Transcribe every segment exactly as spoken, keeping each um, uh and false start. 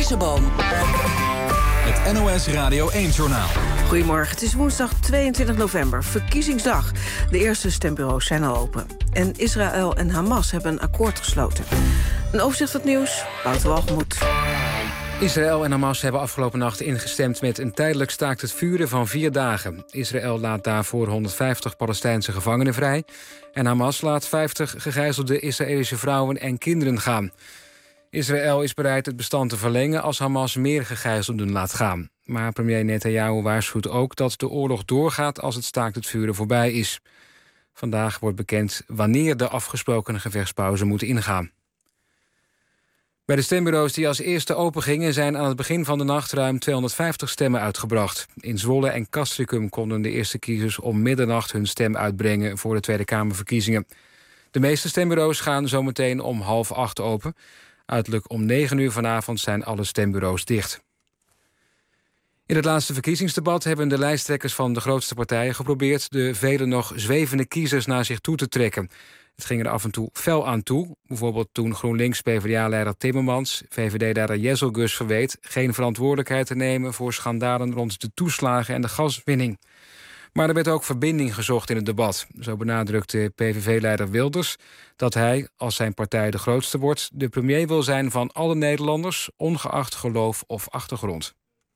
Eisenboom. Het N O S Radio één-journaal. Goedemorgen, het is woensdag tweeëntwintig november, verkiezingsdag. De eerste stembureaus zijn al open. En Israël en Hamas hebben een akkoord gesloten. Een overzicht van het nieuws, Wouter Walgemoed. Israël en Hamas hebben afgelopen nacht ingestemd met een tijdelijk staakt het vuren van vier dagen. Israël laat daarvoor honderdvijftig Palestijnse gevangenen vrij. En Hamas laat vijftig gegijzelde Israëlische vrouwen en kinderen gaan. Israël is bereid het bestand te verlengen als Hamas meer gegijzelden laat gaan. Maar premier Netanyahu waarschuwt ook dat de oorlog doorgaat als het staakt het vuren voorbij is. Vandaag wordt bekend wanneer de afgesproken gevechtspauze moet ingaan. Bij de stembureaus die als eerste opengingen zijn aan het begin van de nacht ruim tweehonderdvijftig stemmen uitgebracht. In Zwolle en Castricum konden de eerste kiezers om middernacht hun stem uitbrengen voor de Tweede Kamerverkiezingen. De meeste stembureaus gaan zometeen om half acht open. Uiterlijk om negen uur vanavond zijn alle stembureaus dicht. In het laatste verkiezingsdebat hebben de lijsttrekkers van de grootste partijen geprobeerd de vele nog zwevende kiezers naar zich toe te trekken. Het ging er af en toe fel aan toe. Bijvoorbeeld toen GroenLinks-P v d A-leider Timmermans V V D-leider Jezelgus verweet geen verantwoordelijkheid te nemen voor schandalen rond de toeslagen en de gaswinning. Maar er werd ook verbinding gezocht in het debat. Zo benadrukte P V V-leider Wilders dat hij, als zijn partij de grootste wordt, de premier wil zijn van alle Nederlanders, ongeacht geloof of achtergrond.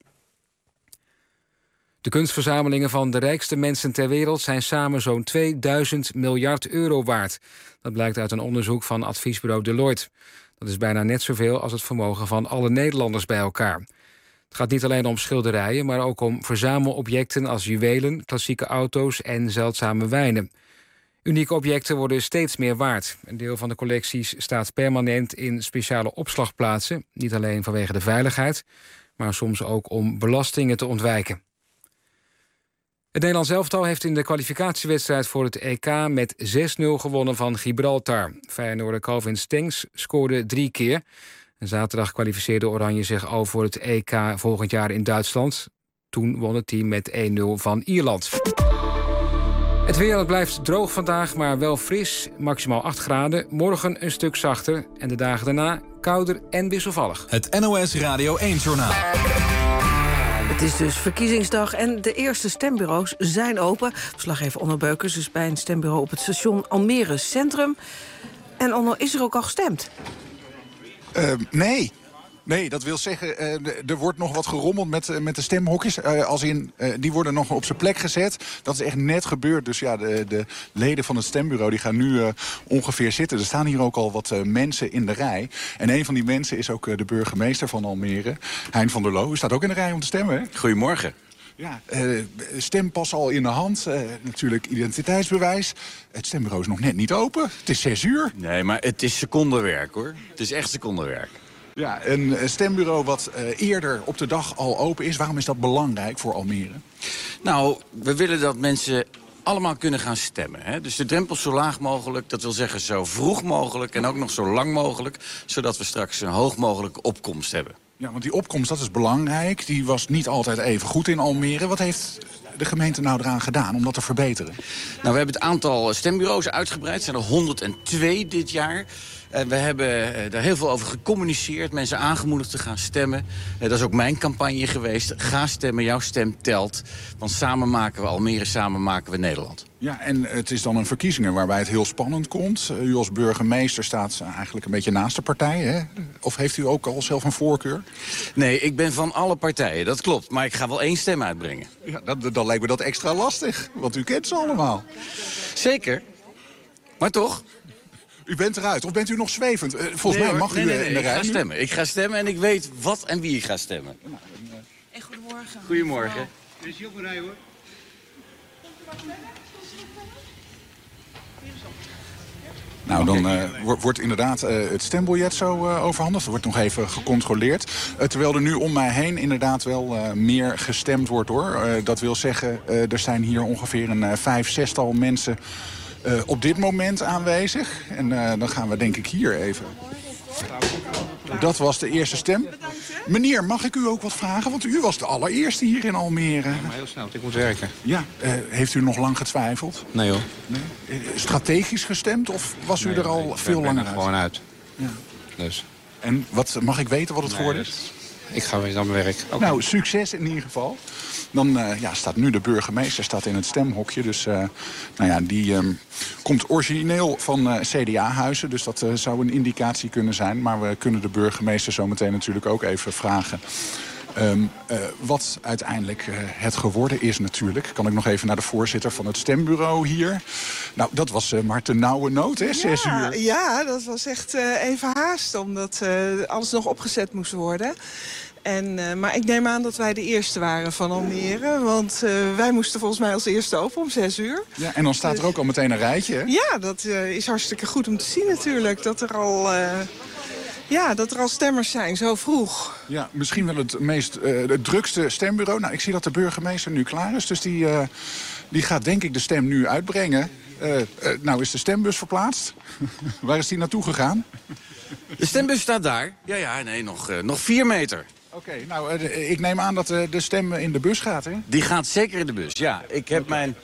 De kunstverzamelingen van de rijkste mensen ter wereld zijn samen zo'n tweeduizend miljard euro waard. Dat blijkt uit een onderzoek van adviesbureau Deloitte. Dat is bijna net zoveel als het vermogen van alle Nederlanders bij elkaar. Het gaat niet alleen om schilderijen, maar ook om verzamelobjecten als juwelen, klassieke auto's en zeldzame wijnen. Unieke objecten worden steeds meer waard. Een deel van de collecties staat permanent in speciale opslagplaatsen. Niet alleen vanwege de veiligheid, maar soms ook om belastingen te ontwijken. Het Nederlands elftal heeft in de kwalificatiewedstrijd voor het E K met zes nul gewonnen van Gibraltar. Feyenoorder Calvin Stengs scoorde drie keer. En zaterdag kwalificeerde Oranje zich al voor het E K volgend jaar in Duitsland. Toen won het team met één nul van Ierland. Het weer, het blijft droog vandaag, maar wel fris. Maximaal acht graden. Morgen een stuk zachter. En de dagen daarna kouder en wisselvallig. Het N O S Radio één-journaal. Het is dus verkiezingsdag en de eerste stembureaus zijn open. Verslaggever Onno Beukers is bij een stembureau op het station Almere Centrum. En Onno, is er ook al gestemd? Uh, nee. Nee, dat wil zeggen, uh, er wordt nog wat gerommeld met, uh, met de stemhokjes. Uh, als in, uh, die worden nog op zijn plek gezet. Dat is echt net gebeurd. Dus ja, de, de leden van het stembureau die gaan nu uh, ongeveer zitten. Er staan hier ook al wat uh, mensen in de rij. En een van die mensen is ook uh, de burgemeester van Almere, Hein van der Loo. U staat ook in de rij om te stemmen, hè? Goedemorgen. Ja, uh, stempas al in de hand. Uh, natuurlijk identiteitsbewijs. Het stembureau is nog net niet open. Het is zes uur. Nee, maar het is secondenwerk, hoor. Het is echt secondenwerk. Ja, een stembureau wat uh, eerder op de dag al open is. Waarom is dat belangrijk voor Almere? Nou, we willen dat mensen allemaal kunnen gaan stemmen. Hè? Dus de drempel zo laag mogelijk, dat wil zeggen zo vroeg mogelijk en ook nog zo lang mogelijk, zodat we straks een hoog mogelijke opkomst hebben. Ja, want die opkomst, dat is belangrijk. Die was niet altijd even goed in Almere. Wat heeft de gemeente nou eraan gedaan om dat te verbeteren? Nou, we hebben het aantal stembureaus uitgebreid. Het zijn er honderdtwee dit jaar. En we hebben daar heel veel over gecommuniceerd. Mensen aangemoedigd te gaan stemmen. Dat is ook mijn campagne geweest. Ga stemmen, jouw stem telt. Want samen maken we Almere, samen maken we Nederland. Ja, en het is dan een verkiezingen waarbij het heel spannend komt. U als burgemeester staat eigenlijk een beetje naast de partij, hè? Of heeft u ook al zelf een voorkeur? Nee, ik ben van alle partijen, dat klopt. Maar ik ga wel één stem uitbrengen. Ja, dan, dan lijkt me dat extra lastig, want u kent ze allemaal. Zeker. Maar toch? U bent eruit, of bent u nog zwevend? Volgens nee, mij mag nee, u nee, nee, in de ik rij ga nu. stemmen. Ik ga stemmen en ik weet wat en wie ik ga stemmen. En goedemorgen. Goedemorgen. Er is hier op een rij, hoor. Nou, dan uh, wordt, wordt inderdaad uh, het stembiljet zo uh, overhandigd. Er wordt nog even gecontroleerd. Uh, terwijl er nu om mij heen inderdaad wel uh, meer gestemd wordt, hoor. Uh, dat wil zeggen, uh, er zijn hier ongeveer een uh, vijf, zestal mensen uh, op dit moment aanwezig. En uh, dan gaan we denk ik hier even. Dat was de eerste stem. Meneer, mag ik u ook wat vragen? Want u was de allereerste hier in Almere. Ja, maar heel snel, want ik moet werken. Ja, uh, heeft u nog lang getwijfeld? Nee, hoor. Nee? Uh, strategisch gestemd of was u Nee, er al nee, veel ik ben langer er uit? gewoon uit. Ja. Dus. En wat, mag ik weten wat het Nee, geworden dat is? ik ga weer aan mijn werk. Okay. Nou, succes in ieder geval. Dan uh, ja, staat nu de burgemeester staat in het stemhokje. Dus uh, nou ja, die um, komt origineel van uh, C D A-huizen. Dus dat uh, zou een indicatie kunnen zijn. Maar we kunnen de burgemeester zo meteen natuurlijk ook even vragen. Um, uh, wat uiteindelijk uh, het geworden is natuurlijk. Kan ik nog even naar de voorzitter van het stembureau hier. Nou, dat was uh, maar te nauwe nood, hè, zes ja, uur. Ja, dat was echt uh, even haast, omdat uh, alles nog opgezet moest worden. En, uh, maar ik neem aan dat wij de eerste waren van Almere. Want uh, wij moesten volgens mij als eerste open om zes uur. Ja, en dan staat er ook al meteen een rijtje, hè? Ja, dat uh, is hartstikke goed om te zien natuurlijk. Dat er al... Uh, Ja, dat er al stemmers zijn, zo vroeg. Ja, misschien wel het meest uh, het drukste stembureau. Nou, ik zie dat de burgemeester nu klaar is. Dus die, uh, die gaat denk ik de stem nu uitbrengen. Uh, uh, nou is de stembus verplaatst. Waar is die naartoe gegaan? De stembus staat daar. Ja, ja, nee, nog, uh, nog vier meter. Oké, okay, nou, uh, de, ik neem aan dat uh, de stem in de bus gaat, hè? Die gaat zeker in de bus, ja. Ik heb, okay. mijn,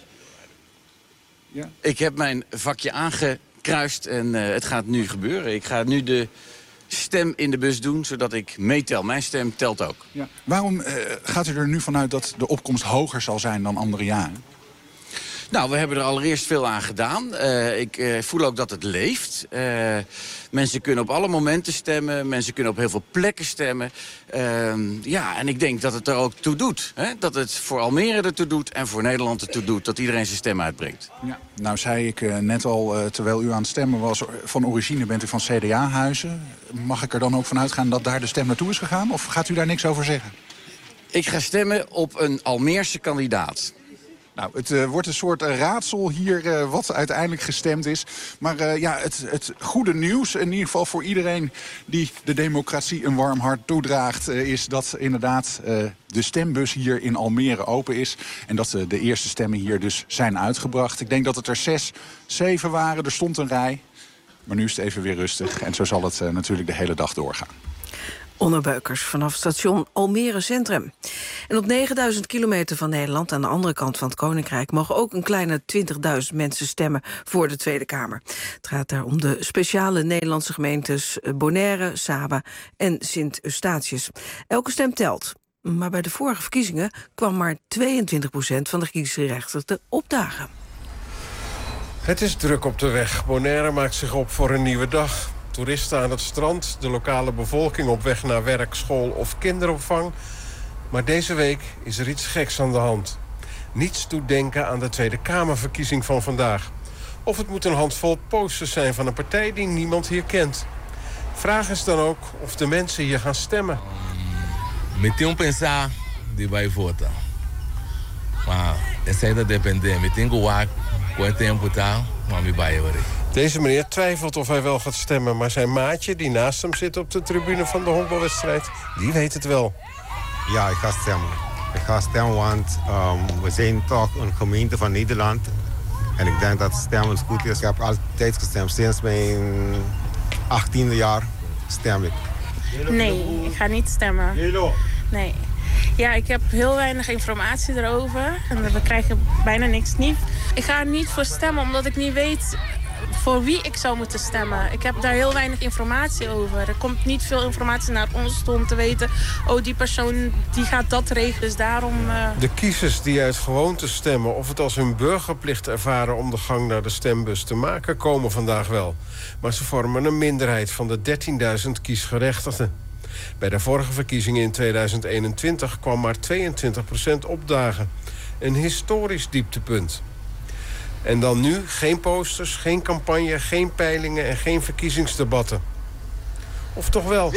ja. ik heb mijn vakje aangekruist en uh, het gaat nu gebeuren. Ik ga nu de... stem in de bus doen, zodat ik meetel. Mijn stem telt ook. Ja. Waarom uh, gaat u er nu vanuit dat de opkomst hoger zal zijn dan andere jaren? Nou, we hebben er allereerst veel aan gedaan. Uh, ik uh, voel ook dat het leeft. Uh, mensen kunnen op alle momenten stemmen. Mensen kunnen op heel veel plekken stemmen. Uh, ja, en ik denk dat het er ook toe doet. Hè? Dat het voor Almere ertoe doet en voor Nederland ertoe doet. Dat iedereen zijn stem uitbrengt. Ja. Nou zei ik uh, net al, uh, terwijl u aan het stemmen was... van origine bent u van C D A-huizen. Mag ik er dan ook van uitgaan dat daar de stem naartoe is gegaan? Of gaat u daar niks over zeggen? Ik ga stemmen op een Almeerse kandidaat. Nou, het uh, wordt een soort uh, raadsel hier uh, wat uiteindelijk gestemd is. Maar uh, ja, het, het goede nieuws, in ieder geval voor iedereen die de democratie een warm hart toedraagt... Uh, is dat inderdaad uh, de stembus hier in Almere open is. En dat uh, de eerste stemmen hier dus zijn uitgebracht. Ik denk dat het er zes, zeven waren. Er stond een rij. Maar nu is het even weer rustig. En zo zal het uh, natuurlijk de hele dag doorgaan. Onno Beukers vanaf station Almere Centrum. En op negenduizend kilometer van Nederland, aan de andere kant van het Koninkrijk... mogen ook een kleine twintigduizend mensen stemmen voor de Tweede Kamer. Het gaat daar om de speciale Nederlandse gemeentes Bonaire, Saba en Sint-Eustatius. Elke stem telt. Maar bij de vorige verkiezingen kwam maar tweeëntwintig procent van de kiesgerechtigden opdagen. Het is druk op de weg. Bonaire maakt zich op voor een nieuwe dag. Toeristen aan het strand, de lokale bevolking op weg naar werk, school of kinderopvang. Maar deze week is er iets geks aan de hand. Niets doet denken aan de Tweede Kamerverkiezing van vandaag. Of het moet een handvol posters zijn van een partij die niemand hier kent. Vraag is dan ook of de mensen hier gaan stemmen. Me tenho pensar de vai votar. Maar essa ainda depende. Me tenho que quanto tempo tá, maar me vai hoor. Deze meneer twijfelt of hij wel gaat stemmen, maar zijn maatje die naast hem zit op de tribune van de honkbalwedstrijd, die weet het wel. Ja, ik ga stemmen. Ik ga stemmen, want um, we zijn toch een gemeente van Nederland. En ik denk dat stemmen goed is. Ik heb altijd gestemd. Sinds mijn achttiende jaar stem ik. Nee, ik ga niet stemmen. Nee. Ja, ik heb heel weinig informatie erover. En we krijgen bijna niks nieuws. Ik ga er niet voor stemmen, omdat ik niet weet voor wie ik zou moeten stemmen. Ik heb daar heel weinig informatie over. Er komt niet veel informatie naar ons toe om te weten... oh, die persoon die gaat dat regelen, dus daarom... Uh... De kiezers die uit gewoonte stemmen of het als hun burgerplicht ervaren... om de gang naar de stembus te maken, komen vandaag wel. Maar ze vormen een minderheid van de dertienduizend kiesgerechtigden. Bij de vorige verkiezingen in tweeduizend eenentwintig kwam maar tweeëntwintig procent opdagen. Een historisch dieptepunt. En dan nu geen posters, geen campagne, geen peilingen en geen verkiezingsdebatten. Of toch wel?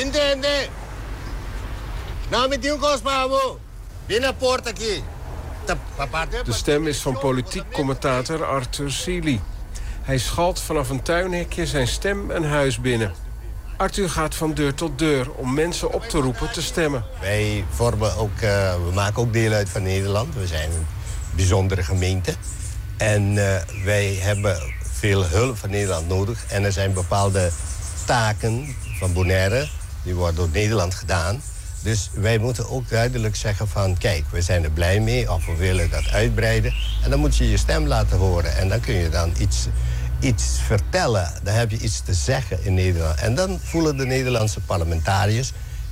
De stem is van politiek commentator Arthur Sealy. Hij schalt vanaf een tuinhekje zijn stem een huis binnen. Arthur gaat van deur tot deur om mensen op te roepen te stemmen. Wij vormen ook, uh, we maken ook deel uit van Nederland. We zijn een bijzondere gemeente. En uh, wij hebben veel hulp van Nederland nodig. En er zijn bepaalde taken van Bonaire, die worden door Nederland gedaan. Dus wij moeten ook duidelijk zeggen van, kijk, we zijn er blij mee of we willen dat uitbreiden. En dan moet je je stem laten horen. En dan kun je dan iets, iets vertellen. Dan heb je iets te zeggen in Nederland. En dan voelen de Nederlandse parlementariërs,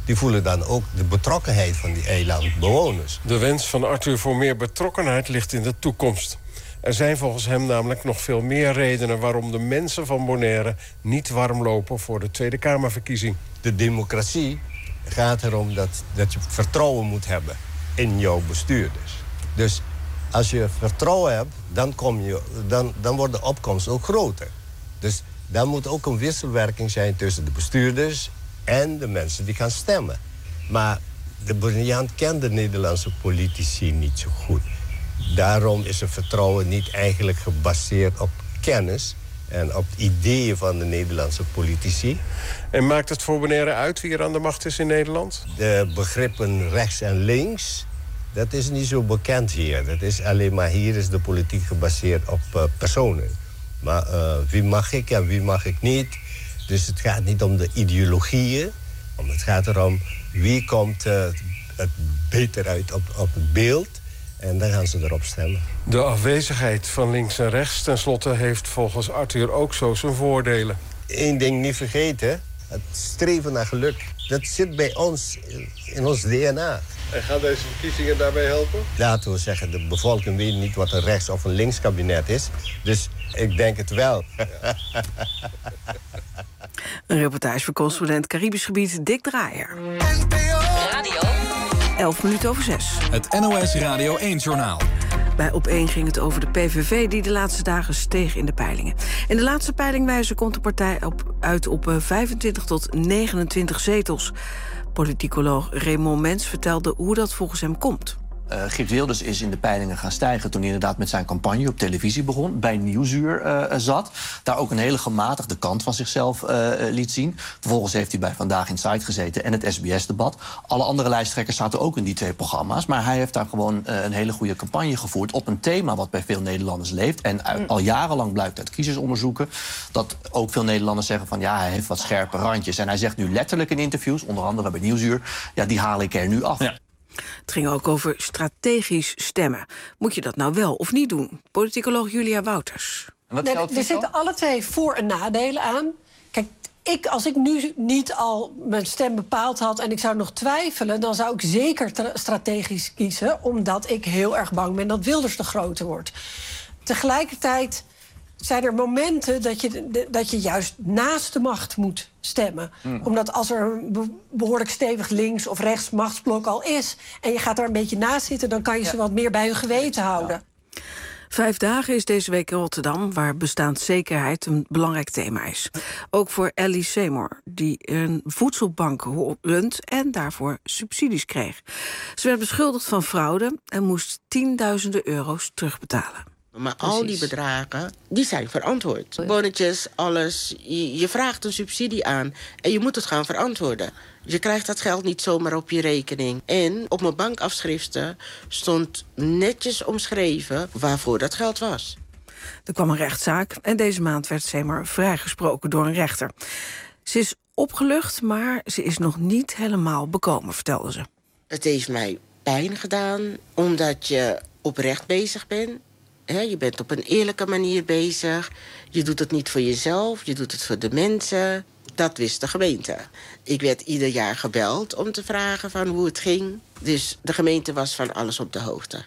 die voelen dan ook de betrokkenheid van die eilandbewoners. De wens van Arthur voor meer betrokkenheid ligt in de toekomst. Er zijn volgens hem namelijk nog veel meer redenen waarom de mensen van Bonaire niet warm lopen voor de Tweede Kamerverkiezing. De democratie gaat erom dat, dat je vertrouwen moet hebben in jouw bestuurders. Dus als je vertrouwen hebt, dan, kom je, dan, dan wordt de opkomst ook groter. Dus dan moet ook een wisselwerking zijn tussen de bestuurders en de mensen die gaan stemmen. Maar de Bonaireaan kent de Nederlandse politici niet zo goed. Daarom is het vertrouwen niet eigenlijk gebaseerd op kennis en op ideeën van de Nederlandse politici. En maakt het voor Bonaire uit wie er aan de macht is in Nederland? De begrippen rechts en links, dat is niet zo bekend hier. Dat is alleen maar hier is de politiek gebaseerd op uh, personen. Maar uh, wie mag ik en wie mag ik niet? Dus het gaat niet om de ideologieën. Het gaat erom wie komt uh, het beter uit op, op het beeld. En dan gaan ze erop stemmen. De afwezigheid van links en rechts tenslotte heeft volgens Arthur ook zo zijn voordelen. Eén ding niet vergeten, het streven naar geluk. Dat zit bij ons, in ons D N A. En gaan deze verkiezingen daarbij helpen? Laten we zeggen, de bevolking weet niet wat een rechts- of een links kabinet is. Dus ik denk het wel. Een reportage voor correspondent Caribisch gebied Dick Draaier. Radio. elf minuten over zes. Het N O S Radio één-journaal. Bij Op één ging het over de P V V die de laatste dagen steeg in de peilingen. In de laatste peilingwijzer komt de partij op, uit op vijfentwintig tot negenentwintig zetels. Politicoloog Raymond Mens vertelde hoe dat volgens hem komt. Uh, Geert Wilders is in de peilingen gaan stijgen toen hij inderdaad met zijn campagne op televisie begon. Bij Nieuwsuur uh, zat. Daar ook een hele gematigde kant van zichzelf uh, liet zien. Vervolgens heeft hij bij Vandaag Inside gezeten en het S B S-debat. Alle andere lijsttrekkers zaten ook in die twee programma's. Maar hij heeft daar gewoon uh, een hele goede campagne gevoerd op een thema wat bij veel Nederlanders leeft. En uh, al jarenlang blijkt uit kiezersonderzoeken dat ook veel Nederlanders zeggen van ja, hij heeft wat scherpe randjes. En hij zegt nu letterlijk in interviews, onder andere bij Nieuwsuur, ja, die haal ik er nu af. Ja. Het ging ook over strategisch stemmen. Moet je dat nou wel of niet doen? Politicoloog Julia Wouters. Nee, er zitten alle twee voor- en nadelen aan. Kijk, ik, als ik nu niet al mijn stem bepaald had en ik zou nog twijfelen, dan zou ik zeker strategisch kiezen, omdat ik heel erg bang ben dat Wilders de grote wordt. Tegelijkertijd zijn er momenten dat je, dat je juist naast de macht moet stemmen. Mm. Omdat als er een behoorlijk stevig links- of rechts machtsblok al is en je gaat daar een beetje naast zitten, dan kan je ze ja. wat meer bij hun geweten houden. Ja. Vijf dagen is deze week in Rotterdam, waar bestaanszekerheid een belangrijk thema is. Ook voor Ellie Seymour, die een voedselbank runt en daarvoor subsidies kreeg. Ze werd beschuldigd van fraude en moest tienduizenden euro's terugbetalen. Maar Precies. al die bedragen, die zijn verantwoord. Bonnetjes, alles. Je, je vraagt een subsidie aan en je moet het gaan verantwoorden. Je krijgt dat geld niet zomaar op je rekening. En op mijn bankafschriften stond netjes omschreven waarvoor dat geld was. Er kwam een rechtszaak en deze maand werd Seymour vrijgesproken door een rechter. Ze is opgelucht, maar ze is nog niet helemaal bekomen, vertelde ze. Het heeft mij pijn gedaan, omdat je oprecht bezig bent. He, je bent op een eerlijke manier bezig. Je doet het niet voor jezelf, je doet het voor de mensen. Dat wist de gemeente. Ik werd ieder jaar gebeld om te vragen van hoe het ging. Dus de gemeente was van alles op de hoogte.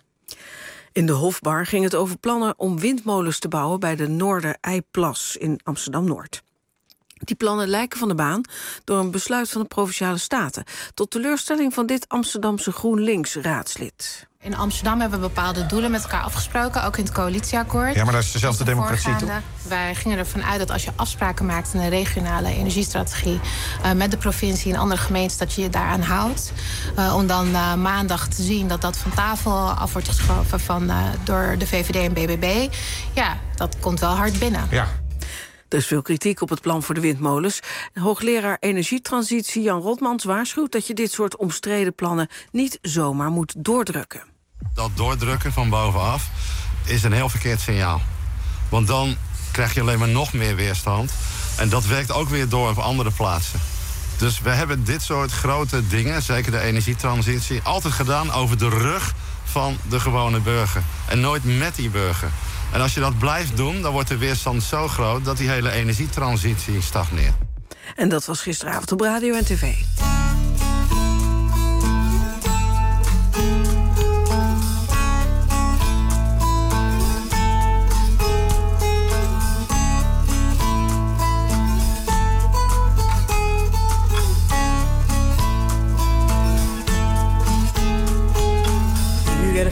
In de Hofbar ging het over plannen om windmolens te bouwen bij de Noordereiplas in Amsterdam-Noord. Die plannen lijken van de baan door een besluit van de Provinciale Staten, tot teleurstelling van dit Amsterdamse GroenLinks-raadslid. In Amsterdam hebben we bepaalde doelen met elkaar afgesproken, ook in het coalitieakkoord. Ja, maar dat is dezelfde democratie, toch? Wij gingen ervan uit dat als je afspraken maakt in een regionale energiestrategie uh, met de provincie en andere gemeentes, dat je je daaraan houdt. Uh, om dan uh, maandag te zien dat dat van tafel af wordt geschoven van, uh, door de V V D en B B B. Ja, dat komt wel hard binnen. Ja. Er is veel kritiek op het plan voor de windmolens. Hoogleraar energietransitie Jan Rotmans waarschuwt dat je dit soort omstreden plannen niet zomaar moet doordrukken. Dat doordrukken van bovenaf is een heel verkeerd signaal. Want dan krijg je alleen maar nog meer weerstand. En dat werkt ook weer door op andere plaatsen. Dus we hebben dit soort grote dingen, zeker de energietransitie, altijd gedaan over de rug van de gewone burger. En nooit met die burger. En als je dat blijft doen, dan wordt de weerstand zo groot dat die hele energietransitie stagneert. En dat was gisteravond op radio en tv.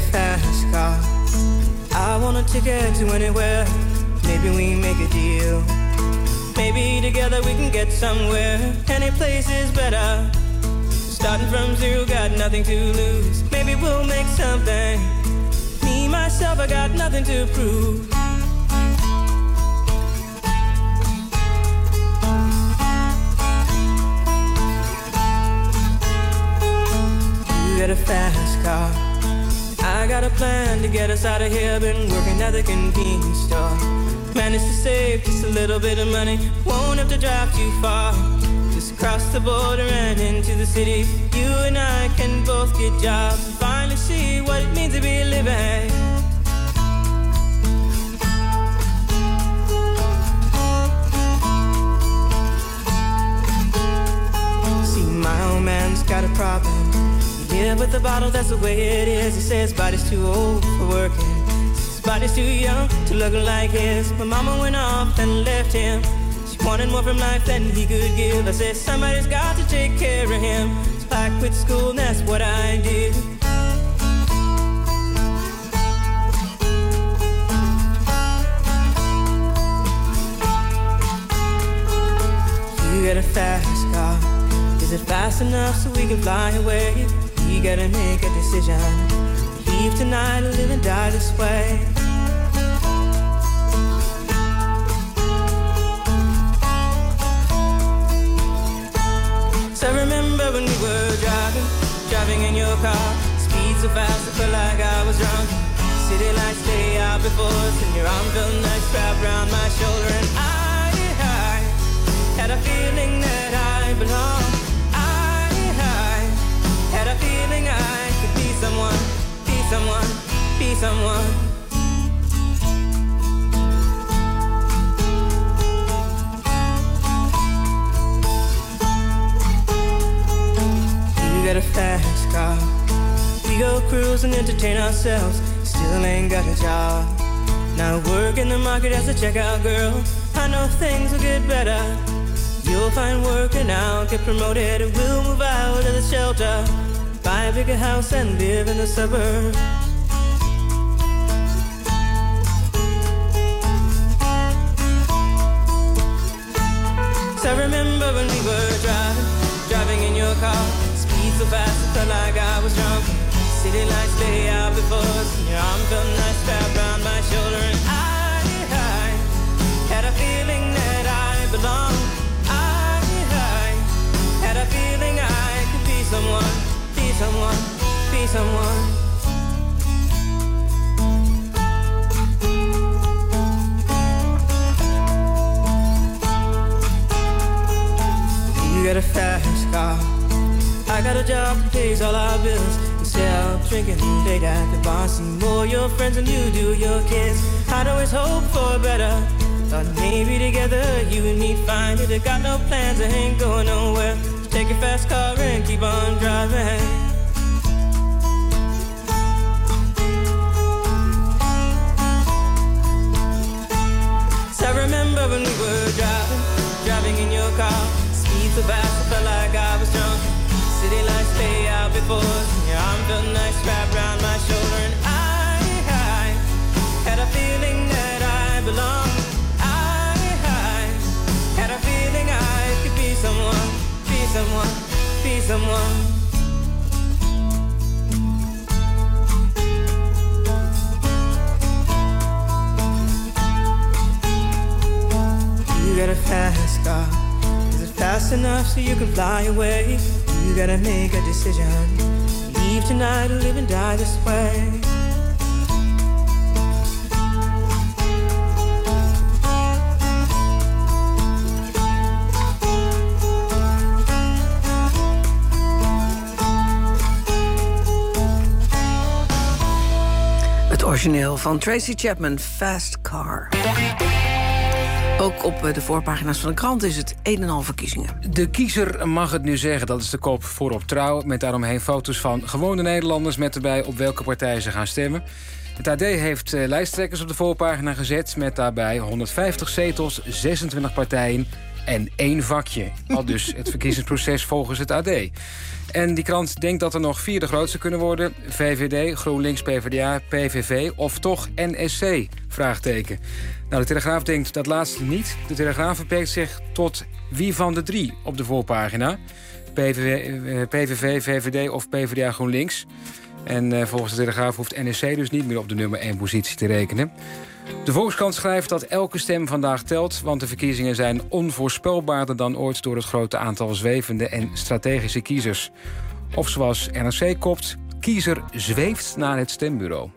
fast car. I want a ticket to anywhere. Maybe we make a deal. Maybe together we can get somewhere. Any place is better. Starting from zero, got nothing to lose. Maybe we'll make something. Me, myself, I got nothing to prove. You got a fast car. I got a plan to get us out of here. Been working at the convenience store. Managed to save just a little bit of money. Won't have to drive too far. Just cross the border and into the city. You and I can both get jobs and finally see what it means to be living. See, my old man's got a problem. Yeah, but the bottle, that's the way it is. He says his body's too old for working. His body's too young to look like his. My mama went off and left him. She wanted more from life than he could give. I said, somebody's got to take care of him. So I quit school and that's what I did. You got a fast car. Is it fast enough so we can fly away? You gotta make a decision. Leave tonight or live and die this way. So I remember when we were driving, driving in your car. Speed so fast I felt like I was drunk. City lights lay out before us, and your arm felt nice wrapped around my shoulder. And I, I had a feeling that I belonged. Had a feeling I could be someone, be someone, be someone. You got a fast car. We go cruise and entertain ourselves. Still ain't got a job. Now work in the market as a checkout girl. I know things will get better. You'll find work and I'll get promoted. We'll move out of the shelter, buy a bigger house and live in the suburbs. So I remember when we were driving, driving in your car. Speed so fast I felt like I was drunk. City lights lay out before us, and your arm felt nice wrapped around my shoulder. And I, I had a feeling that I belonged. I, I had a feeling I could be someone, be someone, be someone. You got a fast car. I got a job that pays all our bills. Instead of drinking late at the bar, see more your friends than you do your kids. I'd always hope for better. Thought maybe together you and me find it. I got no plans, I ain't going nowhere. So take your fast car and keep on driving. So I remember when we were driving, driving in your car. Speed so fast I felt like I was drunk. City lights lay out before us, and your arm felt nice wrapped around my shoulder. And I, I had a feeling that I belonged. I, I had a feeling I could be someone, be someone, be someone. You got a fast car. Is it fast enough so you can fly away? You gotta make a decision. Leave tonight or live and die this way. Het origineel van Tracy Chapman, Fast Car. Ook op de voorpagina's van de krant is het een en al verkiezingen. De kiezer mag het nu zeggen, dat is de kop voor op Trouw. Met daaromheen foto's van gewone Nederlanders met erbij op welke partij ze gaan stemmen. Het A D heeft uh, lijsttrekkers op de voorpagina gezet met daarbij honderdvijftig zetels, zesentwintig partijen en één vakje. Al dus het verkiezingsproces volgens het A D. En die krant denkt dat er nog vier de grootste kunnen worden. V V D, GroenLinks, PvdA, P V V of toch N S C? Vraagteken. Nou, de Telegraaf denkt dat laatste niet. De Telegraaf beperkt zich tot wie van de drie op de voorpagina. P V V, P V V, V V D of PvdA GroenLinks. En uh, volgens de Telegraaf hoeft N S C dus niet meer op de nummer één positie te rekenen. De Volkskrant schrijft dat elke stem vandaag telt, want de verkiezingen zijn onvoorspelbaarder dan ooit door het grote aantal zwevende en strategische kiezers. Of zoals N R C kopt, kiezer zweeft naar het stembureau.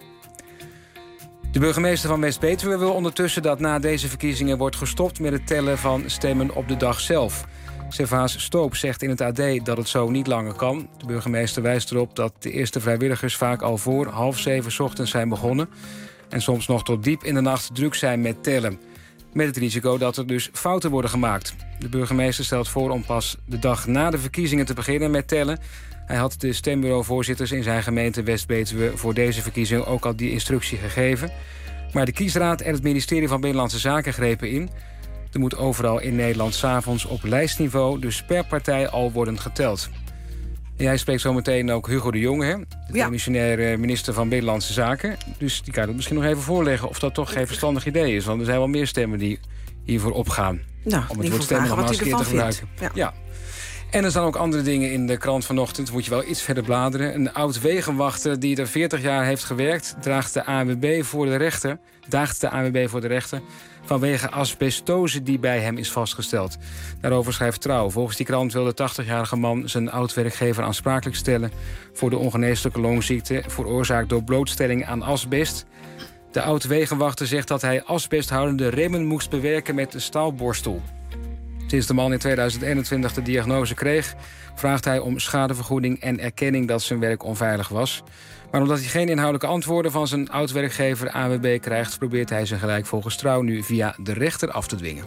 De burgemeester van West-Betuwe wil ondertussen dat na deze verkiezingen wordt gestopt met het tellen van stemmen op de dag zelf. Servaas Stoop zegt in het A D dat het zo niet langer kan. De burgemeester wijst erop dat de eerste vrijwilligers vaak al voor half zeven 's ochtends zijn begonnen en soms nog tot diep in de nacht druk zijn met tellen. Met het risico dat er dus fouten worden gemaakt. De burgemeester stelt voor om pas de dag na de verkiezingen te beginnen met tellen. Hij had de stembureauvoorzitters in zijn gemeente West-Betuwe voor deze verkiezing ook al die instructie gegeven. Maar de kiesraad en het ministerie van Binnenlandse Zaken grepen in. Er moet overal in Nederland 's avonds op lijstniveau, dus per partij, al worden geteld. En jij spreekt zo meteen ook Hugo de Jonge, hè? De ja. demissionaire minister van Binnenlandse Zaken. Dus die kan het misschien nog even voorleggen of dat toch geen verstandig idee is. Want er zijn wel meer stemmen die hiervoor opgaan. Nou, om het woord stemmen nog maar eens een keer te gebruiken. Ja. ja. En er staan ook andere dingen in de krant vanochtend. Moet je wel iets verder bladeren. Een oud wegenwachter die er veertig jaar heeft gewerkt, draagt de A N W B voor de rechter. Daagt de A N W B voor de rechter vanwege asbestose die bij hem is vastgesteld. Daarover schrijft Trouw. Volgens die krant wil de tachtigjarige man zijn oud-werkgever aansprakelijk stellen voor de ongeneeslijke longziekte veroorzaakt door blootstelling aan asbest. De oud-wegenwachter zegt dat hij asbesthoudende remmen moest bewerken met een staalborstel. Sinds de man in tweeduizend eenentwintig de diagnose kreeg, vraagt hij om schadevergoeding en erkenning dat zijn werk onveilig was. Maar omdat hij geen inhoudelijke antwoorden van zijn oud-werkgever A N W B krijgt, probeert hij zijn gelijk volgens Trouw nu via de rechter af te dwingen.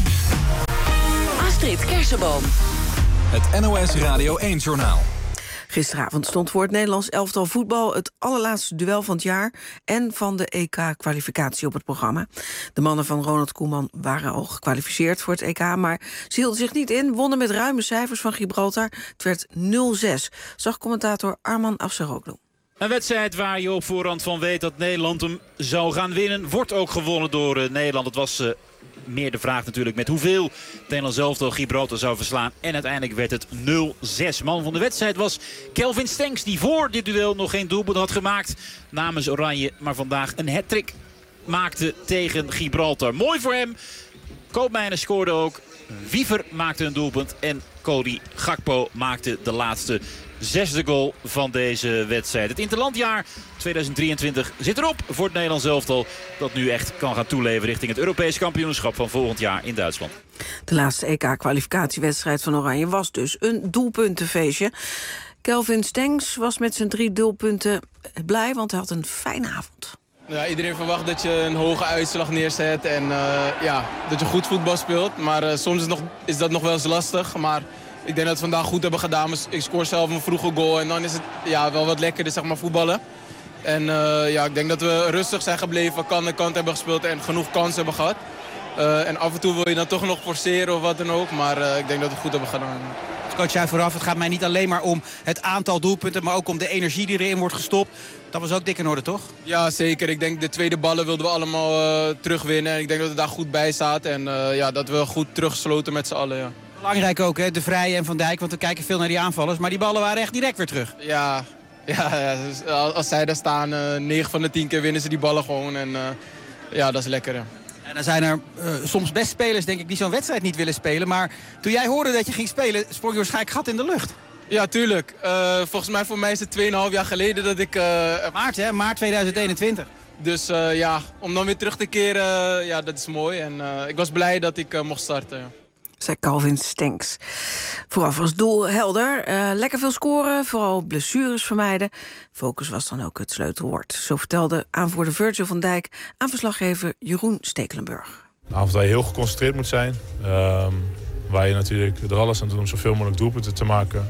Astrid Kersenboom. Het N O S Radio één-journaal. Gisteravond stond voor het Nederlands elftal voetbal het allerlaatste duel van het jaar en van de E K-kwalificatie op het programma. De mannen van Ronald Koeman waren al gekwalificeerd voor het E K, maar ze hielden zich niet in, wonnen met ruime cijfers van Gibraltar. Het werd nul zes, zag commentator Arman Afsaroglu. Een wedstrijd waar je op voorhand van weet dat Nederland hem zou gaan winnen. Wordt ook gewonnen door uh, Nederland. Het was uh, meer de vraag natuurlijk met hoeveel het Nederlands elftal Gibraltar zou verslaan. En uiteindelijk werd het nul zes. Man van de wedstrijd was Kelvin Stenks, die voor dit duel nog geen doelpunt had gemaakt namens Oranje. Maar vandaag een hat-trick maakte tegen Gibraltar. Mooi voor hem. Koopmeiners scoorde ook. Wiever maakte een doelpunt. En Cody Gakpo maakte de laatste zesde goal van deze wedstrijd. Het interlandjaar tweeduizend drieëntwintig zit erop voor het Nederlands elftal, dat nu echt kan gaan toeleven richting het Europees kampioenschap van volgend jaar in Duitsland. De laatste E K-kwalificatiewedstrijd van Oranje was dus een doelpuntenfeestje. Kelvin Stenks was met zijn drie doelpunten blij, want hij had een fijne avond. Ja, iedereen verwacht dat je een hoge uitslag neerzet en uh, ja, dat je goed voetbal speelt. Maar uh, soms is, nog, is dat nog wel eens lastig. Maar ik denk dat we het vandaag goed hebben gedaan. Ik scoor zelf een vroege goal en dan is het ja, wel wat lekkerder, zeg maar, voetballen. En uh, ja, ik denk dat we rustig zijn gebleven, kant en kant hebben gespeeld en genoeg kansen hebben gehad. Uh, en af en toe wil je dan toch nog forceren of wat dan ook. Maar uh, ik denk dat we het goed hebben gedaan. Coach jij vooraf, het gaat mij niet alleen maar om het aantal doelpunten, maar ook om de energie die erin wordt gestopt. Dat was ook dik in orde, toch? Ja, zeker. Ik denk de tweede ballen wilden we allemaal uh, terugwinnen. En ik denk dat we daar goed bij zaten. En uh, ja, dat we goed teruggesloten met z'n allen, ja. Belangrijk ook, hè? De Vrij en Van Dijk, want we kijken veel naar die aanvallers. Maar die ballen waren echt direct weer terug. Ja, ja, ja dus als zij daar staan, uh, negen van de tien keer winnen ze die ballen gewoon. En uh, ja, dat is lekker, ja. En dan zijn er uh, soms best spelers, denk ik, die zo'n wedstrijd niet willen spelen. Maar toen jij hoorde dat je ging spelen, sprong je waarschijnlijk gat in de lucht. Ja, tuurlijk. Uh, volgens mij voor mij is het tweeënhalf jaar geleden dat ik... Uh, maart, hè? Maart tweeduizend eenentwintig. Dus uh, ja, om dan weer terug te keren, uh, ja, dat is mooi. En uh, ik was blij dat ik uh, mocht starten, ja. Zei Kelvin Stenks. Vooraf was doel helder. Uh, lekker veel scoren, vooral blessures vermijden. Focus was dan ook het sleutelwoord. Zo vertelde aanvoerder Virgil van Dijk aan verslaggever Jeroen Stekelenburg. Een avond waar je heel geconcentreerd moet zijn. Uh, waar je natuurlijk er alles aan doet om zoveel mogelijk doelpunten te maken.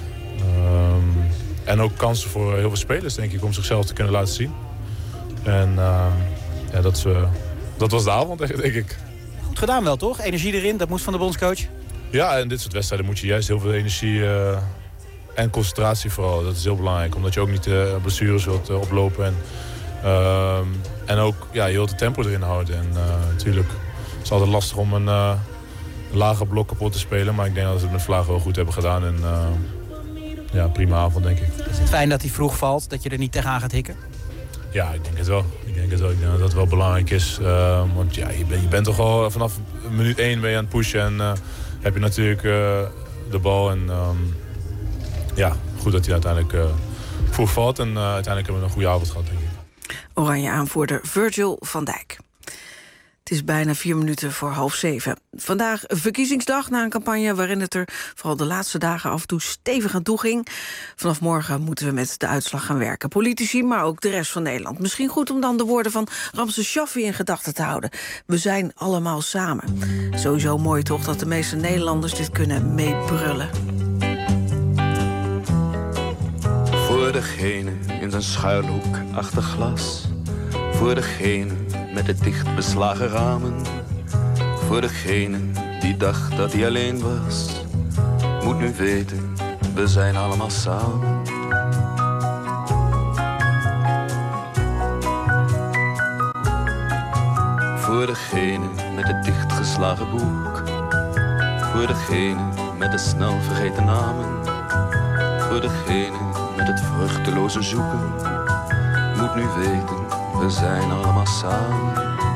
Uh, en ook kansen voor heel veel spelers, denk ik, om zichzelf te kunnen laten zien. En uh, ja, dat, uh, dat was de avond, denk ik. Goed gedaan wel, toch? Energie erin, dat moest van de bondscoach. Ja, in dit soort wedstrijden moet je juist heel veel energie uh, en concentratie vooral. Dat is heel belangrijk, omdat je ook niet uh, blessures wilt uh, oplopen. En, uh, en ook, ja, je wilt de tempo erin houden. En uh, natuurlijk is het altijd lastig om een uh, lage blok kapot te spelen. Maar ik denk dat ze het met Vlaag wel goed hebben gedaan. En uh, ja, prima avond, denk ik. Is het fijn dat hij vroeg valt, dat je er niet tegenaan gaat hikken? Ja, ik denk het wel. Ik denk het wel. Ik denk dat dat wel belangrijk is. Uh, want ja, je, ben, je bent toch al vanaf minuut één ben je aan het pushen. En uh, heb je natuurlijk uh, de bal. En um, ja, goed dat hij uiteindelijk uh, vroeg valt. En uh, uiteindelijk hebben we een goede avond gehad, denk ik. Oranje aanvoerder Virgil van Dijk. Het is bijna vier minuten voor half zeven. Vandaag verkiezingsdag na een campagne waarin het er vooral de laatste dagen af en toe stevig aan toe ging. Vanaf morgen moeten we met de uitslag gaan werken. Politici, maar ook de rest van Nederland. Misschien goed om dan de woorden van Ramses Shaffi in gedachten te houden. We zijn allemaal samen. Sowieso mooi toch dat de meeste Nederlanders dit kunnen meebrullen. Voor degene in zijn schuilhoek achter glas. Voor degene met de dicht beslagen ramen. Voor degene die dacht dat hij alleen was. Moet nu weten, we zijn allemaal samen. Voor degene met het dichtgeslagen boek. Voor degene met de snel vergeten namen. Voor degene met het vruchteloze zoeken. Moet nu weten, we zijn allemaal samen.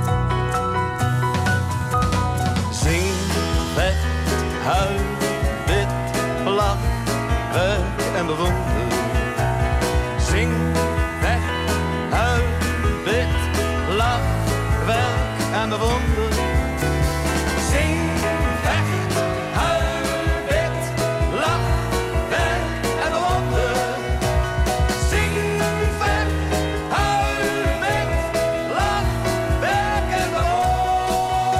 Zing, vecht, huil, bid, lach, werk en bewonder. Zing, vecht, huil, bid, lach, werk en bewonder. Zing, vecht, huil, bid, lach, werk en bewonder. Zing, vecht, huil, bid, lach, werk en bewonder.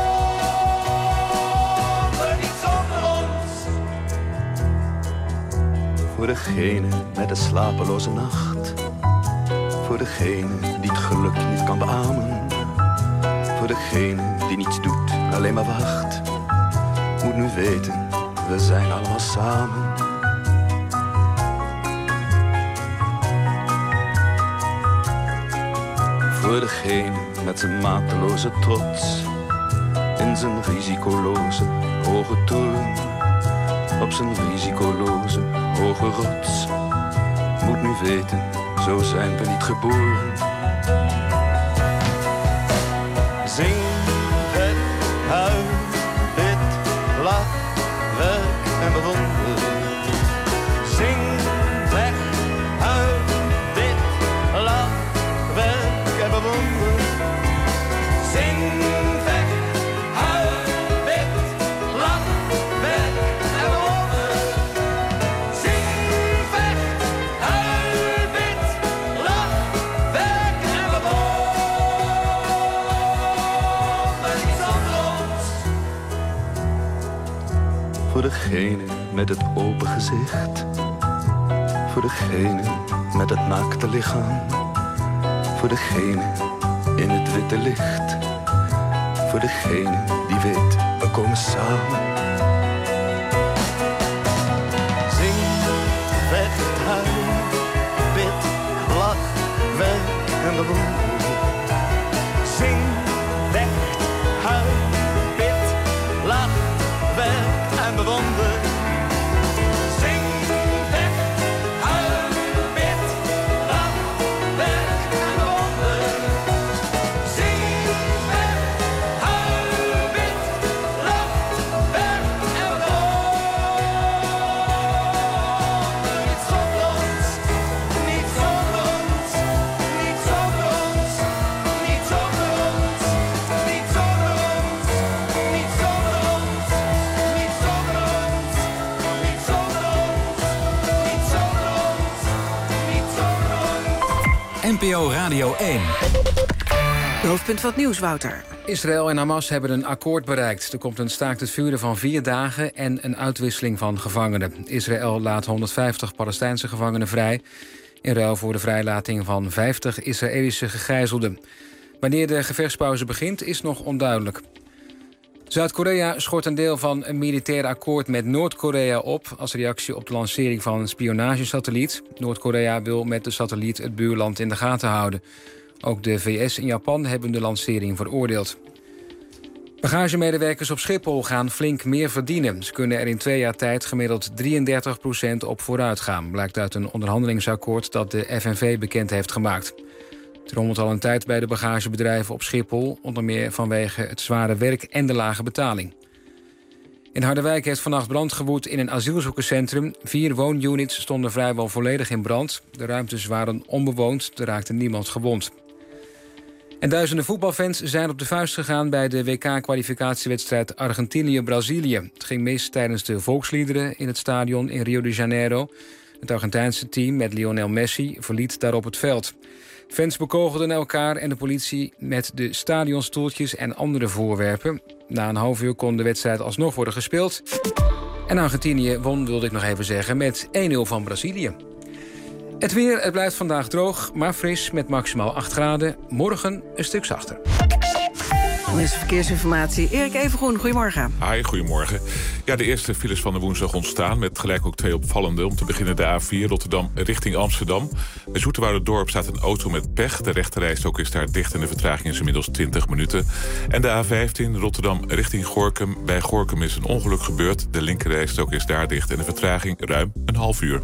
Niet zonder ons. Voor degene met de slapeloze nacht. Voor degene die het geluk niet kan beamen. Voor degene die niets doet, alleen maar wacht. Moet nu weten, we zijn allemaal samen. Voor degene met zijn mateloze trots. In zijn risicoloze hoge toren. Op zijn risicoloze hoge rots. Moet nu weten, zo zijn we niet geboren. Zing, vet, huil, bid, lach, werk en bewonder. Zing, weg, huil, bid, lach, werk en bewonder. Zing, weg, huil, bid, lach, werk en bewonder. Zing, weg, huil, bid, lach, werk en bewonder. Voor degene met het open gezicht. Voor degene met het naakte lichaam. Voor degene in het witte licht. Voor degene die weet, we komen samen. Zing, vecht, huil, bid, lach, werk en bewonder. Zing, vecht, huil, bid, lach, werk en bewonder. Zing, vecht, huil, bid, lach, werk en bewonder. Zing, vecht, huil, bid, lach, werk en bewonder. Niet zonder ons, niet zonder ons, niet zonder ons, niet zonder ons, niet zonder ons, niet zonder ons, niet zonder ons, niet zonder ons, niet zonder ons, niet zonder ons. N P O Radio één. De hoofdpunt van het nieuws, Wouter. Israël en Hamas hebben een akkoord bereikt. Er komt een staakt het vuren van vier dagen en een uitwisseling van gevangenen. Israël laat honderdvijftig Palestijnse gevangenen vrij, in ruil voor de vrijlating van vijftig Israëlische gegijzelden. Wanneer de gevechtspauze begint is nog onduidelijk. Zuid-Korea schort een deel van een militair akkoord met Noord-Korea op als reactie op de lancering van een spionagesatelliet. Noord-Korea wil met de satelliet het buurland in de gaten houden. Ook de V S en Japan hebben de lancering veroordeeld. Bagagemedewerkers op Schiphol gaan flink meer verdienen. Ze kunnen er in twee jaar tijd gemiddeld drieëndertig procent op vooruit gaan, blijkt uit een onderhandelingsakkoord dat de F N V bekend heeft gemaakt. Het rommelt al een tijd bij de bagagebedrijven op Schiphol, onder meer vanwege het zware werk en de lage betaling. In Harderwijk heeft vannacht brand gewoed in een asielzoekerscentrum. Vier woonunits stonden vrijwel volledig in brand. De ruimtes waren onbewoond, er raakte niemand gewond. En duizenden voetbalfans zijn op de vuist gegaan bij de W K-kwalificatiewedstrijd Argentinië-Brazilië. Het ging mis tijdens de volksliederen in het stadion in Rio de Janeiro. Het Argentijnse team met Lionel Messi verliet daarop het veld. Fans bekogelden elkaar en de politie met de stadionstoeltjes en andere voorwerpen. Na een half uur kon de wedstrijd alsnog worden gespeeld. En Argentinië won, wilde ik nog even zeggen, met één nul van Brazilië. Het weer, het blijft vandaag droog, maar fris met maximaal acht graden. Morgen een stuk zachter. Dan is de verkeersinformatie. Erik Evengroen, goedemorgen. Hi, goedemorgen. Ja, de eerste files van de woensdag ontstaan met gelijk ook twee opvallende. Om te beginnen de A vier Rotterdam richting Amsterdam. Bij Zoeterwouderdorp staat een auto met pech. De rechterrijstrook is daar dicht en de vertraging is inmiddels twintig minuten. En de A vijftien Rotterdam richting Gorinchem. Bij Gorinchem is een ongeluk gebeurd. De linkerrijstrook is daar dicht en de vertraging ruim een half uur.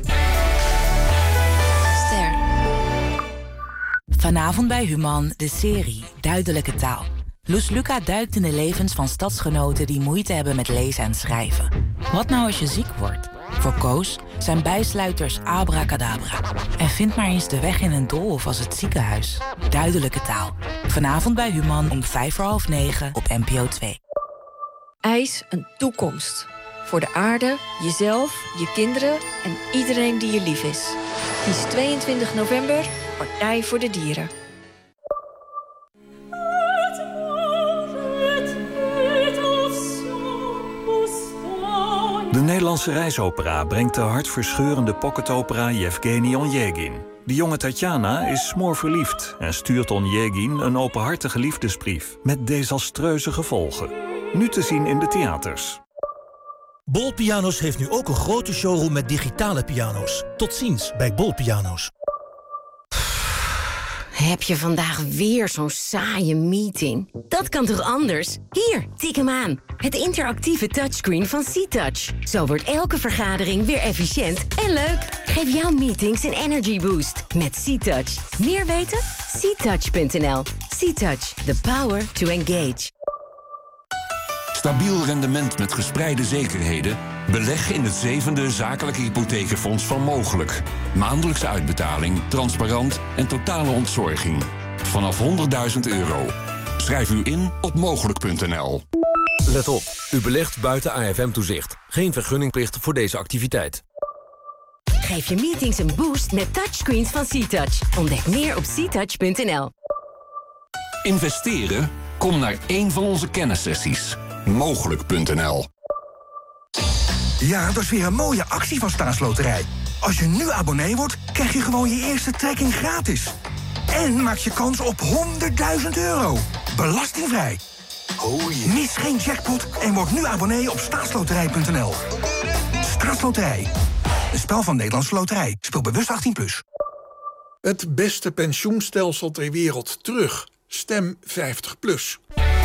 Ster. Vanavond bij Human de serie Duidelijke Taal. Loes Luca duikt in de levens van stadsgenoten die moeite hebben met lezen en schrijven. Wat nou als je ziek wordt? Voor Koos zijn bijsluiters abracadabra. En vind maar eens de weg in een doolhof als het ziekenhuis. Duidelijke Taal. Vanavond bij Human om vijf voor half negen op N P O twee. Eis een toekomst. Voor de aarde, jezelf, je kinderen en iedereen die je lief is. Kies tweeëntwintig november, Partij voor de Dieren. De Nederlandse reisopera brengt de hartverscheurende pocketopera Yevgeny Onjegin. De jonge Tatjana is smoorverliefd en stuurt Onjegin een openhartige liefdesbrief met desastreuze gevolgen. Nu te zien in de theaters. Bol Pianos heeft nu ook een grote showroom met digitale piano's. Tot ziens bij Bol Pianos. Heb je vandaag weer zo'n saaie meeting? Dat kan toch anders? Hier, tik hem aan. Het interactieve touchscreen van C-Touch. Zo wordt elke vergadering weer efficiënt en leuk. Geef jouw meetings een energy boost met C-Touch. Meer weten? C touch punt n l. C-Touch, the power to engage. Stabiel rendement met gespreide zekerheden? Beleg in het zevende zakelijke hypotheekfonds van Mogelijk. Maandelijkse uitbetaling, transparant en totale ontzorging. Vanaf honderdduizend euro. Schrijf u in op mogelijk punt n l. Let op, u belegt buiten A F M-toezicht. Geen vergunningplicht voor deze activiteit. Geef je meetings een boost met touchscreens van C-Touch. Ontdek meer op c touch punt n l. Investeren? Kom naar één van onze kennissessies. mogelijk punt n l. Ja, dat is weer een mooie actie van Staatsloterij. Als je nu abonnee wordt, krijg je gewoon je eerste trekking gratis. En maak je kans op honderdduizend euro. Belastingvrij. Oh yeah. Mis geen jackpot en word nu abonnee op staatsloterij punt n l. Staatsloterij. Een spel van Nederlandse Loterij. Speel bewust achttien plus. Het beste pensioenstelsel ter wereld terug. Stem vijftig plus.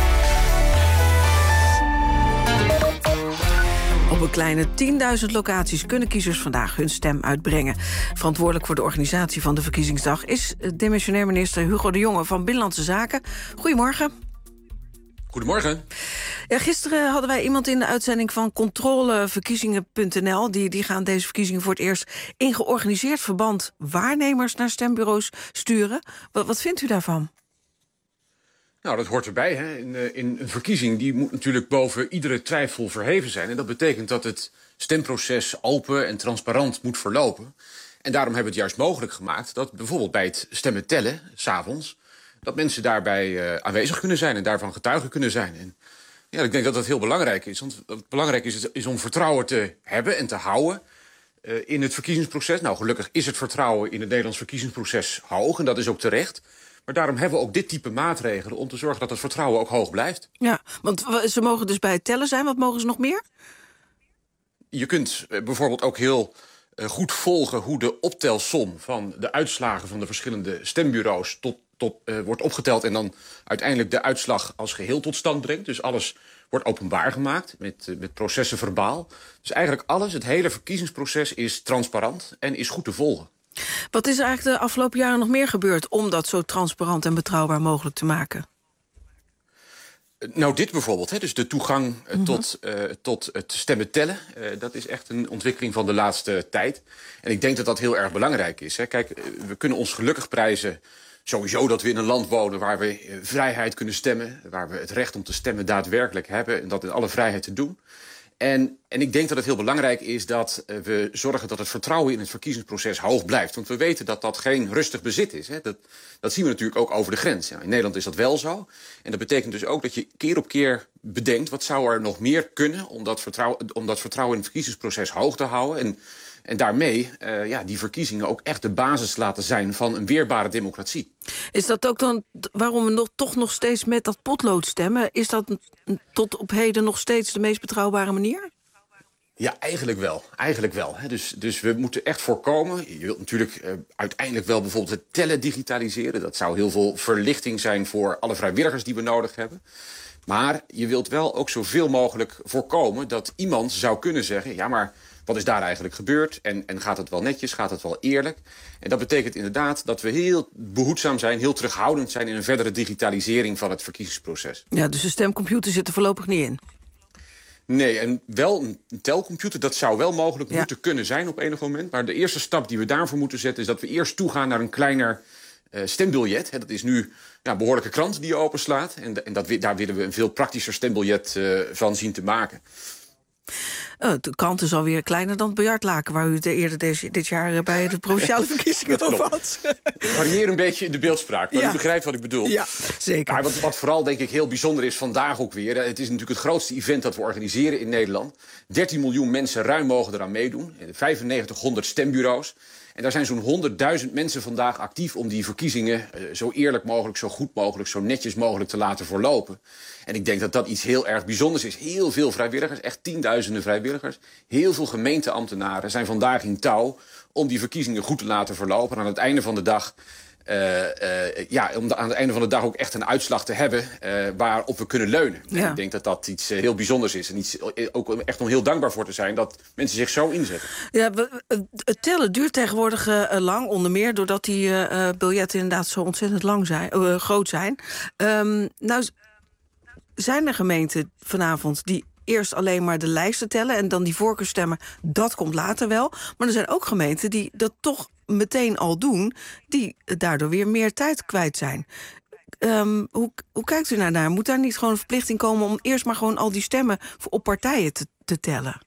Op een kleine tienduizend locaties kunnen kiezers vandaag hun stem uitbrengen. Verantwoordelijk voor de organisatie van de verkiezingsdag is demissionair minister Hugo de Jonge van Binnenlandse Zaken. Goedemorgen. Goedemorgen. Ja, gisteren hadden wij iemand in de uitzending van controleverkiezingen punt n l. Die, die gaan deze verkiezingen voor het eerst in georganiseerd verband waarnemers naar stembureaus sturen. Wat, wat vindt u daarvan? Nou, dat hoort erbij. Hè. In, in een verkiezing die moet natuurlijk boven iedere twijfel verheven zijn. En dat betekent dat het stemproces open en transparant moet verlopen. En daarom hebben we het juist mogelijk gemaakt dat bijvoorbeeld bij het stemmen tellen, 's avonds, dat mensen daarbij uh, aanwezig kunnen zijn en daarvan getuigen kunnen zijn. En ja, ik denk dat dat heel belangrijk is. Want wat belangrijk is, is om vertrouwen te hebben en te houden uh, in het verkiezingsproces. Nou, gelukkig is het vertrouwen in het Nederlands verkiezingsproces hoog en dat is ook terecht. Maar daarom hebben we ook dit type maatregelen om te zorgen dat het vertrouwen ook hoog blijft. Ja, want ze mogen dus bij het tellen zijn. Wat mogen ze nog meer? Je kunt bijvoorbeeld ook heel goed volgen hoe de optelsom van de uitslagen van de verschillende stembureaus tot, tot, uh, wordt opgeteld en dan uiteindelijk de uitslag als geheel tot stand brengt. Dus alles wordt openbaar gemaakt met, uh, met processen verbaal. Dus eigenlijk alles, het hele verkiezingsproces is transparant en is goed te volgen. Wat is er eigenlijk de afgelopen jaren nog meer gebeurd om dat zo transparant en betrouwbaar mogelijk te maken? Nou, dit bijvoorbeeld, hè, dus de toegang uh, mm-hmm. tot, uh, tot het stemmen tellen. Uh, dat is echt een ontwikkeling van de laatste tijd. En ik denk dat dat heel erg belangrijk is. Hè. Kijk, uh, we kunnen ons gelukkig prijzen sowieso dat we in een land wonen waar we uh, vrijheid kunnen stemmen. Waar we het recht om te stemmen daadwerkelijk hebben. En dat in alle vrijheid te doen. En, en ik denk dat het heel belangrijk is dat uh, we zorgen dat het vertrouwen in het verkiezingsproces hoog blijft. Want we weten dat dat geen rustig bezit is. Hè. Dat, dat zien we natuurlijk ook over de grens. Ja, in Nederland is dat wel zo. En dat betekent dus ook dat je keer op keer bedenkt, wat zou er nog meer kunnen om dat vertrouwen, om dat vertrouwen in het verkiezingsproces hoog te houden. En, en daarmee uh, ja, die verkiezingen ook echt de basis laten zijn van een weerbare democratie. Is dat ook dan waarom we nog, toch nog steeds met dat potlood stemmen? Is dat tot op heden nog steeds de meest betrouwbare manier? Ja, eigenlijk wel. Eigenlijk wel. Hè. Dus, dus we moeten echt voorkomen. Je wilt natuurlijk uh, uiteindelijk wel bijvoorbeeld het tellen digitaliseren. Dat zou heel veel verlichting zijn voor alle vrijwilligers die we nodig hebben. Maar je wilt wel ook zoveel mogelijk voorkomen dat iemand zou kunnen zeggen, ja, maar wat is daar eigenlijk gebeurd? En, en gaat het wel netjes? Gaat het wel eerlijk? En dat betekent inderdaad dat we heel behoedzaam zijn, heel terughoudend zijn in een verdere digitalisering van het verkiezingsproces. Ja, dus de stemcomputer zit er voorlopig niet in? Nee, en wel een telcomputer, dat zou wel mogelijk ja. moeten kunnen zijn op enig moment. Maar de eerste stap die we daarvoor moeten zetten is dat we eerst toegaan naar een kleiner uh, stembiljet. He, dat is nu ja, een behoorlijke krant die je openslaat. En, en dat, daar willen we een veel praktischer stembiljet uh, van zien te maken. Uh, de krant is alweer kleiner dan het biljartlaken, waar u het eerder deze, dit jaar bij de provinciale verkiezingen over had. Ik varieer een beetje in de beeldspraak, maar ja. u begrijpt wat ik bedoel. Ja, zeker. Maar wat, wat vooral denk ik heel bijzonder is vandaag ook weer, het is natuurlijk het grootste event dat we organiseren in Nederland. dertien miljoen mensen ruim mogen eraan meedoen, vijfennegentighonderd stembureaus. En daar zijn zo'n honderdduizend mensen vandaag actief om die verkiezingen uh, zo eerlijk mogelijk, zo goed mogelijk, zo netjes mogelijk te laten verlopen. En ik denk dat dat iets heel erg bijzonders is. Heel veel vrijwilligers, echt tienduizenden vrijwilligers. Heel veel gemeenteambtenaren zijn vandaag in touw om die verkiezingen goed te laten verlopen. En aan het einde van de dag, uh, uh, ja, om de, aan het einde van de dag ook echt een uitslag te hebben uh, waarop we kunnen leunen. Ja. En ik denk dat dat iets uh, heel bijzonders is. En iets, ook echt om heel dankbaar voor te zijn dat mensen zich zo inzetten. Ja, we, het tellen duurt tegenwoordig uh, lang, onder meer doordat die uh, biljetten inderdaad zo ontzettend lang zijn, uh, groot zijn. Um, nou, zijn er gemeenten vanavond die eerst alleen maar de lijsten tellen en dan die voorkeurstemmen, dat komt later wel. Maar er zijn ook gemeenten die dat toch meteen al doen, die daardoor weer meer tijd kwijt zijn. Um, hoe, hoe kijkt u naar daar? Moet daar niet gewoon een verplichting komen om eerst maar gewoon al die stemmen op partijen te, te tellen?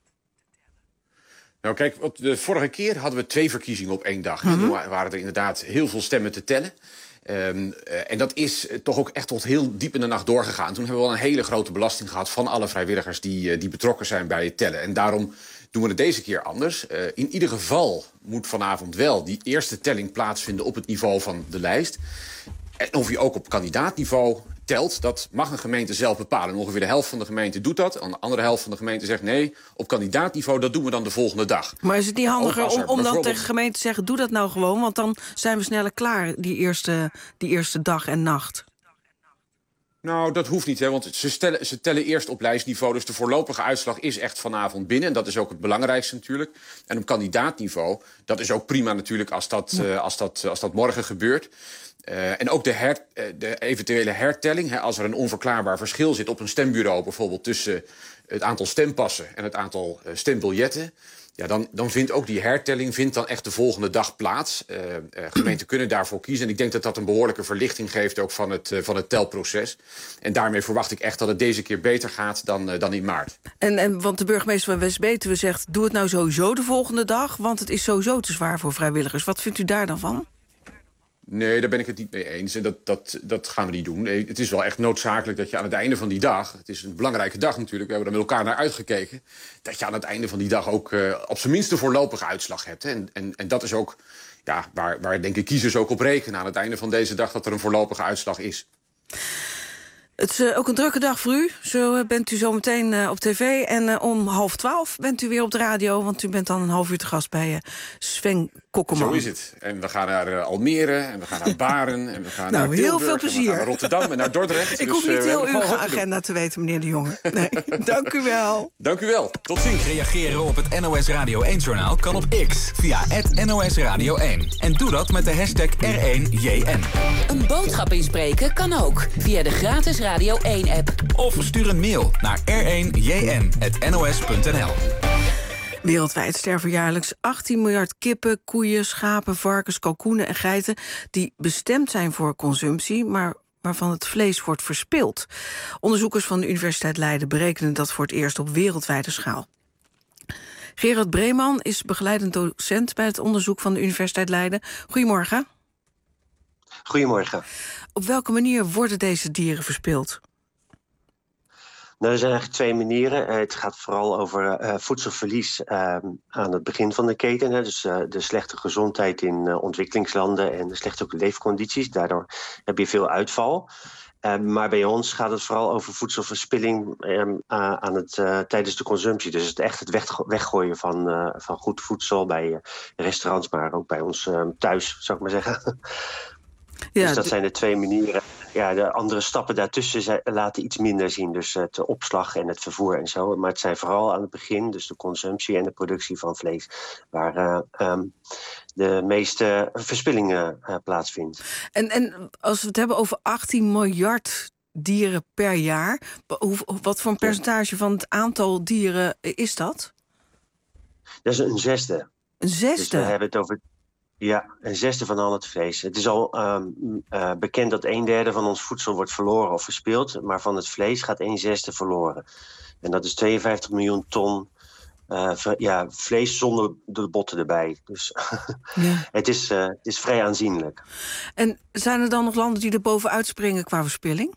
Nou kijk, de vorige keer hadden we twee verkiezingen op één dag. Mm-hmm. Toen waren er inderdaad heel veel stemmen te tellen. Um, uh, en dat is uh, toch ook echt tot heel diep in de nacht doorgegaan. Toen hebben we wel een hele grote belasting gehad van alle vrijwilligers die, uh, die betrokken zijn bij het tellen. En daarom doen we het deze keer anders. Uh, in ieder geval moet vanavond wel die eerste telling plaatsvinden op het niveau van de lijst. En of je ook op kandidaatniveau telt, dat mag een gemeente zelf bepalen. Ongeveer de helft van de gemeente doet dat. En de andere helft van de gemeente zegt nee, op kandidaatniveau, dat doen we dan de volgende dag. Maar is het niet handiger om, om dan tegen gemeenten te zeggen, doe dat nou gewoon, want dan zijn we sneller klaar die eerste, die eerste dag en nacht? Nou, dat hoeft niet, hè, want ze, stellen, ze tellen eerst op lijstniveau. Dus de voorlopige uitslag is echt vanavond binnen. En dat is ook het belangrijkste natuurlijk. En op kandidaatniveau, dat is ook prima natuurlijk als dat, ja. uh, als dat, als dat morgen gebeurt. Uh, en ook de, her, uh, de eventuele hertelling, hè, als er een onverklaarbaar verschil zit op een stembureau, bijvoorbeeld tussen het aantal stempassen en het aantal uh, stembiljetten, ja, dan, dan vindt ook die hertelling vindt dan echt de volgende dag plaats. Uh, uh, gemeenten kunnen daarvoor kiezen. En ik denk dat dat een behoorlijke verlichting geeft ook van het, uh, van het telproces. En daarmee verwacht ik echt dat het deze keer beter gaat dan, uh, dan in maart. En, en want de burgemeester van West-Betuwe zegt, doe het nou sowieso de volgende dag, want het is sowieso te zwaar voor vrijwilligers. Wat vindt u daar dan van? Nee, daar ben ik het niet mee eens. En dat, dat, dat gaan we niet doen. Nee, het is wel echt noodzakelijk dat je aan het einde van die dag, het is een belangrijke dag natuurlijk, we hebben er met elkaar naar uitgekeken, dat je aan het einde van die dag ook uh, op zijn minst de voorlopige uitslag hebt. Hè. En, en, en dat is ook ja, waar, waar denk ik kiezers ook op rekenen aan het einde van deze dag... dat er een voorlopige uitslag is. Het is uh, ook een drukke dag voor u. Zo uh, bent u zo meteen uh, op tv. En uh, om half twaalf bent u weer op de radio... want u bent dan een half uur te gast bij uh, Sven Kokkelman. Zo is het. En we gaan naar uh, Almere, en we gaan naar Baren... en we gaan nou, naar heel Tilburg, veel plezier. En we gaan naar Rotterdam en naar Dordrecht. Ik dus, hoef niet uh, heel uw te agenda te weten, meneer de Jonge. Nee, dank u wel. Dank u wel. Tot ziens. Reageren op het N O S Radio één-journaal kan op X via het N O S Radio één. En doe dat met de hashtag R één J N. Een boodschap inspreken kan ook via de gratis Radio één-app. Of stuur een mail naar r één j n punt n o s punt n l. Wereldwijd sterven jaarlijks achttien miljard kippen, koeien, schapen, varkens, kalkoenen en geiten... die bestemd zijn voor consumptie, maar waarvan het vlees wordt verspild. Onderzoekers van de Universiteit Leiden berekenen dat voor het eerst op wereldwijde schaal. Gerard Breeman is begeleidend docent bij het onderzoek van de Universiteit Leiden. Goedemorgen. Goedemorgen. Op welke manier worden deze dieren verspild? Nou, er zijn eigenlijk twee manieren. Het gaat vooral over uh, voedselverlies uh, aan het begin van de keten. Hè. Dus uh, de slechte gezondheid in uh, ontwikkelingslanden en de slechte leefcondities. Daardoor heb je veel uitval. Uh, maar bij ons gaat het vooral over voedselverspilling um, uh, aan het, uh, tijdens de consumptie. Dus het echt het weg, weggooien van, uh, van goed voedsel bij uh, restaurants, maar ook bij ons uh, thuis, zou ik maar zeggen. Ja, dus dat zijn de twee manieren. Ja, de andere stappen daartussen zijn, laten iets minder zien. Dus uh, de opslag en het vervoer en zo. Maar het zijn vooral aan het begin, dus de consumptie en de productie van vlees, waar uh, um, de meeste verspillingen uh, plaatsvindt. En, en als we het hebben over achttien miljard dieren per jaar, hoe, wat voor een percentage van het aantal dieren is dat? Dat is een zesde. Een zesde? Dus we hebben het over... Ja, een zesde van al het vlees. Het is al um, uh, bekend dat een derde van ons voedsel wordt verloren of verspild. Maar van het vlees gaat een zesde verloren. En dat is tweeënvijftig miljoen ton uh, ja, vlees zonder de botten erbij. Dus ja. het, is, uh, het is vrij aanzienlijk. En zijn er dan nog landen die er bovenuit springen qua verspilling?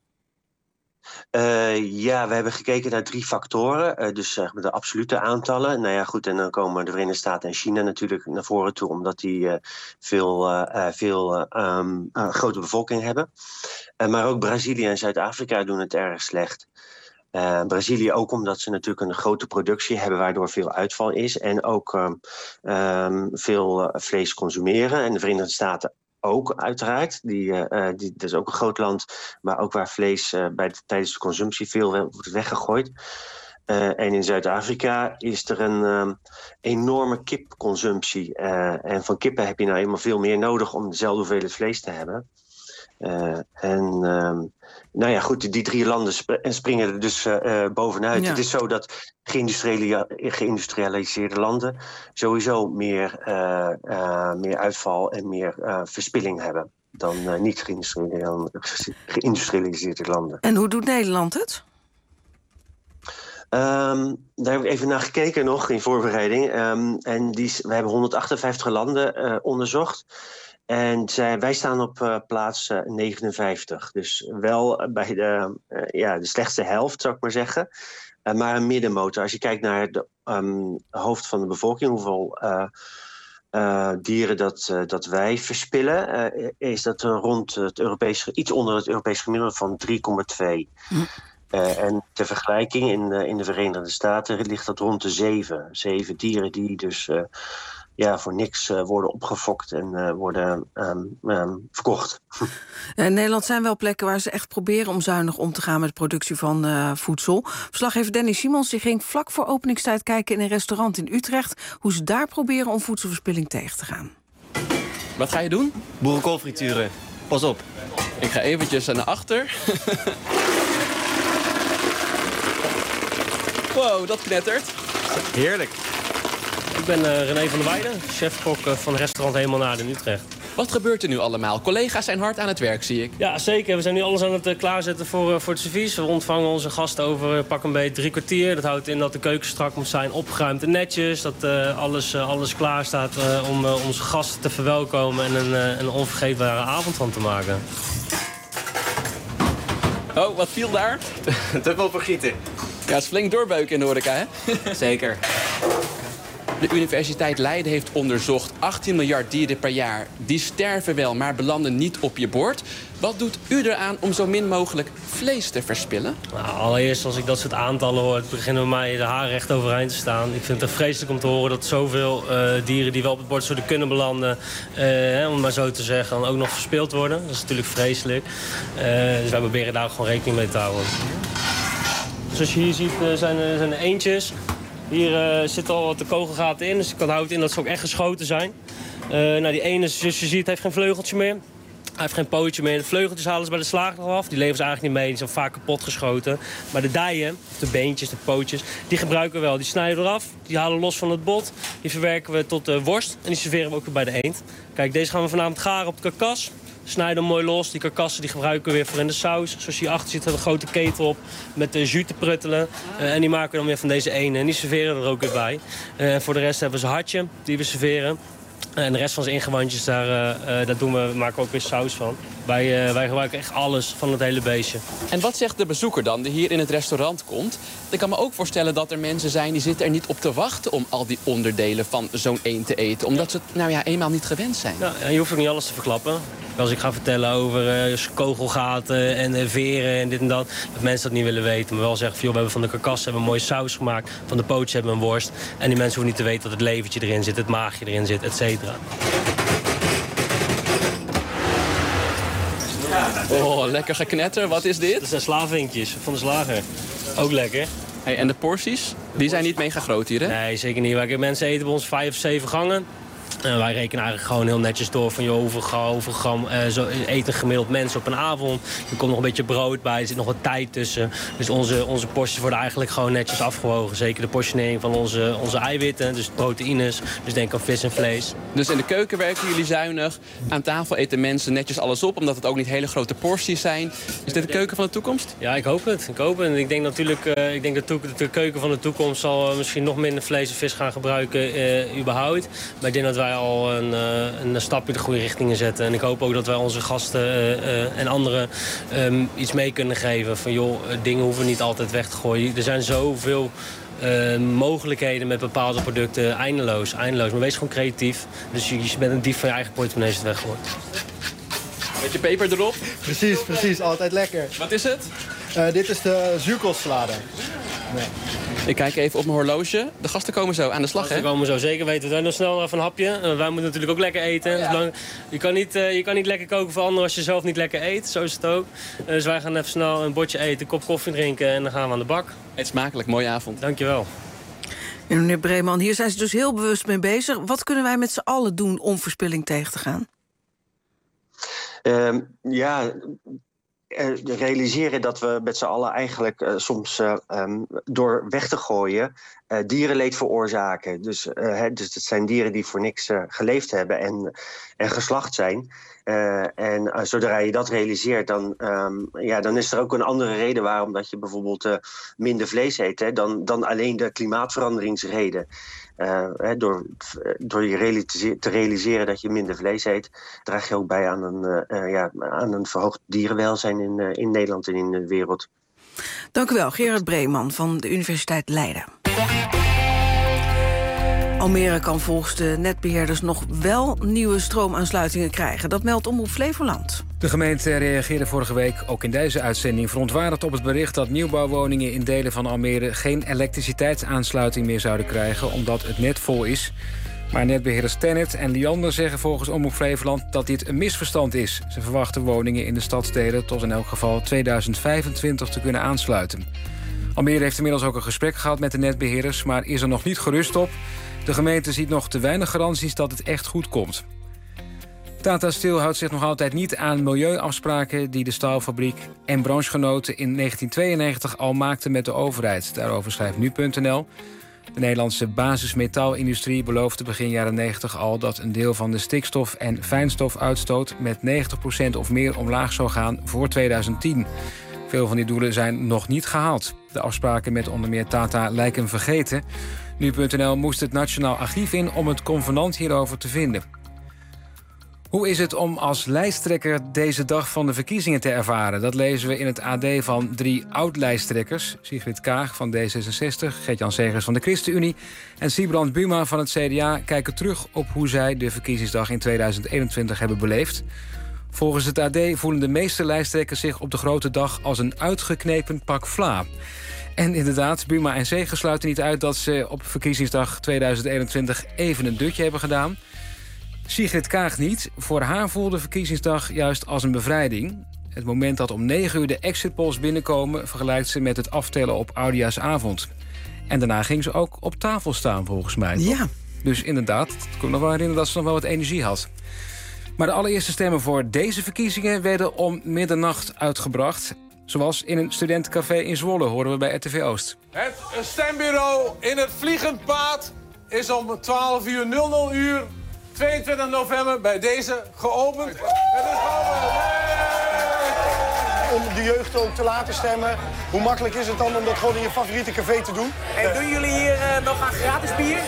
Uh, ja, we hebben gekeken naar drie factoren. Uh, dus uh, de absolute aantallen. Nou ja, goed, en dan komen de Verenigde Staten en China natuurlijk naar voren toe, omdat die uh, veel, uh, uh, veel uh, um, uh, grote bevolking hebben. Uh, maar ook Brazilië en Zuid-Afrika doen het erg slecht. Uh, Brazilië ook omdat ze natuurlijk een grote productie hebben, waardoor veel uitval is. En ook um, um, veel uh, vlees consumeren. En de Verenigde Staten ook, uiteraard. Die, uh, die, dat is ook een groot land, maar ook waar vlees uh, bij de, tijdens de consumptie veel wordt weggegooid. Uh, en in Zuid-Afrika is er een um, enorme kipconsumptie. Uh, en van kippen heb je nou eenmaal veel meer nodig om dezelfde hoeveelheid vlees te hebben. Uh, en um, nou ja, goed, die drie landen sp- springen er dus uh, uh, bovenuit. Ja. Het is zo dat geïndustriali- geïndustrialiseerde landen sowieso meer, uh, uh, meer uitval en meer uh, verspilling hebben dan uh, niet geïndustrialiseerde landen. En hoe doet Nederland het? Um, daar heb ik even naar gekeken nog in voorbereiding. Um, en die, we hebben honderdachtenvijftig landen uh, onderzocht. En zij, wij staan op uh, plaats uh, negenenvijftig. Dus wel bij de, uh, ja, de slechtste helft, zou ik maar zeggen. Uh, maar een middenmotor. Als je kijkt naar de um, hoofd van de bevolking, hoeveel uh, uh, dieren dat, uh, dat wij verspillen, uh, is dat uh, rond het Europese, iets onder het Europese gemiddelde van drie komma twee. Hm. Uh, en ter vergelijking, in, uh, in de Verenigde Staten ligt dat rond de zeven. Zeven dieren die dus uh, ja, voor niks uh, worden opgefokt en uh, worden um, um, verkocht. In Nederland zijn wel plekken waar ze echt proberen om zuinig om te gaan met de productie van uh, voedsel. Verslaggever Danny Simons die ging vlak voor openingstijd kijken in een restaurant in Utrecht hoe ze daar proberen om voedselverspilling tegen te gaan. Wat ga je doen? Boerenkool frituren. Pas op. Ik ga eventjes naar achter. Wow, dat knettert. Heerlijk. Ik ben uh, René van der Weijden, chef-kok uh, van restaurant Hemelnaarde in Utrecht. Wat gebeurt er nu allemaal? Collega's zijn hard aan het werk, zie ik. Ja, zeker. We zijn nu alles aan het uh, klaarzetten voor, uh, voor het servies. We ontvangen onze gasten over uh, pak een beetje drie kwartier. Dat houdt in dat de keuken strak moet zijn, opgeruimd en netjes. Dat uh, alles, uh, alles klaar staat uh, om uh, onze gasten te verwelkomen en een, uh, een onvergeetbare avond van te maken. Oh, wat viel daar? Te veel vergieten. Ja, het is flink doorbeuken in de horeca, hè? Zeker. De Universiteit Leiden heeft onderzocht achttien miljard dieren per jaar. Die sterven wel, maar belanden niet op je bord. Wat doet u eraan om zo min mogelijk vlees te verspillen? Nou, allereerst, als ik dat soort aantallen hoor, beginnen bij mij de haren recht overeind te staan. Ik vind het vreselijk om te horen dat zoveel uh, dieren die wel op het bord zouden kunnen belanden, uh, om het maar zo te zeggen, dan ook nog verspild worden. Dat is natuurlijk vreselijk. Uh, dus wij proberen daar gewoon rekening mee te houden. Zoals je hier ziet uh, zijn, er, zijn er eentjes. Hier uh, zitten al wat de kogelgaten in, dus ik kan houden in dat ze ook echt geschoten zijn. Uh, nou, die ene, zoals je ziet, heeft geen vleugeltje meer. Hij heeft geen pootje meer. De vleugeltjes halen ze bij de slager nog af. Die leveren ze eigenlijk niet mee. Die zijn vaak kapot geschoten. Maar de dijen, de beentjes, de pootjes, die gebruiken we wel. Die snijden we eraf. Die halen los van het bot. Die verwerken we tot uh, worst. En die serveren we ook weer bij de eend. Kijk, deze gaan we vanavond garen op de karkas. Snijden hem mooi los. Die karkassen die gebruiken we weer voor in de saus. Zoals je hierachter ziet, een grote ketel op met de jus te pruttelen. Uh, en die maken we dan weer van deze ene. En die serveren we er ook weer bij. Uh, voor de rest hebben we een hartje die we serveren. En de rest van zijn ingewandjes, daar, uh, daar doen we, maken we ook weer saus van. Wij, uh, wij gebruiken echt alles van het hele beestje. En wat zegt de bezoeker dan, die hier in het restaurant komt? Ik kan me ook voorstellen dat er mensen zijn die zitten er niet op te wachten om al die onderdelen van zo'n eend te eten. Omdat ze het nou ja, eenmaal niet gewend zijn. Ja, je hoeft ook niet alles te verklappen. Als ik ga vertellen over uh, kogelgaten en uh, veren en dit en dat, dat mensen dat niet willen weten. Maar wel zeggen, joh, we hebben van de karkas hebben een mooie saus gemaakt. Van de pootjes hebben we een worst. En die mensen hoeven niet te weten dat het levertje erin zit, het maagje erin zit, et cetera. Oh, lekker geknetter. Wat is dit? Dat zijn slavinkjes van de slager. Ook lekker. Hey, en de porties? Die zijn niet mega groot hier, hè? Nee, zeker niet. Wij, mensen eten bij ons vijf of zeven gangen. En wij rekenen eigenlijk gewoon heel netjes door van joh, hoeveel gram, hoeveel gram uh, zo eet een gemiddeld mens op een avond. Er komt nog een beetje brood bij, er zit nog wat tijd tussen. Dus onze, onze porties worden eigenlijk gewoon netjes afgewogen. Zeker de portionering van onze, onze eiwitten, dus proteïnes. Dus denk aan vis en vlees. Dus in de keuken werken jullie zuinig. Aan tafel eten mensen netjes alles op, omdat het ook niet hele grote porties zijn. Is dit de keuken van de toekomst? Ja, ik hoop het. Ik hoop het. En ik denk natuurlijk, uh, ik denk dat de, de keuken van de toekomst zal uh, misschien nog minder vlees en vis gaan gebruiken, uh, überhaupt. Maar ik denk dat wij al een, uh, een stapje de goede richting in zetten. En ik hoop ook dat wij onze gasten uh, uh, en anderen um, iets mee kunnen geven. Van joh, dingen hoeven niet altijd weg te gooien. Er zijn zoveel uh, mogelijkheden met bepaalde producten. Eindeloos, eindeloos. Maar wees gewoon creatief. Dus je, je bent een dief van je eigen portemonnee als het weggooit. Beetje peper erop? Precies, precies. Altijd lekker. Wat is het? Uh, dit is de zuurkoolsalade. Nee. Ik kijk even op mijn horloge. De gasten komen zo aan de slag, hè? De gasten komen zo, zeker weten. We zijn nog snel even een hapje. Uh, wij moeten natuurlijk ook lekker eten. Ja. Dus je, kan niet, uh, je kan niet lekker koken voor anderen als je zelf niet lekker eet. Zo is het ook. Uh, dus wij gaan even snel een bordje eten, een kop koffie drinken en dan gaan we aan de bak. Eet smakelijk, mooie avond. Dankjewel. En meneer Breeman, hier zijn ze dus heel bewust mee bezig. Wat kunnen wij met z'n allen doen om verspilling tegen te gaan? Um, ja... Uh, realiseren dat we met z'n allen eigenlijk uh, soms uh, um, door weg te gooien uh, dierenleed veroorzaken. Dus, uh, hè, dus het zijn dieren die voor niks uh, geleefd hebben en, en geslacht zijn. Uh, en uh, zodra je dat realiseert, dan, um, ja, dan is er ook een andere reden waarom dat je bijvoorbeeld uh, minder vlees eet, hè, dan, dan alleen de klimaatveranderingsreden. Uh, hè, door, door je realise- te realiseren dat je minder vlees eet, draag je ook bij aan een, uh, ja, aan een verhoogd dierenwelzijn in, uh, in Nederland en in de wereld. Dank u wel, Gerard Breeman van de Universiteit Leiden. Almere kan volgens de netbeheerders nog wel nieuwe stroomaansluitingen krijgen. Dat meldt Omroep Flevoland. De gemeente reageerde vorige week ook in deze uitzending verontwaardigd op het bericht dat nieuwbouwwoningen in delen van Almere geen elektriciteitsaansluiting meer zouden krijgen omdat het net vol is. Maar netbeheerders Tennet en Liander zeggen volgens Omroep Flevoland dat dit een misverstand is. Ze verwachten woningen in de stadsdelen tot in elk geval tweeduizend vijfentwintig te kunnen aansluiten. Almere heeft inmiddels ook een gesprek gehad met de netbeheerders, maar is er nog niet gerust op. De gemeente ziet nog te weinig garanties dat het echt goed komt. Tata Steel houdt zich nog altijd niet aan milieuafspraken die de staalfabriek en branchegenoten in negentien tweeënnegentig al maakten met de overheid. Daarover schrijft nu punt n l. De Nederlandse basismetaalindustrie beloofde begin jaren negentig al dat een deel van de stikstof- en fijnstofuitstoot met negentig procent of meer omlaag zou gaan voor tweeduizend tien. Veel van die doelen zijn nog niet gehaald. De afspraken met onder meer Tata lijken vergeten. Nu punt n l moest het Nationaal Archief in om het convenant hierover te vinden. Hoe is het om als lijsttrekker deze dag van de verkiezingen te ervaren? Dat lezen we in het A D van drie oud-lijsttrekkers. Sigrid Kaag van D zesenzestig, Gert-Jan Segers van de ChristenUnie en Sibrand Buma van het C D A kijken terug op hoe zij de verkiezingsdag in tweeduizend eenentwintig hebben beleefd. Volgens het A D voelen de meeste lijsttrekkers zich op de grote dag als een uitgeknepen pak vla. En inderdaad, Buma en Segers sluiten niet uit dat ze op verkiezingsdag tweeduizend eenentwintig even een dutje hebben gedaan. Sigrid Kaag niet. Voor haar voelde verkiezingsdag juist als een bevrijding. Het moment dat om negen uur de exit polls binnenkomen vergelijkt ze met het aftellen op Oudejaarsavond. En daarna ging ze ook op tafel staan, volgens mij. Ja. Dus inderdaad, ik kon me nog wel herinneren dat ze nog wel wat energie had. Maar de allereerste stemmen voor deze verkiezingen werden om middernacht uitgebracht. Zoals in een studentencafé in Zwolle, horen we bij R T V Oost. Het stembureau in het Vliegend Paard is om twaalf uur nul nul uur tweeëntwintig november bij deze geopend. Het is geopend. Om de jeugd ook te laten stemmen. Hoe makkelijk is het dan om dat gewoon in je favoriete café te doen? En doen jullie hier uh, nog aan gratis bier?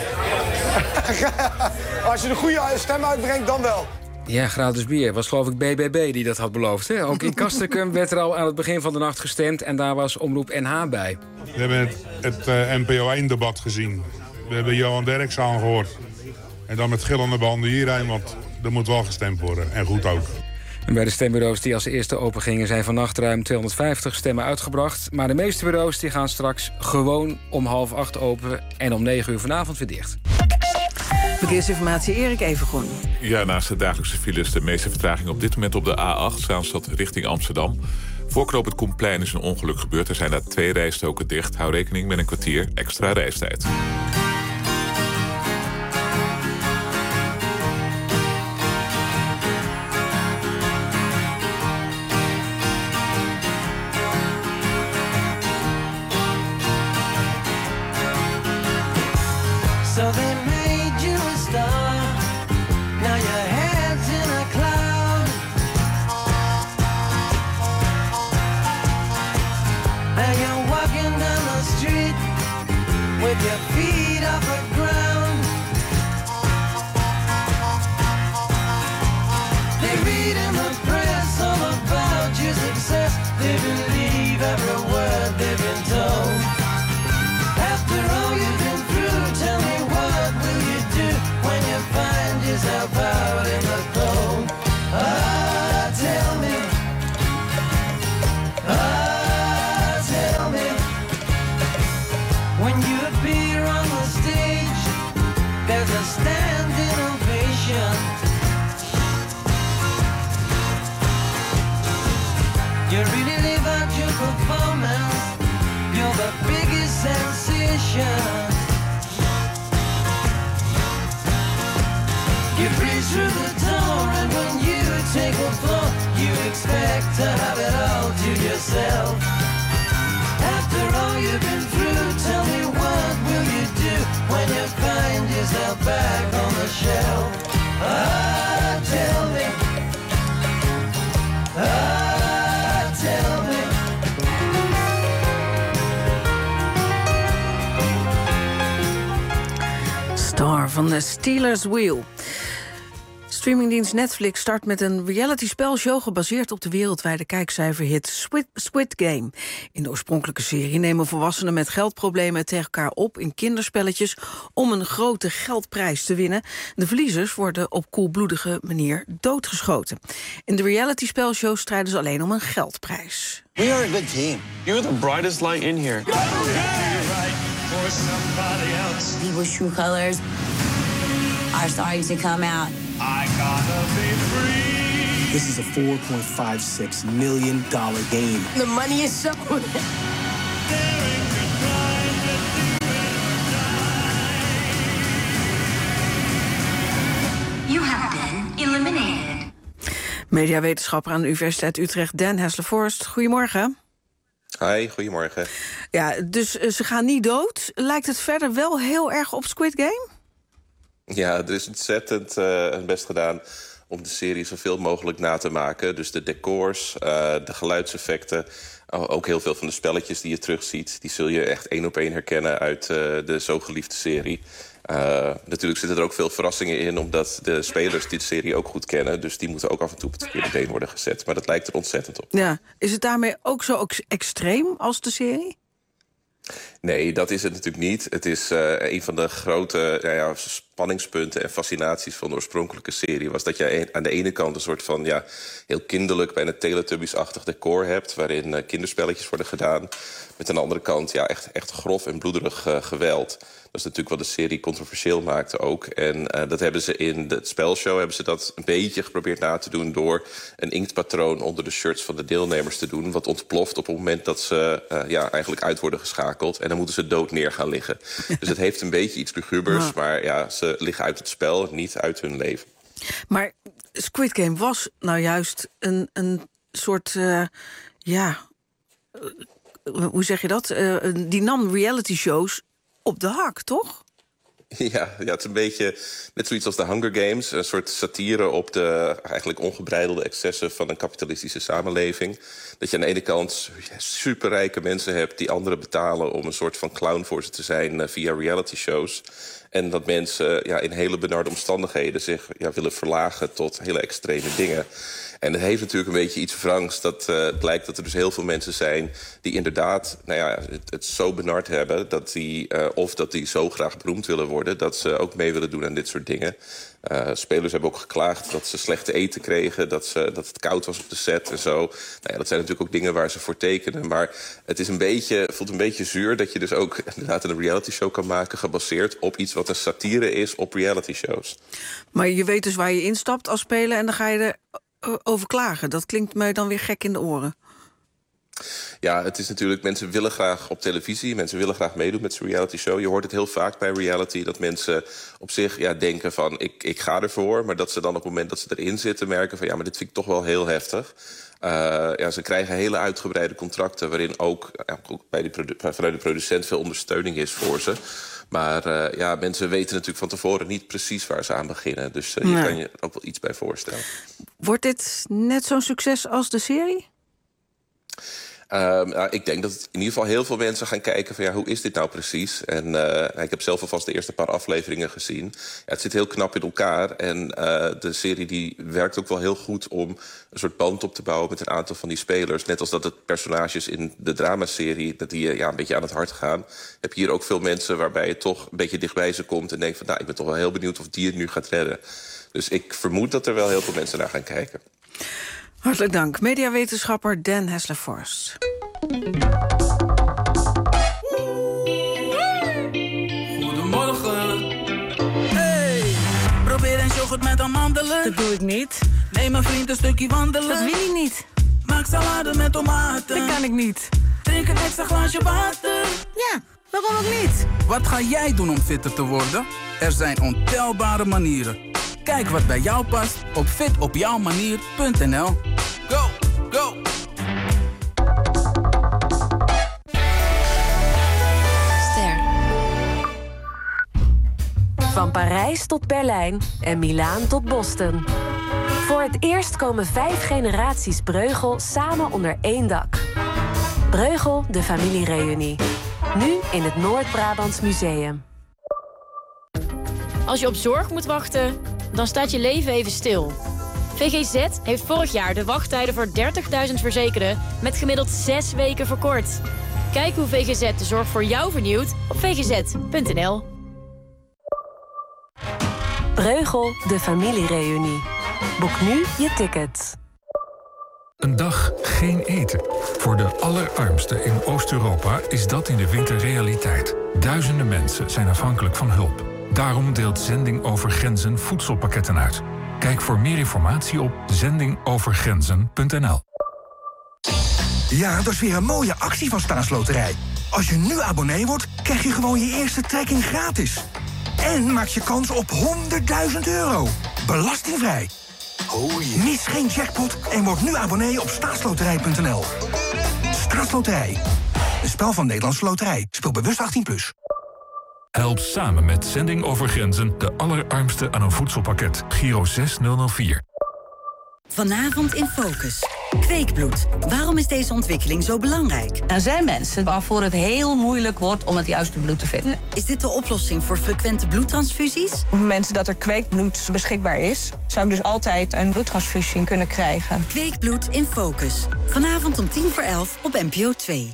Als je een goede stem uitbrengt, dan wel. Ja, gratis bier. Was geloof ik B B B die dat had beloofd. Hè? Ook in Castricum werd er al aan het begin van de nacht gestemd en daar was Omroep N H bij. We hebben het, het uh, N P O één-debat gezien. We hebben Johan Derksen aangehoord. En dan met gillende banden hierheen, want er moet wel gestemd worden. En goed ook. En bij de stembureaus die als eerste open gingen zijn vannacht ruim tweehonderdvijftig stemmen uitgebracht. Maar de meeste bureaus die gaan straks gewoon om half acht open en om negen uur vanavond weer dicht. Verkeersinformatie, Erik Evengroen. Ja, naast de dagelijkse files de meeste vertraging op dit moment op de A acht, Zaanstad richting Amsterdam. Voor knooppunt Koenplein is een ongeluk gebeurd. Er zijn daar twee rijstroken dicht. Hou rekening met een kwartier extra reistijd. So they made you a star. Now your head's in a cloud. And you're walking down the street with your feet off the ground. They read in the press all about your success. They believe every word they've been told. After all you've been through, tell me what will you do when you find yourself out in the cold? Ah, tell me. Ah, tell me. When you appear on the stage, there's a standing ovation. You really live out your performance. You're the biggest sensation. You breeze through the door, and when you take the floor, you expect to have it all to yourself. After all you've been through, tell me what will you do when you find yourself back on the shelf? Ah, tell me. Ah, tell me. Star van de Steelers Wheel. Streamingdienst Netflix start met een reality-spelshow gebaseerd op de wereldwijde kijkcijferhit Squid, Squid Game. In de oorspronkelijke serie nemen volwassenen met geldproblemen tegen elkaar op in kinderspelletjes om een grote geldprijs te winnen. De verliezers worden op koelbloedige manier doodgeschoten. In de reality-spelshow strijden ze alleen om een geldprijs. We are a good team. You're the brightest light in here. People's true colors are starting to come out. I gotta be free. This is a four point five six million dollar game. The money is so... You have been eliminated. Mediawetenschapper aan de Universiteit Utrecht, Dan Hesler-Forst. Goedemorgen. Hi, goedemorgen. Ja, dus uh, ze gaan niet dood. Lijkt het verder wel heel erg op Squid Game? Ja, het is ontzettend uh, het best gedaan om de serie zoveel mogelijk na te maken. Dus de decors, uh, de geluidseffecten, uh, ook heel veel van de spelletjes die je terugziet, die zul je echt één op één herkennen uit uh, de zo geliefde serie. Uh, natuurlijk zitten er ook veel verrassingen in, omdat de spelers dit serie ook goed kennen. Dus die moeten ook af en toe op het verkeerde been worden gezet. Maar dat lijkt er ontzettend op. Ja. Is het daarmee ook zo extreem als de serie? Nee, dat is het natuurlijk niet. Het is uh, een van de grote nou ja, spanningspunten en fascinaties van de oorspronkelijke serie. Was dat je aan de ene kant een soort van ja, heel kinderlijk, bijna Teletubbies-achtig decor hebt, waarin uh, kinderspelletjes worden gedaan. Met aan de andere kant ja, echt, echt grof en bloederig uh, geweld. Dat is natuurlijk wat de serie controversieel maakte ook. En uh, dat hebben ze in de spelshow hebben ze dat een beetje geprobeerd na te doen door een inktpatroon onder de shirts van de deelnemers te doen, wat ontploft op het moment dat ze uh, ja, eigenlijk uit worden geschakeld. En dan moeten ze dood neer gaan liggen. Dus het heeft een beetje iets lugubers, ja. maar ja, ze liggen uit het spel, niet uit hun leven. Maar Squid Game was nou juist een, een soort, uh, ja, uh, hoe zeg je dat? Uh, die nam reality shows op de hak, toch? Ja, ja, het is een beetje net zoiets als de Hunger Games. Een soort satire op de eigenlijk ongebreidelde excessen van een kapitalistische samenleving. Dat je aan de ene kant superrijke mensen hebt die anderen betalen om een soort van clown voor ze te zijn uh, via reality shows. En dat mensen ja, in hele benarde omstandigheden zich ja, willen verlagen tot hele extreme dingen. En het heeft natuurlijk een beetje iets wrangs. Dat uh, het lijkt dat er dus heel veel mensen zijn die inderdaad nou ja, het, het zo benard hebben, dat die, uh, of dat die zo graag beroemd willen worden, dat ze ook mee willen doen aan dit soort dingen. Uh, spelers hebben ook geklaagd dat ze slecht eten kregen, dat, ze, dat het koud was op de set en zo. Nou ja, dat zijn natuurlijk ook dingen waar ze voor tekenen. Maar het is een beetje, voelt een beetje zuur dat je dus ook inderdaad een reality show kan maken gebaseerd op iets wat een satire is op reality shows. Maar je weet dus waar je instapt als speler en dan ga je er over klagen. Dat klinkt mij dan weer gek in de oren. Ja, het is natuurlijk, mensen willen graag op televisie, mensen willen graag meedoen met zo'n reality show. Je hoort het heel vaak bij reality, dat mensen op zich ja, denken van ik, ik ga ervoor, maar dat ze dan op het moment dat ze erin zitten merken van ja, maar dit vind ik toch wel heel heftig. Uh, ja, ze krijgen hele uitgebreide contracten waarin ook, ja, ook bij die produ- vanuit de producent veel ondersteuning is voor ze. Maar uh, ja, mensen weten natuurlijk van tevoren niet precies waar ze aan beginnen. Dus uh, je nee. kan je er ook wel iets bij voorstellen. Wordt dit net zo'n succes als de serie? Um, nou, ik denk dat in ieder geval heel veel mensen gaan kijken van ja, hoe is dit nou precies? En uh, ik heb zelf alvast de eerste paar afleveringen gezien. Ja, het zit heel knap in elkaar. En uh, de serie die werkt ook wel heel goed om een soort band op te bouwen met een aantal van die spelers. Net als dat het personages in de dramaserie, dat die ja, een beetje aan het hart gaan, heb je hier ook veel mensen waarbij je toch een beetje dichtbij ze komt en denkt van nou, ik ben toch wel heel benieuwd of die het nu gaat redden. Dus ik vermoed dat er wel heel veel mensen naar gaan kijken. Hartelijk dank. Mediawetenschapper Dan Hesler-Forst. Goedemorgen. Hey, probeer eens yoghurt met amandelen. Dat doe ik niet. Neem een vriend een stukje wandelen. Dat wil ik niet. Maak salade met tomaten. Dat kan ik niet. Drink een extra glaasje water. Ja, waarom ook niet? Wat ga jij doen om fitter te worden? Er zijn ontelbare manieren. Kijk wat bij jou past op fit op jouw manier punt n l. Go, go! Ster. Van Parijs tot Berlijn en Milaan tot Boston. Voor het eerst komen vijf generaties Breugel samen onder één dak. Breugel, de familiereunie. Nu in het Noord-Brabants Museum. Als je op zorg moet wachten, dan staat je leven even stil. V G Z heeft vorig jaar de wachttijden voor dertigduizend verzekerden met gemiddeld zes weken verkort. Kijk hoe V G Z de zorg voor jou vernieuwt op v g z punt n l. Breugel, de familiereunie. Boek nu je ticket. Een dag geen eten. Voor de allerarmsten in Oost-Europa is dat in de winter realiteit. Duizenden mensen zijn afhankelijk van hulp. Daarom deelt Zending Over Grenzen voedselpakketten uit. Kijk voor meer informatie op zending over grenzen punt n l. Ja, dat is weer een mooie actie van Staatsloterij. Als je nu abonnee wordt, krijg je gewoon je eerste trekking gratis. En maak je kans op honderdduizend euro. Belastingvrij. Oh yeah. Mis geen jackpot en word nu abonnee op staatsloterij punt n l. Staatsloterij. Een spel van Nederlandse Loterij. Speel bewust achttien plus. Help samen met Zending Over Grenzen de allerarmsten aan een voedselpakket. Giro zes nul nul vier. Vanavond in Focus. Kweekbloed. Waarom is deze ontwikkeling zo belangrijk? Er zijn mensen waarvoor het heel moeilijk wordt om het juiste bloed te vinden. Is dit de oplossing voor frequente bloedtransfusies? Op het moment dat er kweekbloed beschikbaar is, zou ik dus altijd een bloedtransfusie kunnen krijgen. Kweekbloed in Focus. Vanavond om tien voor elf op N P O twee.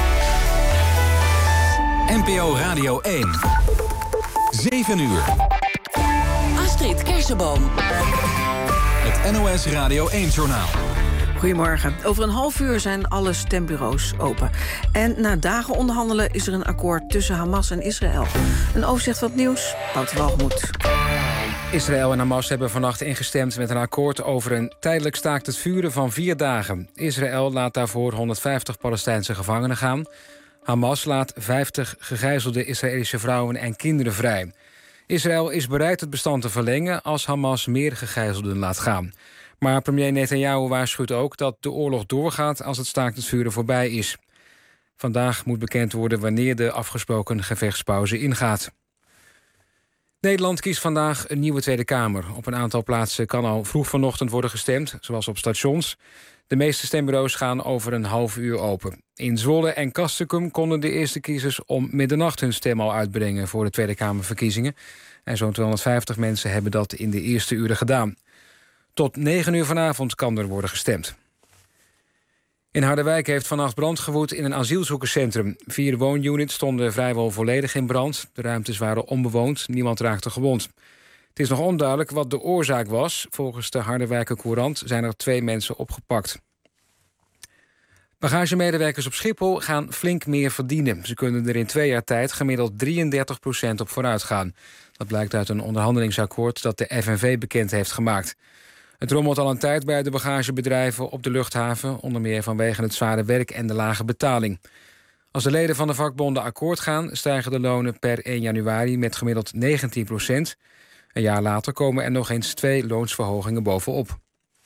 N P O Radio één. zeven uur. Astrid Kersenboom. Het N O S Radio één-journaal. Goedemorgen. Over een half uur zijn alle stembureaus open. En na dagen onderhandelen is er een akkoord tussen Hamas en Israël. Een overzicht van het nieuws, Wouter Walgemoed. Israël en Hamas hebben vannacht ingestemd met een akkoord over een tijdelijk staakt het vuren van vier dagen. Israël laat daarvoor honderdvijftig Palestijnse gevangenen gaan. Hamas laat vijftig gegijzelde Israëlische vrouwen en kinderen vrij. Israël is bereid het bestand te verlengen als Hamas meer gegijzelden laat gaan. Maar premier Netanyahu waarschuwt ook dat de oorlog doorgaat als het staakt het vuren voorbij is. Vandaag moet bekend worden wanneer de afgesproken gevechtspauze ingaat. Nederland kiest vandaag een nieuwe Tweede Kamer. Op een aantal plaatsen kan al vroeg vanochtend worden gestemd, zoals op stations. De meeste stembureaus gaan over een half uur open. In Zwolle en Castricum konden de eerste kiezers om middernacht hun stem al uitbrengen voor de Tweede Kamerverkiezingen. En zo'n tweehonderdvijftig mensen hebben dat in de eerste uren gedaan. Tot negen uur vanavond kan er worden gestemd. In Harderwijk heeft vannacht brand gewoed in een asielzoekerscentrum. Vier woonunits stonden vrijwel volledig in brand. De ruimtes waren onbewoond, niemand raakte gewond. Het is nog onduidelijk wat de oorzaak was. Volgens de Harderwijker Courant zijn er twee mensen opgepakt. Bagagemedewerkers op Schiphol gaan flink meer verdienen. Ze kunnen er in twee jaar tijd gemiddeld drieëndertig procent op vooruit gaan. Dat blijkt uit een onderhandelingsakkoord dat de F N V bekend heeft gemaakt. Het rommelt al een tijd bij de bagagebedrijven op de luchthaven, onder meer vanwege het zware werk en de lage betaling. Als de leden van de vakbonden akkoord gaan, stijgen de lonen per één januari met gemiddeld negentien procent. Een jaar later komen er nog eens twee loonsverhogingen bovenop.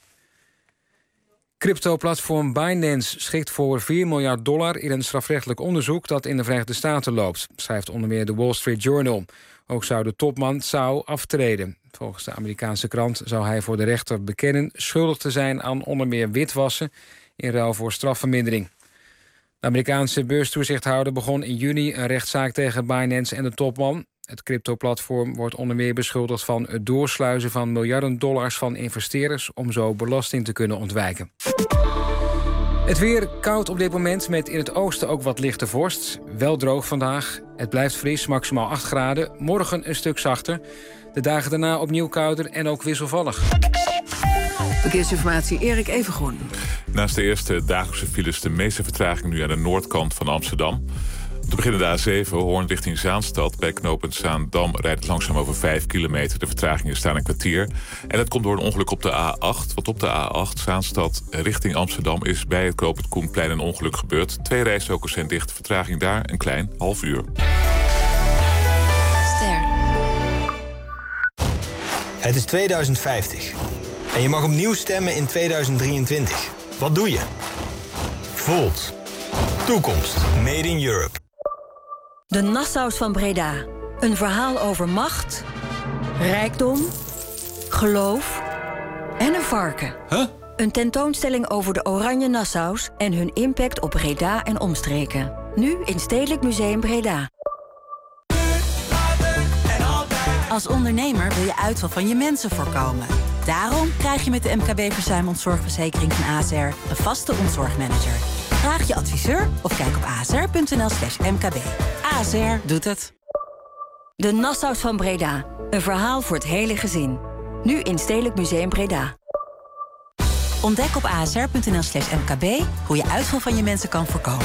Crypto-platform Binance schikt voor vier miljard dollar in een strafrechtelijk onderzoek dat in de Verenigde Staten loopt, schrijft onder meer de Wall Street Journal. Ook zou de topman Zhao aftreden. Volgens de Amerikaanse krant zou hij voor de rechter bekennen schuldig te zijn aan onder meer witwassen in ruil voor strafvermindering. De Amerikaanse beurstoezichthouder begon in juni een rechtszaak tegen Binance en de topman. Het crypto-platform wordt onder meer beschuldigd van het doorsluizen van miljarden dollars van investeerders om zo belasting te kunnen ontwijken. Het weer koud op dit moment met in het oosten ook wat lichte vorst. Wel droog vandaag. Het blijft fris, maximaal acht graden. Morgen een stuk zachter. De dagen daarna opnieuw kouder en ook wisselvallig. Verkeersinformatie, Erik Evengroen. Naast de eerste dagelijkse files de meeste vertraging nu aan de noordkant van Amsterdam. Te beginnen de A zeven, Hoorn richting Zaanstad. Bij knooppunt Zaandam rijdt het langzaam over vijf kilometer. De vertragingen staan een kwartier. En dat komt door een ongeluk op de A acht. Want op de A acht, Zaanstad richting Amsterdam, is bij het knooppunt Koenplein een ongeluk gebeurd. Twee rijstokers zijn dicht. Vertraging daar een klein half uur. Ster. Het is tweeduizend vijftig. En je mag opnieuw stemmen in tweeduizend drieëntwintig. Wat doe je? Volt. Toekomst. Made in Europe. De Nassaus van Breda. Een verhaal over macht, rijkdom, geloof en een varken. Huh? Een tentoonstelling over de Oranje Nassaus en hun impact op Breda en omstreken. Nu in Stedelijk Museum Breda. Als ondernemer wil je uitval van je mensen voorkomen. Daarom krijg je met de M K B-verzuimontzorgverzekering van A S R een vaste ontzorgmanager. Vraag je adviseur of kijk op asr.nl slash mkb. A S R doet het. De Nassaus van Breda. Een verhaal voor het hele gezin. Nu in Stedelijk Museum Breda. Ontdek op asr.nl slash mkb hoe je uitval van je mensen kan voorkomen.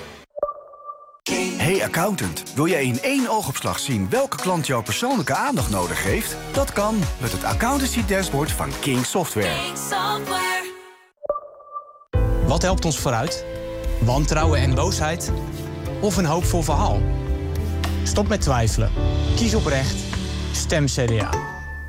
Hey accountant, wil jij in één oogopslag zien welke klant jouw persoonlijke aandacht nodig heeft? Dat kan met het accountancy dashboard van King Software. King Software. Wat helpt ons vooruit? Wantrouwen en boosheid? Of een hoopvol verhaal? Stop met twijfelen. Kies oprecht. Stem C D A.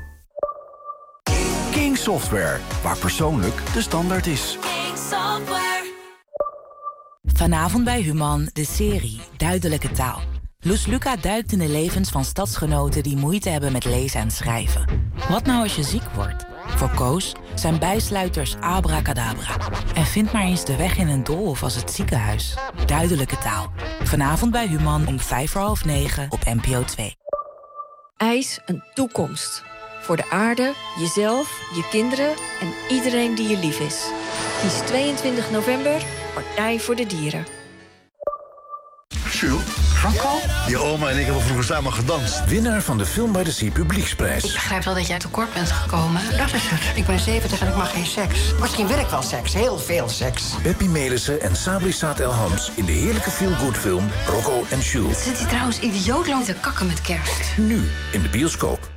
King Software, waar persoonlijk de standaard is. King Software. Vanavond bij Human, de serie Duidelijke Taal. Loes Luca duikt in de levens van stadsgenoten die moeite hebben met lezen en schrijven. Wat nou als je ziek wordt? Voor Koos zijn bijsluiters abracadabra. En vind maar eens de weg in een doolhof als het ziekenhuis. Duidelijke taal. Vanavond bij Human om vijf voor half negen op N P O twee. Eis een toekomst. Voor de aarde, jezelf, je kinderen en iedereen die je lief is. Kies tweeëntwintig november, Partij voor de Dieren. Jules, Franco? Je oma en ik hebben vroeger samen gedanst. Winnaar van de Film by the Sea Publieksprijs. Ik begrijp wel dat jij tekort bent gekomen. Dat is het. Ik ben zeventig en ik mag geen seks. Misschien wil ik wel seks. Heel veel seks. Peppy Melissen en Sabri Saad El Hams in de heerlijke feel-good film Rocco en Jules. Zit hij trouwens idioot lang te kakken met kerst? Nu in de bioscoop.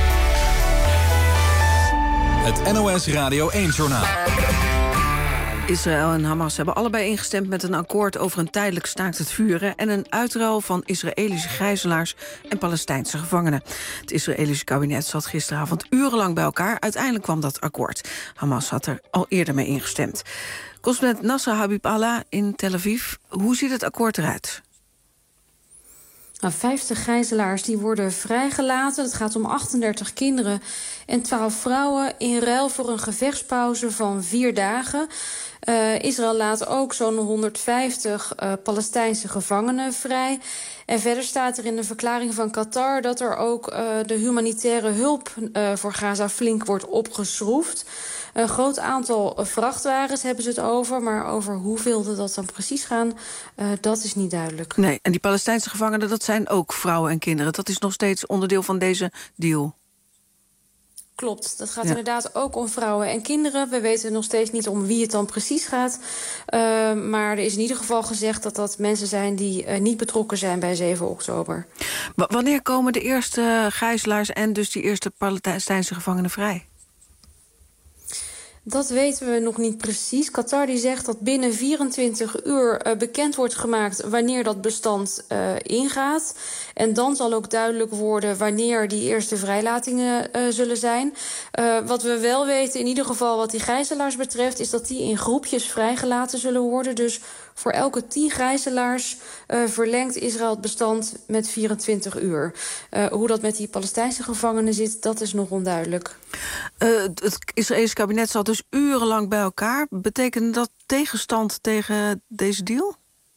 Het N O S Radio één-journaal. Israël en Hamas hebben allebei ingestemd met een akkoord over een tijdelijk staakt het vuren en een uitruil van Israëlische gijzelaars en Palestijnse gevangenen. Het Israëlische kabinet zat gisteravond urenlang bij elkaar. Uiteindelijk kwam dat akkoord. Hamas had er al eerder mee ingestemd. Correspondent Nasser Habib-Allah in Tel Aviv. Hoe ziet het akkoord eruit? Nou, vijftig gijzelaars die worden vrijgelaten. Het gaat om achtendertig kinderen en twaalf vrouwen in ruil voor een gevechtspauze van vier dagen. Uh, Israël laat ook zo'n honderdvijftig uh, Palestijnse gevangenen vrij. En verder staat er in de verklaring van Qatar dat er ook uh, de humanitaire hulp uh, voor Gaza flink wordt opgeschroefd. Een groot aantal vrachtwagens hebben ze het over, maar over hoeveel dat dan precies gaan, uh, dat is niet duidelijk. Nee, en die Palestijnse gevangenen, dat zijn ook vrouwen en kinderen. Dat is nog steeds onderdeel van deze deal. Klopt, dat gaat ja. inderdaad ook om vrouwen en kinderen. We weten nog steeds niet om wie het dan precies gaat. Uh, maar er is in ieder geval gezegd dat dat mensen zijn die uh, niet betrokken zijn bij zeven oktober. W- wanneer komen de eerste gijzelaars en dus die eerste Palestijnse gevangenen vrij? Dat weten we nog niet precies. Qatar die zegt dat binnen vierentwintig uur uh, bekend wordt gemaakt wanneer dat bestand uh, ingaat. En dan zal ook duidelijk worden wanneer die eerste vrijlatingen uh, zullen zijn. Uh, wat we wel weten, in ieder geval wat die gijzelaars betreft, is dat die in groepjes vrijgelaten zullen worden. Dus voor elke tien gijzelaars uh, verlengt Israël het bestand met vierentwintig uur. Uh, hoe dat met die Palestijnse gevangenen zit, dat is nog onduidelijk. Uh, het Israëlische kabinet zat dus urenlang bij elkaar. Betekent dat tegenstand tegen deze deal?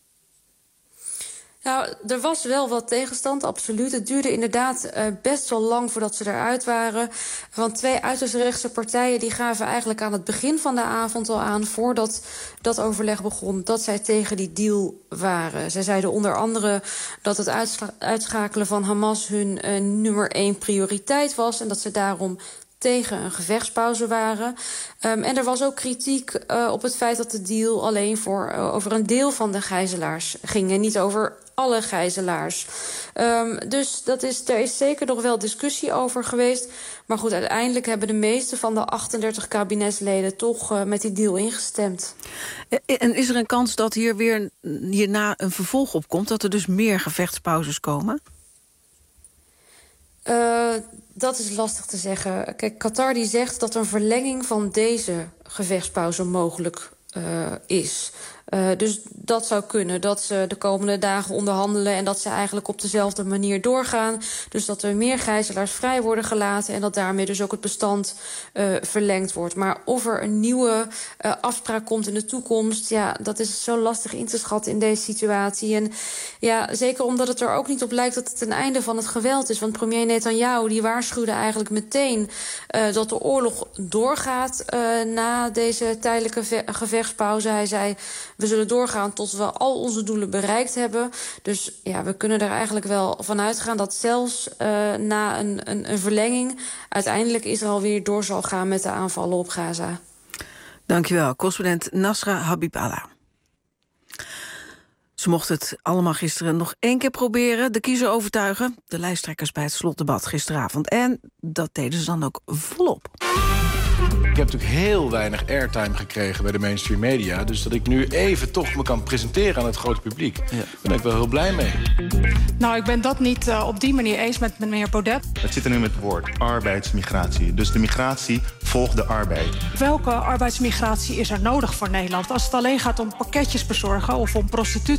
Nou, er was wel wat tegenstand, absoluut. Het duurde inderdaad uh, best wel lang voordat ze eruit waren. Want twee uiterst rechtse partijen die gaven eigenlijk aan het begin van de avond al aan, voordat dat overleg begon, dat zij tegen die deal waren. Zij zeiden onder andere dat het uitscha- uitschakelen van Hamas hun uh, nummer één prioriteit was en dat ze daarom tegen een gevechtspauze waren. Um, en er was ook kritiek uh, op het feit dat de deal alleen voor uh, over een deel van de gijzelaars ging en niet over alle gijzelaars. Um, dus dat is, er is zeker nog wel discussie over geweest. Maar goed, uiteindelijk hebben de meeste van de achtendertig kabinetsleden toch uh, met die deal ingestemd. En is er een kans dat hier weer hierna een vervolg op komt, dat er dus meer gevechtspauzes komen? Uh, dat is lastig te zeggen. Kijk, Qatar die zegt dat een verlenging van deze gevechtspauze mogelijk uh, is. Uh, dus dat zou kunnen, dat ze de komende dagen onderhandelen en dat ze eigenlijk op dezelfde manier doorgaan. Dus dat er meer gijzelaars vrij worden gelaten en dat daarmee dus ook het bestand uh, verlengd wordt. Maar of er een nieuwe uh, afspraak komt in de toekomst, ja, dat is zo lastig in te schatten in deze situatie. En ja, zeker omdat het er ook niet op lijkt dat het een einde van het geweld is. Want premier Netanyahu die waarschuwde eigenlijk meteen uh, dat de oorlog doorgaat uh, na deze tijdelijke ve- gevechtspauze. Hij zei, we zullen doorgaan tot we al onze doelen bereikt hebben. Dus ja, we kunnen er eigenlijk wel van uitgaan dat zelfs uh, na een, een, een verlenging uiteindelijk Israël weer door zal gaan met de aanvallen op Gaza. Dankjewel, correspondent Nasra Habib-Allah. Ze mochten het allemaal gisteren nog één keer proberen. De kiezer overtuigen, de lijsttrekkers bij het slotdebat gisteravond. En dat deden ze dan ook volop. Ik heb natuurlijk heel weinig airtime gekregen bij de mainstream media. Dus dat ik nu even toch me kan presenteren aan het grote publiek. Ja. Daar ben ik wel heel blij mee. Nou, ik ben dat niet uh, op die manier eens met, met meneer Baudet. Het zit er nu met het woord arbeidsmigratie. Dus de migratie volgt de arbeid. Welke arbeidsmigratie is er nodig voor Nederland? Als het alleen gaat om pakketjes bezorgen of om prostitutie,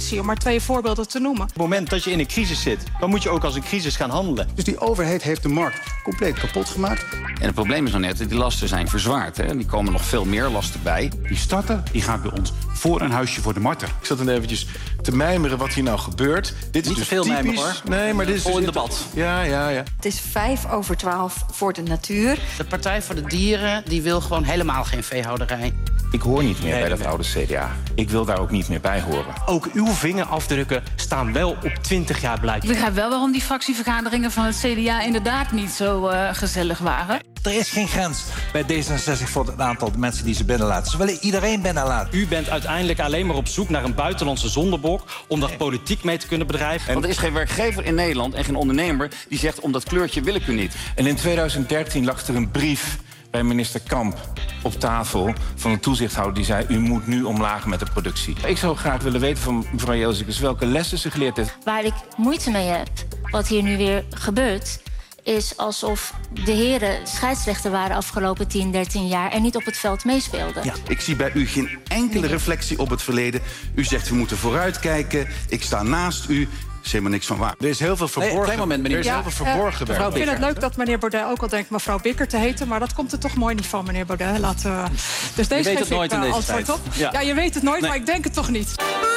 corruptie, om maar twee voorbeelden te noemen. Op het moment dat je in een crisis zit, dan moet je ook als een crisis gaan handelen. Dus die overheid heeft de markt compleet kapot gemaakt. En het probleem is nog net dat die lasten zijn verzwaard. Hè? Die komen nog veel meer lasten bij. Die starter die gaat bij ons voor een huisje voor de marter. Ik zat dan eventjes te mijmeren wat hier nou gebeurt. Dit is Niet dus te veel typisch. mijmeren, hoor. Nee, maar dit is Vol dus in debat. Ja, ja, ja. Het is vijf over twaalf voor de natuur. De Partij voor de Dieren die wil gewoon helemaal geen veehouderij. Ik hoor niet meer Nee, bij dat nee. oude C D A. Ik wil daar ook niet meer bij horen. Ook uw vingerafdrukken staan wel op twintig jaar beleid. Ik begrijp wel waarom die fractievergaderingen van het C D A inderdaad niet zo uh, gezellig waren. Er is geen grens bij D zesenzestig voor het aantal mensen die ze binnenlaten. Ze willen iedereen binnenlaten. U bent uiteindelijk alleen maar op zoek naar een buitenlandse zondebok om daar politiek mee te kunnen bedrijven. Want er is geen werkgever in Nederland en geen ondernemer die zegt om dat kleurtje wil ik u niet. En in tweeduizend dertien lag er een brief bij minister Kamp op tafel van een toezichthouder die zei: u moet nu omlaag met de productie. Ik zou graag willen weten van mevrouw Jeelsicus welke lessen ze geleerd heeft. Waar ik moeite mee heb, wat hier nu weer gebeurt, is alsof de heren scheidsrechter waren afgelopen tien, dertien jaar en niet op het veld meespeelden. Ja, ik zie bij u geen enkele reflectie op het verleden. U zegt we moeten vooruitkijken. Ik sta naast u. Is helemaal niks van waar. Er is heel veel verborgen. Nee, klein moment, meneer. Er is Ja, heel veel verborgen uh, bij. ik vind het leuk dat meneer Baudet ook al denkt mevrouw Bikker te heten, maar dat komt er toch mooi niet van, meneer Baudet. Laten we... Dus deze weet geef het nooit ik in uh, deze antwoord tijd. op. Ja. Ja, je weet het nooit, Nee. maar ik denk het toch niet.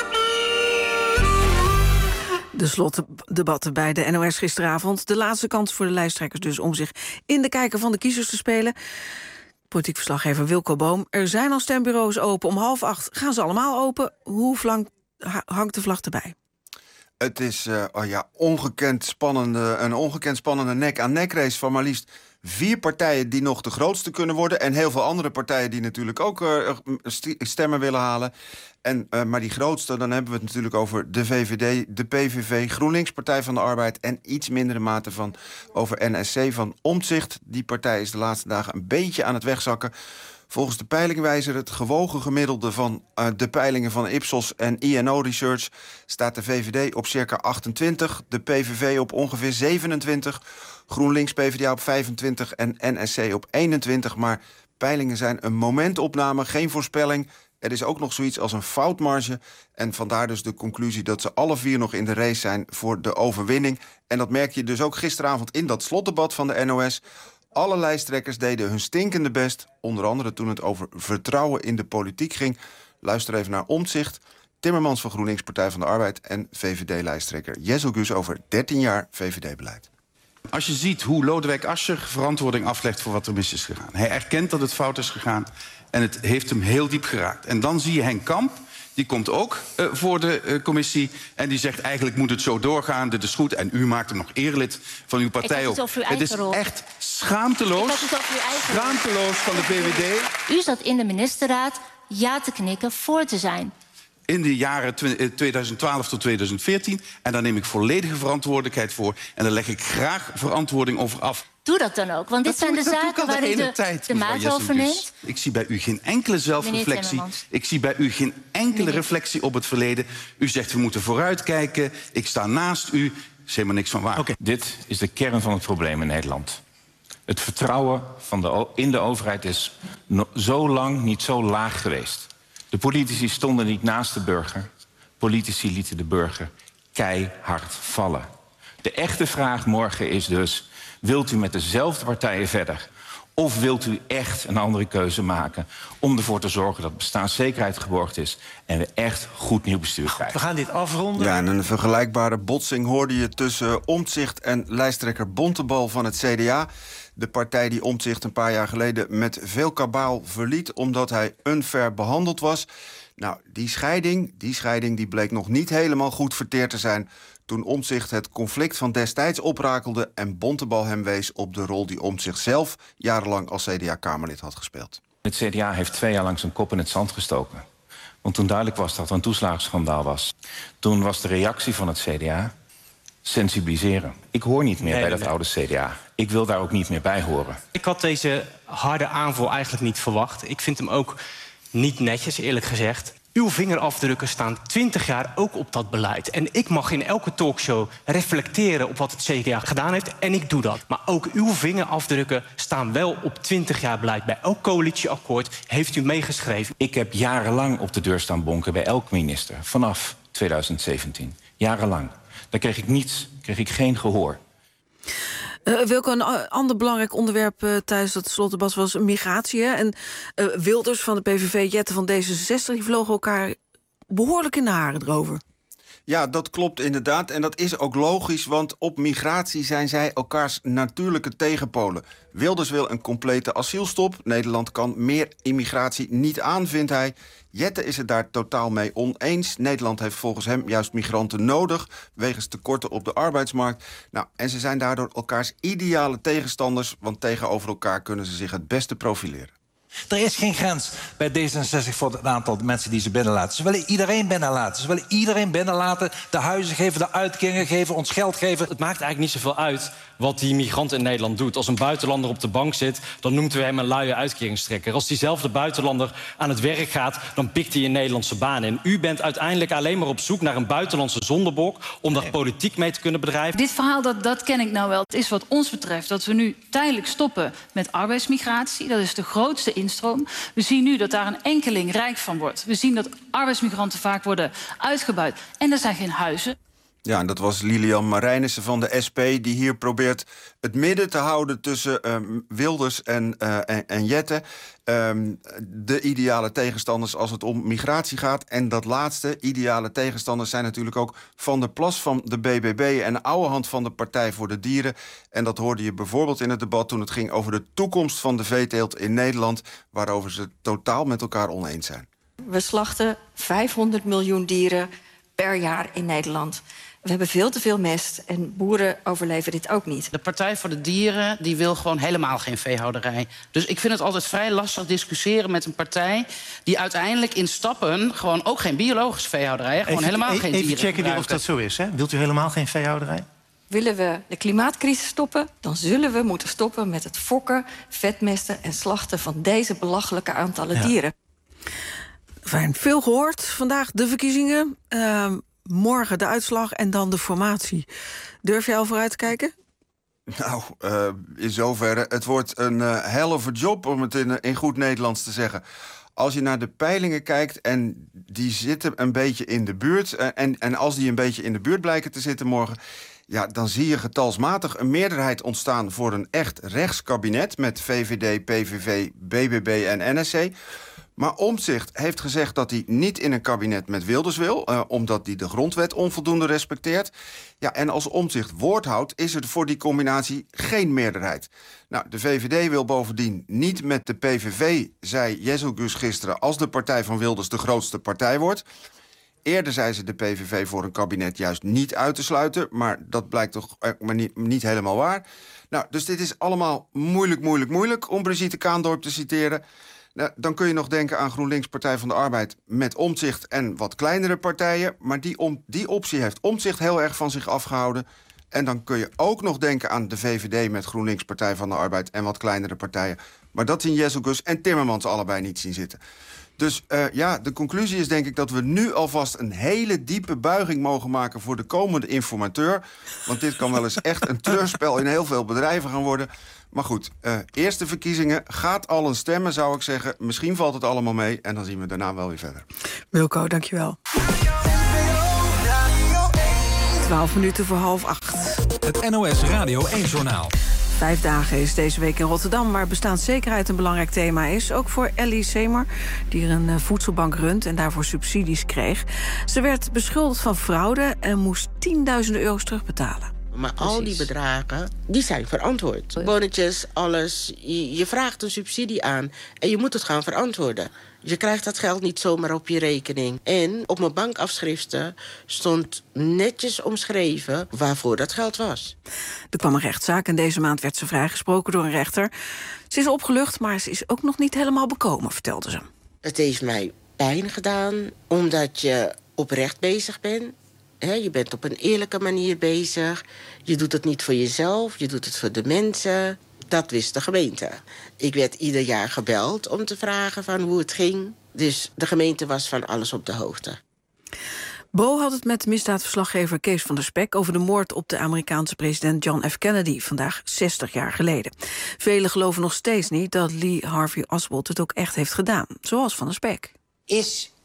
De slotdebatten bij de N O S gisteravond. De laatste kans voor de lijsttrekkers dus om zich in de kijker van de kiezers te spelen. Politiek verslaggever Wilco Boom. Er zijn al stembureaus open. Om half acht gaan ze allemaal open. Hoe lang hangt de vlag erbij? Het is uh, oh ja, ongekend spannende, een ongekend spannende nek-aan-nek race van maar liefst vier partijen die nog de grootste kunnen worden. En heel veel andere partijen die natuurlijk ook uh, stemmen willen halen. En, uh, maar die grootste, dan hebben we het natuurlijk over de V V D, de P V V, GroenLinks, Partij van de Arbeid en iets mindere mate van over N S C van Omtzigt. Die partij is de laatste dagen een beetje aan het wegzakken. Volgens de peilingwijzer, het gewogen gemiddelde van uh, de peilingen van Ipsos en I N O Research, staat de V V D op circa achtentwintig, de P V V op ongeveer zevenentwintig, GroenLinks, P V D A op vijfentwintig en N S C op eenentwintig. Maar peilingen zijn een momentopname, geen voorspelling. Er is ook nog zoiets als een foutmarge. En vandaar dus de conclusie dat ze alle vier nog in de race zijn voor de overwinning. En dat merk je dus ook gisteravond in dat slotdebat van de N O S. Alle lijsttrekkers deden hun stinkende best. Onder andere toen het over vertrouwen in de politiek ging. Luister even naar Omtzigt, Timmermans van GroenLinks, Partij van de Arbeid en V V D-lijsttrekker Jezelgus over dertien jaar V V D-beleid. Als je ziet hoe Lodewijk Asscher verantwoording aflegt voor wat er mis is gegaan. Hij erkent dat het fout is gegaan en het heeft hem heel diep geraakt. En dan zie je Henk Kamp, die komt ook uh, voor de uh, commissie en die zegt eigenlijk moet het zo doorgaan, dit is goed. En u maakt hem nog erelid van uw partij op. Het, het is rol. echt schaamteloos, het over uw eigen schaamteloos van de P V D. U zat in de ministerraad ja te knikken voor te zijn. In de jaren tweeduizend twaalf tot tweeduizend veertien. En daar neem ik volledige verantwoordelijkheid voor. En daar leg ik graag verantwoording over af. Doe dat dan ook, want dit dat zijn de zaken waar u de, tijd, de maat over neemt. Ik zie bij u geen enkele zelfreflectie. Ik zie bij u geen enkele Meneer. reflectie op het verleden. U zegt we moeten vooruitkijken. Ik sta naast u. Er is helemaal niks van waar. Okay. Dit is de kern van het probleem in Nederland. Het vertrouwen van de, in de overheid is no, zo lang niet zo laag geweest. De politici stonden niet naast de burger. Politici lieten de burger keihard vallen. De echte vraag morgen is dus: wilt u met dezelfde partijen verder? Of wilt u echt een andere keuze maken om ervoor te zorgen dat bestaanszekerheid geborgd is en we echt goed nieuw bestuur krijgen? We gaan dit afronden. Ja, en een vergelijkbare botsing hoorde je tussen Omtzigt en lijsttrekker Bontebal van het C D A. De partij die Omtzigt een paar jaar geleden met veel kabaal verliet omdat hij unfair behandeld was. Nou, die scheiding, die scheiding die bleek nog niet helemaal goed verteerd te zijn toen Omtzigt het conflict van destijds oprakelde en Bontebal hem wees op de rol die Omtzigt zelf jarenlang als C D A-Kamerlid had gespeeld. Het C D A heeft twee jaar lang zijn kop in het zand gestoken. Want toen duidelijk was dat er een toeslagenschandaal was, toen was de reactie van het C D A sensibiliseren. Ik hoor niet meer nee, bij dat nee. oude C D A. Ik wil daar ook niet meer bij horen. Ik had deze harde aanval eigenlijk niet verwacht. Ik vind hem ook niet netjes, eerlijk gezegd. Uw vingerafdrukken staan twintig jaar ook op dat beleid. En ik mag in elke talkshow reflecteren op wat het C D A gedaan heeft. En ik doe dat. Maar ook uw vingerafdrukken staan wel op twintig jaar beleid. Bij elk coalitieakkoord heeft u meegeschreven. Ik heb jarenlang op de deur staan bonken bij elk minister. Vanaf tweeduizend zeventien. Jarenlang. Daar kreeg ik niets, kreeg ik geen gehoor. Uh, Wilco, een ander belangrijk onderwerp uh, tijdens dat slotdebat was migratie. Hè? En uh, Wilders van de P V V, Jette van D zesenzestig... die vlogen elkaar behoorlijk in de haren erover. Ja, dat klopt inderdaad. En dat is ook logisch, want op migratie zijn zij elkaars natuurlijke tegenpolen. Wilders wil een complete asielstop. Nederland kan meer immigratie niet aan, vindt hij. Jette is het daar totaal mee oneens. Nederland heeft volgens hem juist migranten nodig, wegens tekorten op de arbeidsmarkt. Nou, en ze zijn daardoor elkaars ideale tegenstanders, want tegenover elkaar kunnen ze zich het beste profileren. Er is geen grens bij D zesenzestig voor het aantal mensen die ze binnenlaten. Ze willen iedereen binnenlaten. Ze willen iedereen binnenlaten, de huizen geven, de uitkeringen geven, ons geld geven. Het maakt eigenlijk niet zoveel uit wat die migrant in Nederland doet. Als een buitenlander op de bank zit, dan noemen we hem een luie uitkeringstrekker. Als diezelfde buitenlander aan het werk gaat, dan pikt hij een Nederlandse baan in. U bent uiteindelijk alleen maar op zoek naar een buitenlandse zondebok om daar politiek mee te kunnen bedrijven. Dit verhaal, dat, dat ken ik nou wel. Het is wat ons betreft dat we nu tijdelijk stoppen met arbeidsmigratie. Dat is de grootste instroom. We zien nu dat daar een enkeling rijk van wordt. We zien dat arbeidsmigranten vaak worden uitgebuit. En er zijn geen huizen. Ja, en dat was Lilian Marijnissen van de S P... die hier probeert het midden te houden tussen uh, Wilders en, uh, en, en Jette. Um, de ideale tegenstanders als het om migratie gaat. En dat laatste, ideale tegenstanders, zijn natuurlijk ook Van der Plas van de B B B... en Ouwehand van de Partij voor de Dieren. En dat hoorde je bijvoorbeeld in het debat toen het ging over de toekomst van de veeteelt in Nederland, waarover ze totaal met elkaar oneens zijn. We slachten vijfhonderd miljoen dieren per jaar in Nederland. We hebben veel te veel mest en boeren overleven dit ook niet. De Partij voor de Dieren die wil gewoon helemaal geen veehouderij. Dus ik vind het altijd vrij lastig discussiëren met een partij die uiteindelijk in stappen gewoon ook geen biologische veehouderij, gewoon even, helemaal e- geen even dieren checken gebruiken. of dat zo is. Hè? Wilt u helemaal geen veehouderij? Willen we de klimaatcrisis stoppen, dan zullen we moeten stoppen met het fokken, vetmesten en slachten van deze belachelijke aantallen ja. dieren. Fijn, veel gehoord. Vandaag de verkiezingen. Uh, morgen de uitslag en dan de formatie. Durf jij al vooruit te kijken? Nou, uh, in zoverre. Het wordt een uh, hell of a job, om het in, in goed Nederlands te zeggen. Als je naar de peilingen kijkt en die zitten een beetje in de buurt, Uh, en, en als die een beetje in de buurt blijken te zitten morgen, ja, dan zie je getalsmatig een meerderheid ontstaan voor een echt rechtskabinet met V V D, P V V, B B B en N S C. Maar Omtzigt heeft gezegd dat hij niet in een kabinet met Wilders wil, Uh, omdat hij de grondwet onvoldoende respecteert. Ja, en als Omtzigt woord houdt, is er voor die combinatie geen meerderheid. Nou, de V V D wil bovendien niet met de P V V, zei Jezelgus gisteren, als de partij van Wilders de grootste partij wordt. Eerder zei ze de P V V voor een kabinet juist niet uit te sluiten, maar dat blijkt toch maar niet, niet helemaal waar. Nou, dus dit is allemaal moeilijk, moeilijk, moeilijk, om Brigitte Kaandorp te citeren. Nou, dan kun je nog denken aan GroenLinks, Partij van de Arbeid met Omtzigt en wat kleinere partijen. Maar die, om, die optie heeft Omtzigt heel erg van zich afgehouden. En dan kun je ook nog denken aan de V V D met GroenLinks, Partij van de Arbeid en wat kleinere partijen. Maar dat zien Jezelgus en Timmermans allebei niet zien zitten. Dus uh, ja, de conclusie is denk ik dat we nu alvast een hele diepe buiging mogen maken voor de komende informateur. Want dit kan wel eens echt een treurspel in heel veel bedrijven gaan worden. Maar goed, uh, eerste verkiezingen, gaat allen stemmen, zou ik zeggen. Misschien valt het allemaal mee en dan zien we daarna wel weer verder. Wilco, dankjewel. Twaalf minuten voor half acht. Het N O S Radio één-journaal. Vijf dagen is deze week in Rotterdam, waar bestaanszekerheid een belangrijk thema is. Ook voor Ellie Semer, die er een voedselbank runt en daarvoor subsidies kreeg. Ze werd beschuldigd van fraude en moest tienduizenden euro's terugbetalen. Maar Precies. al die bedragen, die zijn verantwoord. Bonnetjes, alles. Je, je vraagt een subsidie aan en je moet het gaan verantwoorden. Je krijgt dat geld niet zomaar op je rekening. En op mijn bankafschriften stond netjes omschreven waarvoor dat geld was. Er kwam een rechtszaak en deze maand werd ze vrijgesproken door een rechter. Ze is opgelucht, maar ze is ook nog niet helemaal bekomen, vertelde ze. Het heeft mij pijn gedaan, omdat je oprecht bezig bent. He, je bent op een eerlijke manier bezig. Je doet het niet voor jezelf, je doet het voor de mensen. Dat wist de gemeente. Ik werd ieder jaar gebeld om te vragen van hoe het ging. Dus de gemeente was van alles op de hoogte. Bo had het met misdaadverslaggever Kees van der Spek over de moord op de Amerikaanse president John F. Kennedy, vandaag zestig jaar geleden. Velen geloven nog steeds niet dat Lee Harvey Oswald het ook echt heeft gedaan, zoals Van der Spek. Is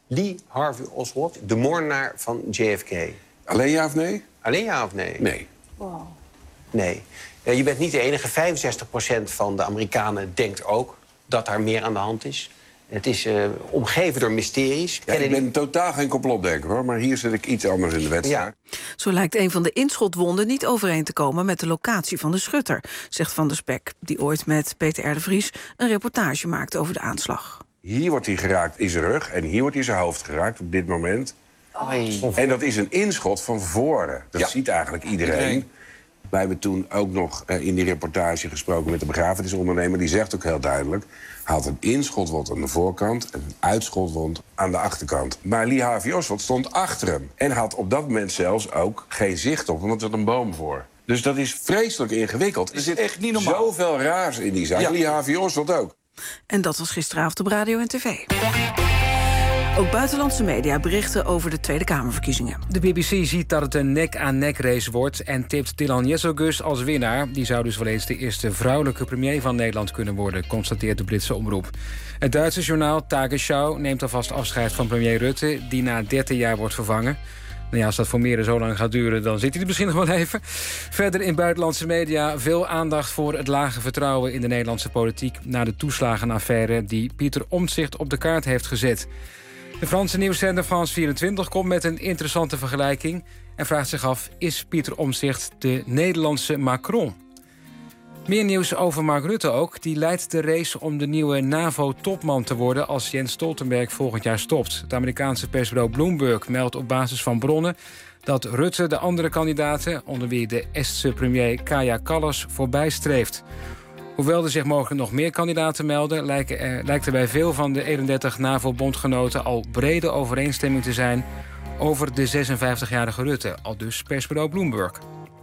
Lee Harvey Oswald, de moordenaar van J F K. Alleen ja of nee? Alleen ja of nee? Nee. Wow. Nee. Uh, je bent niet de enige. vijfenzestig procent van de Amerikanen denkt ook dat daar meer aan de hand is. Het is uh, omgeven door mysteries. Ja, ik ben die... totaal geen complotdenker, hoor. Maar hier zit ik iets anders in de wedstrijd. Ja. Zo lijkt een van de inschotwonden niet overeen te komen met de locatie van de schutter, zegt Van der Spek, die ooit met Peter R. de Vries een reportage maakte over de aanslag. Hier wordt hij geraakt in zijn rug en hier wordt hij zijn hoofd geraakt op dit moment. Oei. En dat is een inschot van voren. Dat ja. ziet eigenlijk iedereen. iedereen. Wij hebben toen ook nog uh, in die reportage gesproken met de begrafenisondernemer. Die zegt ook heel duidelijk, hij had een inschotwond aan de voorkant en een uitschotwond aan de achterkant. Maar Lee Harvey Oswald stond achter hem. En had op dat moment zelfs ook geen zicht op, want er zat een boom voor. Dus dat is vreselijk ingewikkeld. Er zit echt niet normaal. Zoveel raars in die zaak. Ja. Lee Harvey Oswald ook. En dat was gisteravond op radio en tv. Ook buitenlandse media berichten over de Tweede Kamerverkiezingen. De B B C ziet dat het een nek-aan-nek race wordt en tipt Dylan Jezelgus als winnaar. Die zou dus wel eens de eerste vrouwelijke premier van Nederland kunnen worden, constateert de Britse omroep. Het Duitse journaal Tagesschau neemt alvast afscheid van premier Rutte, die na dertien jaar wordt vervangen. Nou ja, als dat voor Meren zo lang gaat duren, dan zit hij er misschien nog wel even. Verder in buitenlandse media veel aandacht voor het lage vertrouwen in de Nederlandse politiek na de toeslagenaffaire die Pieter Omtzigt op de kaart heeft gezet. De Franse nieuwszender France vierentwintig komt met een interessante vergelijking en vraagt zich af, is Pieter Omtzigt de Nederlandse Macron? Meer nieuws over Mark Rutte ook. Die leidt de race om de nieuwe NAVO-topman te worden als Jens Stoltenberg volgend jaar stopt. Het Amerikaanse persbureau Bloomberg meldt op basis van bronnen dat Rutte de andere kandidaten, onder wie de Estse premier Kaja Kallas, voorbij streeft. Hoewel er zich mogelijk nog meer kandidaten melden, lijken er, lijkt er bij veel van de eenendertig NAVO-bondgenoten al brede overeenstemming te zijn over de zesenvijftigjarige Rutte, aldus persbureau Bloomberg.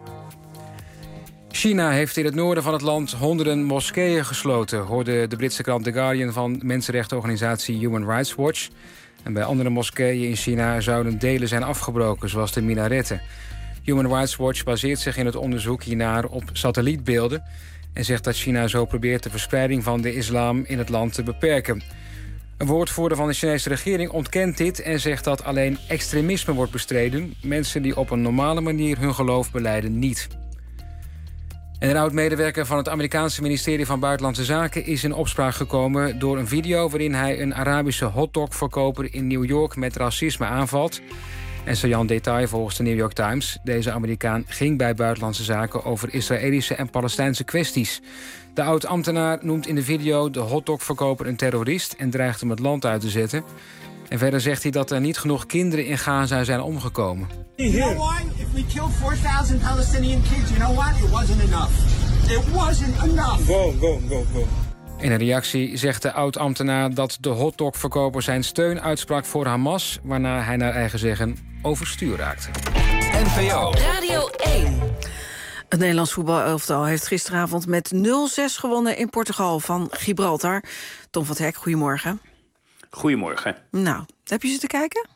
China heeft in het noorden van het land honderden moskeeën gesloten, hoorde de Britse krant The Guardian van mensenrechtenorganisatie Human Rights Watch. En bij andere moskeeën in China zouden delen zijn afgebroken, zoals de minaretten. Human Rights Watch baseert zich in het onderzoek hiernaar op satellietbeelden en zegt dat China zo probeert de verspreiding van de islam in het land te beperken. Een woordvoerder van de Chinese regering ontkent dit en zegt dat alleen extremisme wordt bestreden, mensen die op een normale manier hun geloof belijden niet. En een oud-medewerker van het Amerikaanse ministerie van Buitenlandse Zaken is in opspraak gekomen door een video waarin hij een Arabische hotdogverkoper in New York met racisme aanvalt. En saillant detail volgens de New York Times. Deze Amerikaan ging bij Buitenlandse Zaken over Israëlische en Palestijnse kwesties. De oud-ambtenaar noemt in de video de hotdogverkoper een terrorist en dreigt hem het land uit te zetten. En verder zegt hij dat er niet genoeg kinderen in Gaza zijn omgekomen. You know why? If we killed four thousand Palestinian kids, you know what? It wasn't enough. It wasn't enough. Go, go, go, go. In een reactie zegt de oud-ambtenaar dat de hotdogverkoper zijn steun uitsprak voor Hamas, waarna hij naar eigen zeggen overstuur raakte. N P O Radio één. Het Nederlands voetbalelftal heeft gisteravond met nul zes gewonnen in Portugal van Gibraltar. Tom van 't Hek, goedemorgen. Goedemorgen. Nou, heb je zitten kijken?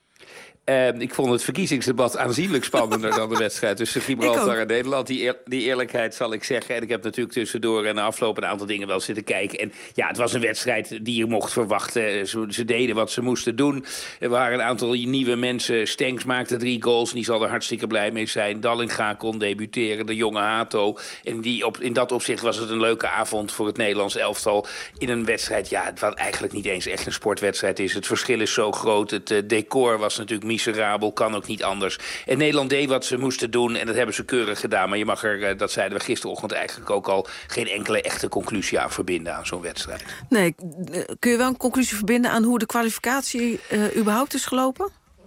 Uh, ik vond het verkiezingsdebat aanzienlijk spannender dan de wedstrijd tussen Gibraltar en Nederland. Die, eer, die eerlijkheid zal ik zeggen. En ik heb natuurlijk tussendoor en na afloop een aantal dingen wel zitten kijken. En ja, het was een wedstrijd die je mocht verwachten. Ze, ze deden wat ze moesten doen. Er waren een aantal nieuwe mensen. Stenks maakte drie goals en die zal er hartstikke blij mee zijn. Dallinga kon debuteren, de jonge Hato. En die op, in dat opzicht was het een leuke avond voor het Nederlands elftal. In een wedstrijd, ja, wat eigenlijk niet eens echt een sportwedstrijd is. Het verschil is zo groot. Het uh, decor was natuurlijk miserabel, kan ook niet anders. En Nederland deed wat ze moesten doen en dat hebben ze keurig gedaan. Maar je mag er, dat zeiden we gisterochtend eigenlijk ook al, geen enkele echte conclusie aan verbinden aan zo'n wedstrijd. Nee, kun je wel een conclusie verbinden aan hoe de kwalificatie uh, überhaupt is gelopen?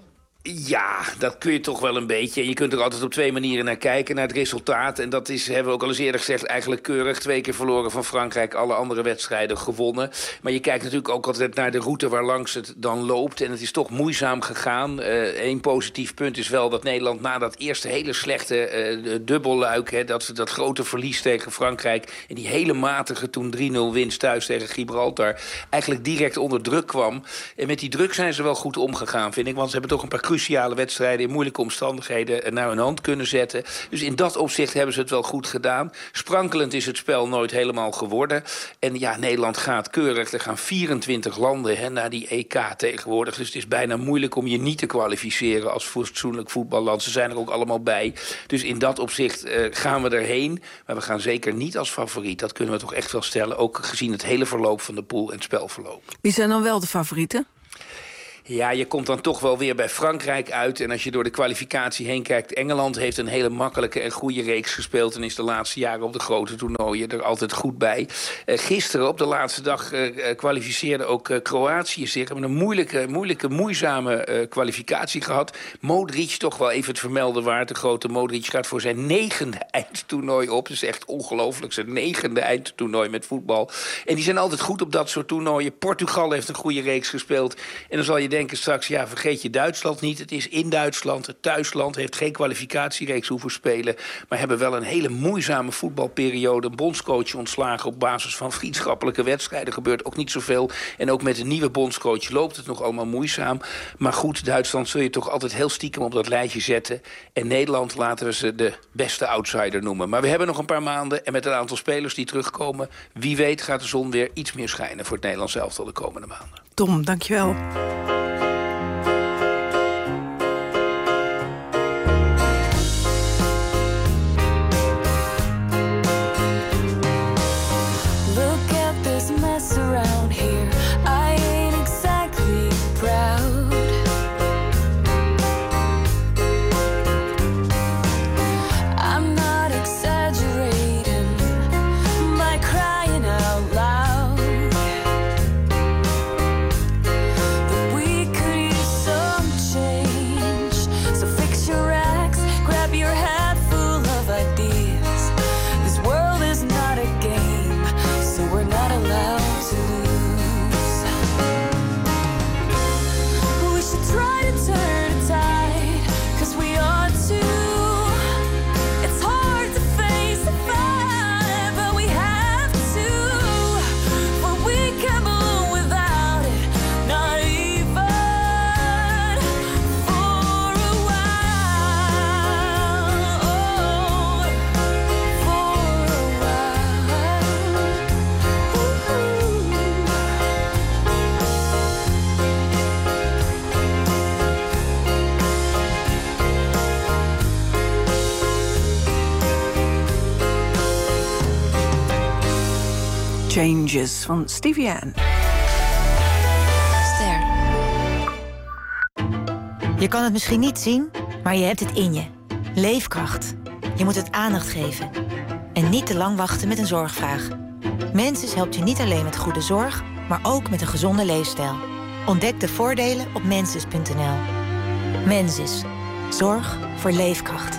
Ja, dat kun je toch wel een beetje. En je kunt er altijd op twee manieren naar kijken, naar het resultaat. En dat is, hebben we ook al eens eerder gezegd, eigenlijk keurig. Twee keer verloren van Frankrijk, alle andere wedstrijden gewonnen. Maar je kijkt natuurlijk ook altijd naar de route waar langs het dan loopt. En het is toch moeizaam gegaan. Eén uh, positief punt is wel dat Nederland na dat eerste hele slechte uh, dubbelluik, hè, dat, dat grote verlies tegen Frankrijk en die hele matige toen drie nul winst thuis tegen Gibraltar, eigenlijk direct onder druk kwam. En met die druk zijn ze wel goed omgegaan, vind ik. Want ze hebben toch een paar cruciale wedstrijden in moeilijke omstandigheden naar hun hand kunnen zetten. Dus in dat opzicht hebben ze het wel goed gedaan. Sprankelend is het spel nooit helemaal geworden. En ja, Nederland gaat keurig. Er gaan vierentwintig landen hè, naar die E K tegenwoordig. Dus het is bijna moeilijk om je niet te kwalificeren als fatsoenlijk voetballand. Ze zijn er ook allemaal bij. Dus in dat opzicht uh, gaan we erheen. Maar we gaan zeker niet als favoriet. Dat kunnen we toch echt wel stellen. Ook gezien het hele verloop van de pool en het spelverloop. Wie zijn dan wel de favorieten? Ja, je komt dan toch wel weer bij Frankrijk uit. En als je door de kwalificatie heen kijkt... Engeland heeft een hele makkelijke en goede reeks gespeeld... en is de laatste jaren op de grote toernooien er altijd goed bij. Uh, gisteren, op de laatste dag, uh, kwalificeerde ook uh, Kroatië zich. Hebben een moeilijke, moeilijke moeizame uh, kwalificatie gehad. Modric, toch wel even het vermelden waard. De grote Modric gaat voor zijn negende eindtoernooi op. Dat is echt ongelooflijk, zijn negende eindtoernooi met voetbal. En die zijn altijd goed op dat soort toernooien. Portugal heeft een goede reeks gespeeld. En dan zal je denken straks, ja, vergeet je Duitsland niet. Het is in Duitsland, het thuisland, heeft geen kwalificatiereeks hoeven spelen, maar hebben wel een hele moeizame voetbalperiode. Een bondscoach ontslagen op basis van vriendschappelijke wedstrijden. Gebeurt ook niet zoveel. En ook met een nieuwe bondscoach loopt het nog allemaal moeizaam. Maar goed, Duitsland zul je toch altijd heel stiekem op dat lijstje zetten. En Nederland laten we ze de beste outsider noemen. Maar we hebben nog een paar maanden en met een aantal spelers die terugkomen, wie weet gaat de zon weer iets meer schijnen voor het Nederlands elftal de komende maanden. Tom, dankjewel. Changes van Stevie Ann. Ster. Je kan het misschien niet zien, maar je hebt het in je. Leefkracht. Je moet het aandacht geven. En niet te lang wachten met een zorgvraag. Mensis helpt je niet alleen met goede zorg, maar ook met een gezonde leefstijl. Ontdek de voordelen op mensis punt n l. Mensis. Zorg voor leefkracht.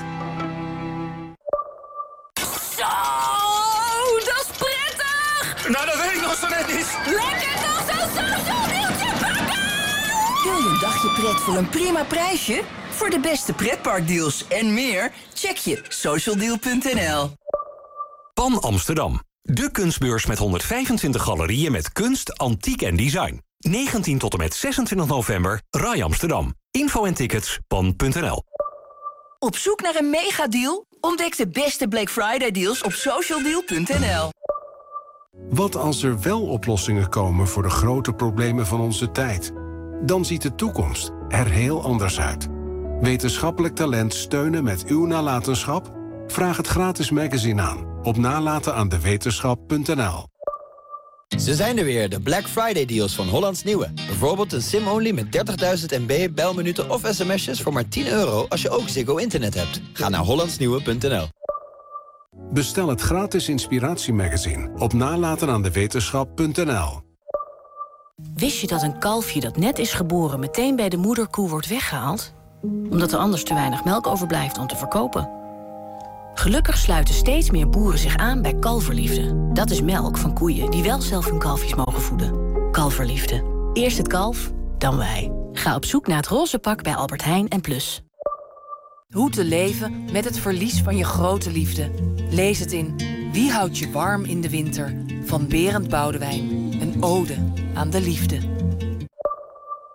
Nou, dat weet ik nog zo net niet. Lekker toch zo'n social deeltje pakken! Wil je een dagje pret voor een prima prijsje? Voor de beste pretparkdeals en meer, check je socialdeal punt n l. Pan Amsterdam. De kunstbeurs met honderdvijfentwintig galerieën met kunst, antiek en design. negentien tot en met zesentwintig november, Rai Amsterdam. Info en tickets, pan punt n l. Op zoek naar een megadeal? Ontdek de beste Black Friday deals op socialdeal punt n l. Wat als er wel oplossingen komen voor de grote problemen van onze tijd? Dan ziet de toekomst er heel anders uit. Wetenschappelijk talent steunen met uw nalatenschap? Vraag het gratis magazine aan op nalatenaandewetenschap punt n l. Ze zijn er weer, de Black Friday deals van Hollands Nieuwe. Bijvoorbeeld een sim-only met dertigduizend megabyte belminuten of sms'jes voor maar tien euro als je ook Ziggo Internet hebt. Ga naar hollands nieuwe punt n l. Bestel het gratis inspiratiemagazine op nalatenaandewetenschap punt n l. Wist je dat een kalfje dat net is geboren meteen bij de moederkoe wordt weggehaald? Omdat er anders te weinig melk overblijft om te verkopen. Gelukkig sluiten steeds meer boeren zich aan bij Kalverliefde. Dat is melk van koeien die wel zelf hun kalfjes mogen voeden. Kalverliefde. Eerst het kalf, dan wij. Ga op zoek naar het roze pak bij Albert Heijn en Plus. Hoe te leven met het verlies van je grote liefde. Lees het in Wie houdt je warm in de winter? Van Berend Boudewijn. Een ode aan de liefde.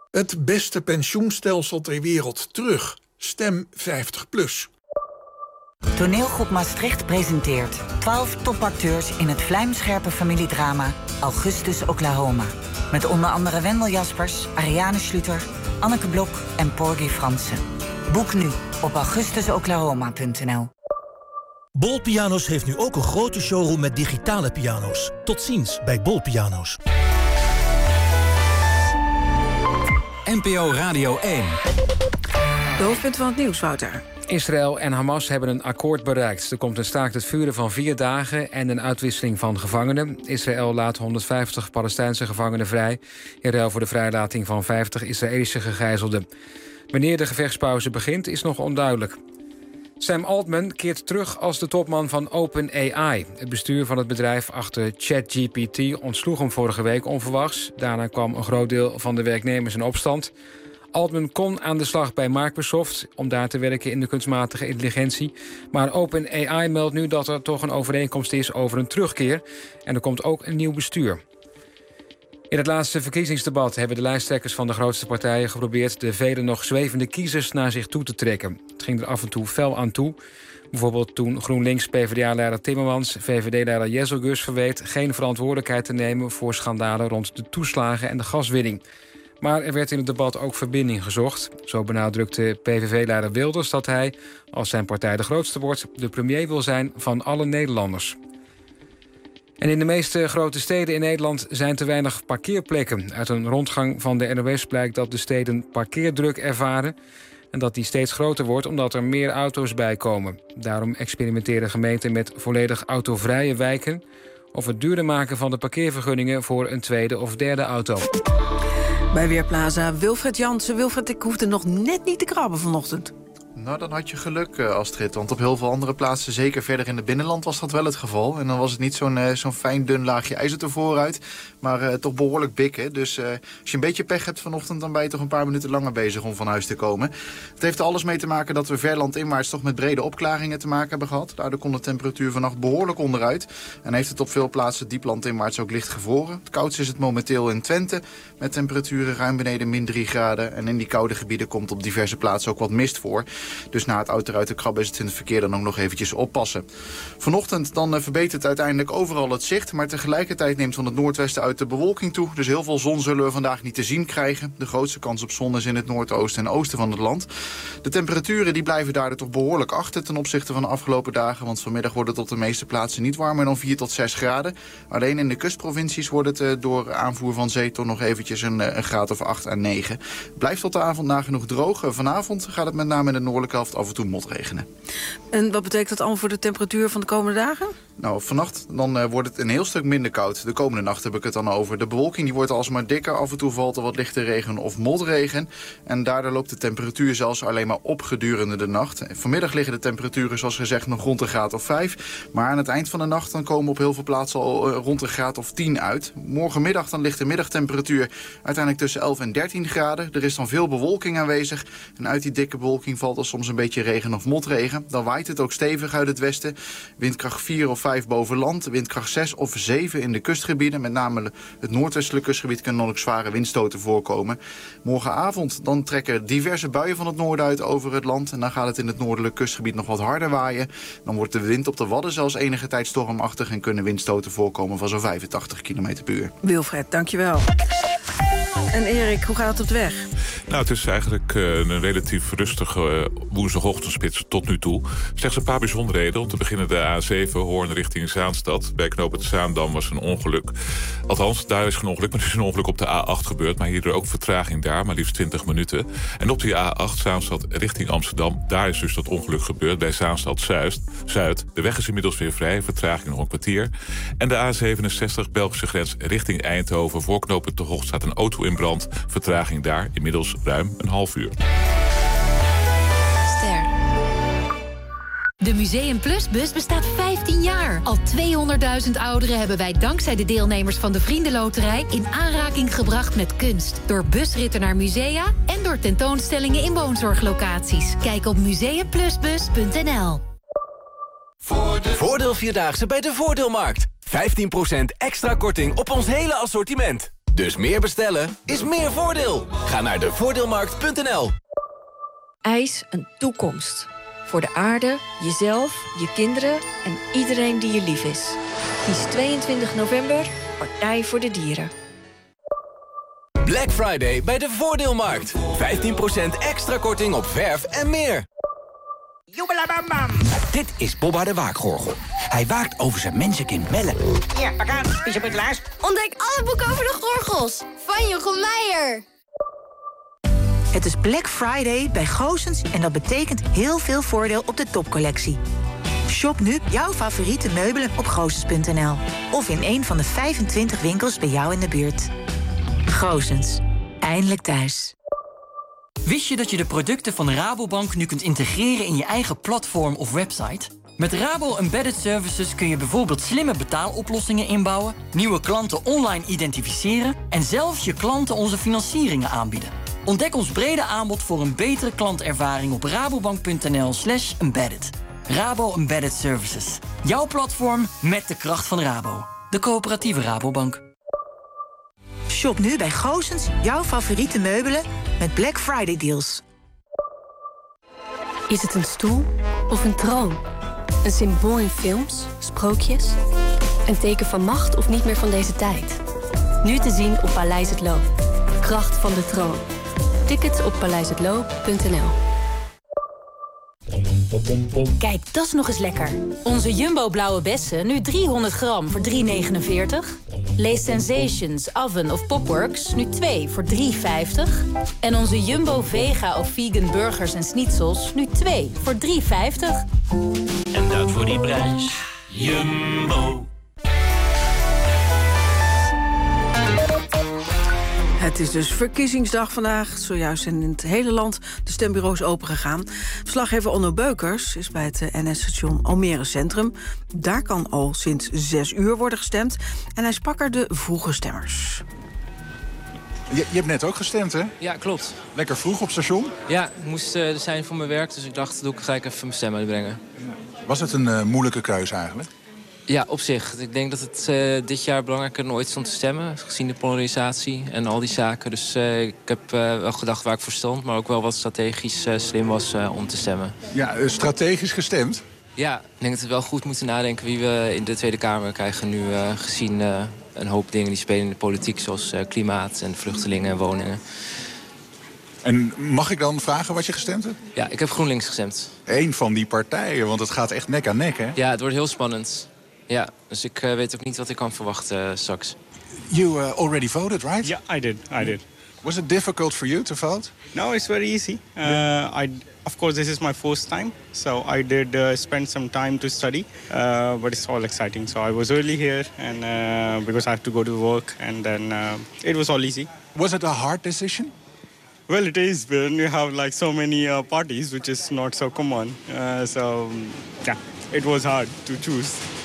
Het beste pensioenstelsel ter wereld terug. Stem vijftig plus. Toneelgroep Maastricht presenteert twaalf topacteurs in het vlijmscherpe familiedrama Augustus Oklahoma. Met onder andere Wendel Jaspers, Ariane Schluter, Anneke Blok en Porgy Fransen. Boek nu op augustus oklahoma punt n l. Bol Piano's heeft nu ook een grote showroom met digitale piano's. Tot ziens bij Bol Piano's. N P O Radio één. De hoofdpunten van het nieuws, Wouter. Israël en Hamas hebben een akkoord bereikt. Er komt een staakt het vuren van vier dagen en een uitwisseling van gevangenen. Israël laat honderdvijftig Palestijnse gevangenen vrij, in ruil voor de vrijlating van vijftig Israëlische gegijzelden. Wanneer de gevechtspauze begint, is nog onduidelijk. Sam Altman keert terug als de topman van OpenAI. Het bestuur van het bedrijf achter ChatGPT ontsloeg hem vorige week onverwachts. Daarna kwam een groot deel van de werknemers in opstand. Altman kon aan de slag bij Microsoft om daar te werken in de kunstmatige intelligentie. Maar OpenAI meldt nu dat er toch een overeenkomst is over een terugkeer. En er komt ook een nieuw bestuur. In het laatste verkiezingsdebat hebben de lijsttrekkers van de grootste partijen geprobeerd de vele nog zwevende kiezers naar zich toe te trekken. Het ging er af en toe fel aan toe. Bijvoorbeeld toen GroenLinks-P v d A-leider Timmermans V V D-leider Jezelgus verweet geen verantwoordelijkheid te nemen voor schandalen rond de toeslagen en de gaswinning. Maar er werd in het debat ook verbinding gezocht. Zo benadrukte P V V-leider Wilders dat hij, als zijn partij de grootste wordt, de premier wil zijn van alle Nederlanders. En in de meeste grote steden in Nederland zijn te weinig parkeerplekken. Uit een rondgang van de N O S blijkt dat de steden parkeerdruk ervaren en dat die steeds groter wordt omdat er meer auto's bijkomen. Daarom experimenteren gemeenten met volledig autovrije wijken of het duurder maken van de parkeervergunningen voor een tweede of derde auto. Bij Weerplaza Wilfred Jansen. Wilfred, ik hoefde nog net niet te krabben vanochtend. Nou, dan had je geluk, Astrid. Want op heel veel andere plaatsen, zeker verder in het binnenland, was dat wel het geval. En dan was het niet zo'n uh, zo'n fijn dun laagje ijzer ervoor uit, maar uh, toch behoorlijk bikken. Dus uh, als je een beetje pech hebt vanochtend, dan ben je toch een paar minuten langer bezig om van huis te komen. Het heeft er alles mee te maken dat we ver landinwaarts toch met brede opklaringen te maken hebben gehad. Daardoor kon de temperatuur vannacht behoorlijk onderuit. En heeft het op veel plaatsen diep landinwaarts ook licht gevroren. Het koudst is het momenteel in Twente, met temperaturen ruim beneden min drie graden. En in die koude gebieden komt op diverse plaatsen ook wat mist voor. Dus na het auto uit de krabben is het in het verkeer dan ook nog eventjes oppassen. Vanochtend dan uh, verbetert uiteindelijk overal het zicht, maar tegelijkertijd neemt van het noordwesten uit de bewolking toe. Dus heel veel zon zullen we vandaag niet te zien krijgen. De grootste kans op zon is in het noordoosten en oosten van het land. De temperaturen die blijven daardoor toch behoorlijk achter ten opzichte van de afgelopen dagen, want vanmiddag wordt het op de meeste plaatsen niet warmer dan vier tot zes graden. Alleen in de kustprovincies wordt het uh, door aanvoer van zee toch nog eventjes een, uh, een graad of acht à negen. Blijft tot de avond nagenoeg droog. Uh, vanavond gaat het met name in de noordelijke helft af en toe motregenen. En wat betekent dat allemaal voor de temperatuur van de komende dagen? Nou, vannacht dan uh, wordt het een heel stuk minder koud. De komende nacht heb ik het dan over. De bewolking die wordt alsmaar dikker. Af en toe valt er wat lichte regen of motregen. En daardoor loopt de temperatuur zelfs alleen maar op gedurende de nacht. Vanmiddag liggen de temperaturen zoals gezegd nog rond een graad of vijf. Maar aan het eind van de nacht dan komen op heel veel plaatsen al uh, rond een graad of tien uit. Morgenmiddag dan ligt de middagtemperatuur uiteindelijk tussen elf en dertien graden. Er is dan veel bewolking aanwezig. En uit die dikke bewolking valt er soms een beetje regen of motregen. Dan waait het ook stevig uit het westen. Windkracht vier of vijf boven land, windkracht zes of zeven in de kustgebieden. Met name het noordwestelijk kustgebied kunnen nog zware windstoten voorkomen. Morgenavond dan trekken diverse buien van het noorden uit over het land. En dan gaat het in het noordelijk kustgebied nog wat harder waaien. Dan wordt de wind op de Wadden zelfs enige tijd stormachtig en kunnen windstoten voorkomen van zo'n vijfentachtig kilometer per uur. Wilfred, dankjewel. En Erik, hoe gaat het op de weg? Nou, het is eigenlijk uh, een relatief rustige uh, woensdagochtendspits tot nu toe. Slechts een paar bijzonderheden. Om te beginnen de A zeven, Hoorn richting Zaanstad. Bij knooppunt Zaandam was een ongeluk. Althans, daar is geen ongeluk, maar er is een ongeluk op de A acht gebeurd. Maar hierdoor ook vertraging daar, maar liefst twintig minuten. En op die A acht, Zaanstad richting Amsterdam, daar is dus dat ongeluk gebeurd bij Zaanstad Zuid. De weg is inmiddels weer vrij, vertraging nog een kwartier. En de A zevenenzestig, Belgische grens richting Eindhoven. Voor knooppunt De Hocht staat een auto in brand. Vertraging daar inmiddels ruim een half uur. Ster. De Museum Plus bus bestaat vijftien jaar. Al tweehonderdduizend ouderen hebben wij dankzij de deelnemers van de Vriendenloterij in aanraking gebracht met kunst. Door busritten naar musea en door tentoonstellingen in woonzorglocaties. Kijk op museumplusbus punt n l. Voordeel Vierdaagse bij de Voordeelmarkt. vijftien procent extra korting op ons hele assortiment. Dus meer bestellen is meer voordeel. Ga naar de voordeelmarkt punt n l. Eis een toekomst. Voor de aarde, jezelf, je kinderen en iedereen die je lief is. Kies tweeëntwintig november, Partij voor de Dieren. Black Friday bij de Voordeelmarkt. vijftien procent extra korting op verf en meer. Dit is Bobba de Waakgorgel. Hij waakt over zijn mensenkind Melle. Ja, pakkaan, Pieter-Puntelaars. Ontdek alle boeken over de gorgels. Van Jochem Meijer. Het is Black Friday bij Goossens en dat betekent heel veel voordeel op de topcollectie. Shop nu jouw favoriete meubelen op goossens punt n l. Of in een van de vijfentwintig winkels bij jou in de buurt. Goossens. Eindelijk thuis. Wist je dat je de producten van Rabobank nu kunt integreren in je eigen platform of website? Met Rabo Embedded Services kun je bijvoorbeeld slimme betaaloplossingen inbouwen, nieuwe klanten online identificeren en zelfs je klanten onze financieringen aanbieden. Ontdek ons brede aanbod voor een betere klantervaring op rabobank punt n l slash embedded. Rabo Embedded Services. Jouw platform met de kracht van Rabo. De coöperatieve Rabobank. Shop nu bij Goossens jouw favoriete meubelen met Black Friday deals. Is het een stoel of een troon? Een symbool in films, sprookjes? Een teken van macht of niet meer van deze tijd? Nu te zien op Paleis het Loo. Kracht van de troon. Tickets op paleis het loo punt n l. Kijk, dat is nog eens lekker. Onze Jumbo blauwe bessen, nu driehonderd gram voor drie negenenveertig. Lay's Sensations, Oven of Popworks, nu twee voor drie vijftig. En onze Jumbo Vega of Vegan burgers en schnitzels, nu twee voor drie vijftig. En dat voor die prijs. Jumbo. Het is dus verkiezingsdag vandaag. Zojuist zijn in het hele land de stembureaus opengegaan. Verslaggever Onno Beukers is bij het N S-station Almere Centrum. Daar kan al sinds zes uur worden gestemd. En hij sprak er de vroege stemmers. Je, je hebt net ook gestemd, hè? Ja, klopt. Lekker vroeg op station? Ja, ik moest uh, er zijn voor mijn werk, dus ik dacht, doe ik gelijk even mijn stem uitbrengen. Was het een uh, moeilijke keuze eigenlijk? Ja, op zich. Ik denk dat het uh, dit jaar belangrijker dan ooit is om te stemmen. Gezien de polarisatie en al die zaken. Dus uh, ik heb uh, wel gedacht waar ik voor stond. Maar ook wel wat strategisch uh, slim was uh, om te stemmen. Ja, uh, strategisch gestemd? Ja, ik denk dat we wel goed moeten nadenken wie we in de Tweede Kamer krijgen nu. Uh, gezien uh, een hoop dingen die spelen in de politiek. Zoals uh, klimaat en vluchtelingen en woningen. En mag ik dan vragen wat je gestemd hebt? Ja, ik heb GroenLinks gestemd. Eén van die partijen, want het gaat echt nek aan nek, hè? Ja, het wordt heel spannend. Ja, dus ik uh, weet ook niet wat ik kan verwachten uh, straks. You uh, already voted, right? Yeah, I did. I did. Was it difficult for you to vote? No, it's very easy. Uh, I, of course, this is my first time, so I did uh, spend some time to study, uh, but it's all exciting. So I was early here, and uh, because I have to go to work, and then uh, it was all easy. Was it a hard decision? Well, it is when you have like so many uh, parties, which is not so common. Uh, so, yeah, it was hard to choose.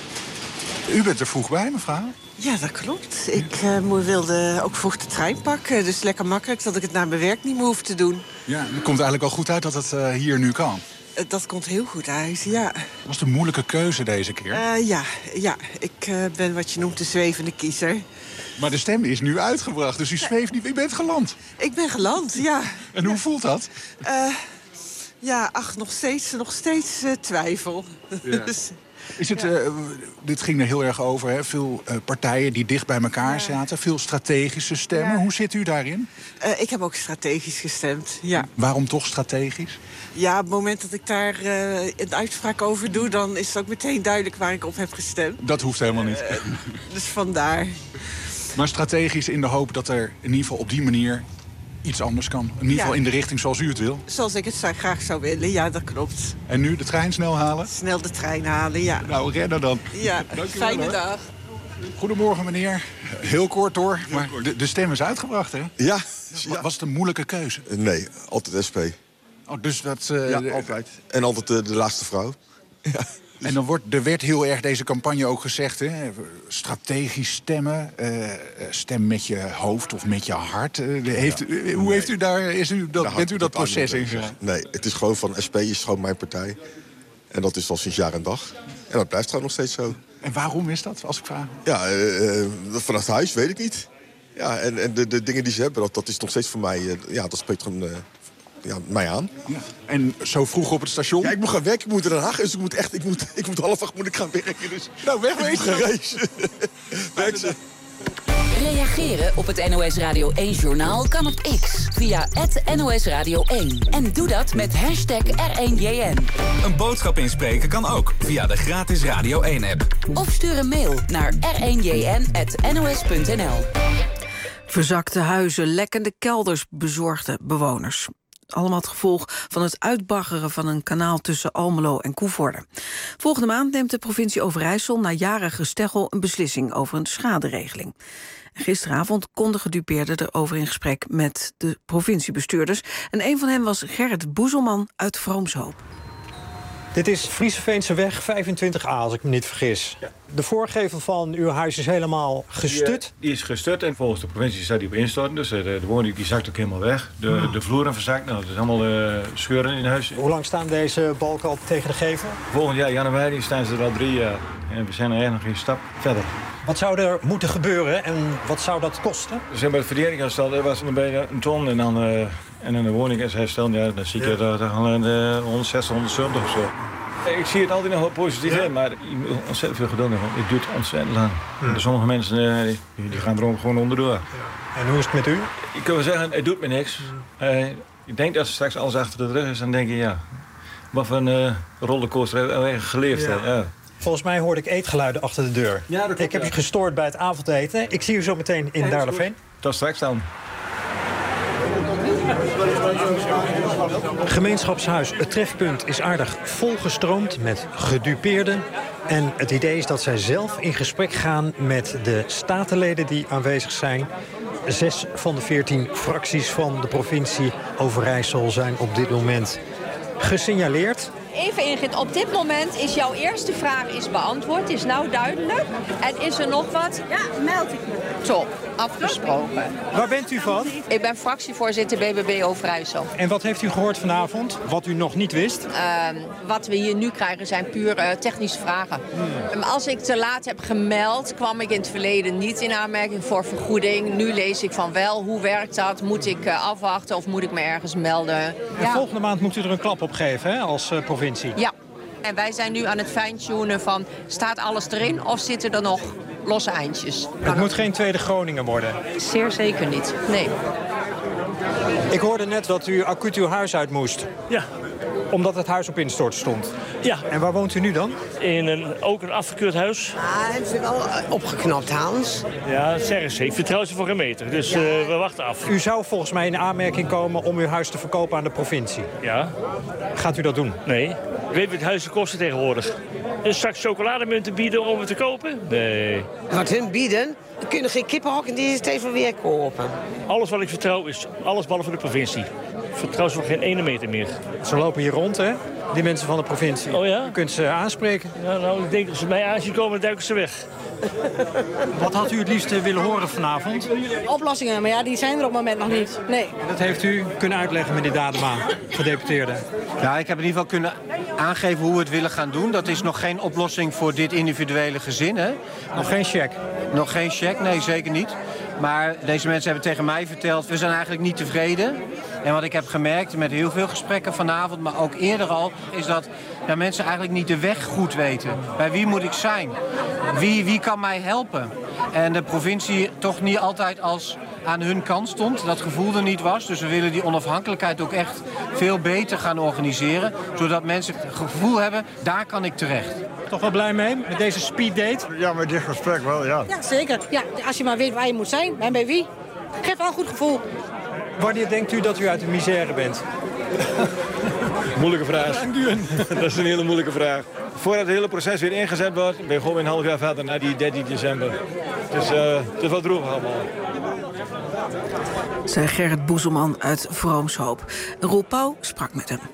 U bent er vroeg bij, mevrouw? Ja, dat klopt. Ik uh, wilde ook vroeg de trein pakken. Dus lekker makkelijk dat ik het naar mijn werk niet meer hoef te doen. Ja, het komt eigenlijk al goed uit dat het uh, hier nu kan. Uh, dat komt heel goed uit, ja. Was het een moeilijke keuze deze keer? Uh, ja, ja, ik uh, ben wat je noemt de zwevende kiezer. Maar de stem is nu uitgebracht, dus u zweeft niet. U bent geland. Ik ben geland, ja. En hoe voelt dat? Uh, ja, ach, nog steeds, nog steeds uh, twijfel. Ja. Is het, uh, dit ging er heel erg over, hè? Veel uh, partijen die dicht bij elkaar ja. zaten. Veel strategische stemmen. Ja. Hoe zit u daarin? Uh, ik heb ook strategisch gestemd, ja. Waarom toch strategisch? Ja, op het moment dat ik daar uh, een uitspraak over doe... dan is het ook meteen duidelijk waar ik op heb gestemd. Dat hoeft helemaal niet. Uh, dus vandaar. Maar strategisch in de hoop dat er in ieder geval op die manier iets anders kan. In ieder geval ja. in de richting zoals u het wil. Zoals ik het zou, graag zou willen, ja, dat klopt. En nu de trein snel halen? Snel de trein halen, ja. Nou, rennen dan. Ja, fijne wel, dag. Goedemorgen, meneer. Heel kort hoor, maar de, de stem is uitgebracht, hè? Ja. ja. Was het een moeilijke keuze? Nee, altijd S P. Oh, dus dat... Uh, ja, altijd. En altijd uh, de laatste vrouw. Ja. En dan wordt, er werd heel erg deze campagne ook gezegd, hè? Strategisch stemmen, uh, stem met je hoofd of met je hart. Uh, heeft, ja. uh, hoe nee. heeft u daar, is u dat, nou, bent u dat, dat proces ingegaan? Nee, het is gewoon van S P is gewoon mijn partij. En dat is al sinds jaar en dag. En dat blijft gewoon nog steeds zo. En waarom is dat, als ik vraag? Ja, uh, vanaf huis weet ik niet. Ja, en, en de, de dingen die ze hebben, dat, dat is nog steeds voor mij... Uh, ja, dat spreekt gewoon uh, ja, mij aan. Ja. En zo vroeg op het station? Ja, ik moet gaan werken, ik moet naar Den Haag. Dus ik moet echt, ik moet, ik moet half acht moet ik gaan werken. Dus nou, wegwezen. Ik moet gaan Reageren op het N O S Radio één-journaal kan op X via het N O S Radio één. En doe dat met hashtag R één J N. Een boodschap inspreken kan ook via de gratis Radio één-app. Of stuur een mail naar r één j n at n o s punt n l. Verzakte huizen, lekkende kelders, bezorgde bewoners. Allemaal het gevolg van het uitbaggeren van een kanaal tussen Almelo en Koevoorde. Volgende maand neemt de provincie Overijssel na jaren gesteggel een beslissing over een schaderegeling. Gisteravond konden gedupeerden erover in gesprek met de provinciebestuurders. En een van hen was Gerrit Boezelman uit Vroomshoop. Dit is Frieseveense vijfentwintig A, als ik me niet vergis. Ja. De voorgevel van uw huis is helemaal gestut? Die, die is gestut en volgens de provincie staat die op instorten. Dus de, de woning die zakt ook helemaal weg. De, oh. de vloeren verzakt, nou, dat is allemaal uh, scheuren in huis. Hoe lang staan deze balken al tegen de gevel? Volgend jaar januari staan ze er al drie jaar. En we zijn er eigenlijk nog een stap verder. Wat zou er moeten gebeuren en wat zou dat kosten? We zijn bij de verdeling hersteld. Er was bijna een ton en dan... Uh, En in de woning is hersteld, ja, dan zie je ja. dat er uh, honderdzestig, honderdzeventig of zo. Ik zie het altijd nog wel positief ja. in, maar je moet ontzettend veel geduld hebben. Het duurt ontzettend lang. Ja. Sommige mensen uh, die, die gaan er gewoon onderdoor. Ja. En hoe is het met u? Ik kan wel zeggen, het doet me niks. Uh, ik denk dat straks alles achter de rug is, dan denk je, ja, wat voor een uh, rollercoaster hebben we eigenlijk geleefd. Ja. Ja. Volgens mij hoorde ik eetgeluiden achter de deur. Ja, dat klopt, ik heb ja. je gestoord bij het avondeten. Ik zie u zo meteen in Daarderveen. Tot straks dan. Gemeenschapshuis Het Trefpunt is aardig volgestroomd met gedupeerden. En het idee is dat zij zelf in gesprek gaan met de statenleden die aanwezig zijn. Zes van de veertien fracties van de provincie Overijssel zijn op dit moment gesignaleerd. Even Ingrid, op dit moment is jouw eerste vraag is beantwoord, is nou duidelijk. En is er nog wat? Ja, meld ik me. Top, afgesproken. Waar bent u van? Ik ben fractievoorzitter B B B Overijssel. En wat heeft u gehoord vanavond, wat u nog niet wist? Uh, wat we hier nu krijgen zijn puur uh, technische vragen. Hmm. Als ik te laat heb gemeld, kwam ik in het verleden niet in aanmerking voor vergoeding. Nu lees ik van wel, hoe werkt dat? Moet ik uh, afwachten of moet ik me ergens melden? En ja. volgende maand moet u er een klap op geven, hè, als uh, provincie. Ja, en wij zijn nu aan het fine-tunen van... staat alles erin of zitten er nog losse eindjes? Het moet geen tweede Groningen worden. Zeer zeker niet, nee. Ik hoorde net dat u acuut uw huis uit moest. Ja. Omdat het huis op instort stond. Ja. En waar woont u nu dan? In een, ook een afgekeurd huis. Ah, hebben ze wel opgeknapt, Hans? Ja, dat zeggen ze. Ik vertrouw ze voor geen meter, dus ja. uh, we wachten af. U zou volgens mij in aanmerking komen om uw huis te verkopen aan de provincie. Ja. Gaat u dat doen? Nee. Ik weet wat huizen kosten tegenwoordig. Een zak chocolademunten bieden om het te kopen? Nee. Wat hun bieden? We kunnen geen kippenhok in deze tijd van weer kopen. Alles wat ik vertrouw is alles behalve de provincie. Ik vertrouw ze voor geen ene meter meer. Ze lopen hier rond, hè? Die mensen van de provincie. Oh ja? U kunt ze aanspreken. Ja, nou, ik denk dat ze mij aanzien komen, dan duiken ze weg. Wat had u het liefst willen horen vanavond? Oplossingen, maar ja, die zijn er op het moment nog niet. Nee. Dat heeft u kunnen uitleggen, meneer Dadema, gedeputeerde. Ja, ik heb in ieder geval kunnen aangeven hoe we het willen gaan doen. Dat is nog geen oplossing voor dit individuele gezin, hè? Nog geen cheque? Nog geen cheque, nee, zeker niet. Maar deze mensen hebben tegen mij verteld, we zijn eigenlijk niet tevreden. En wat ik heb gemerkt met heel veel gesprekken vanavond, maar ook eerder al, is dat ja, mensen eigenlijk niet de weg goed weten. Bij wie moet ik zijn? Wie, wie kan mij helpen? En de provincie toch niet altijd als aan hun kant stond, dat gevoel er niet was. Dus we willen die onafhankelijkheid ook echt veel beter gaan organiseren. Zodat mensen het gevoel hebben, daar kan ik terecht. Toch wel blij mee met deze speeddate? Ja, met dit gesprek wel, ja. Ja, zeker. Ja, als je maar weet waar je moet zijn en bij wie. Geeft wel een goed gevoel. Wanneer denkt u dat u uit de misère bent? Moeilijke vraag. Dat is een hele moeilijke vraag. Voordat het hele proces weer ingezet wordt, ben je gewoon een half jaar verder, na die dertien december. Dus uh, het is wel droevig allemaal. Zei Gerrit Boezelman uit Vroomshoop. Roel Pauw sprak met hem.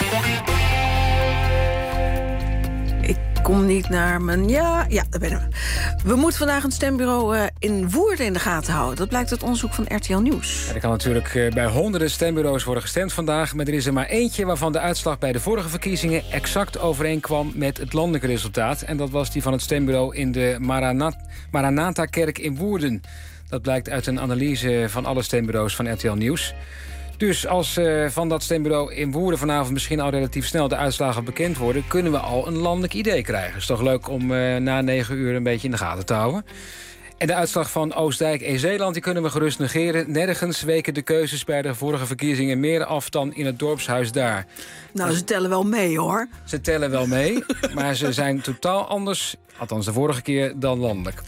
Ik kom niet naar mijn... Ja, ja, daar ben ik. We moeten vandaag een stembureau uh, in Woerden in de gaten houden. Dat blijkt uit onderzoek van R T L Nieuws. Ja, er kan natuurlijk uh, bij honderden stembureaus worden gestemd vandaag. Maar er is er maar eentje waarvan de uitslag bij de vorige verkiezingen exact overeenkwam met het landelijke resultaat. En dat was die van het stembureau in de Maranat- Maranatha-kerk in Woerden. Dat blijkt uit een analyse van alle stembureaus van R T L Nieuws. Dus als uh, van dat stembureau in Woerden vanavond misschien al relatief snel de uitslagen bekend worden, kunnen we al een landelijk idee krijgen. Is toch leuk om uh, na negen uur een beetje in de gaten te houden. En de uitslag van Oostdijk en Zeeland die kunnen we gerust negeren. Nergens weken de keuzes bij de vorige verkiezingen meer af dan in het dorpshuis daar. Nou, ze tellen wel mee, hoor. Ze tellen wel mee, maar ze zijn totaal anders, althans de vorige keer, dan landelijk.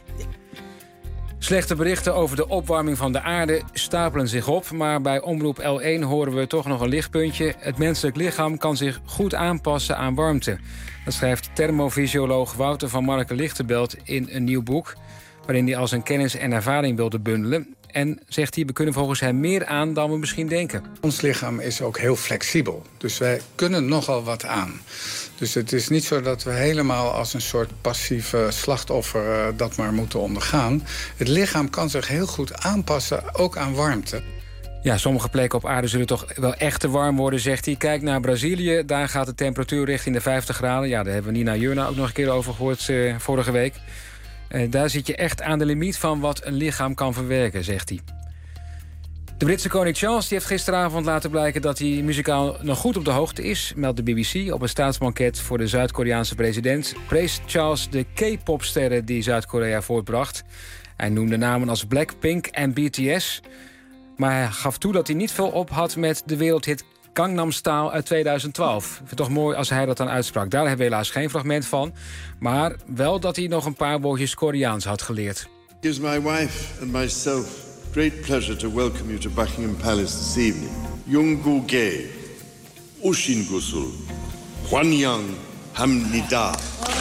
Slechte berichten over de opwarming van de aarde stapelen zich op, maar bij Omroep L één horen we toch nog een lichtpuntje. Het menselijk lichaam kan zich goed aanpassen aan warmte. Dat schrijft thermofysioloog Wouter van Marken-Lichtenbelt in een nieuw boek, waarin hij al zijn kennis en ervaring wilde bundelen. En zegt hij, we kunnen volgens hem meer aan dan we misschien denken. Ons lichaam is ook heel flexibel. Dus wij kunnen nogal wat aan. Dus het is niet zo dat we helemaal als een soort passieve slachtoffer uh, dat maar moeten ondergaan. Het lichaam kan zich heel goed aanpassen, ook aan warmte. Ja, sommige plekken op aarde zullen toch wel echt te warm worden, zegt hij. Kijk naar Brazilië, daar gaat de temperatuur richting de vijftig graden. Ja, daar hebben we Nina Jurna ook nog een keer over gehoord uh, vorige week. Uh, daar zit je echt aan de limiet van wat een lichaam kan verwerken, zegt hij. De Britse koning Charles die heeft gisteravond laten blijken dat hij muzikaal nog goed op de hoogte is, meldt de B B C. Op een staatsbanket voor de Zuid-Koreaanse president prees Charles de K-popsterren die Zuid-Korea voortbracht. Hij noemde namen als Blackpink en B T S. Maar hij gaf toe dat hij niet veel op had met de wereldhit Gangnam Style uit tweeduizend twaalf. Ik vind het toch mooi als hij dat dan uitsprak. Daar hebben we helaas geen fragment van. Maar wel dat hij nog een paar woordjes Koreaans had geleerd. It gives my wife and myself great pleasure to welcome you to Buckingham Palace this evening. Yonggu-ge, Ushin-gusul, Hwanyang Hamnida.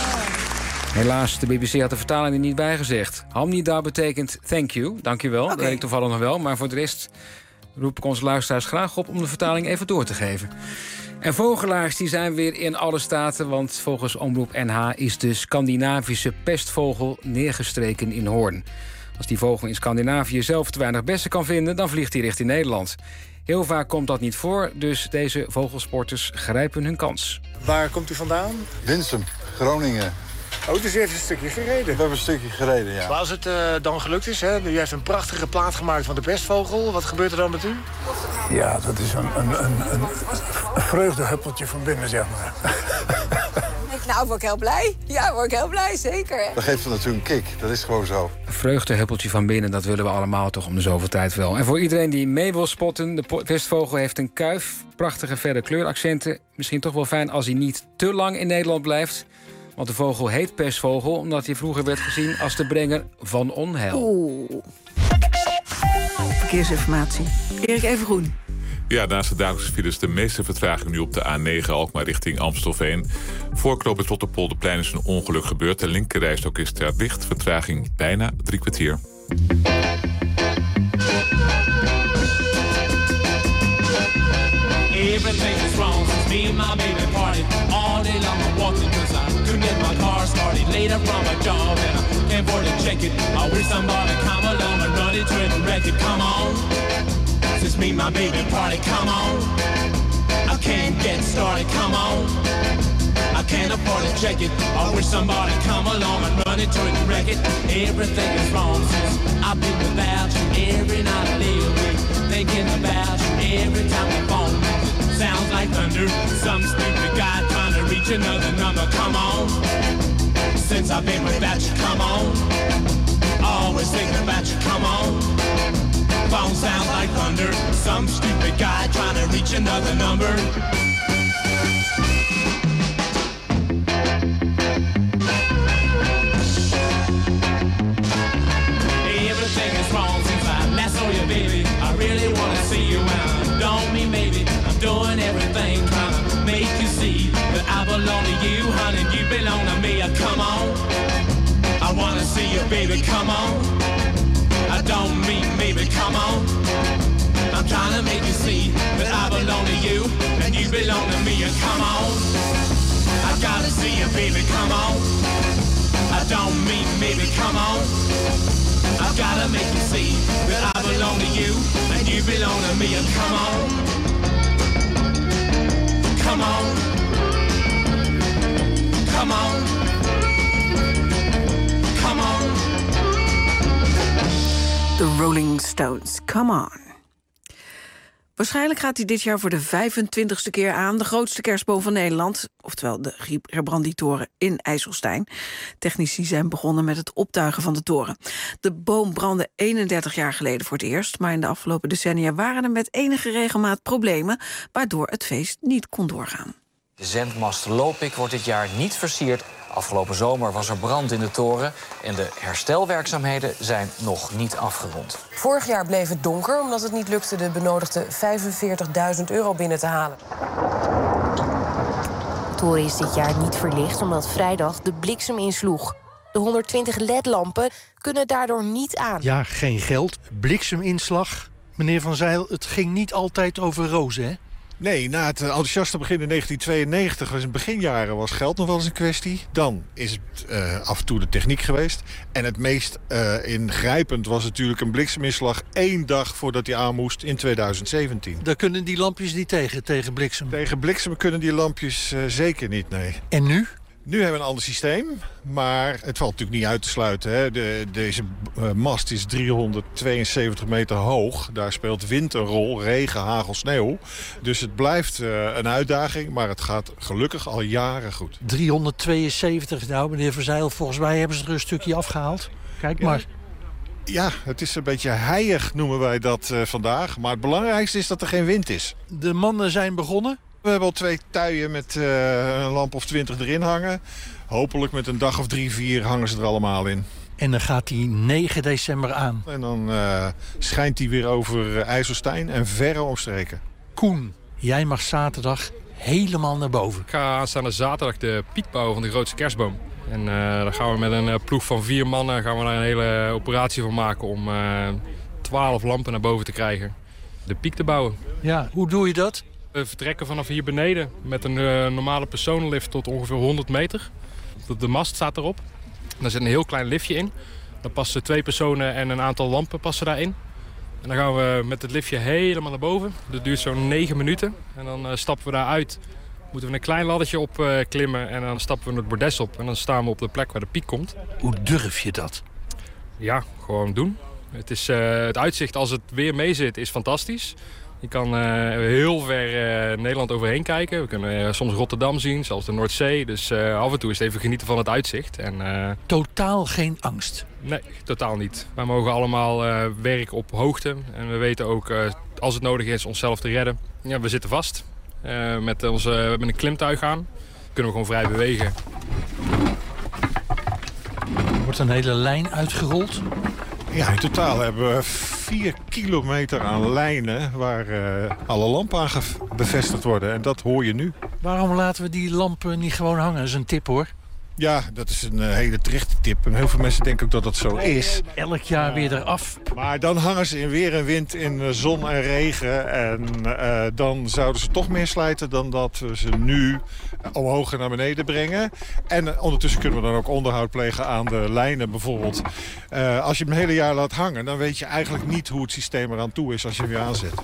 Helaas, de B B C had de vertaling er niet bij gezegd. Hamnida betekent thank you, dankjewel. Okay. Dat weet ik toevallig nog wel, maar voor de rest roep ik onze luisteraars graag op om de vertaling even door te geven. En vogelaars die zijn weer in alle staten, want volgens Omroep N H is de Scandinavische pestvogel neergestreken in Hoorn. Als die vogel in Scandinavië zelf te weinig bessen kan vinden, dan vliegt hij richting Nederland. Heel vaak komt dat niet voor, dus deze vogelsporters grijpen hun kans. Waar komt u vandaan? Winsum, Groningen. Oh, dus u heeft een stukje gereden? We hebben een stukje gereden, ja. Maar als het uh, dan gelukt is, hè, u heeft een prachtige plaat gemaakt van de pestvogel. Wat gebeurt er dan met u? Ja, dat is een, een, een, een vreugdehuppeltje van binnen, zeg maar. Nou, word ik heel blij. Ja, word ik heel blij, zeker. Dat geeft dan natuurlijk een kick, dat is gewoon zo. Een vreugdehuppeltje van binnen, dat willen we allemaal toch om de zoveel tijd wel. En voor iedereen die mee wil spotten, de pestvogel heeft een kuif, prachtige verre kleuraccenten. Misschien toch wel fijn als hij niet te lang in Nederland blijft. Want de vogel heet pestvogel omdat hij vroeger werd gezien als de brenger van onheil. Oeh. Verkeersinformatie. Erik Evengroen. Ja, naast de dagelijkse files de meeste vertraging nu op de A negen Alkmaar richting Amstelveen. Voor knooppunt Rotterpolderplein is een ongeluk gebeurd. De linkerrijstok is daar dicht. Vertraging bijna drie kwartier. Everything is wrong since me and my baby parted. All day long I'm walking cause I couldn't get my car started. Later from a job and I can't afford to check it. I wish somebody come along and run it to it and wreck it. Come on, since me and my baby party, come on. I can't get started, come on. I can't afford to check it. I wish somebody come along and run it to it and wreck it. Everything is wrong since I've been without you. Every night I lay awake thinking about you. Every time the phone rings, it sounds like thunder. Some stupid guy trying to reach another number. Come on, since I've been without you. Come on, always thinking about you. Come on, phone sounds like thunder. Some stupid guy trying to reach another number. Everything is wrong since I last saw you, baby. I really wanna see you and I don't mean maybe. I'm doing everything trying to make you see that I belong to you, honey, you belong to me. Come on, I wanna see you, baby, come on. I don't mean maybe, come on. I'm trying to make you see that I belong to you and you belong to me. Come on, I gotta see you, baby, come on. I don't mean maybe, come on. I've gotta make you see that I belong to you and you belong to me. And come on, come on, come on, come on. The Rolling Stones, come on. Waarschijnlijk gaat hij dit jaar voor de vijfentwintigste keer aan. De grootste kerstboom van Nederland, oftewel de Gerbrandy-toren in IJsselstein. Technici zijn begonnen met het optuigen van de toren. De boom brandde eenendertig jaar geleden voor het eerst, maar in de afgelopen decennia waren er met enige regelmaat problemen, waardoor het feest niet kon doorgaan. De zendmast Lopik wordt dit jaar niet versierd. Afgelopen zomer was er brand in de toren en de herstelwerkzaamheden zijn nog niet afgerond. Vorig jaar bleef het donker omdat het niet lukte de benodigde vijfenveertigduizend euro binnen te halen. De toren is dit jaar niet verlicht omdat vrijdag de bliksem insloeg. De honderdtwintig L E D-lampen kunnen daardoor niet aan. Ja, geen geld, blikseminslag. Meneer Van Zijl, het ging niet altijd over rozen, hè? Nee, na het enthousiaste begin in negentien tweeënnegentig, was in beginjaren was geld nog wel eens een kwestie. Dan is het uh, af en toe de techniek geweest. En het meest uh, ingrijpend was natuurlijk een blikseminslag één dag voordat hij aan moest in tweeduizend zeventien. Daar kunnen die lampjes niet tegen, tegen bliksem? Tegen bliksem kunnen die lampjes uh, zeker niet, nee. En nu? Nu hebben we een ander systeem, maar het valt natuurlijk niet uit te sluiten. Hè. De, deze uh, mast is driehonderdtweeënzeventig meter hoog. Daar speelt wind een rol, regen, hagel, sneeuw. Dus het blijft uh, een uitdaging, maar het gaat gelukkig al jaren goed. driehonderdtweeënzeventig, nou meneer Van Zijl, volgens mij hebben ze er een stukje afgehaald. Kijk maar. Ja. Ja, het is een beetje heilig noemen wij dat uh, vandaag. Maar het belangrijkste is dat er geen wind is. De mannen zijn begonnen. We hebben al twee tuien met uh, een lamp of twintig erin hangen. Hopelijk met een dag of drie, vier hangen ze er allemaal in. En dan gaat hij negen december aan. En dan uh, schijnt hij weer over uh, IJsselstein en verre omstreken. Koen, jij mag zaterdag helemaal naar boven. Ik ga aanstaande zaterdag de piek bouwen van de grootste kerstboom. En uh, daar gaan we met een uh, ploeg van vier mannen gaan we daar een hele operatie van maken om uh, twaalf lampen naar boven te krijgen. De piek te bouwen. Ja, hoe doe je dat? We vertrekken vanaf hier beneden met een uh, normale personenlift tot ongeveer honderd meter. De mast staat erop. Daar zit een heel klein liftje in. Daar passen twee personen en een aantal lampen passen daarin. En dan gaan we met het liftje helemaal naar boven. Dat duurt zo'n negen minuten. En dan uh, stappen we daaruit. Moeten we een klein laddertje op uh, klimmen en dan stappen we het bordes op. En dan staan we op de plek waar de piek komt. Hoe durf je dat? Ja, gewoon doen. Het, is, uh, het uitzicht als het weer mee zit is fantastisch. Je kan uh, heel ver uh, Nederland overheen kijken. We kunnen uh, soms Rotterdam zien, zelfs de Noordzee. Dus uh, af en toe is het even genieten van het uitzicht. En, uh... Totaal geen angst? Nee, totaal niet. Wij mogen allemaal uh, werken op hoogte. En we weten ook, uh, als het nodig is, onszelf te redden. Ja, we zitten vast. Uh, met, onze, met een klimtuig aan. Kunnen we gewoon vrij bewegen. Er wordt een hele lijn uitgerold. Ja, in totaal hebben we vier kilometer aan lijnen waar uh, alle lampen aan bevestigd worden. En dat hoor je nu. Waarom laten we die lampen niet gewoon hangen? Dat is een tip, hoor. Ja, dat is een uh, hele terechte tip. En heel veel mensen denken ook dat dat zo is. Elk jaar weer eraf. Maar dan hangen ze in weer en wind in uh, zon en regen. En uh, dan zouden ze toch meer slijten dan dat we ze nu uh, omhoog en naar beneden brengen. En uh, ondertussen kunnen we dan ook onderhoud plegen aan de lijnen bijvoorbeeld. Uh, als je hem het hele jaar laat hangen, dan weet je eigenlijk niet hoe het systeem eraan toe is als je hem weer aanzet.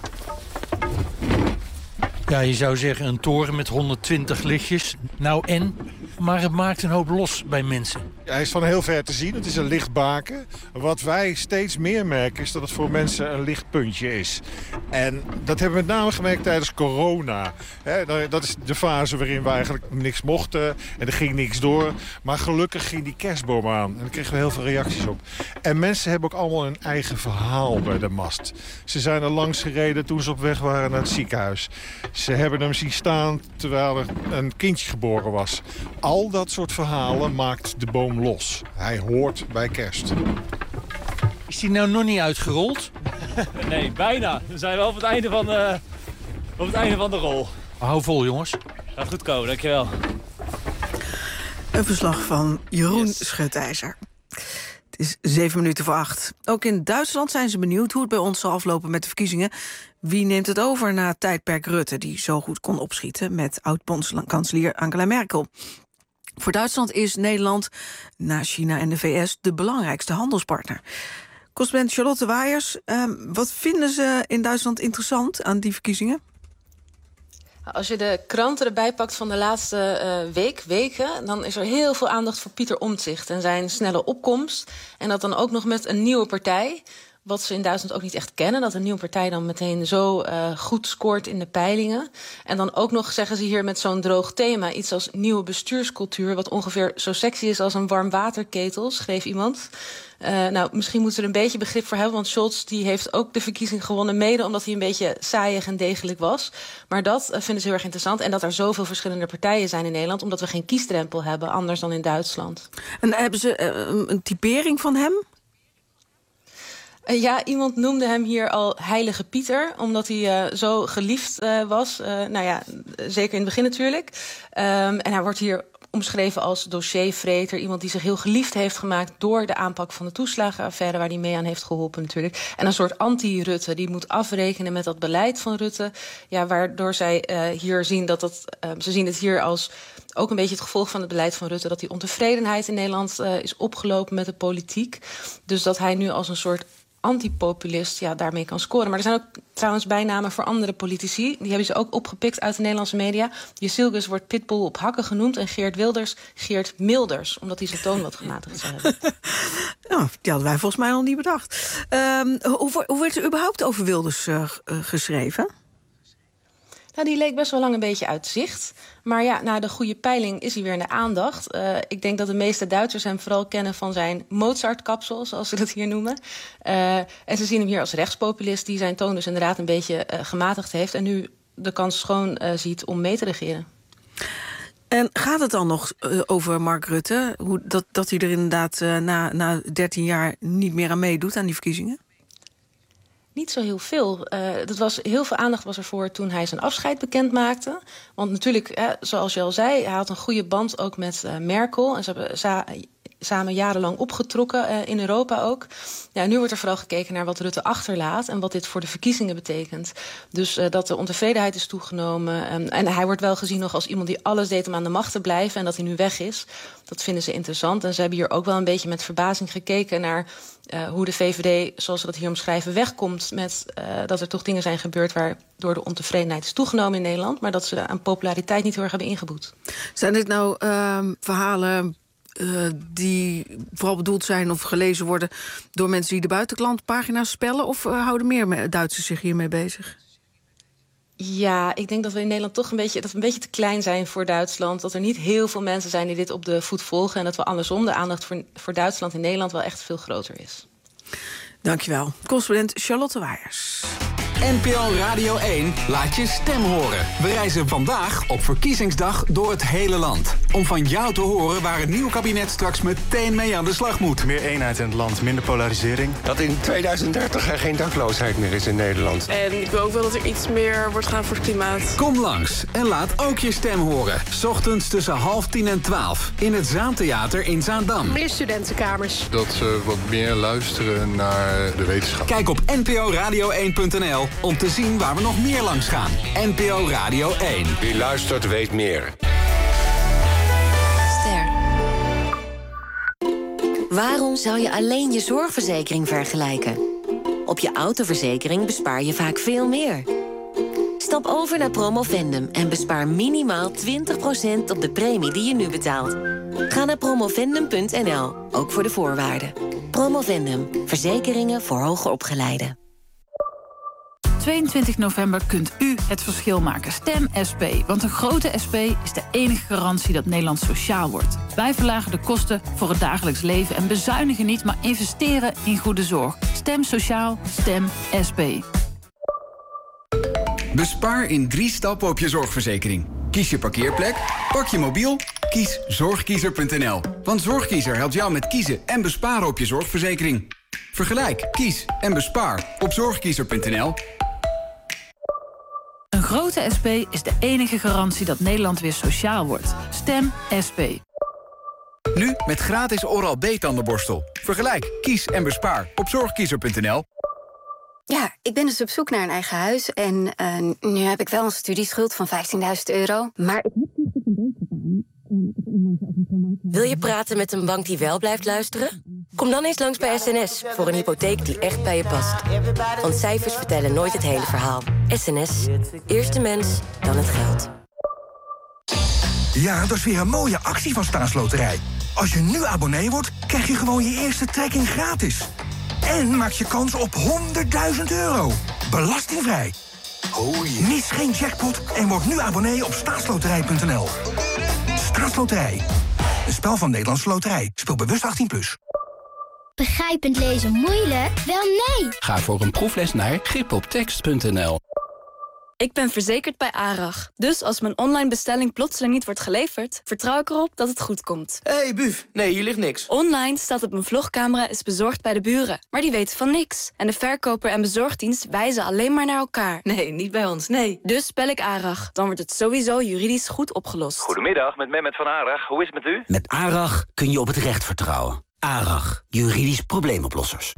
Ja, je zou zeggen een toren met honderdtwintig lichtjes. Nou en? Maar het maakt een hoop los bij mensen. Ja, hij is van heel ver te zien. Het is een lichtbaken. Wat wij steeds meer merken is dat het voor mensen een lichtpuntje is. En dat hebben we met name gemerkt tijdens corona. He, dat is de fase waarin we eigenlijk niks mochten en er ging niks door. Maar gelukkig ging die kerstboom aan. En daar kregen we heel veel reacties op. En mensen hebben ook allemaal een eigen verhaal bij de mast. Ze zijn er langs gereden toen ze op weg waren naar het ziekenhuis. Ze hebben hem zien staan terwijl er een kindje geboren was. Al dat soort verhalen maakt de boom los. Hij hoort bij kerst. Is die nou nog niet uitgerold? Nee, bijna. We zijn wel op het einde van de, op het einde van de rol. Hou vol, jongens. Gaat goed komen, dankjewel. Een verslag van Jeroen yes. Schutijzer. Het is zeven minuten voor acht. Ook in Duitsland zijn ze benieuwd hoe het bij ons zal aflopen met de verkiezingen. Wie neemt het over na het tijdperk Rutte, die zo goed kon opschieten met oud-bondskanselier Angela Merkel? Voor Duitsland is Nederland, na China en de V S, de belangrijkste handelspartner. Correspondent Charlotte Waaiers, uh, wat vinden ze in Duitsland interessant aan die verkiezingen? Als je de kranten erbij pakt van de laatste uh, week, weken, dan is er heel veel aandacht voor Pieter Omtzigt en zijn snelle opkomst. En dat dan ook nog met een nieuwe partij. wat ze in Duitsland ook niet echt kennen. Dat een nieuwe partij dan meteen zo uh, goed scoort in de peilingen. En dan ook nog zeggen ze hier met zo'n droog thema. Iets als nieuwe bestuurscultuur. Wat ongeveer zo sexy is als een warmwaterketel, schreef iemand. Uh, nou, misschien moeten we er een beetje begrip voor hebben. Want Scholz die heeft ook de verkiezing gewonnen. Mede omdat hij een beetje saaiig en degelijk was. Maar dat uh, vinden ze heel erg interessant. En dat er zoveel verschillende partijen zijn in Nederland. Omdat we geen kiesdrempel hebben. Anders dan in Duitsland. En hebben ze uh, een typering van hem? Uh, ja, iemand noemde hem hier al Heilige Pieter, omdat hij uh, zo geliefd uh, was. Uh, nou ja, zeker in het begin natuurlijk. Um, en hij wordt hier omschreven als dossiervreter. Iemand die zich heel geliefd heeft gemaakt door de aanpak van de toeslagenaffaire, waar hij mee aan heeft geholpen natuurlijk. En een soort anti-Rutte, die moet afrekenen met dat beleid van Rutte. Ja, waardoor zij uh, hier zien dat dat. Uh, ze zien het hier als ook een beetje het gevolg van het beleid van Rutte, dat die ontevredenheid in Nederland uh, is opgelopen met de politiek. Dus dat hij nu als een soort antipopulist ja, daarmee kan scoren. Maar er zijn ook trouwens bijnamen voor andere politici. Die hebben ze ook opgepikt uit de Nederlandse media. Jezilgus wordt Pitbull op hakken genoemd en Geert Wilders Geert Milders, omdat hij zijn toon wat gematigd zou hebben. Nou, die hadden wij volgens mij nog niet bedacht. Um, hoe, hoe werd er überhaupt over Wilders uh, geschreven? Nou, die leek best wel lang een beetje uit zicht. Maar ja, na de goede peiling is hij weer in de aandacht. Uh, ik denk dat de meeste Duitsers hem vooral kennen van zijn Mozart-kapsel, zoals ze dat hier noemen. Uh, en ze zien hem hier als rechtspopulist die zijn toon dus inderdaad een beetje uh, gematigd heeft en nu de kans schoon uh, ziet om mee te regeren. En gaat het dan nog uh, over Mark Rutte? Hoe, dat, dat hij er inderdaad uh, na, na dertien jaar niet meer aan meedoet aan die verkiezingen? Niet zo heel veel. Uh, dat was, heel veel aandacht was ervoor toen hij zijn afscheid bekend maakte. Want natuurlijk, eh, zoals je al zei, hij had een goede band ook met uh, Merkel. En ze hebben sa- samen jarenlang opgetrokken uh, in Europa ook. Ja, nu wordt er vooral gekeken naar wat Rutte achterlaat en wat dit voor de verkiezingen betekent. Dus uh, dat de ontevredenheid is toegenomen. Um, en hij wordt wel gezien nog als iemand die alles deed om aan de macht te blijven en dat hij nu weg is. Dat vinden ze interessant. En ze hebben hier ook wel een beetje met verbazing gekeken naar Uh, hoe de V V D, zoals ze dat hier omschrijven, wegkomt met uh, dat er toch dingen zijn gebeurd waardoor de ontevredenheid is toegenomen in Nederland, maar dat ze aan populariteit niet heel erg hebben ingeboet. Zijn dit nou uh, verhalen uh, die vooral bedoeld zijn of gelezen worden door mensen die de buitenlandpagina's spellen, of uh, houden meer Duitsers zich hiermee bezig? Ja, ik denk dat we in Nederland toch een beetje, dat we een beetje te klein zijn voor Duitsland. Dat er niet heel veel mensen zijn die dit op de voet volgen. En dat we andersom de aandacht voor, voor Duitsland in Nederland wel echt veel groter is. Dankjewel. Correspondent Charlotte Waaiers. N P O Radio één laat je stem horen. We reizen vandaag op verkiezingsdag door het hele land. Om van jou te horen waar het nieuwe kabinet straks meteen mee aan de slag moet. Meer eenheid in het land, minder polarisering. Dat in tweeduizend dertig er geen dakloosheid meer is in Nederland. En ik wil ook wel dat er iets meer wordt gedaan voor het klimaat. Kom langs en laat ook je stem horen. 's Ochtends tussen half tien en twaalf. In het Zaantheater in Zaandam. Meer studentenkamers. Dat ze wat meer luisteren naar de wetenschap. Kijk op n p o radio één punt n l om te zien waar we nog meer langs gaan. N P O Radio één. Wie luistert weet meer. Ster. Waarom zou je alleen je zorgverzekering vergelijken? Op je autoverzekering bespaar je vaak veel meer. Stap over naar Promovendum en bespaar minimaal twintig procent op de premie die je nu betaalt. Ga naar promovendum punt n l, ook voor de voorwaarden. Promovendum, verzekeringen voor hoger opgeleiden. tweeëntwintig november kunt u het verschil maken. Stem S P, want een grote S P is de enige garantie dat Nederland sociaal wordt. Wij verlagen de kosten voor het dagelijks leven en bezuinigen niet, maar investeren in goede zorg. Stem sociaal, stem S P. Bespaar in drie stappen op je zorgverzekering. Kies je parkeerplek, pak je mobiel, kies zorgkiezer punt n l. Want Zorgkiezer helpt jou met kiezen en besparen op je zorgverzekering. Vergelijk, kies en bespaar op zorgkiezer punt n l. Een grote S P is de enige garantie dat Nederland weer sociaal wordt. Stem S P. Nu met gratis Oral-B tandenborstel. Vergelijk, kies en bespaar op zorgkiezer punt n l. Ja, ik ben dus op zoek naar een eigen huis. En uh, nu heb ik wel een studieschuld van vijftienduizend euro. Maar ik heb niet een beetje aan. Wil je praten met een bank die wel blijft luisteren? Kom dan eens langs bij S N S voor een hypotheek die echt bij je past. Want cijfers vertellen nooit het hele verhaal. S N S, eerste mens, dan het geld. Ja, dat is weer een mooie actie van Staatsloterij. Als je nu abonnee wordt, krijg je gewoon je eerste trekking gratis. En maak je kans op honderdduizend euro. Belastingvrij. Oh yeah. Mis geen jackpot en word nu abonnee op staatsloterij punt n l. Staatsloterij. Een spel van Nederlandse Loterij. Speel bewust achttien plus. Begrijpend lezen moeilijk? Wel nee! Ga voor een proefles naar grip op tekst punt n l. Ik ben verzekerd bij ARAG. Dus als mijn online bestelling plotseling niet wordt geleverd, vertrouw ik erop dat het goed komt. Hé, hey, buf. Nee, hier ligt niks. Online staat op mijn vlogcamera is bezorgd bij de buren. Maar die weten van niks. En de verkoper en bezorgdienst wijzen alleen maar naar elkaar. Nee, niet bij ons, nee. Dus bel ik ARAG. Dan wordt het sowieso juridisch goed opgelost. Goedemiddag, met Mehmet van ARAG. Hoe is het met u? Met ARAG kun je op het recht vertrouwen. ARAG, juridisch probleemoplossers.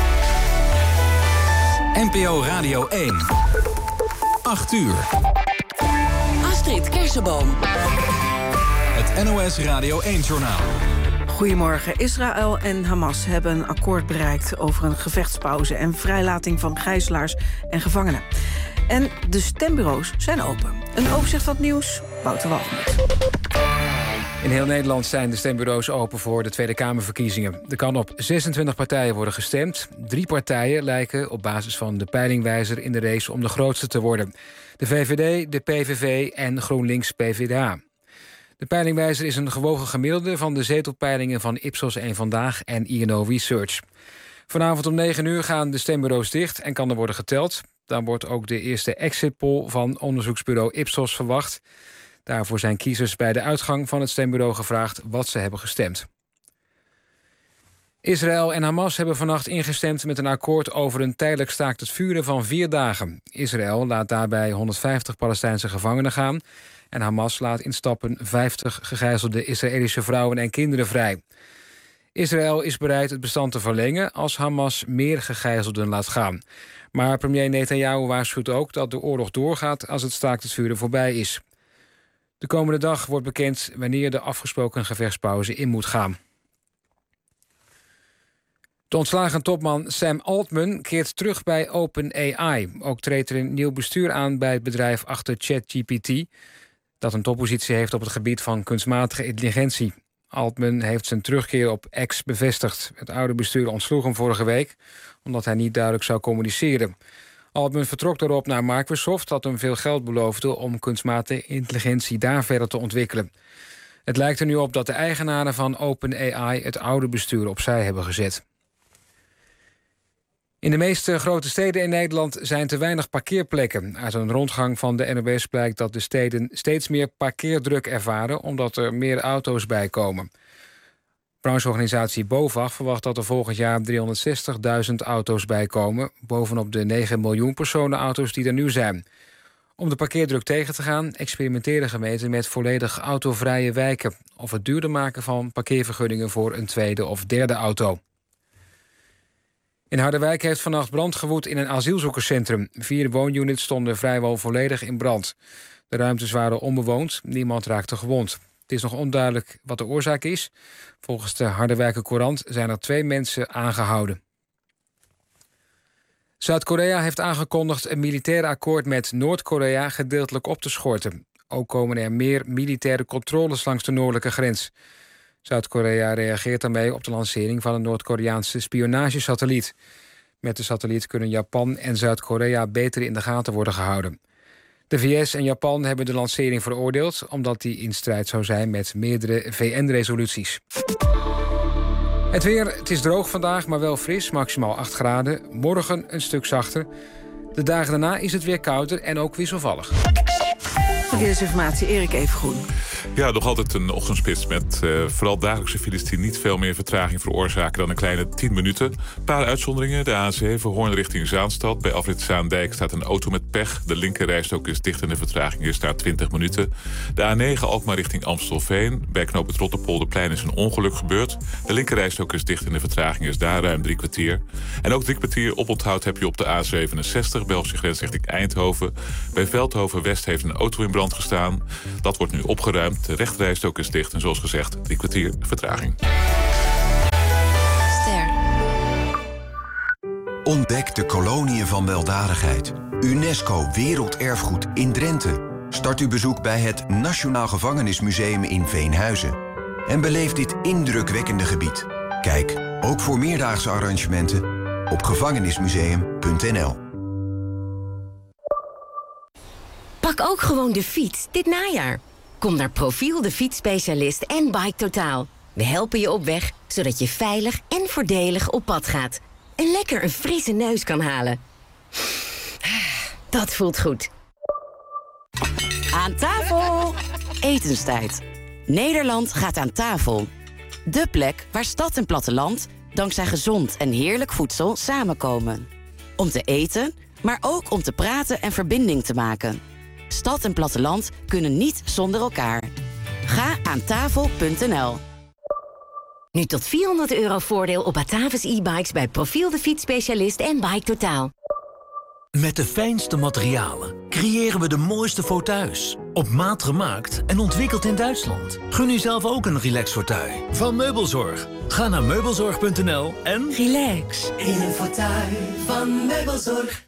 N P O Radio één. acht uur. Astrid Kersenboom. Het N O S Radio één-journaal. Goedemorgen. Israël en Hamas hebben een akkoord bereikt over een gevechtspauze en vrijlating van gijzelaars en gevangenen. En de stembureaus zijn open. Een overzicht van het nieuws, Wouter Walgemoed. In heel Nederland zijn de stembureaus open voor de Tweede Kamerverkiezingen. Er kan op zesentwintig partijen worden gestemd. Drie partijen lijken op basis van de peilingwijzer in de race om de grootste te worden. De V V D, de P V V en GroenLinks P V D A. De peilingwijzer is een gewogen gemiddelde van de zetelpeilingen van Ipsos één Vandaag en I N O Research. Vanavond om negen uur gaan de stembureaus dicht en kan er worden geteld. Dan wordt ook de eerste exit poll van onderzoeksbureau Ipsos verwacht. Daarvoor zijn kiezers bij de uitgang van het stembureau gevraagd wat ze hebben gestemd. Israël en Hamas hebben vannacht ingestemd met een akkoord over een tijdelijk staakt het vuren van vier dagen. Israël laat daarbij honderdvijftig Palestijnse gevangenen gaan en Hamas laat in stappen vijftig gegijzelde Israëlische vrouwen en kinderen vrij. Israël is bereid het bestand te verlengen als Hamas meer gegijzelden laat gaan. Maar premier Netanyahu waarschuwt ook dat de oorlog doorgaat als het staakt het vuren voorbij is. De komende dag wordt bekend wanneer de afgesproken gevechtspauze in moet gaan. De ontslagen topman Sam Altman keert terug bij OpenAI. Ook treedt er een nieuw bestuur aan bij het bedrijf achter ChatGPT, dat een toppositie heeft op het gebied van kunstmatige intelligentie. Altman heeft zijn terugkeer op X bevestigd. Het oude bestuur ontsloeg hem vorige week omdat hij niet duidelijk zou communiceren. Altman vertrok daarop naar Microsoft, dat hem veel geld beloofde om kunstmatige intelligentie daar verder te ontwikkelen. Het lijkt er nu op dat de eigenaren van OpenAI het oude bestuur opzij hebben gezet. In de meeste grote steden in Nederland zijn te weinig parkeerplekken. Uit een rondgang van de N O S blijkt dat de steden steeds meer parkeerdruk ervaren omdat er meer auto's bijkomen. Brancheorganisatie BOVAG verwacht dat er volgend jaar driehonderdzestigduizend auto's bijkomen, bovenop de negen miljoen personenauto's die er nu zijn. Om de parkeerdruk tegen te gaan experimenteren gemeenten met volledig autovrije wijken of het duurder maken van parkeervergunningen voor een tweede of derde auto. In Harderwijk heeft vannacht brand gewoed in een asielzoekerscentrum. Vier woonunits stonden vrijwel volledig in brand. De ruimtes waren onbewoond, niemand raakte gewond. Het is nog onduidelijk wat de oorzaak is. Volgens de Harderwijker Courant zijn er twee mensen aangehouden. Zuid-Korea heeft aangekondigd een militair akkoord met Noord-Korea gedeeltelijk op te schorten. Ook komen er meer militaire controles langs de noordelijke grens. Zuid-Korea reageert daarmee op de lancering van een Noord-Koreaanse spionagesatelliet. Met de satelliet kunnen Japan en Zuid-Korea beter in de gaten worden gehouden. De V S en Japan hebben de lancering veroordeeld omdat die in strijd zou zijn met meerdere V N-resoluties. Het weer, het is droog vandaag, maar wel fris, maximaal acht graden. Morgen een stuk zachter. De dagen daarna is het weer kouder en ook wisselvallig. Verkeersinformatie, Erik Evengroen. Ja, nog altijd een ochtendspits met uh, vooral dagelijkse files die niet veel meer vertraging veroorzaken dan een kleine tien minuten. Een paar uitzonderingen. De A zeven Hoorn richting Zaanstad. Bij afrit Zaandijk staat een auto met pech. De linkerrijstrook is dicht en de vertraging is daar twintig minuten. De A negen Alkmaar richting Amstelveen. Bij knoop het Rotterpolderplein is een ongeluk gebeurd. De linkerrijstrook is dicht en de vertraging is daar ruim drie kwartier. En ook drie kwartier oponthoud heb je op de A zevenenzestig Belgische grens richting Eindhoven. Bij Veldhoven West heeft een auto in brand gestaan. Dat wordt nu opgeruimd. De rechterrijstrook is dicht en zoals gezegd drie kwartier vertraging. Ster. Ontdek de koloniën van weldadigheid. UNESCO Werelderfgoed in Drenthe. Start uw bezoek bij het Nationaal Gevangenismuseum in Veenhuizen. En beleef dit indrukwekkende gebied. Kijk, ook voor meerdaagse arrangementen, op gevangenismuseum punt n l. Pak ook gewoon de fiets dit najaar. Kom naar Profiel, de fietsspecialist en Bike Totaal. We helpen je op weg, zodat je veilig en voordelig op pad gaat. En lekker een frisse neus kan halen. Dat voelt goed. Aan tafel! Etenstijd. Nederland gaat aan tafel. De plek waar stad en platteland dankzij gezond en heerlijk voedsel samenkomen. Om te eten, maar ook om te praten en verbinding te maken. Stad en platteland kunnen niet zonder elkaar. Ga aan tafel punt n l. Nu tot vierhonderd euro voordeel op Batavus e-bikes bij Profiel, de fietsspecialist en Bike Totaal. Met de fijnste materialen creëren we de mooiste fauteuils. Op maat gemaakt en ontwikkeld in Duitsland. Gun u zelf ook een relax fauteuil van Meubelzorg. Ga naar meubelzorg punt n l en relax in een fauteuil van Meubelzorg.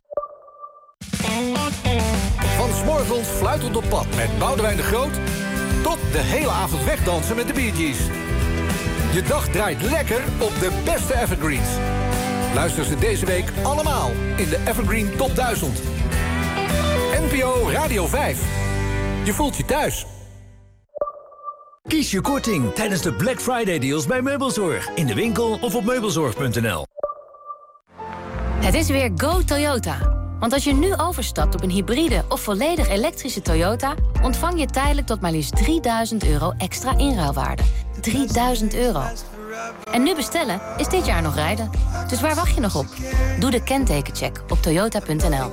Van 's morgens fluitend op pad met Boudewijn de Groot tot de hele avond wegdansen met de Bee Gees. Je dag draait lekker op de beste evergreens. Luister ze deze week allemaal in de Evergreen Top duizend. N P O Radio vijf. Je voelt je thuis. Kies je korting tijdens de Black Friday deals bij Meubelzorg. In de winkel of op meubelzorg punt n l. Het is weer Go Toyota. Want als je nu overstapt op een hybride of volledig elektrische Toyota, ontvang je tijdelijk tot maar liefst drieduizend euro extra inruilwaarde. drieduizend euro. En nu bestellen is dit jaar nog rijden. Dus waar wacht je nog op? Doe de kentekencheck op toyota punt n l.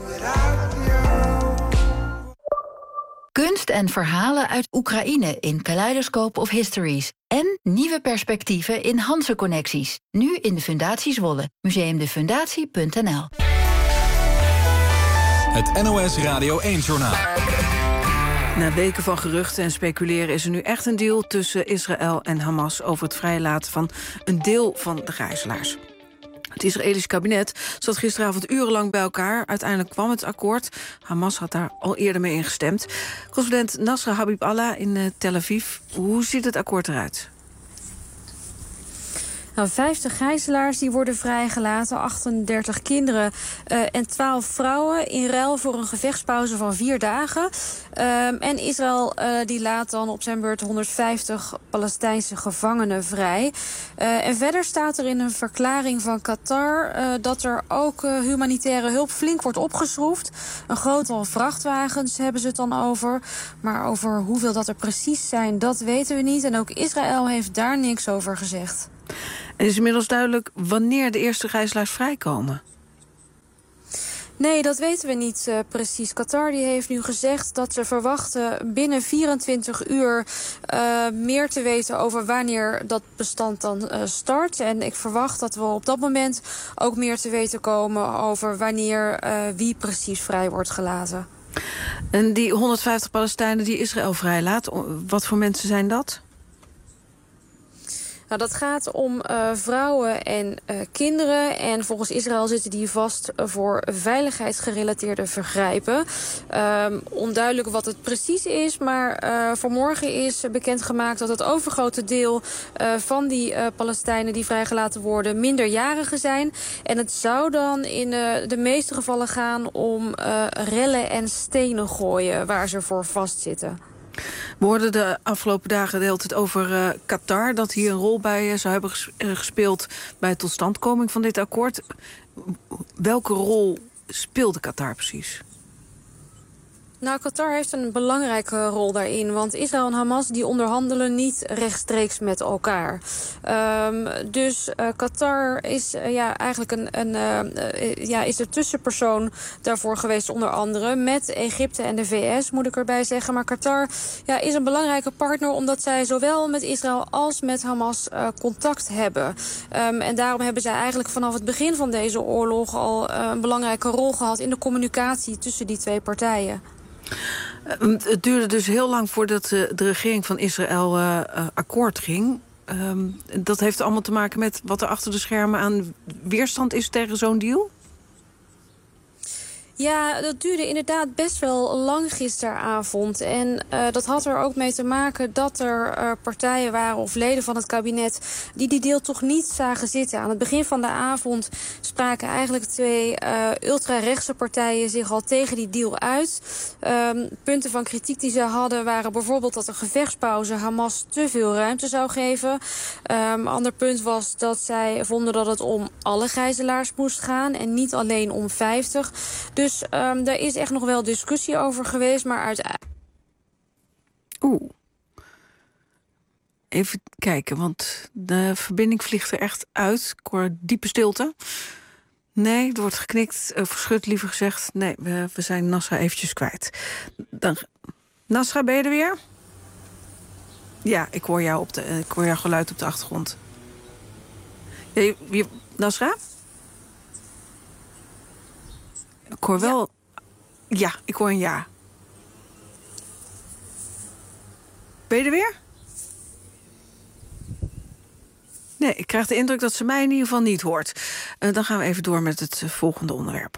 Kunst en verhalen uit Oekraïne in Kaleidoscope of Histories. En nieuwe perspectieven in Hanse-connecties. Nu in de Fundatie Zwolle. museumdefundatie punt n l. Het N O S Radio één-journaal. Na weken van geruchten en speculeren is er nu echt een deal tussen Israël en Hamas over het vrijlaten van een deel van de gijzelaars. Het Israëlische kabinet zat gisteravond urenlang bij elkaar. Uiteindelijk kwam het akkoord. Hamas had daar al eerder mee ingestemd. Correspondent Nasra Habiballah in Tel Aviv. Hoe ziet het akkoord eruit? Nou, vijftig gijzelaars die worden vrijgelaten, achtendertig kinderen uh, en twaalf vrouwen in ruil voor een gevechtspauze van vier dagen. Um, en Israël uh, die laat dan op zijn beurt honderdvijftig Palestijnse gevangenen vrij. Uh, en verder staat er in een verklaring van Qatar uh, dat er ook uh, humanitaire hulp flink wordt opgeschroefd. Een groot aantal vrachtwagens hebben ze het dan over. Maar over hoeveel dat er precies zijn, dat weten we niet. En ook Israël heeft daar niks over gezegd. En is inmiddels duidelijk wanneer de eerste gijzelaars vrijkomen? Nee, dat weten we niet uh, precies. Qatar die heeft nu gezegd dat ze verwachten binnen vierentwintig uur uh, meer te weten over wanneer dat bestand dan uh, start. En ik verwacht dat we op dat moment ook meer te weten komen over wanneer uh, wie precies vrij wordt gelaten. En die honderdvijftig Palestijnen die Israël vrijlaat, wat voor mensen zijn dat? Nou, dat gaat om uh, vrouwen en uh, kinderen. En volgens Israël zitten die vast voor veiligheidsgerelateerde vergrijpen. Um, onduidelijk wat het precies is, maar uh, vanmorgen is bekendgemaakt dat het overgrote deel uh, van die uh, Palestijnen die vrijgelaten worden minderjarigen zijn. En het zou dan in uh, de meeste gevallen gaan om uh, rellen en stenen gooien waar ze voor vastzitten. We hoorden de afgelopen dagen de hele tijd over uh, Qatar, dat hier een rol bij uh, zou hebben ges- gespeeld bij de totstandkoming van dit akkoord. Welke rol speelde Qatar precies? Nou, Qatar heeft een belangrijke rol daarin. Want Israël en Hamas die onderhandelen niet rechtstreeks met elkaar. Um, dus uh, Qatar is uh, ja, eigenlijk een, een, uh, uh, ja, is de tussenpersoon daarvoor geweest, onder andere met Egypte en de V S, moet ik erbij zeggen. Maar Qatar ja, is een belangrijke partner omdat zij zowel met Israël als met Hamas uh, contact hebben. Um, en daarom hebben zij eigenlijk vanaf het begin van deze oorlog al uh, een belangrijke rol gehad in de communicatie tussen die twee partijen. Het duurde dus heel lang voordat de regering van Israël uh, akkoord ging. Um, dat heeft allemaal te maken met wat er achter de schermen aan weerstand is tegen zo'n deal? Ja, dat duurde inderdaad best wel lang gisteravond. En uh, dat had er ook mee te maken dat er uh, partijen waren of leden van het kabinet die die deal toch niet zagen zitten. Aan het begin van de avond spraken eigenlijk twee uh, ultra-rechtse partijen zich al tegen die deal uit. Um, punten van kritiek die ze hadden waren bijvoorbeeld dat een gevechtspauze Hamas te veel ruimte zou geven. Um, een ander punt was dat zij vonden dat het om alle gijzelaars moest gaan en niet alleen om vijftig. Dus um, daar is echt nog wel discussie over geweest, maar uiteindelijk... Oeh. Even kijken, want de verbinding vliegt er echt uit. Ik hoor diepe stilte. Nee, er wordt geknikt, uh, verschut liever gezegd. Nee, we, we zijn Nasra eventjes kwijt. Dan, Nasra, ben je er weer? Ja, ik hoor jou op de, ik hoor jouw geluid op de achtergrond. Ja, je, je, Nasra? Ik hoor wel... Ja. ja, ik hoor een ja. Ben je er weer? Nee, ik krijg de indruk dat ze mij in ieder geval niet hoort. Uh, dan gaan we even door met het uh, volgende onderwerp.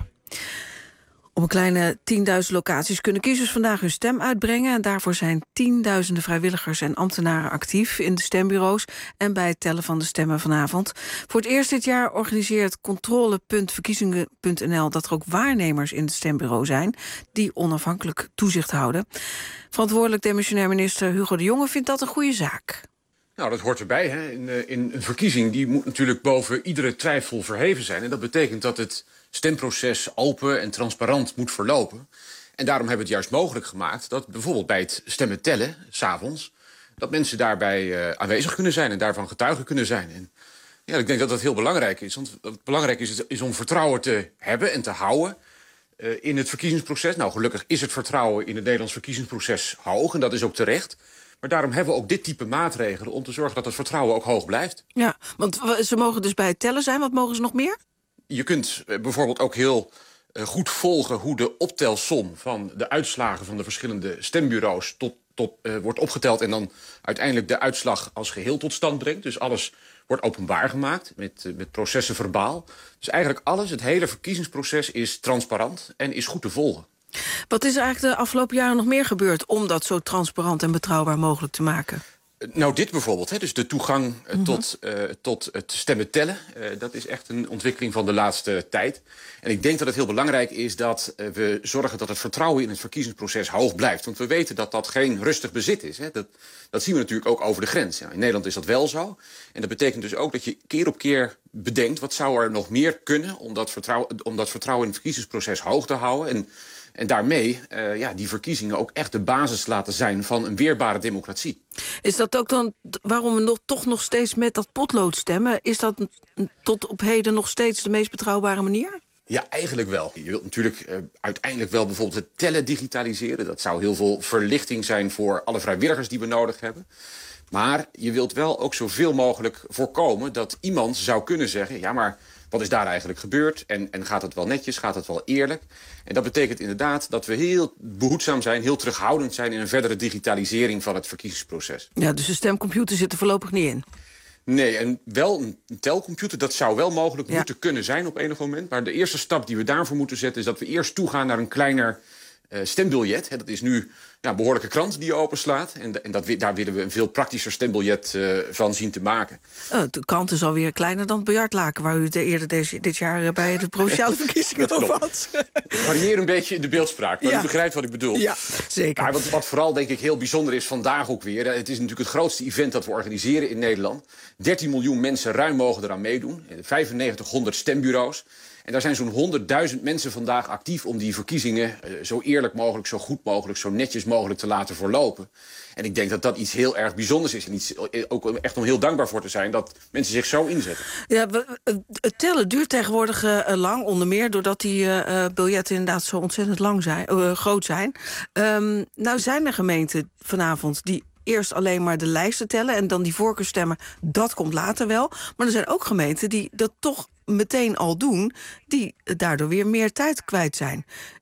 Op een kleine tienduizend locaties kunnen kiezers vandaag hun stem uitbrengen. En daarvoor zijn tienduizenden vrijwilligers en ambtenaren actief in de stembureaus en bij het tellen van de stemmen vanavond. Voor het eerst dit jaar organiseert controle punt verkiezingen punt n l dat er ook waarnemers in het stembureau zijn die onafhankelijk toezicht houden. Verantwoordelijk demissionair minister Hugo de Jonge vindt dat een goede zaak. Nou, dat hoort erbij. Hè. In, in een verkiezing die moet natuurlijk boven iedere twijfel verheven zijn. En dat betekent dat het stemproces open en transparant moet verlopen. En daarom hebben we het juist mogelijk gemaakt dat bijvoorbeeld bij het stemmen tellen, 's avonds, dat mensen daarbij uh, aanwezig kunnen zijn en daarvan getuigen kunnen zijn. En ja, ik denk dat dat heel belangrijk is. Want wat belangrijk is, is om vertrouwen te hebben en te houden uh, in het verkiezingsproces. Nou, gelukkig is het vertrouwen in het Nederlands verkiezingsproces hoog en dat is ook terecht. Maar daarom hebben we ook dit type maatregelen om te zorgen dat het vertrouwen ook hoog blijft. Ja, want ze mogen dus bij het tellen zijn. Wat mogen ze nog meer? Je kunt uh, bijvoorbeeld ook heel uh, goed volgen hoe de optelsom van de uitslagen van de verschillende stembureaus tot, tot, uh, wordt opgeteld en dan uiteindelijk de uitslag als geheel tot stand brengt. Dus alles wordt openbaar gemaakt met, uh, met processen verbaal. Dus eigenlijk alles, het hele verkiezingsproces is transparant en is goed te volgen. Wat is er eigenlijk de afgelopen jaren nog meer gebeurd om dat zo transparant en betrouwbaar mogelijk te maken? Nou, dit bijvoorbeeld, hè, dus de toegang uh, mm-hmm. tot, uh, tot het stemmen tellen. Uh, dat is echt een ontwikkeling van de laatste tijd. En ik denk dat het heel belangrijk is dat uh, we zorgen dat het vertrouwen in het verkiezingsproces hoog blijft. Want we weten dat dat geen rustig bezit is. Hè. Dat, dat zien we natuurlijk ook over de grens. Ja, in Nederland is dat wel zo. En dat betekent dus ook dat je keer op keer bedenkt, wat zou er nog meer kunnen om dat vertrouwen, om dat vertrouwen in het verkiezingsproces hoog te houden. En En daarmee uh, ja, die verkiezingen ook echt de basis laten zijn van een weerbare democratie. Is dat ook dan waarom we nog, toch nog steeds met dat potlood stemmen? Is dat tot op heden nog steeds de meest betrouwbare manier? Ja, eigenlijk wel. Je wilt natuurlijk uh, uiteindelijk wel bijvoorbeeld het tellen digitaliseren. Dat zou heel veel verlichting zijn voor alle vrijwilligers die we nodig hebben. Maar je wilt wel ook zoveel mogelijk voorkomen dat iemand zou kunnen zeggen, ja, maar wat is daar eigenlijk gebeurd? En, en gaat het wel netjes? Gaat het wel eerlijk? En dat betekent inderdaad dat we heel behoedzaam zijn, heel terughoudend zijn in een verdere digitalisering van het verkiezingsproces. Ja, dus de stemcomputer zit er voorlopig niet in? Nee, en wel een telcomputer, dat zou wel mogelijk ja. moeten kunnen zijn op enig moment. Maar de eerste stap die we daarvoor moeten zetten is dat we eerst toegaan naar een kleiner uh, stembiljet. He, dat is nu ja, een behoorlijke krant die je openslaat. En, en dat, daar willen we een veel praktischer stembiljet uh, van zien te maken. Uh, de krant is alweer kleiner dan het biljartlaken, waar u het eerder deze, dit jaar bij de provinciale verkiezingen over had. Ik varieer een beetje in de beeldspraak, maar ja. u begrijpt wat ik bedoel. Ja, zeker. Maar wat, wat vooral denk ik heel bijzonder is vandaag ook weer, het is natuurlijk het grootste event dat we organiseren in Nederland. dertien miljoen mensen ruim mogen eraan meedoen. vijfennegentighonderd stembureaus. En daar zijn zo'n honderdduizend mensen vandaag actief om die verkiezingen uh, zo eerlijk mogelijk, zo goed mogelijk, zo netjes mogelijk te laten verlopen. En ik denk dat dat iets heel erg bijzonders is. En iets, ook echt om heel dankbaar voor te zijn dat mensen zich zo inzetten. Ja, het tellen duurt tegenwoordig uh, lang, onder meer doordat die uh, biljetten inderdaad zo ontzettend lang zijn, uh, groot zijn. Um, nou zijn er gemeenten vanavond die eerst alleen maar de lijsten tellen en dan die voorkeurstemmen, dat komt later wel. Maar er zijn ook gemeenten die dat toch meteen al doen, die daardoor weer meer tijd kwijt zijn.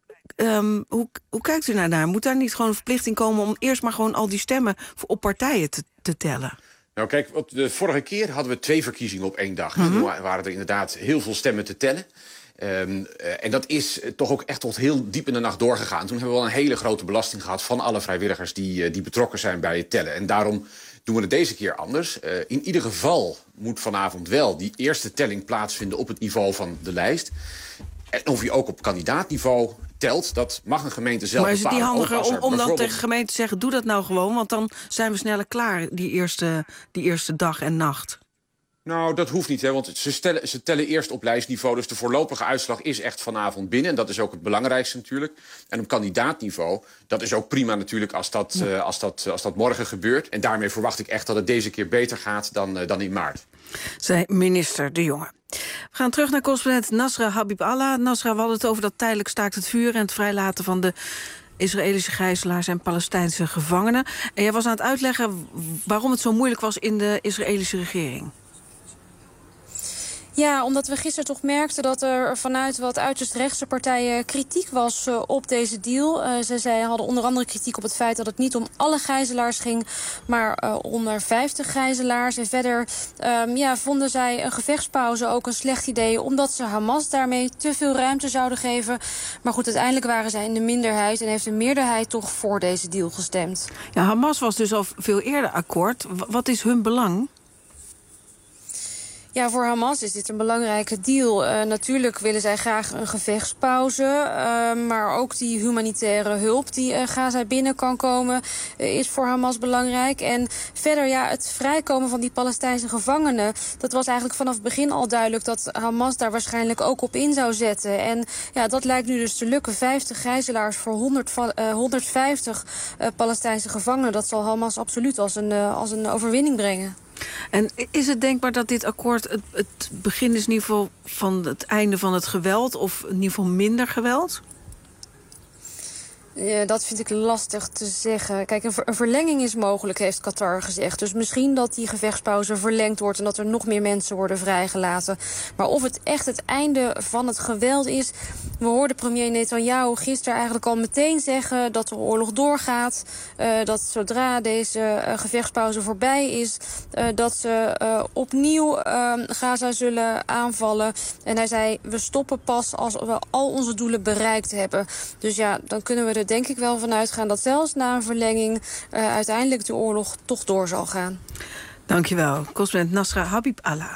Um, hoe, hoe kijkt u naar daar? Moet daar niet gewoon een verplichting komen om eerst maar gewoon al die stemmen op partijen te, te tellen? Nou kijk, de vorige keer hadden we twee verkiezingen op één dag. Mm-hmm. Toen waren er inderdaad heel veel stemmen te tellen. Um, uh, en dat is uh, toch ook echt tot heel diep in de nacht doorgegaan. Toen hebben we wel een hele grote belasting gehad van alle vrijwilligers die, uh, die betrokken zijn bij het tellen. En daarom doen we het deze keer anders. Uh, in ieder geval moet vanavond wel die eerste telling plaatsvinden op het niveau van de lijst. En of je ook op kandidaatniveau telt, dat mag een gemeente zelf bepalen. Maar is het niet handiger om, om dan bijvoorbeeld... tegen gemeenten te zeggen, doe dat nou gewoon, want dan zijn we sneller klaar die eerste, die eerste dag en nacht? Nou, dat hoeft niet, hè, want ze, stellen, ze tellen eerst op lijstniveau. Dus de voorlopige uitslag is echt vanavond binnen. En dat is ook het belangrijkste natuurlijk. En op kandidaatniveau, dat is ook prima natuurlijk als dat, ja. uh, als dat, als dat morgen gebeurt. En daarmee verwacht ik echt dat het deze keer beter gaat dan, uh, dan in maart. Zei minister De Jonge. We gaan terug naar correspondent Nasra Habib-Allah. Nasra, we hadden het over dat tijdelijk staakt het vuur en het vrijlaten van de Israëlische gijzelaars en Palestijnse gevangenen. En jij was aan het uitleggen waarom het zo moeilijk was in de Israëlische regering. Ja, omdat we gisteren toch merkten dat er vanuit wat uiterst rechtse partijen kritiek was uh, op deze deal. Uh, ze zei, hadden onder andere kritiek op het feit dat het niet om alle gijzelaars ging, maar uh, onder vijftig gijzelaars. En verder um, ja, vonden zij een gevechtspauze ook een slecht idee, omdat ze Hamas daarmee te veel ruimte zouden geven. Maar goed, uiteindelijk waren zij in de minderheid en heeft de meerderheid toch voor deze deal gestemd. Ja, Hamas was dus al veel eerder akkoord. W- wat is hun belang? Ja, voor Hamas is dit een belangrijke deal. Uh, natuurlijk willen zij graag een gevechtspauze. Uh, maar ook die humanitaire hulp die uh, Gaza binnen kan komen, uh, is voor Hamas belangrijk. En verder, ja, het vrijkomen van die Palestijnse gevangenen, dat was eigenlijk vanaf het begin al duidelijk dat Hamas daar waarschijnlijk ook op in zou zetten. En ja, dat lijkt nu dus te lukken. vijftig gijzelaars voor honderd, uh, honderdvijftig uh, Palestijnse gevangenen. Dat zal Hamas absoluut als een, uh, als een overwinning brengen. En is het denkbaar dat dit akkoord het, het begin is in ieder geval van het einde van het geweld, of in ieder geval minder geweld? Ja, dat vind ik lastig te zeggen. Kijk, een, ver- een verlenging is mogelijk, heeft Qatar gezegd. Dus misschien dat die gevechtspauze verlengd wordt en dat er nog meer mensen worden vrijgelaten. Maar of het echt het einde van het geweld is, we hoorden premier Netanyahu gisteren eigenlijk al meteen zeggen dat de oorlog doorgaat. Uh, dat zodra deze uh, gevechtspauze voorbij is, uh, dat ze uh, opnieuw uh, Gaza zullen aanvallen. En hij zei, we stoppen pas als we al onze doelen bereikt hebben. Dus ja, dan kunnen we er denk ik wel vanuit gaan dat zelfs na een verlenging uh, uiteindelijk de oorlog toch door zal gaan. Dankjewel, correspondent Nasra Habib-Allah.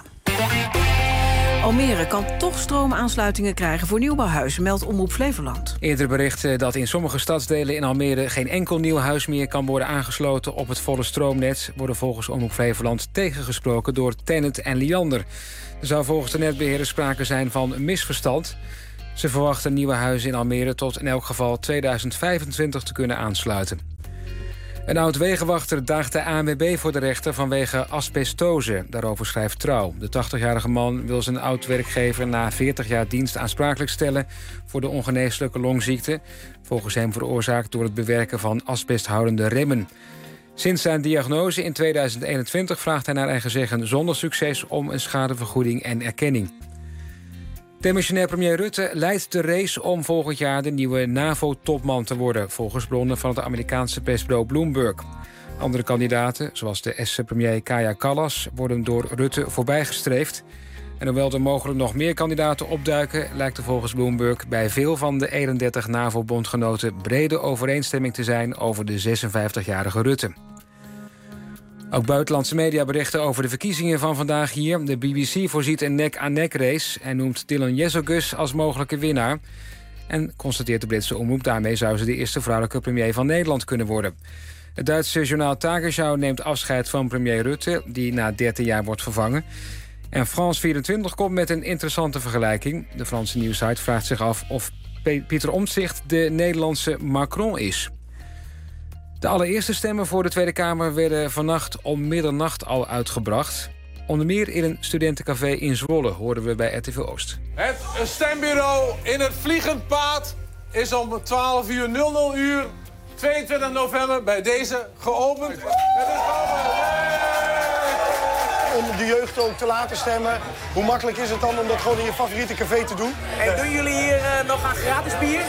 Almere kan toch stroomaansluitingen krijgen voor nieuwbouwhuizen, meldt Omroep Flevoland. Eerder bericht dat in sommige stadsdelen in Almere geen enkel nieuw huis meer kan worden aangesloten op het volle stroomnet, worden volgens Omroep Flevoland tegengesproken door Tennet en Liander. Er zou volgens de netbeheerder sprake zijn van een misverstand. Ze verwachten nieuwe huizen in Almere tot in elk geval tweeduizend vijfentwintig te kunnen aansluiten. Een oud-wegenwachter daagt de A N W B voor de rechter vanwege asbestose. Daarover schrijft Trouw. De tachtigjarige man wil zijn oud-werkgever na veertig jaar dienst aansprakelijk stellen voor de ongeneeslijke longziekte, volgens hem veroorzaakt door het bewerken van asbesthoudende remmen. Sinds zijn diagnose in tweeduizend eenentwintig vraagt hij naar eigen zeggen zonder succes om een schadevergoeding en erkenning. Demissionair premier Rutte leidt de race om volgend jaar de nieuwe NAVO-topman te worden, volgens bronnen van het Amerikaanse persbureau Bloomberg. Andere kandidaten, zoals de Estse premier Kaja Kallas, worden door Rutte voorbijgestreefd. En hoewel er mogelijk nog meer kandidaten opduiken, lijkt er volgens Bloomberg bij veel van de eenendertig NAVO-bondgenoten brede overeenstemming te zijn over de zesenvijftigjarige Rutte. Ook buitenlandse media berichten over de verkiezingen van vandaag hier. De B B C voorziet een nek-aan-nek race en noemt Dylan Jezogus als mogelijke winnaar. En constateert de Britse omroep, daarmee zou ze de eerste vrouwelijke premier van Nederland kunnen worden. Het Duitse journaal Tagesschau neemt afscheid van premier Rutte, die na dertien jaar wordt vervangen. En France vierentwintig komt met een interessante vergelijking. De Franse nieuwssite vraagt zich af of Pieter Omtzigt de Nederlandse Macron is. De allereerste stemmen voor de Tweede Kamer werden vannacht om middernacht al uitgebracht. Onder meer in een studentencafé in Zwolle, hoorden we bij R T V Oost. Het stembureau in het Vliegend Paard is om twaalf uur nul nul uur tweeëntwintig november bij deze geopend. Het is geopend. Om de jeugd ook te laten stemmen. Hoe makkelijk is het dan om dat gewoon in je favoriete café te doen? En doen jullie hier uh, nog aan gratis bier?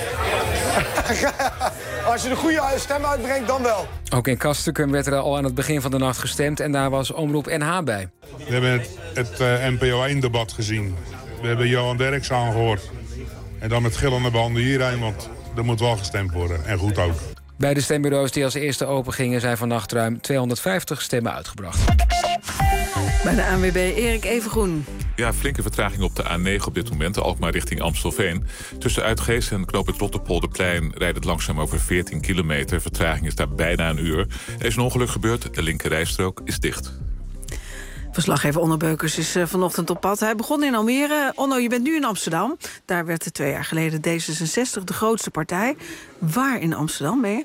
Als je de goede stem uitbrengt, dan wel. Ook in Kastukum werd er al aan het begin van de nacht gestemd en daar was Omroep N H bij. We hebben het, het uh, N P O één debat gezien. We hebben Johan Derks aangehoord. En dan met gillende banden hierheen, want er moet wel gestemd worden. En goed ook. Bij de stembureaus die als eerste open gingen zijn vannacht ruim tweehonderdvijftig stemmen uitgebracht. Bij de A N W B Erik Evengroen. Ja, flinke vertraging op de A negen op dit moment, Alkmaar richting Amstelveen. Tussen Uitgeest en knooppunt Rotterpolderplein rijdt het langzaam over veertien kilometer. Vertraging is daar bijna een uur. Er is een ongeluk gebeurd, de linker rijstrook is dicht. Verslaggever Onno Beukers is uh, vanochtend op pad. Hij begon in Almere. Onno, je bent nu in Amsterdam. Daar werd er twee jaar geleden D zesenzestig de grootste partij. Waar in Amsterdam ben je?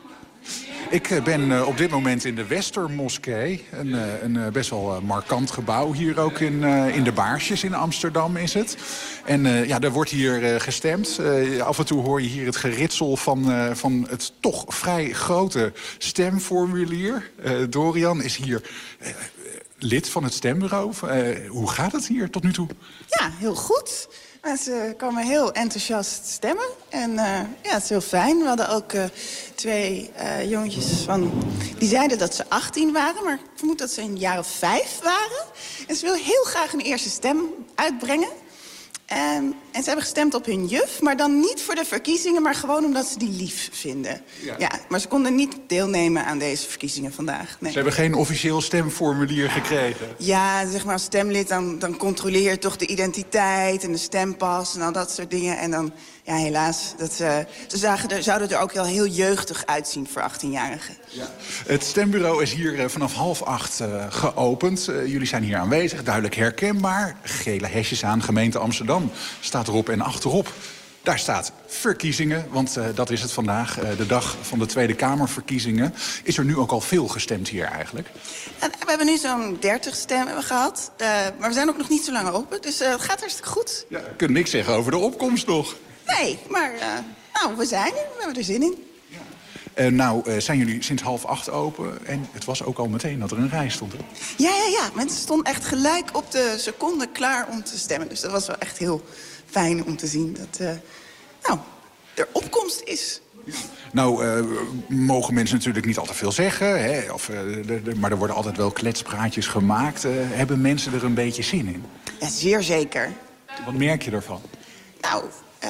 Ik ben op dit moment in de Westermoskee. Een, een best wel markant gebouw. Hier ook in, in de Baarsjes in Amsterdam is het. En ja, er wordt hier gestemd. Uh, af en toe hoor je hier het geritsel van, uh, van het toch vrij grote stemformulier. Uh, Dorian is hier uh, lid van het stembureau. Uh, hoe gaat het hier tot nu toe? Ja, heel goed. Mensen komen heel enthousiast stemmen. En uh, ja, het is heel fijn. We hadden ook uh, twee uh, jongetjes van... die zeiden dat ze achttien waren, maar ik vermoed dat ze een jaar of vijf waren. En ze willen heel graag een eerste stem uitbrengen. Um, en ze hebben gestemd op hun juf, maar dan niet voor de verkiezingen... maar gewoon omdat ze die lief vinden. Ja. Ja, maar ze konden niet deelnemen aan deze verkiezingen vandaag. Nee. Ze hebben geen officieel stemformulier gekregen? Ja, zeg maar als stemlid, dan, dan controleer je toch de identiteit... en de stempas en al dat soort dingen. En dan, ja, helaas, dat, uh, ze zagen er, zouden er ook wel heel jeugdig uitzien voor achttienjarigen. Ja. Het stembureau is hier uh, vanaf half acht uh, geopend. Uh, jullie zijn hier aanwezig, duidelijk herkenbaar. Gele hesjes aan, gemeente Amsterdam staat erop en achterop. Daar staat verkiezingen, want uh, dat is het vandaag. Uh, de dag van de Tweede Kamerverkiezingen. Is er nu ook al veel gestemd hier eigenlijk? Ja, we hebben nu zo'n dertig stemmen gehad. Uh, maar we zijn ook nog niet zo lang open, dus uh, het gaat hartstikke goed. Ja, je kunt niks zeggen over de opkomst nog. Nee, maar uh, nou, we zijn er. We hebben er zin in. Uh, nou, uh, zijn jullie sinds half acht open. En het was ook al meteen dat er een rij stond, hè? Ja, ja, ja. Mensen stonden echt gelijk op de seconde klaar om te stemmen. Dus dat was wel echt heel fijn om te zien dat uh, nou, er opkomst is. Ja. Nou, uh, mogen mensen natuurlijk niet al te veel zeggen. Hè? Of, uh, de, de, maar er worden altijd wel kletspraatjes gemaakt. Uh, hebben mensen er een beetje zin in? Ja, zeer zeker. Wat merk je ervan? Nou... Uh,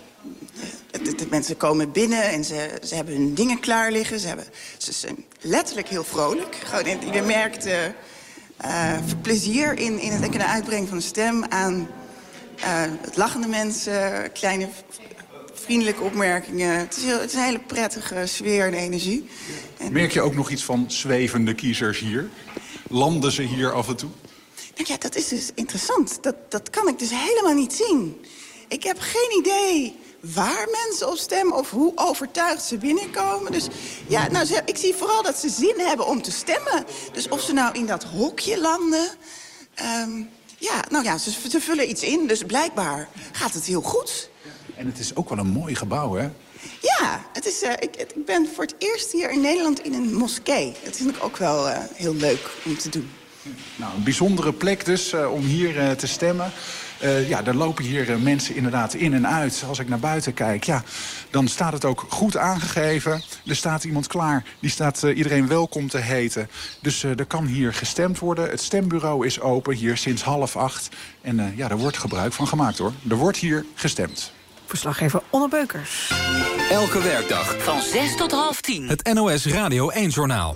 De, de mensen komen binnen en ze, ze hebben hun dingen klaar liggen. Ze, hebben, ze zijn letterlijk heel vrolijk. Gewoon, je merkt uh, uh, plezier in, in het kunnen uitbrengen van een stem aan uh, het lachende mensen, kleine vriendelijke opmerkingen. Het is, heel, het is een hele prettige sfeer en energie. En, merk je ook nog iets van zwevende kiezers hier? Landen ze hier af en toe? Nou ja, dat is dus interessant. Dat, dat kan ik dus helemaal niet zien. Ik heb geen idee waar mensen op stemmen of hoe overtuigd ze binnenkomen. Dus ja, nou, ze, ik zie vooral dat ze zin hebben om te stemmen. Dus of ze nou in dat hokje landen... Um, ja, nou ja, ze, ze vullen iets in, dus blijkbaar gaat het heel goed. En het is ook wel een mooi gebouw, hè? Ja, het is, uh, ik, ik ben voor het eerst hier in Nederland in een moskee. Dat vind ik ook wel uh, heel leuk om te doen. Nou, een bijzondere plek dus uh, om hier uh, te stemmen. Uh, ja, er lopen hier uh, mensen inderdaad in en uit. Als ik naar buiten kijk, ja, dan staat het ook goed aangegeven. Er staat iemand klaar, die staat uh, iedereen welkom te heten. Dus uh, er kan hier gestemd worden. Het stembureau is open hier sinds half acht. En uh, ja, er wordt gebruik van gemaakt, hoor. Er wordt hier gestemd. Verslaggever Onno Beukers. Elke werkdag van zes tot half tien. Het N O S Radio één Journaal.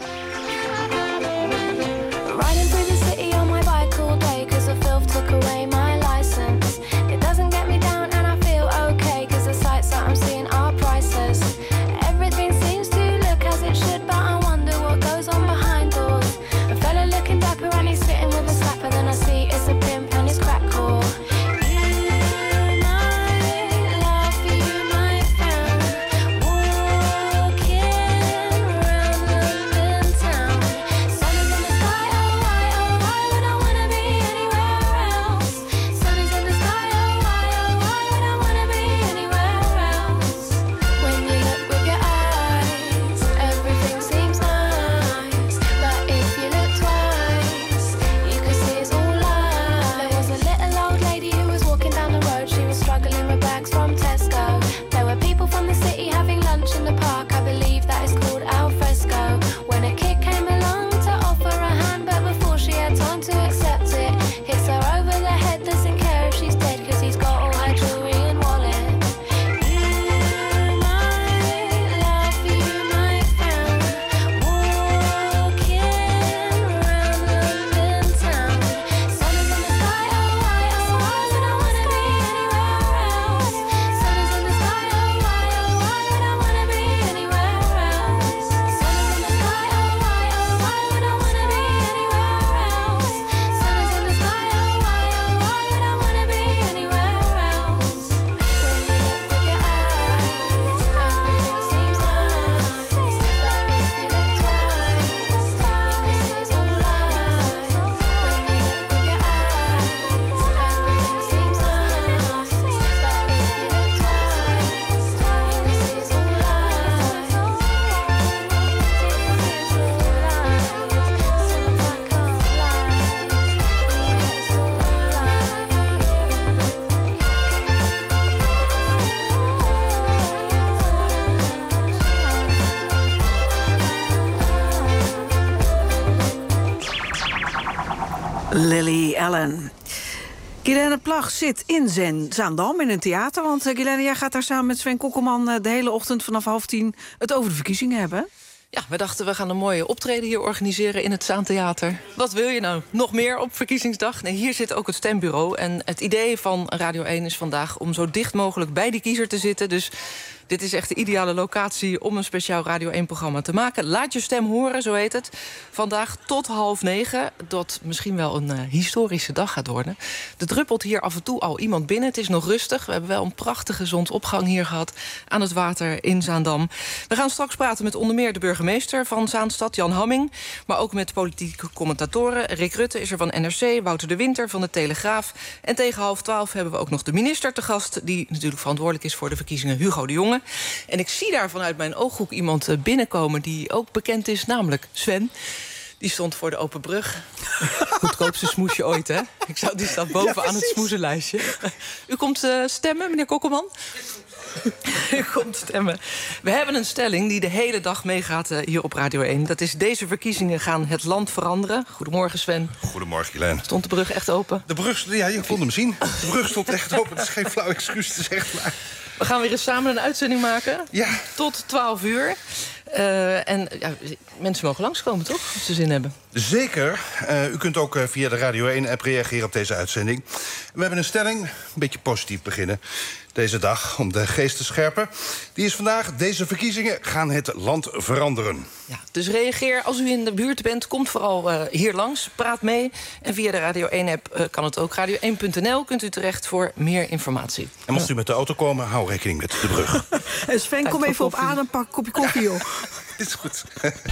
Lily Allen. Guilaine Plag zit in Zen, Zaandam in een theater. Want uh, Guilaine, jij gaat daar samen met Sven Kokkelman... Uh, de hele ochtend vanaf half tien het over de verkiezingen hebben. Ja, we dachten we gaan een mooie optreden hier organiseren in het Zaantheater. Wat wil je nou? Nog meer op verkiezingsdag? Nee, hier zit ook het stembureau. En het idee van Radio één is vandaag om zo dicht mogelijk bij die kiezer te zitten. Dus dit is echt de ideale locatie om een speciaal Radio één-programma te maken. Laat je stem horen, zo heet het. Vandaag tot half negen, dat misschien wel een uh, historische dag gaat worden. Er druppelt hier af en toe al iemand binnen. Het is nog rustig. We hebben wel een prachtige zonsopgang hier gehad aan het water in Zaandam. We gaan straks praten met onder meer de burgemeester van Zaanstad, Jan Hamming. Maar ook met politieke commentatoren. Rick Rutte is er van N R C, Wouter de Winter van de Telegraaf. En tegen half twaalf hebben we ook nog de minister te gast, die natuurlijk verantwoordelijk is voor de verkiezingen, Hugo de Jonge. En ik zie daar vanuit mijn ooghoek iemand binnenkomen die ook bekend is, namelijk Sven. Die stond voor de open brug. Goedkoopste smoesje ooit, hè? Ik zou, die staat bovenaan ja, het smoezenlijstje. U komt uh, stemmen, meneer Kokkelman? U komt stemmen. We hebben een stelling die de hele dag meegaat uh, hier op Radio één. Dat is: deze verkiezingen gaan het land veranderen. Goedemorgen, Sven. Goedemorgen, Guilaine. Stond de brug echt open? De brug, ja, je kon hem zien. De brug stond echt open. Dat is geen flauw excuus, het is echt waar. We gaan weer eens samen een uitzending maken. Ja. Tot twaalf uur. Uh, en ja, mensen mogen langskomen, toch? Als ze zin hebben. Zeker. Uh, u kunt ook uh, via de Radio één-app reageren op deze uitzending. We hebben een stelling, een beetje positief beginnen deze dag, om de geest te scherpen. Die is vandaag: deze verkiezingen gaan het land veranderen. Ja, dus reageer als u in de buurt bent. Komt vooral uh, hier langs, praat mee. En via de Radio één-app uh, kan het ook. radio één punt n l kunt u terecht voor meer informatie. En mocht u met de auto komen, hou rekening met de brug. En Sven, kom even op adem, pak een kopje koffie, joh. Dit is goed.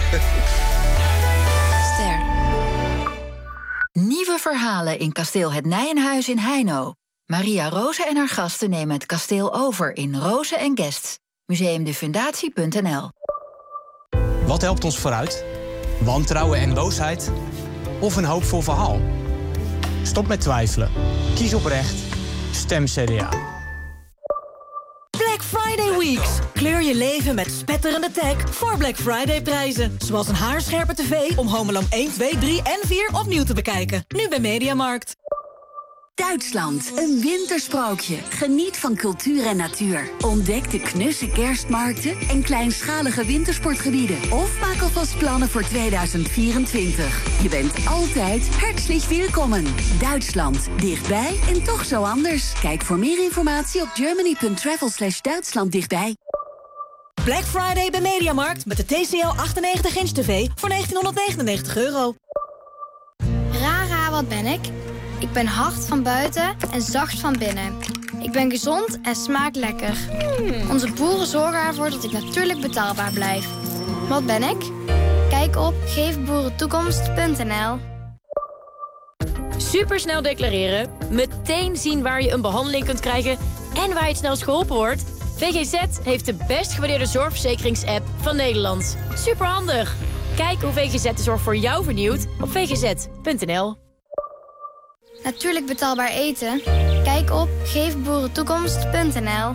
Ster. Nieuwe verhalen in kasteel Het Nijenhuis in Heino. Maria Roze en haar gasten nemen het kasteel over in Roze en Guests. museumdefundatie punt n l. Wat helpt ons vooruit? Wantrouwen en boosheid? Of een hoopvol verhaal? Stop met twijfelen. Kies oprecht. Stem C D A. Black Friday Weeks. Kleur je leven met spetterende tech voor Black Friday prijzen. Zoals een haarscherpe tv om Home Alone één, twee, drie en vier opnieuw te bekijken. Nu bij Mediamarkt. Duitsland, een wintersprookje. Geniet van cultuur en natuur. Ontdek de knusse kerstmarkten en kleinschalige wintersportgebieden. Of maak alvast plannen voor tweeduizend vierentwintig. Je bent altijd hartelijk welkom. Duitsland, dichtbij en toch zo anders. Kijk voor meer informatie op germany punt travel slash Duitsland dichtbij. Black Friday bij Mediamarkt met de T C L achtennegentig inch tv voor negentienhonderdnegenennegentig euro. Rara, wat ben ik? Ik ben hard van buiten en zacht van binnen. Ik ben gezond en smaak lekker. Mm. Onze boeren zorgen ervoor dat ik natuurlijk betaalbaar blijf. Wat ben ik? Kijk op geef boeren toekomst punt n l. Supersnel declareren, meteen zien waar je een behandeling kunt krijgen en waar je het snelst geholpen wordt. V G Z heeft de best gewaardeerde zorgverzekerings-app van Nederland. Superhandig! Kijk hoe V G Z de zorg voor jou vernieuwt op v g z punt n l. Natuurlijk betaalbaar eten? Kijk op geef boeren toekomst punt n l.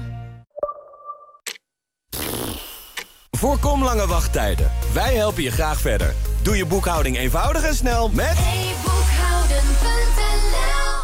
Voorkom lange wachttijden. Wij helpen je graag verder. Doe je boekhouding eenvoudig en snel met e boekhouden punt n l.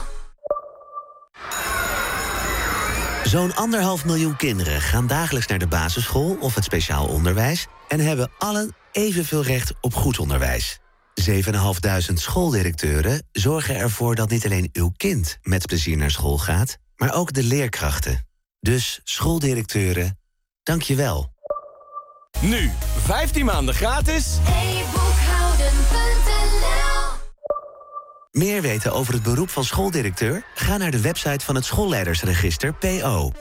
Zo'n anderhalf miljoen kinderen gaan dagelijks naar de basisschool of het speciaal onderwijs en hebben allen evenveel recht op goed onderwijs. zevenduizend vijfhonderd schooldirecteuren zorgen ervoor dat niet alleen uw kind met plezier naar school gaat, maar ook de leerkrachten. Dus schooldirecteuren, dank je wel. Nu, vijftien maanden gratis. e boekhouden punt n l. Meer weten over het beroep van schooldirecteur? Ga naar de website van het Schoolleidersregister P O.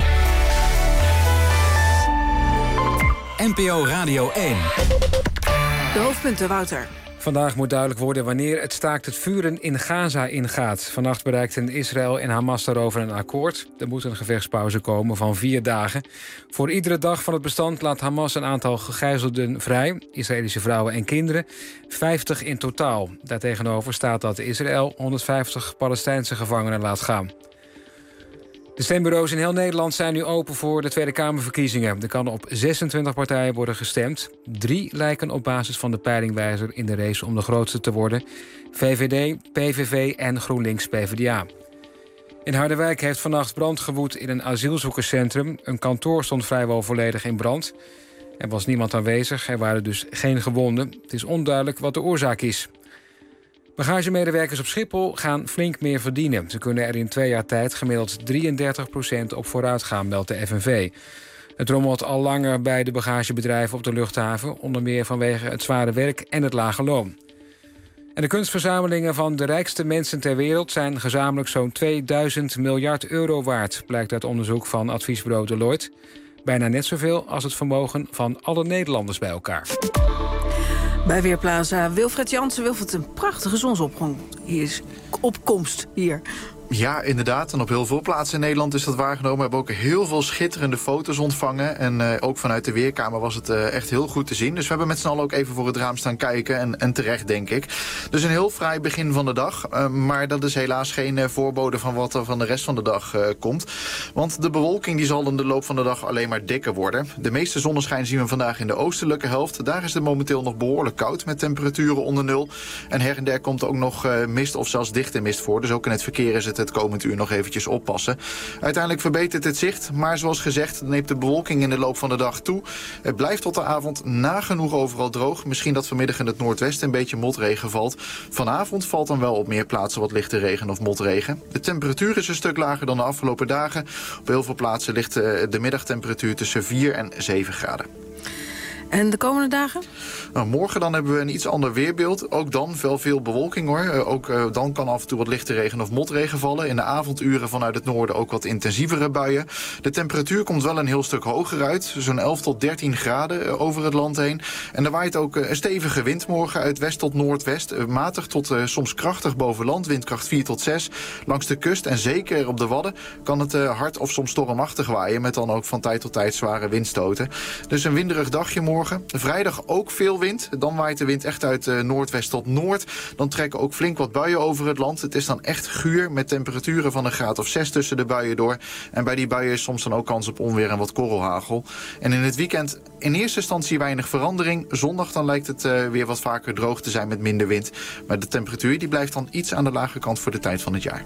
N P O Radio één. De hoofdpunten, Wouter. Vandaag moet duidelijk worden wanneer het staakt het vuren in Gaza ingaat. Vannacht bereikten Israël en Hamas daarover een akkoord. Er moet een gevechtspauze komen van vier dagen. Voor iedere dag van het bestand laat Hamas een aantal gegijzelden vrij. Israëlische vrouwen en kinderen. vijftig in totaal. Daartegenover staat dat Israël honderdvijftig Palestijnse gevangenen laat gaan. De stembureaus in heel Nederland zijn nu open voor de Tweede Kamerverkiezingen. Er kan op zesentwintig partijen worden gestemd. Drie lijken op basis van de peilingwijzer in de race om de grootste te worden. V V D, P V V en GroenLinks P V D A. In Harderwijk heeft vannacht brand gewoed in een asielzoekerscentrum. Een kantoor stond vrijwel volledig in brand. Er was niemand aanwezig, er waren dus geen gewonden. Het is onduidelijk wat de oorzaak is. Bagagemedewerkers op Schiphol gaan flink meer verdienen. Ze kunnen er in twee jaar tijd gemiddeld drieëndertig procent op vooruit gaan, meldt de F N V. Het rommelt al langer bij de bagagebedrijven op de luchthaven, onder meer vanwege het zware werk en het lage loon. En de kunstverzamelingen van de rijkste mensen ter wereld zijn gezamenlijk zo'n tweeduizend miljard euro waard, blijkt uit onderzoek van adviesbureau Deloitte. Bijna net zoveel als het vermogen van alle Nederlanders bij elkaar. Bij Weerplaza Wilfred Jansen. Wilfred, een prachtige zonsopkomst hier. Ja, inderdaad. En op heel veel plaatsen in Nederland is dat waargenomen. We hebben ook heel veel schitterende foto's ontvangen. En uh, ook vanuit de Weerkamer was het uh, echt heel goed te zien. Dus we hebben met z'n allen ook even voor het raam staan kijken. En, en terecht, denk ik. Dus een heel fraai begin van de dag. Uh, maar dat is helaas geen uh, voorbode van wat er van de rest van de dag uh, komt. Want de bewolking die zal in de loop van de dag alleen maar dikker worden. De meeste zonneschijn zien we vandaag in de oostelijke helft. Daar is het momenteel nog behoorlijk koud met temperaturen onder nul. En her en der komt ook nog uh, mist of zelfs dichte mist voor. Dus ook in het verkeer is het het komend uur nog eventjes oppassen. Uiteindelijk verbetert het zicht, maar zoals gezegd neemt de bewolking in de loop van de dag toe. Het blijft tot de avond nagenoeg overal droog. Misschien dat vanmiddag in het noordwesten een beetje motregen valt. Vanavond valt dan wel op meer plaatsen wat lichte regen of motregen. De temperatuur is een stuk lager dan de afgelopen dagen. Op heel veel plaatsen ligt de middagtemperatuur tussen vier en zeven graden. En de komende dagen? Nou, morgen dan hebben we een iets ander weerbeeld. Ook dan wel veel bewolking hoor. Uh, ook uh, dan kan af en toe wat lichte regen of motregen vallen. In de avonduren vanuit het noorden ook wat intensievere buien. De temperatuur komt wel een heel stuk hoger uit. Zo'n elf tot dertien graden uh, over het land heen. En er waait ook uh, een stevige wind morgen uit west tot noordwest. Uh, matig tot uh, soms krachtig boven land. Windkracht vier tot zes. Langs de kust en zeker op de Wadden kan het uh, hard of soms stormachtig waaien. Met dan ook van tijd tot tijd zware windstoten. Dus een winderig dagje morgen. Vrijdag ook veel wind. Dan waait de wind echt uit uh, noordwest tot noord. Dan trekken ook flink wat buien over het land. Het is dan echt guur met temperaturen van een graad of zes tussen de buien door. En bij die buien is soms dan ook kans op onweer en wat korrelhagel. En in het weekend in eerste instantie weinig verandering. Zondag dan lijkt het uh, weer wat vaker droog te zijn met minder wind. Maar de temperatuur die blijft dan iets aan de lage kant voor de tijd van het jaar.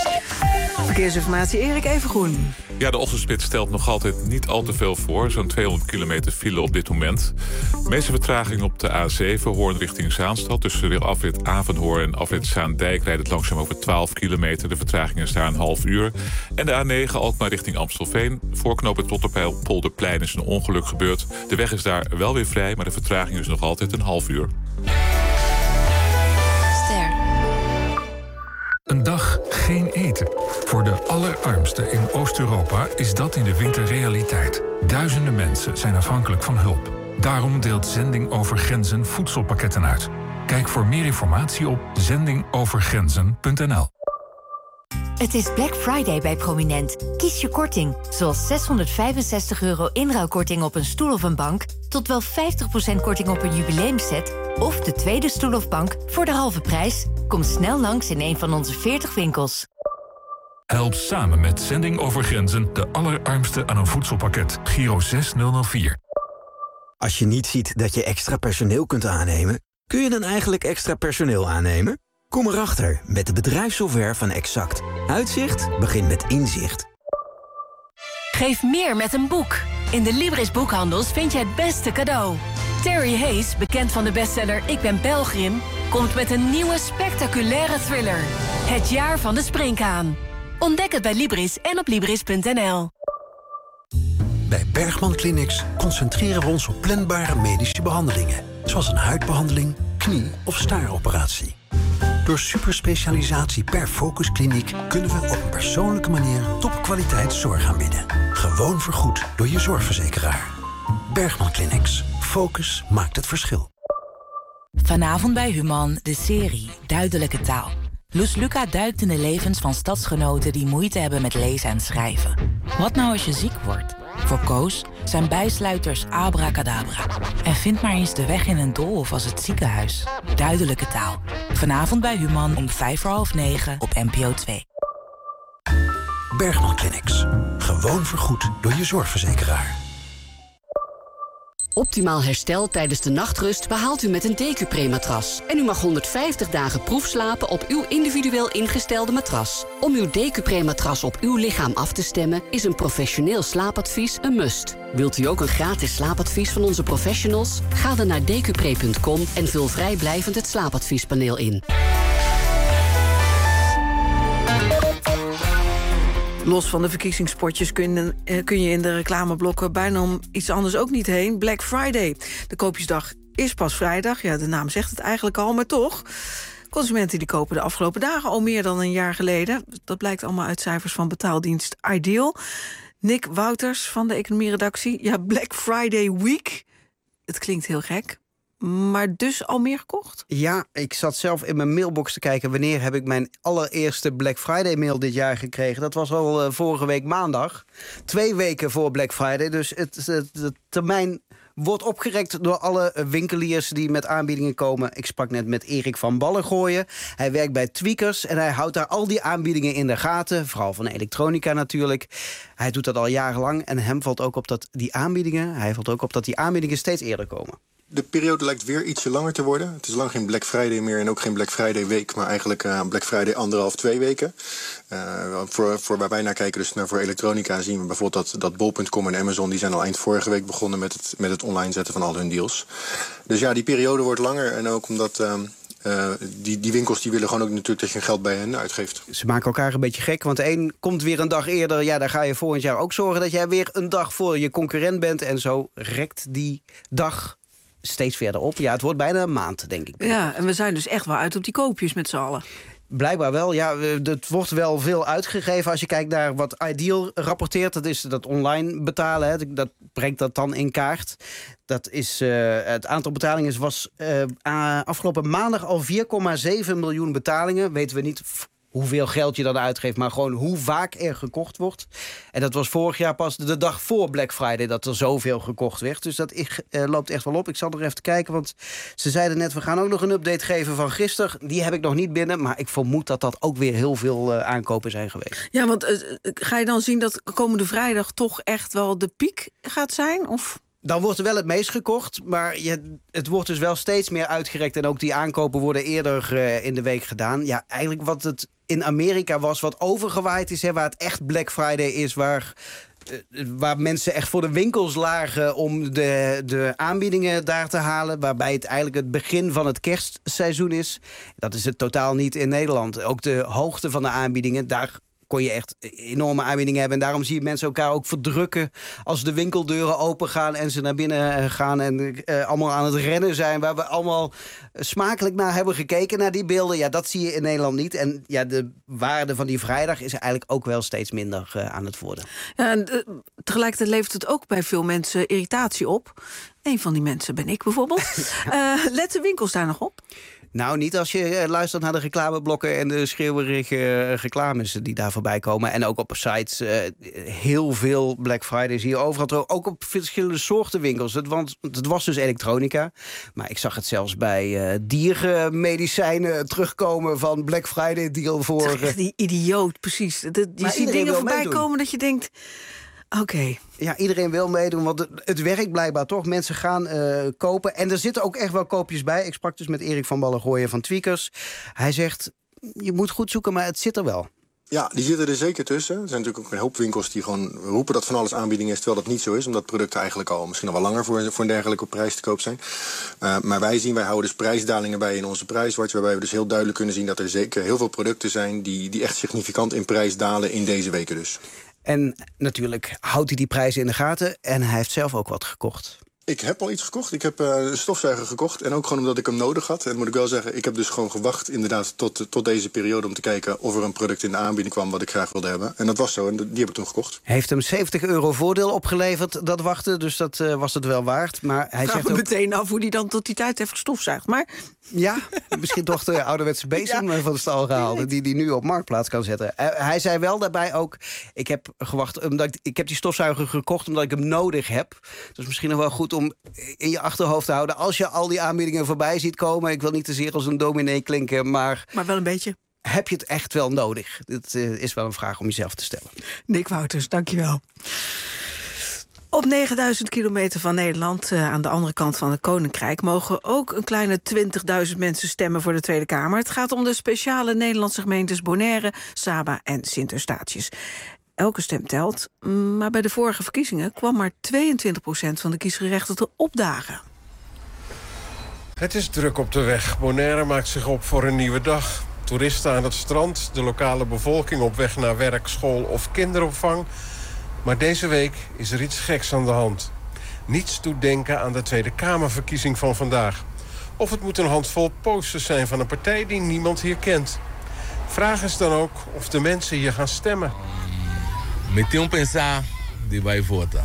Verkeersinformatie, Erik Evengroen. Ja, de ochtendspits stelt nog altijd niet al te veel voor. Zo'n tweehonderd kilometer file op dit moment. De meeste vertraging op de A zeven, Hoorn richting Zaanstad. Tussen de afrit Avenhoorn en afrit Zaandijk rijdt het langzaam over twaalf kilometer. De vertraging is daar een half uur. En de A negen, Alkmaar richting Amstelveen. Voor knooppunt Rotterpolderplein is een ongeluk gebeurd. De weg is daar wel weer vrij, maar de vertraging is nog altijd een half uur. Een dag geen eten. Voor de allerarmsten in Oost-Europa is dat in de winter realiteit. Duizenden mensen zijn afhankelijk van hulp. Daarom deelt Zending Over Grenzen voedselpakketten uit. Kijk voor meer informatie op zending over grenzen punt n l. Het is Black Friday bij Prominent. Kies je korting, zoals zeshonderdvijfenzestig euro inruilkorting op een stoel of een bank, tot wel vijftig procent korting op een jubileumset of de tweede stoel of bank voor de halve prijs. Kom snel langs in een van onze veertig winkels. Help samen met Zending Over Grenzen de allerarmsten aan een voedselpakket. Giro zes nul nul vier. Als je niet ziet dat je extra personeel kunt aannemen, kun je dan eigenlijk extra personeel aannemen? Kom erachter met de bedrijfssoftware van Exact. Uitzicht begint met inzicht. Geef meer met een boek. In de Libris boekhandels vind je het beste cadeau. Terry Hayes, bekend van de bestseller Ik ben Pelgrim, komt met een nieuwe spectaculaire thriller. Het jaar van de springhaan. Ontdek het bij Libris en op libris punt n l. Bij Bergman Clinics concentreren we ons op planbare medische behandelingen. Zoals een huidbehandeling, knie- of staaroperatie. Door superspecialisatie per focuskliniek kunnen we op een persoonlijke manier topkwaliteit zorg aanbieden. Gewoon vergoed door je zorgverzekeraar. Bergman Clinics. Focus maakt het verschil. Vanavond bij Human, de serie Duidelijke Taal. Loes Luca duikt in de levens van stadsgenoten die moeite hebben met lezen en schrijven. Wat nou als je ziek wordt? Voor Koos zijn bijsluiters abracadabra. En vind maar eens de weg in een doolhof als het ziekenhuis. Duidelijke Taal. Vanavond bij Human om vijf voor half negen op N P O twee. Bergman Clinics. Gewoon vergoed door je zorgverzekeraar. Optimaal herstel tijdens de nachtrust behaalt u met een Decupre-matras. En u mag honderdvijftig dagen proefslapen op uw individueel ingestelde matras. Om uw Decupre-matras op uw lichaam af te stemmen is een professioneel slaapadvies een must. Wilt u ook een gratis slaapadvies van onze professionals? Ga dan naar decupre punt com en vul vrijblijvend het slaapadviespaneel in. Los van de verkiezingspotjes kun je, kun je in de reclameblokken bijna om iets anders ook niet heen. Black Friday. De koopjesdag is pas vrijdag. Ja, de naam zegt het eigenlijk al, maar toch. Consumenten die kopen de afgelopen dagen al meer dan een jaar geleden. Dat blijkt allemaal uit cijfers van betaaldienst Ideal. Nick Wouters van de economieredactie. Ja, Black Friday Week. Het klinkt heel gek. Maar dus al meer gekocht? Ja, ik zat zelf in mijn mailbox te kijken... wanneer heb ik mijn allereerste Black Friday mail dit jaar gekregen. Dat was al uh, vorige week maandag. Twee weken voor Black Friday. Dus het, het, de termijn wordt opgerekt door alle winkeliers die met aanbiedingen komen. Ik sprak net met Erik van Ballengooien. Hij werkt bij Tweakers en hij houdt daar al die aanbiedingen in de gaten. Vooral van elektronica natuurlijk. Hij doet dat al jarenlang en hem valt ook op dat die aanbiedingen... hij valt ook op dat die aanbiedingen steeds eerder komen. De periode lijkt weer ietsje langer te worden. Het is lang geen Black Friday meer en ook geen Black Friday week... maar eigenlijk uh, Black Friday anderhalf, twee weken. Uh, voor, voor waar wij naar kijken, dus naar voor elektronica... zien we bijvoorbeeld dat, dat bol punt com en Amazon... die zijn al eind vorige week begonnen met het, met het online zetten van al hun deals. Dus ja, die periode wordt langer en ook omdat... Uh, Uh, die, die winkels die willen gewoon ook natuurlijk dat je geld bij hen uitgeeft. Ze maken elkaar een beetje gek, want de een komt weer een dag eerder. Ja, daar ga je volgend jaar ook zorgen dat jij weer een dag voor je concurrent bent. En zo rekt die dag steeds verder op. Ja, het wordt bijna een maand, denk ik. Ja, en we zijn dus echt wel uit op die koopjes met z'n allen. Blijkbaar wel, ja. Het wordt wel veel uitgegeven. Als je kijkt naar wat Ideal rapporteert, dat is dat online betalen. Hè. Dat brengt dat dan in kaart. Dat is, uh, het aantal betalingen was uh, afgelopen maandag al vier komma zeven miljoen betalingen. Weten we niet hoeveel geld je dan uitgeeft, maar gewoon hoe vaak er gekocht wordt. En dat was vorig jaar pas de dag voor Black Friday dat er zoveel gekocht werd. Dus dat is, uh, loopt echt wel op. Ik zal er even kijken, want ze zeiden net... we gaan ook nog een update geven van gisteren. Die heb ik nog niet binnen, maar ik vermoed dat dat ook weer heel veel uh, aankopen zijn geweest. Ja, want uh, ga je dan zien dat komende vrijdag toch echt wel de piek gaat zijn? Of... Dan wordt er wel het meest gekocht, maar je, het wordt dus wel steeds meer uitgerekt... en ook die aankopen worden eerder uh, in de week gedaan. Ja, eigenlijk wat het in Amerika was, wat overgewaaid is... Hè, waar het echt Black Friday is, waar, uh, waar mensen echt voor de winkels lagen... om de, de aanbiedingen daar te halen... waarbij het eigenlijk het begin van het kerstseizoen is. Dat is het totaal niet in Nederland. Ook de hoogte van de aanbiedingen, daar... kon je echt enorme aanbiedingen hebben. En daarom zie je mensen elkaar ook verdrukken... als de winkeldeuren open gaan en ze naar binnen gaan... en uh, allemaal aan het rennen zijn... waar we allemaal smakelijk naar hebben gekeken, naar die beelden. Ja, dat zie je in Nederland niet. En ja, de waarde van die vrijdag is eigenlijk ook wel steeds minder uh, aan het worden. Ja, en uh, tegelijkertijd levert het ook bij veel mensen irritatie op. Een van die mensen ben ik bijvoorbeeld. uh, let de winkels daar nog op? Nou, niet als je luistert naar de reclameblokken... en de schreeuwerige reclames die daar voorbij komen. En ook op sites uh, heel veel Black Friday zie je overal. Ook op verschillende soorten winkels. Het, want het was dus elektronica. Maar ik zag het zelfs bij uh, dierenmedicijnen terugkomen... van Black Friday deal voor... Echt die idioot, precies. De, je ziet dingen voorbij meedoen. komen dat je denkt... Oké. Okay. Ja, iedereen wil meedoen, want het, het werkt blijkbaar toch. Mensen gaan uh, kopen. En er zitten ook echt wel koopjes bij. Ik sprak dus met Erik van Ballengooien van Tweakers. Hij zegt, je moet goed zoeken, maar het zit er wel. Ja, die zitten er zeker tussen. Er zijn natuurlijk ook een hoop winkels die gewoon roepen dat van alles aanbieding is... terwijl dat niet zo is, omdat producten eigenlijk al misschien al wel langer voor, voor een dergelijke prijs te koop zijn. Uh, maar wij zien, wij houden dus prijsdalingen bij in onze prijswatch... waarbij we dus heel duidelijk kunnen zien dat er zeker heel veel producten zijn... die, die echt significant in prijs dalen in deze weken dus. En natuurlijk houdt hij die prijzen in de gaten en hij heeft zelf ook wat gekocht. Ik heb al iets gekocht. Ik heb uh, een stofzuiger gekocht. En ook gewoon omdat ik hem nodig had. En moet ik wel zeggen, ik heb dus gewoon gewacht inderdaad tot, tot deze periode... om te kijken of er een product in de aanbieding kwam wat ik graag wilde hebben. En dat was zo en die heb ik toen gekocht. Heeft hem zeventig euro voordeel opgeleverd, dat wachten. Dus dat uh, was het wel waard. Maar hij Vraag zegt me ook... meteen af hoe hij dan tot die tijd heeft gestofzuigd. Maar... Ja, misschien toch de ouderwetse bezem ja. van de stal gehaald... die die nu op Marktplaats kan zetten. Uh, hij zei wel daarbij ook... ik heb gewacht, omdat ik, ik heb die stofzuiger gekocht omdat ik hem nodig heb. Dus misschien nog wel goed om in je achterhoofd te houden... als je al die aanbiedingen voorbij ziet komen... ik wil niet te zeer als een dominee klinken, maar... Maar wel een beetje. heb je het echt wel nodig? Dit uh, is wel een vraag om jezelf te stellen. Nick Wouters, dankjewel. Op negenduizend kilometer van Nederland, uh, aan de andere kant van het Koninkrijk, mogen ook een kleine twintigduizend mensen stemmen voor de Tweede Kamer. Het gaat om de speciale Nederlandse gemeentes Bonaire, Saba en Sint-Eustatius. Elke stem telt, maar bij de vorige verkiezingen kwam maar tweeëntwintig procent van de kiesgerechtigden opdagen. Het is druk op de weg. Bonaire maakt zich op voor een nieuwe dag. Toeristen aan het strand, de lokale bevolking op weg naar werk, school of kinderopvang. Maar deze week is er iets geks aan de hand. Niets doet denken aan de Tweede Kamerverkiezing van vandaag. Of het moet een handvol posters zijn van een partij die niemand hier kent. Vraag is dan ook of de mensen hier gaan stemmen. Me tenho pensar de vai votar.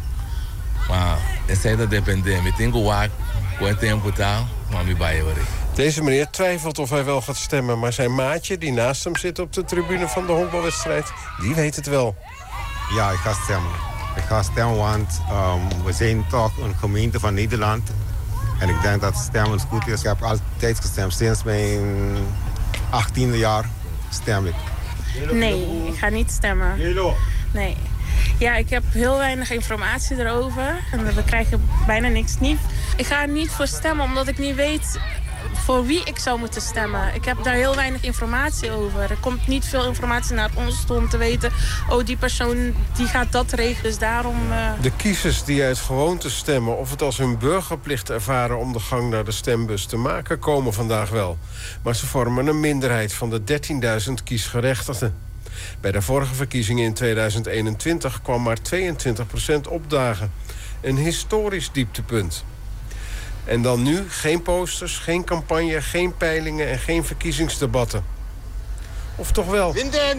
Maar essa é depender. Me tenho que quanto tempo tá, maar me vai hoor. Deze meneer twijfelt of hij wel gaat stemmen, maar zijn maatje die naast hem zit op de tribune van de honkbalwedstrijd, die weet het wel. Ja, ik ga stemmen. Ik ga stemmen, want um, we zijn toch een gemeente van Nederland. En ik denk dat stemmen goed is. Ik heb altijd gestemd. Sinds mijn achttiende jaar stem ik. Nee, ik ga niet stemmen. Nee. Ja, ik heb heel weinig informatie erover. En we krijgen bijna niks nieuws. Ik ga er niet voor stemmen, omdat ik niet weet voor wie ik zou moeten stemmen. Ik heb daar heel weinig informatie over. Er komt niet veel informatie naar ons toe om te weten, oh, die persoon die gaat dat regelen, dus daarom... Uh... De kiezers die uit gewoonte stemmen of het als hun burgerplicht ervaren om de gang naar de stembus te maken, komen vandaag wel. Maar ze vormen een minderheid van de dertienduizend kiesgerechtigden. Bij de vorige verkiezingen in tweeduizend eenentwintig kwam maar tweeëntwintig procent opdagen. Een historisch dieptepunt. En dan nu geen posters, geen campagne, geen peilingen en geen verkiezingsdebatten. Of toch wel?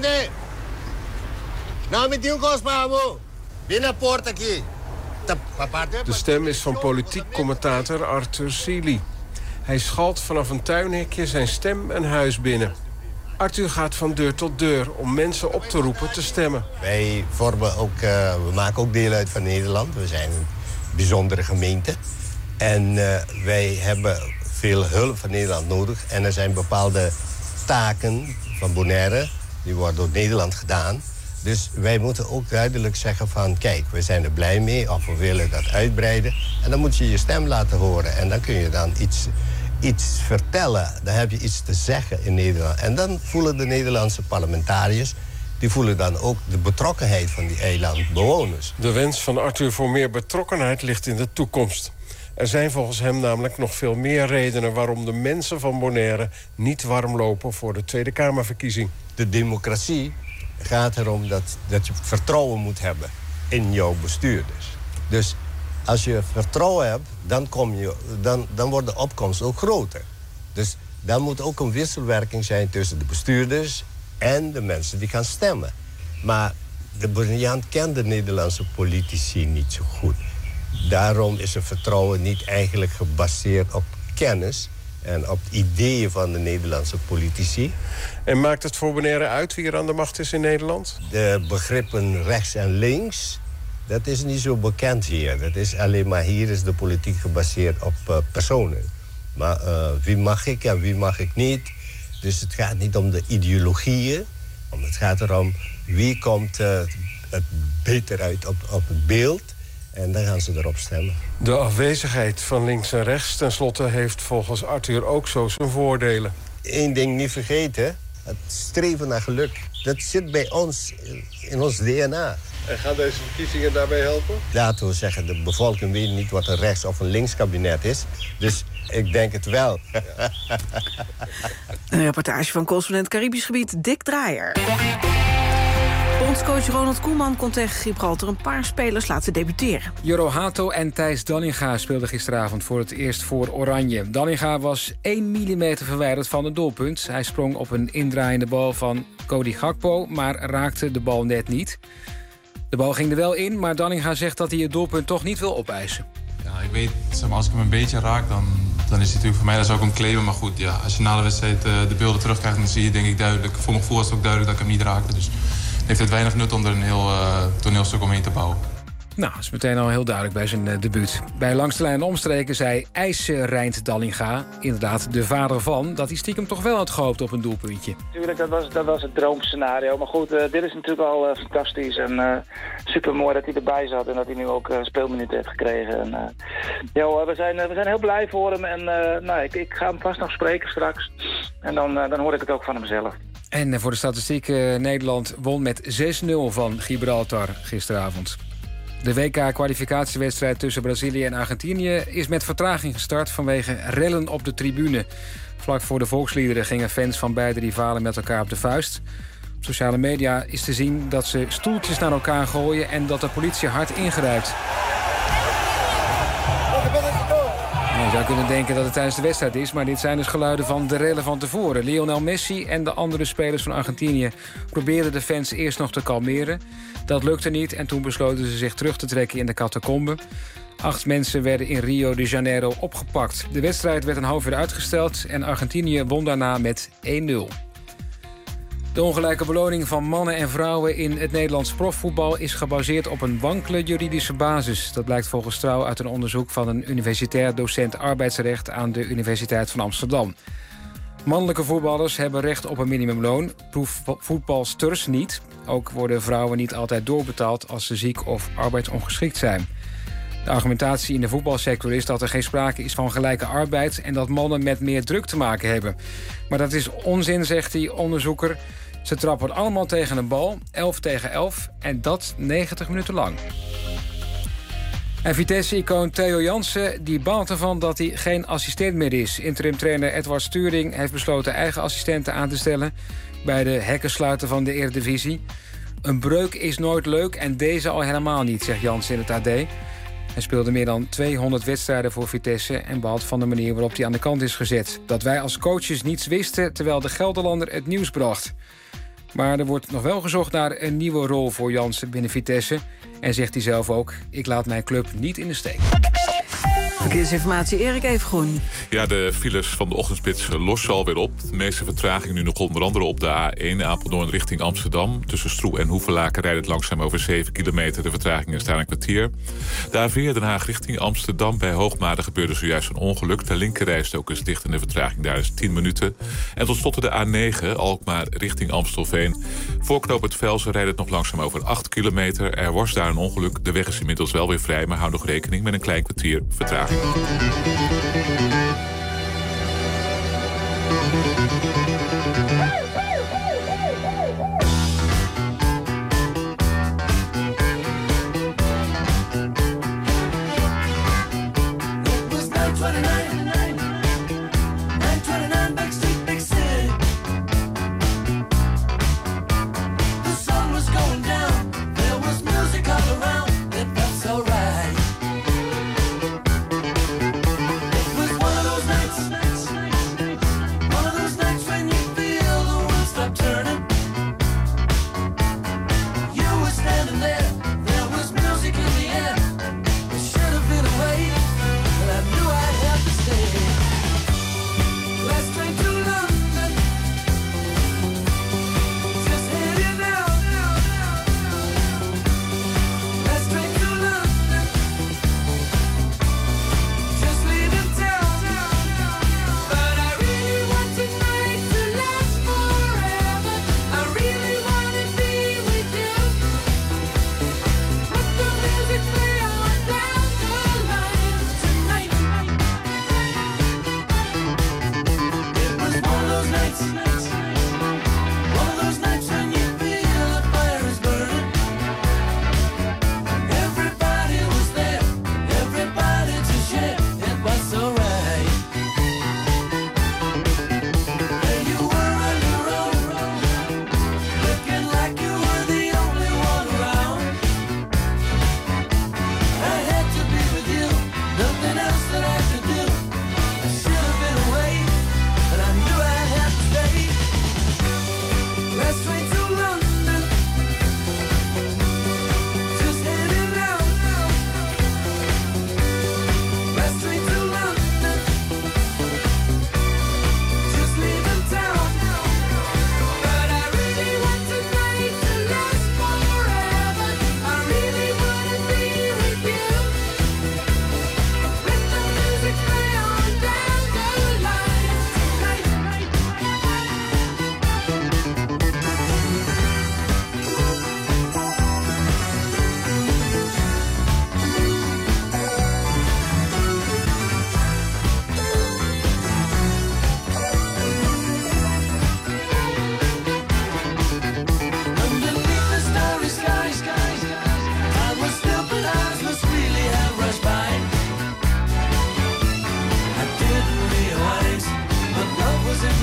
De stem is van politiek commentator Arthur Sealy. Hij schalt vanaf een tuinhekje zijn stem een huis binnen. Arthur gaat van deur tot deur om mensen op te roepen te stemmen. Wij vormen ook, uh, we maken ook deel uit van Nederland. We zijn een bijzondere gemeente. En uh, wij hebben veel hulp van Nederland nodig. En er zijn bepaalde taken van Bonaire, die worden door Nederland gedaan. Dus wij moeten ook duidelijk zeggen van, kijk, we zijn er blij mee, of we willen dat uitbreiden. En dan moet je je stem laten horen. En dan kun je dan iets, iets vertellen. Dan heb je iets te zeggen in Nederland. En dan voelen de Nederlandse parlementariërs, die voelen dan ook de betrokkenheid van die eilandbewoners. De wens van Arthur voor meer betrokkenheid ligt in de toekomst. Er zijn volgens hem namelijk nog veel meer redenen waarom de mensen van Bonaire niet warm lopen voor de Tweede Kamerverkiezing. De democratie gaat erom dat, dat je vertrouwen moet hebben in jouw bestuurders. Dus als je vertrouwen hebt, dan, kom je, dan, dan wordt de opkomst ook groter. Dus daar moet ook een wisselwerking zijn tussen de bestuurders en de mensen die gaan stemmen. Maar de Bonaireaan kent de Nederlandse politici niet zo goed. Daarom is het vertrouwen niet eigenlijk gebaseerd op kennis en op ideeën van de Nederlandse politici. En maakt het voor Bonaire uit wie er aan de macht is in Nederland? De begrippen rechts en links, dat is niet zo bekend hier. Dat is alleen maar hier is de politiek gebaseerd op uh, personen. Maar uh, wie mag ik en wie mag ik niet? Dus het gaat niet om de ideologieën. Het gaat erom wie komt uh, het beter uit op, op het beeld. En dan gaan ze erop stemmen. De afwezigheid van links en rechts tenslotte heeft volgens Arthur ook zo zijn voordelen. Eén ding niet vergeten, het streven naar geluk. Dat zit bij ons, in ons D N A. En gaan deze verkiezingen daarbij helpen? Laten we zeggen, de bevolking weet niet wat een rechts- of een linkskabinet is. Dus ik denk het wel. Een reportage van correspondent Caribisch Gebied Dick Draaier. Bondscoach Ronald Koeman kon tegen Gibraltar een paar spelers laten debuteren. Joro Hato en Thijs Dallinga speelden gisteravond voor het eerst voor Oranje. Dallinga was één millimeter verwijderd van het doelpunt. Hij sprong op een indraaiende bal van Cody Gakpo, maar raakte de bal net niet. De bal ging er wel in, maar Dallinga zegt dat hij het doelpunt toch niet wil opeisen. Ja, ik weet, zeg maar, als ik hem een beetje raak, dan, dan is het natuurlijk voor mij dat is ook een kleven. Maar goed, ja, als je na de wedstrijd uh, de beelden terugkrijgt, dan zie je denk ik duidelijk. Voor mijn gevoel was het ook duidelijk dat ik hem niet raakte. Dus heeft het weinig nut om er een heel uh, toneelstuk omheen te bouwen. Nou, dat is meteen al heel duidelijk bij zijn uh, debuut. Bij Langs de Lijn en Omstreken zei IJsserijnd Dallinga, inderdaad de vader van, dat hij stiekem toch wel had gehoopt op een doelpuntje. Natuurlijk, dat was, dat was het droomscenario. Maar goed, uh, dit is natuurlijk al uh, fantastisch en uh, super mooi dat hij erbij zat en dat hij nu ook uh, speelminuten heeft gekregen. En, uh, yo, we, zijn, uh, we zijn heel blij voor hem en uh, nou, ik, ik ga hem vast nog spreken straks. En dan, uh, dan hoor ik het ook van hemzelf. En voor de statistiek, uh, Nederland won met zes nul van Gibraltar gisteravond. De W K-kwalificatiewedstrijd tussen Brazilië en Argentinië is met vertraging gestart vanwege rellen op de tribune. Vlak voor de volksliederen gingen fans van beide rivalen met elkaar op de vuist. Op sociale media is te zien dat ze stoeltjes naar elkaar gooien en dat de politie hard ingrijpt. Je zou kunnen denken dat het tijdens de wedstrijd is, maar dit zijn dus geluiden van de rellen van tevoren. Lionel Messi en de andere spelers van Argentinië probeerden de fans eerst nog te kalmeren. Dat lukte niet en toen besloten ze zich terug te trekken in de catacombe. Acht mensen werden in Rio de Janeiro opgepakt. De wedstrijd werd een half uur uitgesteld en Argentinië won daarna met één nul. De ongelijke beloning van mannen en vrouwen in het Nederlands profvoetbal is gebaseerd op een wankele juridische basis. Dat blijkt volgens Trouw uit een onderzoek van een universitair docent arbeidsrecht aan de Universiteit van Amsterdam. Mannelijke voetballers hebben recht op een minimumloon, voetbalsters niet. Ook worden vrouwen niet altijd doorbetaald als ze ziek of arbeidsongeschikt zijn. De argumentatie in de voetbalsector is dat er geen sprake is van gelijke arbeid en dat mannen met meer druk te maken hebben. Maar dat is onzin, zegt die onderzoeker. Ze trappen allemaal tegen een bal, elf tegen elf, en dat negentig minuten lang. En Vitesse-icoon Theo Jansen die baalt ervan dat hij geen assistent meer is. Interim-trainer Edward Sturing heeft besloten eigen assistenten aan te stellen bij de hekkensluiter van de Eredivisie. Een breuk is nooit leuk en deze al helemaal niet, zegt Jansen in het A D. Hij speelde meer dan tweehonderd wedstrijden voor Vitesse en behaalt van de manier waarop hij aan de kant is gezet. Dat wij als coaches niets wisten, terwijl de Gelderlander het nieuws bracht. Maar er wordt nog wel gezocht naar een nieuwe rol voor Jansen binnen Vitesse. En zegt hij zelf ook, ik laat mijn club niet in de steek. Verkeersinformatie, Erik Evengroen. Ja, de files van de ochtendspits lossen alweer op. De meeste vertraging nu nog onder andere op de A één Apeldoorn richting Amsterdam. Tussen Stroe en Hoevelaken rijdt het langzaam over zeven kilometer. De vertraging is daar een kwartier. De A vier Den Haag richting Amsterdam. Bij Hoogmade gebeurde zojuist een ongeluk. De linkerrijstrook is dicht en de vertraging daar is tien minuten. En tot slot de A negen Alkmaar richting Amstelveen. Voor knooppunt Velsen rijdt het nog langzaam over acht kilometer. Er was daar een ongeluk. De weg is inmiddels wel weer vrij, maar hou nog rekening met een klein kwartier vertraging. One of those nights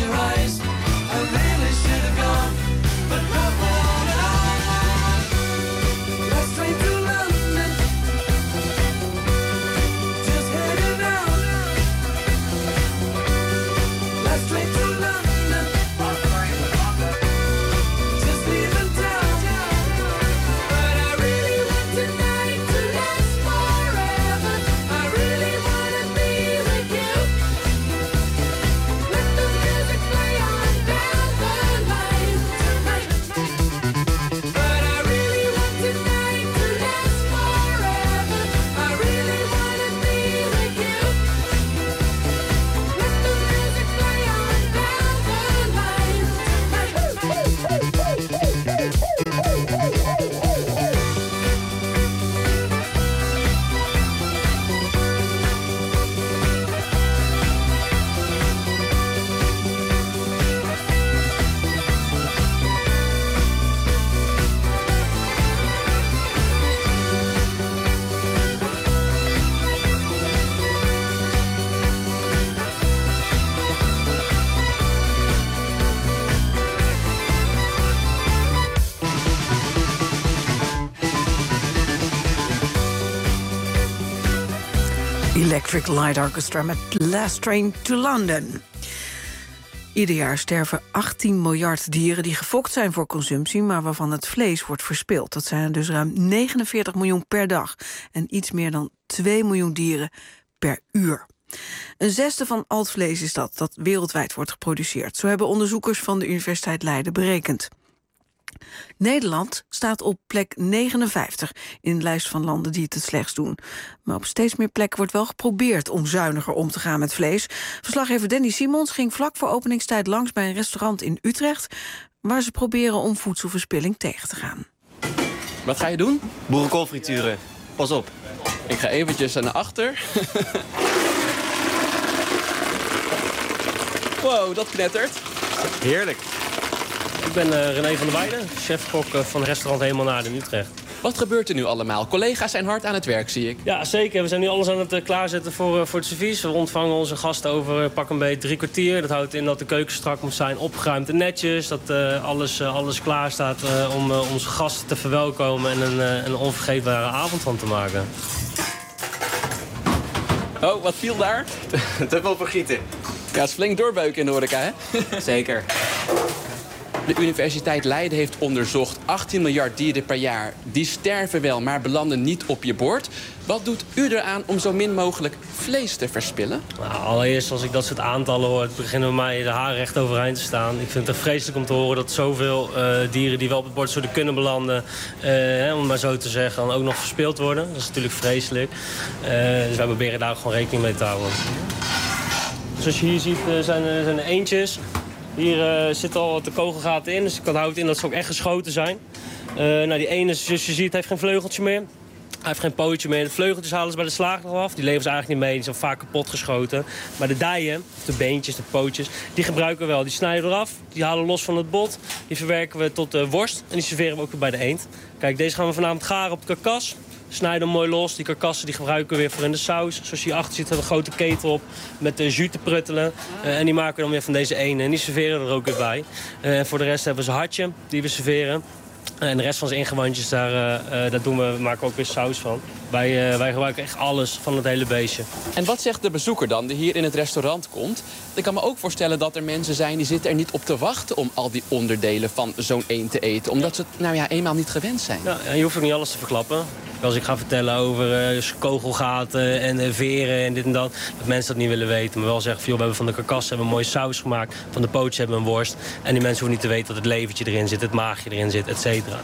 your eyes. I really should have gone, but no one at all. Last train to London, just heading out. Last train to London, just leaving town. But I really want tonight to last forever. I really wanna be with you. Let the music play on down the line tonight. But I really want tonight to last forever. I really wanna be with you. Let the music play on down the line Electric Light Orchestra met Last Train to London. Ieder jaar sterven achttien miljard dieren die gefokt zijn voor consumptie, maar waarvan het vlees wordt verspild. Dat zijn er dus ruim negenenveertig miljoen per dag en iets meer dan twee miljoen dieren per uur. Een zesde van al het vlees is dat, dat wereldwijd wordt geproduceerd. Zo hebben onderzoekers van de Universiteit Leiden berekend. Nederland staat op plek negenenvijftig in de lijst van landen die het het slechtst doen. Maar op steeds meer plekken wordt wel geprobeerd om zuiniger om te gaan met vlees. Verslaggever Danny Simons ging vlak voor openingstijd langs bij een restaurant in Utrecht, waar ze proberen om voedselverspilling tegen te gaan. Wat ga je doen? Boerenkool frituren. Pas op. Ik ga eventjes naar achter. Wow, dat knettert. Heerlijk. Ik ben uh, René van der Weijden, chef-kok uh, van restaurant Hemelnaarden in Utrecht. Wat gebeurt er nu allemaal? Collega's zijn hard aan het werk, zie ik. Ja, zeker. We zijn nu alles aan het uh, klaarzetten voor, uh, voor het servies. We ontvangen onze gasten over uh, pak een beetje drie kwartier. Dat houdt in dat de keuken strak moet zijn, opgeruimd en netjes. Dat uh, alles, uh, alles klaar staat uh, om uh, onze gasten te verwelkomen en een, uh, een onvergeetbare avond van te maken. Oh, wat viel daar? Te veel vergieten. Ja, het is flink doorbeuken in de horeca, hè? Zeker. De Universiteit Leiden heeft onderzocht achttien miljard dieren per jaar. Die sterven wel, maar belanden niet op je bord. Wat doet u eraan om zo min mogelijk vlees te verspillen? Nou, allereerst, als ik dat soort aantallen hoor, beginnen bij mij de haren recht overeind te staan. Ik vind het vreselijk om te horen dat zoveel uh, dieren die wel op het bord zouden kunnen belanden, uh, hè, om het maar zo te zeggen, dan ook nog verspild worden. Dat is natuurlijk vreselijk. Uh, dus wij proberen daar gewoon rekening mee te houden. Zoals je hier ziet uh, zijn, er, zijn er eentjes. Hier uh, zitten al wat de kogelgaten in, dus dat houdt in dat ze ook echt geschoten zijn. Uh, nou, die ene, zoals je ziet, heeft geen vleugeltje meer. Hij heeft geen pootje meer. De vleugeltjes halen ze bij de slager af. Die leveren ze eigenlijk niet mee. Die zijn vaak kapot geschoten. Maar de dijen, de beentjes, de pootjes, die gebruiken we wel. Die snijden we eraf. Die halen los van het bot. Die verwerken we tot uh, worst. En die serveren we ook weer bij de eend. Kijk, deze gaan we vanavond garen op de karkas. Snijden hem mooi los. Die karkassen die gebruiken we weer voor in de saus. Zoals je hierachter ziet, hebben we een grote ketel op met de jus te pruttelen. Uh, en die maken we dan weer van deze ene. En die serveren we er ook weer bij. Uh, en voor de rest hebben we zijn hartje die we serveren. En de rest van zijn ingewandjes, daar, uh, daar doen we, maken we ook weer saus van. Wij, uh, wij gebruiken echt alles van het hele beestje. En wat zegt de bezoeker dan, die hier in het restaurant komt? Ik kan me ook voorstellen dat er mensen zijn die zitten er niet op te wachten om al die onderdelen van zo'n eend te eten. Omdat ze het nou ja, eenmaal niet gewend zijn. Ja, en je hoeft ook niet alles te verklappen. Als ik ga vertellen over uh, kogelgaten en uh, veren en dit en dat, dat mensen dat niet willen weten. Maar wel zeggen, joh, we hebben van de karkas hebben een mooie saus gemaakt. Van de pootjes hebben we een worst. En die mensen hoeven niet te weten dat het levertje erin zit, het maagje erin zit, et cetera.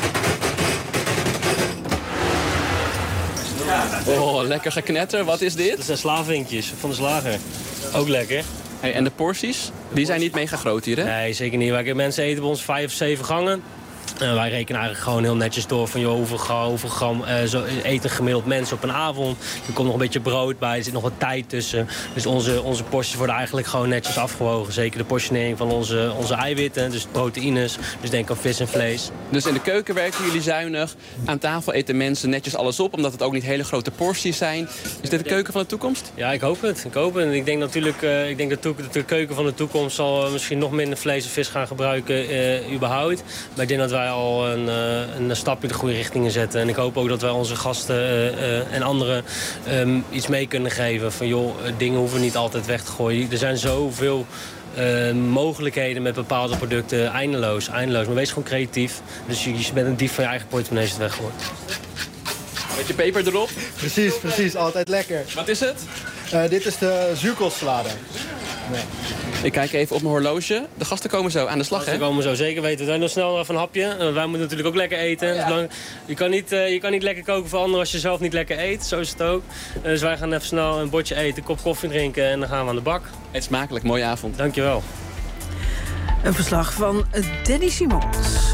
Oh, lekker geknetter. Wat is dit? Dat zijn slavinkjes van de slager. Ook lekker. Hey, en de porties? Die zijn niet mega groot hier, hè? Nee, zeker niet. Wij, mensen eten bij ons vijf of zeven gangen. Uh, wij rekenen eigenlijk gewoon heel netjes door van joh, hoeveel gram, hoeveel gram uh, zo eten gemiddeld mensen op een avond. Er komt nog een beetje brood bij, er zit nog wat tijd tussen. Dus onze, onze porties worden eigenlijk gewoon netjes afgewogen. Zeker de portionering van onze, onze eiwitten, dus proteïnes. Dus denk aan vis en vlees. Dus in de keuken werken jullie zuinig. Aan tafel eten mensen netjes alles op, omdat het ook niet hele grote porties zijn. Is dit de keuken van de toekomst? Ja, ik hoop het. Ik hoop het. Ik denk natuurlijk, uh, ik denk dat de, de keuken van de toekomst zal uh, misschien nog minder vlees en vis gaan gebruiken, uh, überhaupt. Maar ik denk dat wij al een, uh, een stapje de goede richting in zetten. En ik hoop ook dat wij onze gasten uh, uh, en anderen um, iets mee kunnen geven. Van joh, dingen hoeven niet altijd weg te gooien. Er zijn zoveel uh, mogelijkheden met bepaalde producten. Eindeloos, eindeloos. Maar wees gewoon creatief. Dus je, je bent een dief van je eigen portemonnee als het weggooit. Beetje peper erop? Precies, precies. Altijd lekker. Wat is het? Uh, dit is de zuurkoolsalade. Nee. Ik kijk even op mijn horloge. De gasten komen zo aan de slag, hè? Ze komen zo, zeker weten. We zijn nog snel even een hapje. Uh, wij moeten natuurlijk ook lekker eten. Ja. Dus je, kan niet, uh, je kan niet lekker koken voor anderen als je zelf niet lekker eet. Zo is het ook. Uh, dus wij gaan even snel een bordje eten, een kop koffie drinken en dan gaan we aan de bak. Eet smakelijk, mooie avond. Dankjewel. Een verslag van Danny Simons.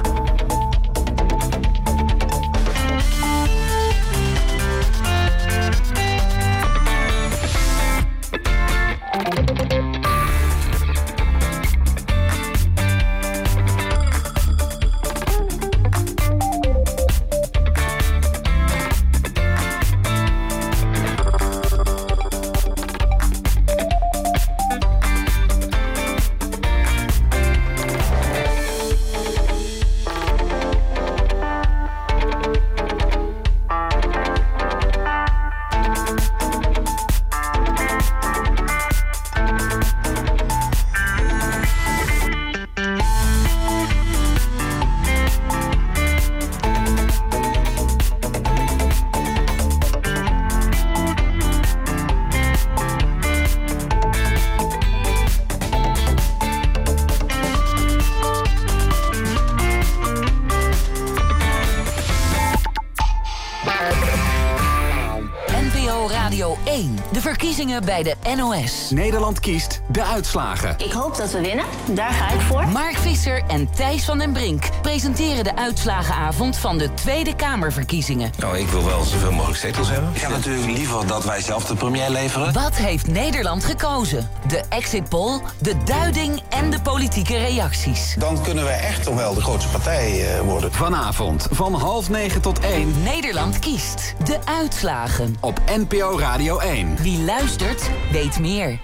De verkiezingen bij de N O S. Nederland kiest de uitslagen. Ik hoop dat we winnen. Daar ga ik voor. Mark Visser en Thijs van den Brink presenteren de uitslagenavond van de Tweede Kamerverkiezingen. Nou, ik wil wel zoveel mogelijk zetels hebben. Ik heb natuurlijk liever dat wij zelf de premier leveren. Wat heeft Nederland gekozen? De exit poll, de duiding en de politieke reacties. Dan kunnen we echt toch wel de grootste partij uh, worden. Vanavond van half negen tot één. Nederland kiest de uitslagen. Op N P O Radio één. Wie luistert, weet meer.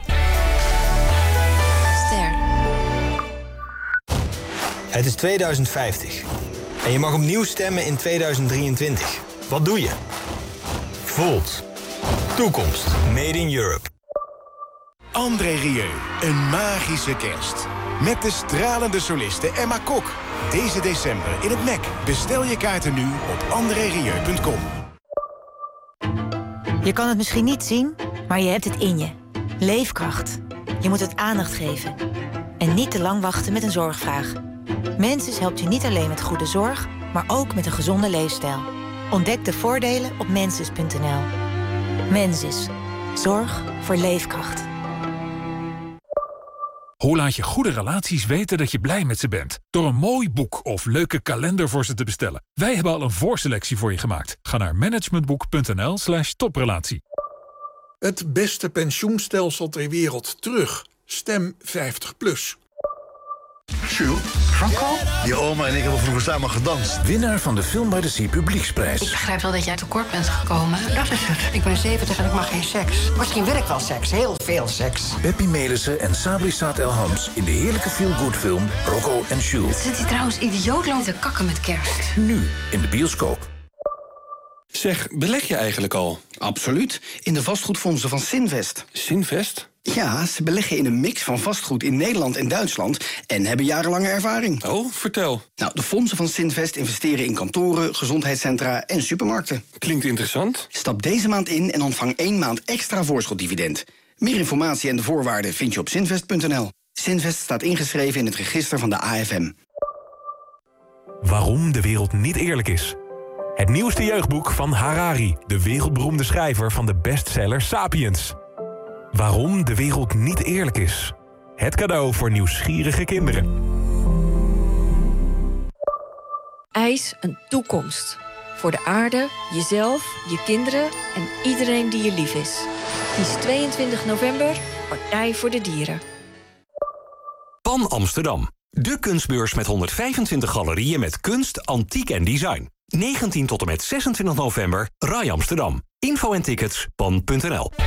Ster. Het is tweeduizend vijftig. En je mag opnieuw stemmen in tweeduizend drieëntwintig. Wat doe je? Volt. Toekomst. Made in Europe. André Rieu, een magische kerst. Met de stralende soliste Emma Kok. Deze december in het M E C. Bestel je kaarten nu op andré rieu punt com. Je kan het misschien niet zien, maar je hebt het in je. Leefkracht. Je moet het aandacht geven. En niet te lang wachten met een zorgvraag. Mensis helpt je niet alleen met goede zorg, maar ook met een gezonde leefstijl. Ontdek de voordelen op mensis punt n l. Mensis. Zorg voor leefkracht. Hoe laat je goede relaties weten dat je blij met ze bent? Door een mooi boek of leuke kalender voor ze te bestellen. Wij hebben al een voorselectie voor je gemaakt. Ga naar managementboek punt n l slash toprelatie. Het beste pensioenstelsel ter wereld terug. Stem vijftig plus. Jules, Franco? Je oma en ik hebben vroeger samen gedanst. Winnaar van de Film by the Sea Publieksprijs. Ik begrijp wel dat jij tekort bent gekomen. Dat is het. Ik ben zeventig en ik mag geen seks. Misschien wil ik wel seks. Heel veel seks. Peppy Melissen en Sabri Saad El Hams in de heerlijke feel-good film Rocco en Jules. Zit hij trouwens idioot lopen te kakken met kerst? Nu in de bioscoop. Zeg, beleg je eigenlijk al? Absoluut. In de vastgoedfondsen van Sinvest. Sinvest? Ja, ze beleggen in een mix van vastgoed in Nederland en Duitsland en hebben jarenlange ervaring. Oh, vertel. Nou, de fondsen van Sinvest investeren in kantoren, gezondheidscentra en supermarkten. Klinkt interessant. Stap deze maand in en ontvang één maand extra voorschotdividend. Meer informatie en de voorwaarden vind je op sinvest punt n l. Sinvest staat ingeschreven in het register van de A F M. Waarom de wereld niet eerlijk is. Het nieuwste jeugdboek van Harari, de wereldberoemde schrijver van de bestseller Sapiens. Waarom de wereld niet eerlijk is. Het cadeau voor nieuwsgierige kinderen. Eis een toekomst. Voor de aarde, jezelf, je kinderen en iedereen die je lief is. Kies tweeëntwintig november, Partij voor de Dieren. Pan Amsterdam. De kunstbeurs met honderdvijfentwintig galerieën met kunst, antiek en design. negentien tot en met zesentwintig november, Rai Amsterdam. Info en tickets, pan punt n l.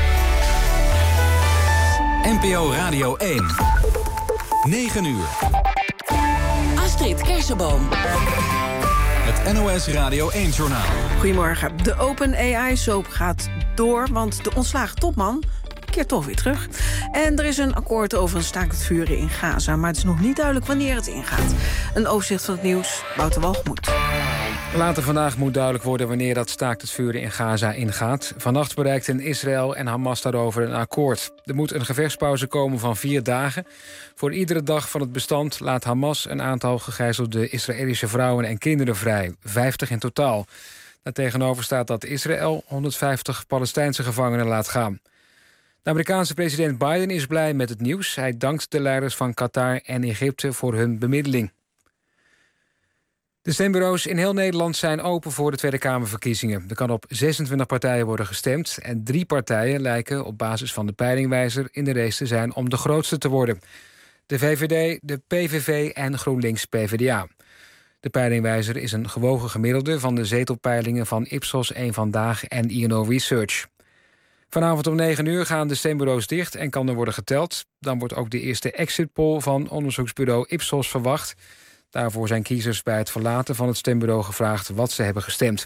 N P O Radio één. negen uur. Astrid Kersenboom. Het N O S Radio één-journaal. Goedemorgen. De Open A I-soap gaat door, want de ontslagen topman keert toch weer terug. En er is een akkoord over een staakt het vuren in Gaza, maar het is nog niet duidelijk wanneer het ingaat. Een overzicht van het nieuws, Wouter Walgemoed. Later vandaag moet duidelijk worden wanneer dat staakt het vuren in Gaza ingaat. Vannacht bereikten Israël en Hamas daarover een akkoord. Er moet een gevechtspauze komen van vier dagen. Voor iedere dag van het bestand laat Hamas een aantal gegijzelde Israëlische vrouwen en kinderen vrij. vijftig in totaal. Daartegenover staat dat Israël honderdvijftig Palestijnse gevangenen laat gaan. De Amerikaanse president Biden is blij met het nieuws. Hij dankt de leiders van Qatar en Egypte voor hun bemiddeling. De stembureaus in heel Nederland zijn open voor de Tweede Kamerverkiezingen. Er kan op zesentwintig partijen worden gestemd en drie partijen lijken op basis van de peilingwijzer in de race te zijn om de grootste te worden. De V V D, de P V V en GroenLinks P V D A. De peilingwijzer is een gewogen gemiddelde van de zetelpeilingen van Ipsos, één Vandaag en I N O Research. Vanavond om negen uur gaan de stembureaus dicht en kan er worden geteld. Dan wordt ook de eerste exit poll van onderzoeksbureau Ipsos verwacht. Daarvoor zijn kiezers bij het verlaten van het stembureau gevraagd wat ze hebben gestemd.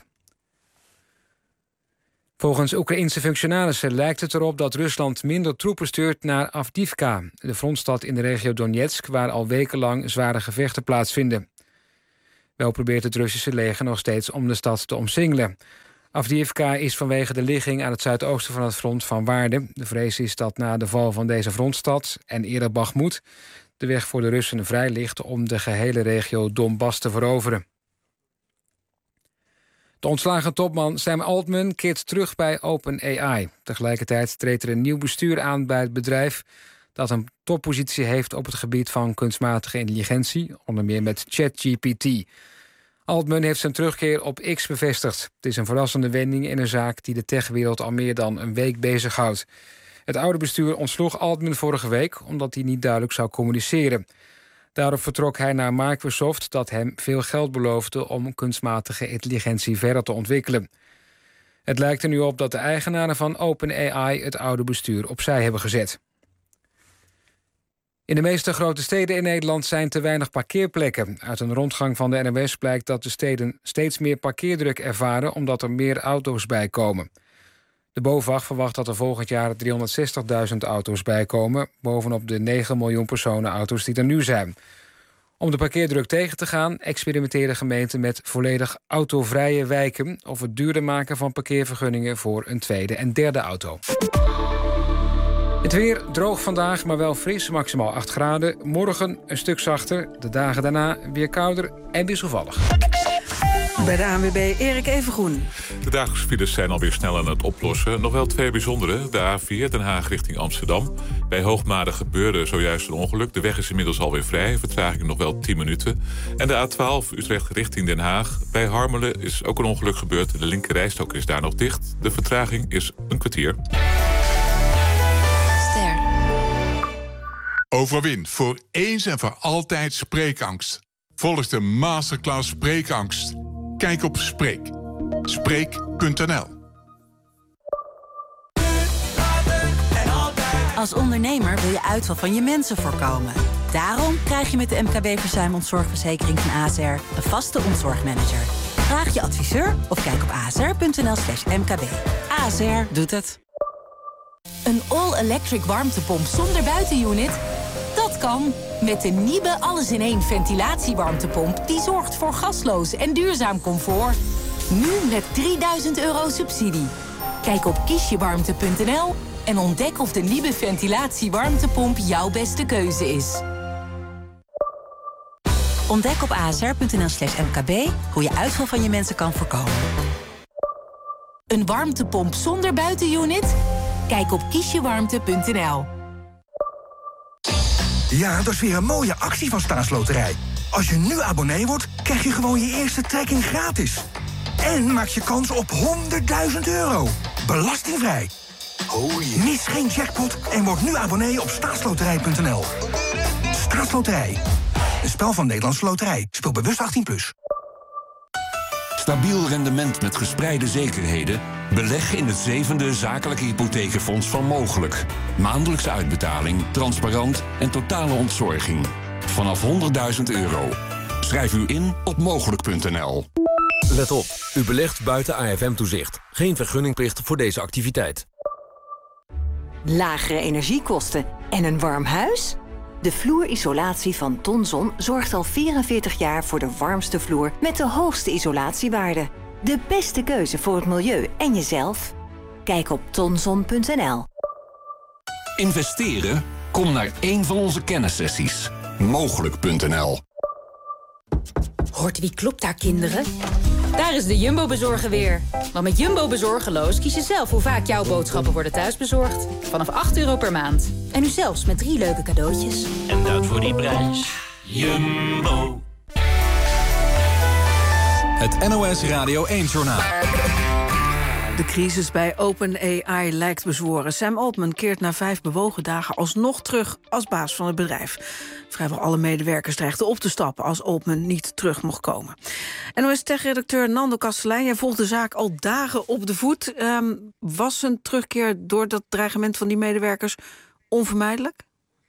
Volgens Oekraïense functionarissen lijkt het erop dat Rusland minder troepen stuurt naar Avdiivka, de frontstad in de regio Donetsk, waar al wekenlang zware gevechten plaatsvinden. Wel probeert het Russische leger nog steeds om de stad te omsingelen. Avdiivka is vanwege de ligging aan het zuidoosten van het front van waarde. De vrees is dat na de val van deze frontstad en eerder Bakhmut de weg voor de Russen vrij ligt om de gehele regio Donbass te veroveren. De ontslagen topman Sam Altman keert terug bij OpenAI. Tegelijkertijd treedt er een nieuw bestuur aan bij het bedrijf dat een toppositie heeft op het gebied van kunstmatige intelligentie, onder meer met ChatGPT. Altman heeft zijn terugkeer op X bevestigd. Het is een verrassende wending in een zaak die de techwereld al meer dan een week bezighoudt. Het oude bestuur ontsloeg Altman vorige week omdat hij niet duidelijk zou communiceren. Daarop vertrok hij naar Microsoft, dat hem veel geld beloofde om kunstmatige intelligentie verder te ontwikkelen. Het lijkt er nu op dat de eigenaren van OpenAI het oude bestuur opzij hebben gezet. In de meeste grote steden in Nederland zijn te weinig parkeerplekken. Uit een rondgang van de N O S blijkt dat de steden steeds meer parkeerdruk ervaren omdat er meer auto's bijkomen. De BOVAG verwacht dat er volgend jaar driehonderdzestigduizend auto's bijkomen, bovenop de negen miljoen personenauto's die er nu zijn. Om de parkeerdruk tegen te gaan, experimenteren gemeenten met volledig autovrije wijken of het duurder maken van parkeervergunningen voor een tweede en derde auto. Het weer droog vandaag, maar wel fris, maximaal acht graden. Morgen een stuk zachter, de dagen daarna weer kouder en wisselvallig. Bij de A N W B Erik Evengroen. De dagelijkse files zijn alweer snel aan het oplossen. Nog wel twee bijzondere. De A vier Den Haag richting Amsterdam. Bij Hoogmade gebeurde zojuist een ongeluk. De weg is inmiddels alweer vrij. Vertraging nog wel tien minuten. En de A twaalf Utrecht richting Den Haag. Bij Harmelen is ook een ongeluk gebeurd. De linkerrijstok is daar nog dicht. De vertraging is een kwartier. Ster. Overwin voor eens en voor altijd spreekangst. Volg de masterclass Spreekangst. Kijk op Spreek. Spreek punt n l. Als ondernemer wil je uitval van je mensen voorkomen. Daarom krijg je met de M K B-verzuimontzorgverzekering van A S R een vaste ontzorgmanager. Vraag je adviseur of kijk op a s r punt n l slash m k b. A S R doet het. Een all-electric warmtepomp zonder buitenunit? Dat kan. Met de Niebe alles-in-één ventilatiewarmtepomp die zorgt voor gasloos en duurzaam comfort. Nu met drieduizend euro subsidie. Kijk op kiesjewarmte punt n l en ontdek of de Niebe ventilatiewarmtepomp jouw beste keuze is. Ontdek op a s r punt n l slash m k b hoe je uitval van je mensen kan voorkomen. Een warmtepomp zonder buitenunit? Kijk op kiesjewarmte punt n l. Ja, dat is weer een mooie actie van Staatsloterij. Als je nu abonnee wordt, krijg je gewoon je eerste trekking gratis. En maak je kans op honderdduizend euro. Belastingvrij. Oh yeah. Mis geen jackpot en word nu abonnee op staatsloterij punt n l. Staatsloterij. Een spel van Nederlandse Loterij. Speel bewust achttien plus. Stabiel rendement met gespreide zekerheden? Beleg in het zevende zakelijke hypotheekfonds van Mogelijk. Maandelijkse uitbetaling, transparant en totale ontzorging. Vanaf honderdduizend euro. Schrijf u in op mogelijk punt n l. Let op, u belegt buiten A F M-toezicht. Geen vergunningplicht voor deze activiteit. Lagere energiekosten en een warm huis? De vloerisolatie van Tonson zorgt al vierenveertig jaar voor de warmste vloer met de hoogste isolatiewaarde. De beste keuze voor het milieu en jezelf? Kijk op tonson punt n l. Investeren? Kom naar één van onze kennissessies. mogelijk punt n l. Hoort wie klopt daar, kinderen? Daar is de Jumbo-bezorger weer. Want met Jumbo Bezorgeloos kies je zelf hoe vaak jouw boodschappen worden thuisbezorgd. Vanaf acht euro per maand. En nu zelfs met drie leuke cadeautjes. En dat voor die prijs. Jumbo. Het N O S Radio één-journaal. De crisis bij OpenAI lijkt bezworen. Sam Altman keert na vijf bewogen dagen alsnog terug als baas van het bedrijf. Vrijwel alle medewerkers dreigden op te stappen als Altman niet terug mocht komen. N O S-tech-redacteur Nando Kastelein, jij volgt de zaak al dagen op de voet. Um, was een terugkeer door dat dreigement van die medewerkers onvermijdelijk?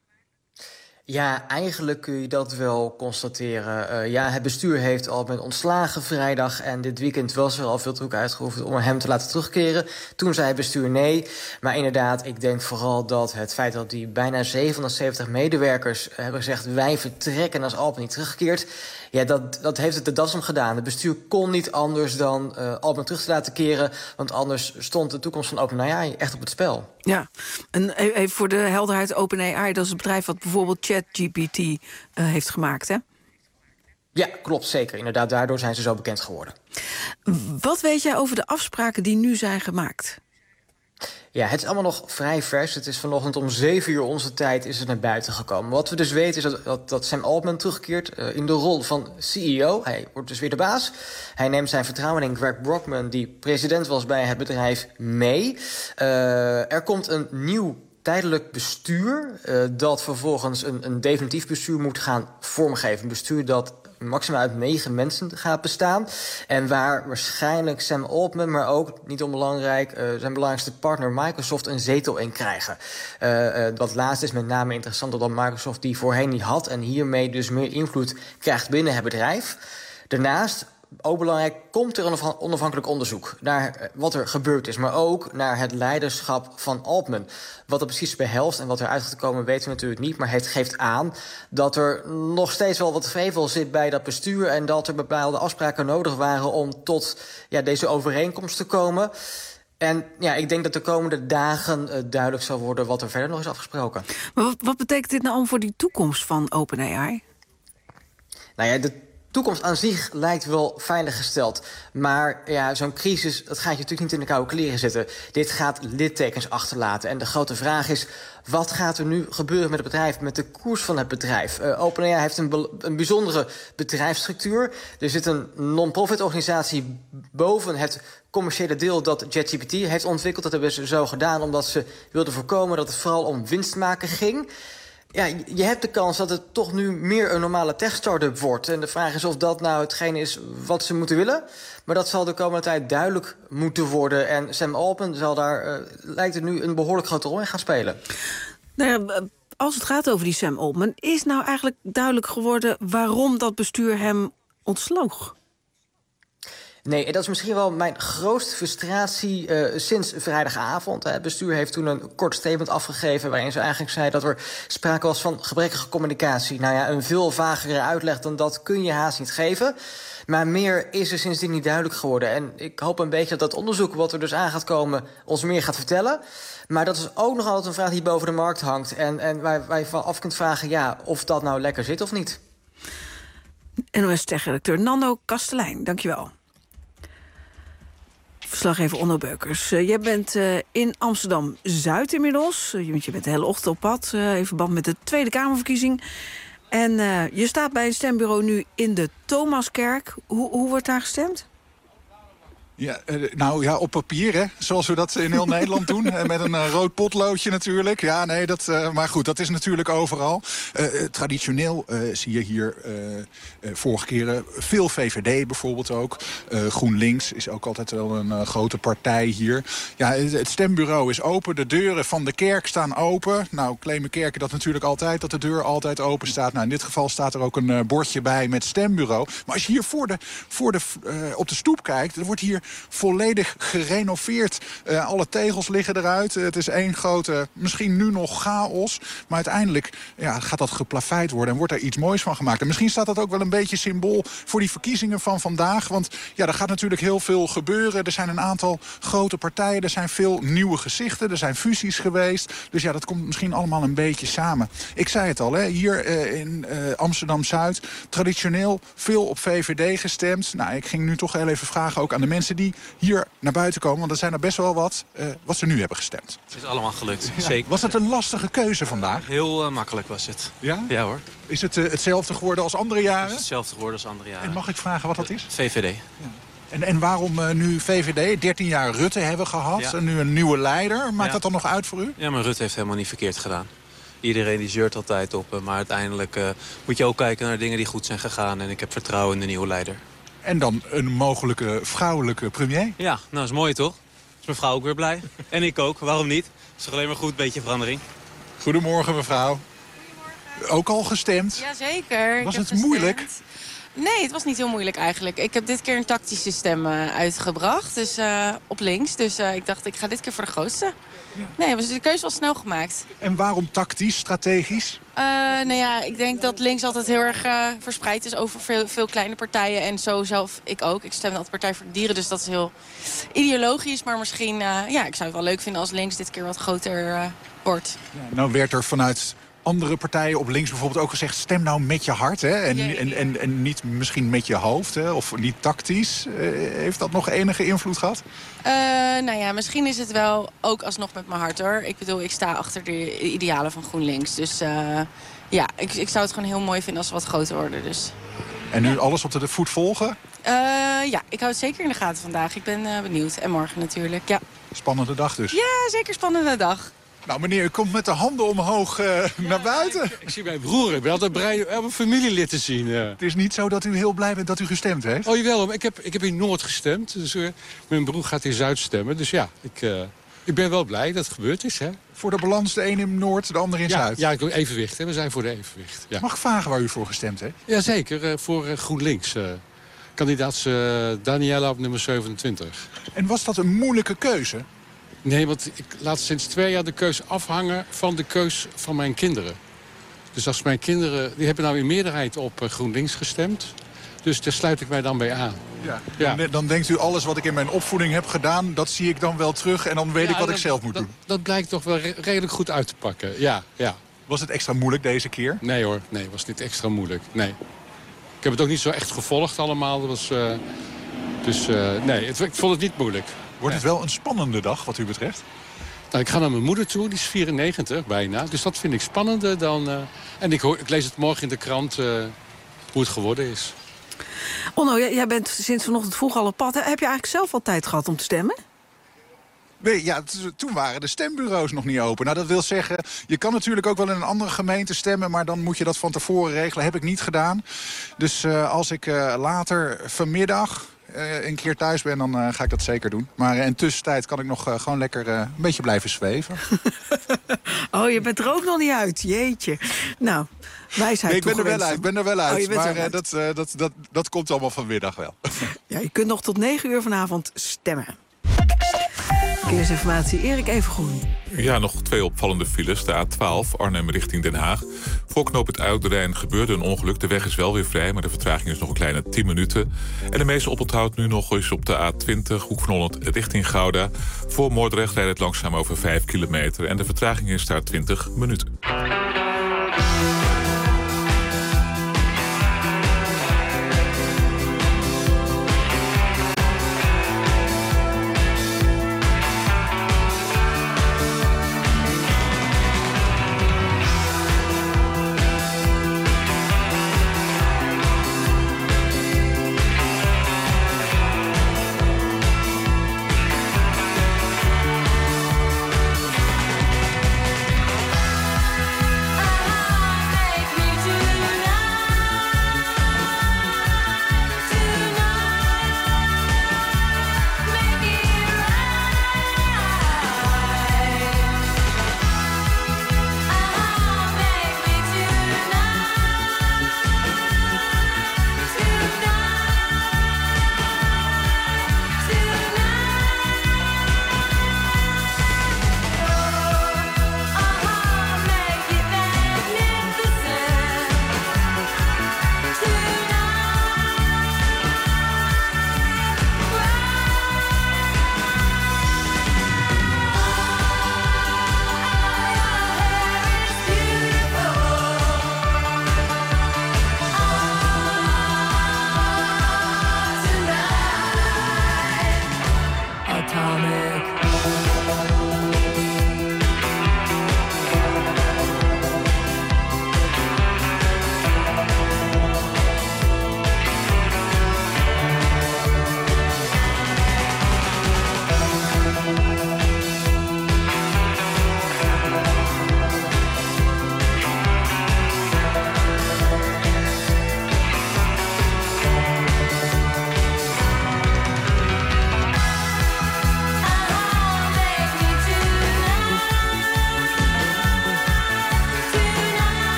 Ja, eigenlijk kun je dat wel constateren. Uh, ja, het bestuur heeft al met ontslagen vrijdag en dit weekend was er al veel druk uitgeoefend om hem te laten terugkeren. Toen zei het bestuur nee. Maar inderdaad, ik denk vooral dat het feit dat die bijna zevenhonderdzeventig medewerkers hebben gezegd wij vertrekken als Altman niet terugkeert. Ja, dat, dat heeft het de das om gedaan. Het bestuur kon niet anders dan uh, Altman terug te laten keren, want anders stond de toekomst van OpenAI echt op het spel. Ja, en even voor de helderheid, OpenAI, dat is het bedrijf wat bijvoorbeeld ChatGPT uh, heeft gemaakt, hè? Ja, klopt, zeker. Inderdaad, daardoor zijn ze zo bekend geworden. Wat weet jij over de afspraken die nu zijn gemaakt? Ja, het is allemaal nog vrij vers. Het is vanochtend om zeven uur onze tijd is het naar buiten gekomen. Wat we dus weten is dat, dat, dat Sam Altman terugkeert uh, in de rol van C E O. Hij wordt dus weer de baas. Hij neemt zijn vertrouweling Greg Brockman, die president was bij het bedrijf, mee. Uh, er komt een nieuw tijdelijk bestuur uh, dat vervolgens een, een definitief bestuur moet gaan vormgeven. Een bestuur dat maximaal uit negen mensen gaat bestaan. En waar waarschijnlijk Sam Altman, maar ook, niet onbelangrijk, uh, zijn belangrijkste partner Microsoft een zetel in krijgen. Uh, uh, dat laatste is met name interessant omdat Microsoft die voorheen niet had en hiermee dus meer invloed krijgt binnen het bedrijf. Daarnaast, ook belangrijk, komt er een onafhankelijk onderzoek naar wat er gebeurd is, maar ook naar het leiderschap van Altman. Wat er precies behelst en wat er uit gaat komen weten we natuurlijk niet, maar het geeft aan dat er nog steeds wel wat vrevel zit bij dat bestuur en dat er bepaalde afspraken nodig waren om tot ja, deze overeenkomst te komen. En ja, ik denk dat de komende dagen uh, duidelijk zal worden wat er verder nog is afgesproken. Maar wat, wat betekent dit nou om voor die toekomst van OpenAI? Nou ja, de De toekomst aan zich lijkt wel veilig gesteld. Maar ja, zo'n crisis, dat gaat je natuurlijk niet in de koude kleren zitten. Dit gaat littekens achterlaten. En de grote vraag is, wat gaat er nu gebeuren met het bedrijf, met de koers van het bedrijf? Uh, OpenAI heeft een, een bijzondere bedrijfsstructuur. Er zit een non-profit organisatie boven het commerciële deel dat ChatGPT heeft ontwikkeld. Dat hebben ze zo gedaan omdat ze wilden voorkomen dat het vooral om winst maken ging. Ja, je hebt de kans dat het toch nu meer een normale tech-startup wordt. En de vraag is of dat nou hetgeen is wat ze moeten willen. Maar dat zal de komende tijd duidelijk moeten worden. En Sam Altman zal daar, uh, lijkt het nu, een behoorlijk grote rol in gaan spelen. Nou ja, als het gaat over die Sam Altman, is nou eigenlijk duidelijk geworden waarom dat bestuur hem ontsloeg? Nee, en dat is misschien wel mijn grootste frustratie uh, sinds vrijdagavond. Het bestuur heeft toen een kort statement afgegeven waarin ze eigenlijk zei dat er sprake was van gebrekkige communicatie. Nou ja, een veel vagere uitleg dan dat kun je haast niet geven. Maar meer is er sindsdien niet duidelijk geworden. En ik hoop een beetje dat dat onderzoek wat er dus aan gaat komen ons meer gaat vertellen. Maar dat is ook nog altijd een vraag die boven de markt hangt. En, en waar, waar je van af kunt vragen, ja, of dat nou lekker zit of niet. N O S-tech-redacteur Nando Kastelein, dankjewel. Verslaggever Onno Beukers. Uh, jij bent uh, in Amsterdam-Zuid inmiddels. Uh, je bent de hele ochtend op pad uh, in verband met de Tweede Kamerverkiezing. En uh, je staat bij een stembureau nu in de Thomaskerk. Hoe, hoe wordt daar gestemd? Ja, uh, nou ja, op papier, hè. Zoals we dat in heel Nederland doen. Uh, met een uh, rood potloodje natuurlijk. Ja, nee, dat, uh, maar goed, dat is natuurlijk overal. Uh, uh, traditioneel uh, zie je hier uh, uh, vorige keren veel V V D bijvoorbeeld ook. Uh, GroenLinks is ook altijd wel een uh, grote partij hier. Ja, het, het stembureau is open. De deuren van de kerk staan open. Nou, claimen kerken dat natuurlijk altijd, dat de deur altijd open staat. Nou, in dit geval staat er ook een uh, bordje bij met stembureau. Maar als je hier voor de, voor de, uh, op de stoep kijkt, er wordt hier volledig gerenoveerd. Uh, alle tegels liggen eruit. Uh, het is één grote, misschien nu nog chaos. Maar uiteindelijk ja, gaat dat geplaveid worden en wordt er iets moois van gemaakt. En misschien staat dat ook wel een beetje symbool voor die verkiezingen van vandaag. Want ja, er gaat natuurlijk heel veel gebeuren. Er zijn een aantal grote partijen. Er zijn veel nieuwe gezichten. Er zijn fusies geweest. Dus ja, dat komt misschien allemaal een beetje samen. Ik zei het al, hè, hier uh, in uh, Amsterdam-Zuid. Traditioneel veel op V V D gestemd. Nou, ik ging nu toch heel even vragen ook aan de mensen die hier naar buiten komen. Want er zijn er best wel wat, uh, wat ze nu hebben gestemd. Het is allemaal gelukt, ja. Zeker. Was het een lastige keuze vandaag? Heel uh, makkelijk was het. Ja? Ja hoor. Is het uh, hetzelfde geworden als andere jaren? Het is hetzelfde geworden als andere jaren. En mag ik vragen wat dat is? V V D. Ja. En, en waarom uh, nu V V D? dertien jaar Rutte hebben gehad. Ja. En nu een nieuwe leider. Maakt ja. dat dan nog uit voor u? Ja, maar Rutte heeft helemaal niet verkeerd gedaan. Iedereen die zeurt altijd op. Maar uiteindelijk uh, moet je ook kijken naar dingen die goed zijn gegaan. En ik heb vertrouwen in de nieuwe leider. En dan een mogelijke vrouwelijke premier? Ja, nou dat is mooi toch? Is mijn vrouw ook weer blij. En ik ook, waarom niet? Het is toch alleen maar goed, een beetje verandering. Goedemorgen mevrouw. Goedemorgen. Ook al gestemd? Jazeker. Was het moeilijk? Nee, het was niet heel moeilijk eigenlijk. Ik heb dit keer een tactische stem uh, uitgebracht, dus uh, op links. Dus uh, ik dacht, ik ga dit keer voor de grootste. Ja. Nee, dus de keuze was snel gemaakt. En waarom tactisch, strategisch? Uh, nou ja, ik denk dat links altijd heel erg uh, verspreid is over veel, veel kleine partijen. En zo zelf ik ook. Ik stem altijd Partij voor de Dieren, dus dat is heel ideologisch. Maar misschien, uh, ja, ik zou het wel leuk vinden als links dit keer wat groter uh, wordt. Ja, nou werd er vanuit andere partijen op links bijvoorbeeld ook gezegd, stem nou met je hart, hè? En, ja, ja. en, en, en niet misschien met je hoofd, hè? Of niet tactisch. Uh, heeft dat nog enige invloed gehad? Uh, nou ja, misschien is het wel ook alsnog met mijn hart, hoor. Ik bedoel, ik sta achter de idealen van GroenLinks. Dus uh, ja, ik, ik zou het gewoon heel mooi vinden als ze wat groter worden. Dus. En nu alles op de voet volgen? Uh, ja, ik hou het zeker in de gaten vandaag. Ik ben uh, benieuwd. En morgen natuurlijk, ja. Spannende dag dus? Ja, zeker spannende dag. Nou meneer, u komt met de handen omhoog uh, ja, naar buiten. Ik, ik zie mijn broer, ik ben altijd blij om een familielid te zien. Uh. Het is niet zo dat u heel blij bent dat u gestemd heeft? Oh jawel, ik heb, ik heb in Noord gestemd. Dus uh, mijn broer gaat in Zuid stemmen. Dus ja, ik, uh, ik ben wel blij dat het gebeurd is. Hè. Voor de balans, de een in Noord, de ander in ja, Zuid? Ja, evenwicht. Hè. We zijn voor de evenwicht. Ja. Mag ik vragen waar u voor gestemd heeft? Jazeker, uh, voor uh, GroenLinks. Uh, kandidaat uh, Daniela op nummer zevenentwintig. En was dat een moeilijke keuze? Nee, want ik laat sinds twee jaar de keus afhangen van de keus van mijn kinderen. Dus als mijn kinderen, die hebben nou in meerderheid op uh, GroenLinks gestemd. Dus daar sluit ik mij dan bij aan. Ja, ja. Dan, dan denkt u, alles wat ik in mijn opvoeding heb gedaan, dat zie ik dan wel terug. En dan weet ja, ik wat dat, ik zelf moet dat, doen. Dat blijkt toch wel re redelijk goed uit te pakken, ja, ja. Was het extra moeilijk deze keer? Nee hoor, nee, het was niet extra moeilijk, nee. Ik heb het ook niet zo echt gevolgd allemaal. Dat was, uh, dus uh, nee, het, ik vond het niet moeilijk. Wordt het wel een spannende dag wat u betreft? Nou, ik ga naar mijn moeder toe, die is vierennegentig bijna. Dus dat vind ik spannender dan... Uh, en ik, hoor, ik lees het morgen in de krant uh, hoe het geworden is. Onno, jij bent sinds vanochtend vroeg al op pad. Heb je eigenlijk zelf al tijd gehad om te stemmen? Nee, ja, toen waren de stembureaus nog niet open. Nou, dat wil zeggen, je kan natuurlijk ook wel in een andere gemeente stemmen, maar dan moet je dat van tevoren regelen. Heb ik niet gedaan. Dus uh, als ik uh, later vanmiddag uh, een keer thuis ben, dan uh, ga ik dat zeker doen. Maar uh, in tussentijd kan ik nog uh, gewoon lekker uh, een beetje blijven zweven. Oh, je bent er ook nog niet uit. Jeetje. Nou, wijsheid. Nee, ik ben er wel uit. Ik ben er wel uit. Oh, maar uh, uit. Dat, uh, dat, dat, dat komt allemaal vanmiddag wel. Ja, je kunt nog tot negen uur vanavond stemmen. Verkeersinformatie, Erik Evengroen. Ja, nog twee opvallende files. De A twaalf, Arnhem richting Den Haag. Voor knooppunt Oude Rijn gebeurde een ongeluk. De weg is wel weer vrij, maar de vertraging is nog een kleine tien minuten. En de meeste oponthoud nu nog is op de A twintig, Hoek van Holland richting Gouda. Voor Moordrecht rijdt het langzaam over vijf kilometer. En de vertraging is daar twintig minuten.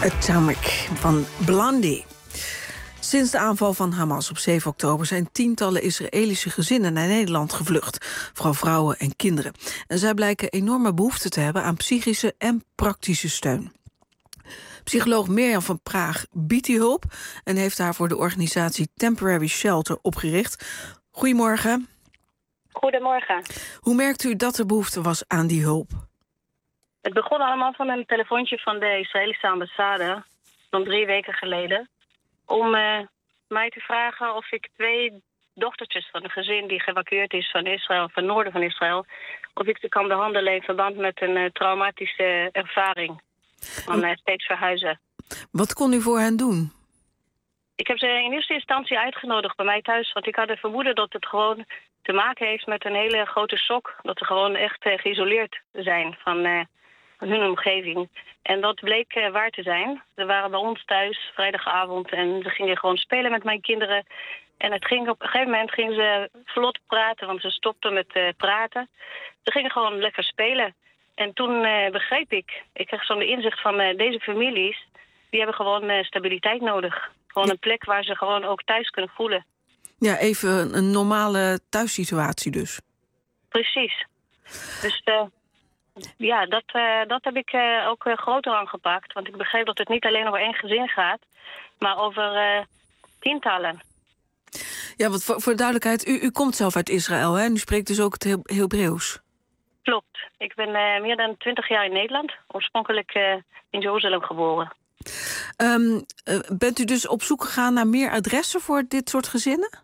Atomic van Blondie. Sinds de aanval van Hamas op zeven oktober zijn tientallen Israëlische gezinnen naar Nederland gevlucht. Vooral vrouwen en kinderen. En zij blijken enorme behoefte te hebben aan psychische en praktische steun. Psycholoog Mirjam van Praag biedt die hulp en heeft daarvoor de organisatie Temporary Shelter opgericht. Goedemorgen. Goedemorgen. Hoe merkt u dat er behoefte was aan die hulp? Het begon allemaal van een telefoontje van de Israëlische ambassade, zo'n drie weken geleden, om uh, mij te vragen of ik twee dochtertjes van een gezin die geëvacueerd is van Israël, van het noorden van Israël, of ik ze kan behandelen in verband met een uh, traumatische ervaring van uh, steeds verhuizen. Wat kon u voor hen doen? Ik heb ze in eerste instantie uitgenodigd bij mij thuis, want ik had het vermoeden dat het gewoon te maken heeft met een hele grote shock. Dat ze gewoon echt uh, geïsoleerd zijn van, uh, van hun omgeving. En dat bleek uh, waar te zijn. Ze waren bij ons thuis vrijdagavond en ze gingen gewoon spelen met mijn kinderen. En het ging op een gegeven moment gingen ze vlot praten, want ze stopten met uh, praten. Ze gingen gewoon lekker spelen. En toen uh, begreep ik, ik kreeg zo'n inzicht van uh, deze families, die hebben gewoon uh, stabiliteit nodig. Gewoon een plek waar ze gewoon ook thuis kunnen voelen. Ja, even een normale thuissituatie dus. Precies. Dus uh, ja, dat, uh, dat heb ik uh, ook uh, groter aangepakt. Want ik begreep dat het niet alleen over één gezin gaat, maar over uh, tientallen. Ja, want voor, voor de duidelijkheid, u, u komt zelf uit Israël, hè? En u spreekt dus ook het He- Hebreeuws. Klopt. Ik ben uh, meer dan twintig jaar in Nederland. Oorspronkelijk uh, in Jeruzalem geboren. Um, uh, bent u dus op zoek gegaan naar meer adressen voor dit soort gezinnen?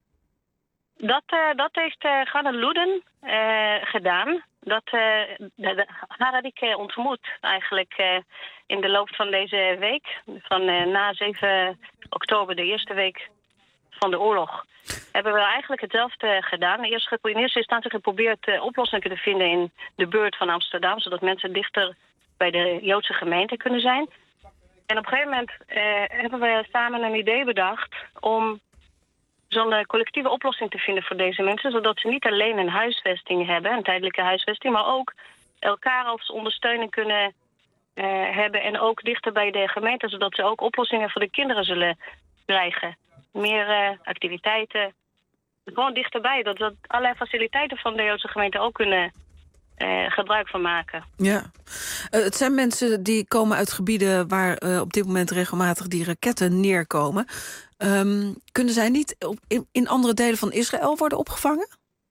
Dat, uh, dat heeft uh, Ghana Loeden uh, gedaan. Dat, uh, de, de, haar had ik uh, ontmoet eigenlijk uh, in de loop van deze week. Van uh, na zeven oktober, de eerste week van de oorlog, hebben we eigenlijk hetzelfde gedaan. Eerst, in eerste instantie geprobeerd uh, oplossingen te vinden in de buurt van Amsterdam, zodat mensen dichter bij de Joodse gemeente kunnen zijn. En op een gegeven moment uh, hebben we samen een idee bedacht om zo'n uh, collectieve oplossing te vinden voor deze mensen, zodat ze niet alleen een huisvesting hebben, een tijdelijke huisvesting, maar ook elkaar als ondersteuning kunnen uh, hebben en ook dichter bij de gemeente, zodat ze ook oplossingen voor de kinderen zullen krijgen. Meer uh, activiteiten, gewoon dichterbij, dat we allerlei faciliteiten van de Joodse gemeente ook kunnen uh, gebruik van maken. Ja, uh, het zijn mensen die komen uit gebieden waar uh, op dit moment regelmatig die raketten neerkomen. Um, kunnen zij niet op, in, in andere delen van Israël worden opgevangen?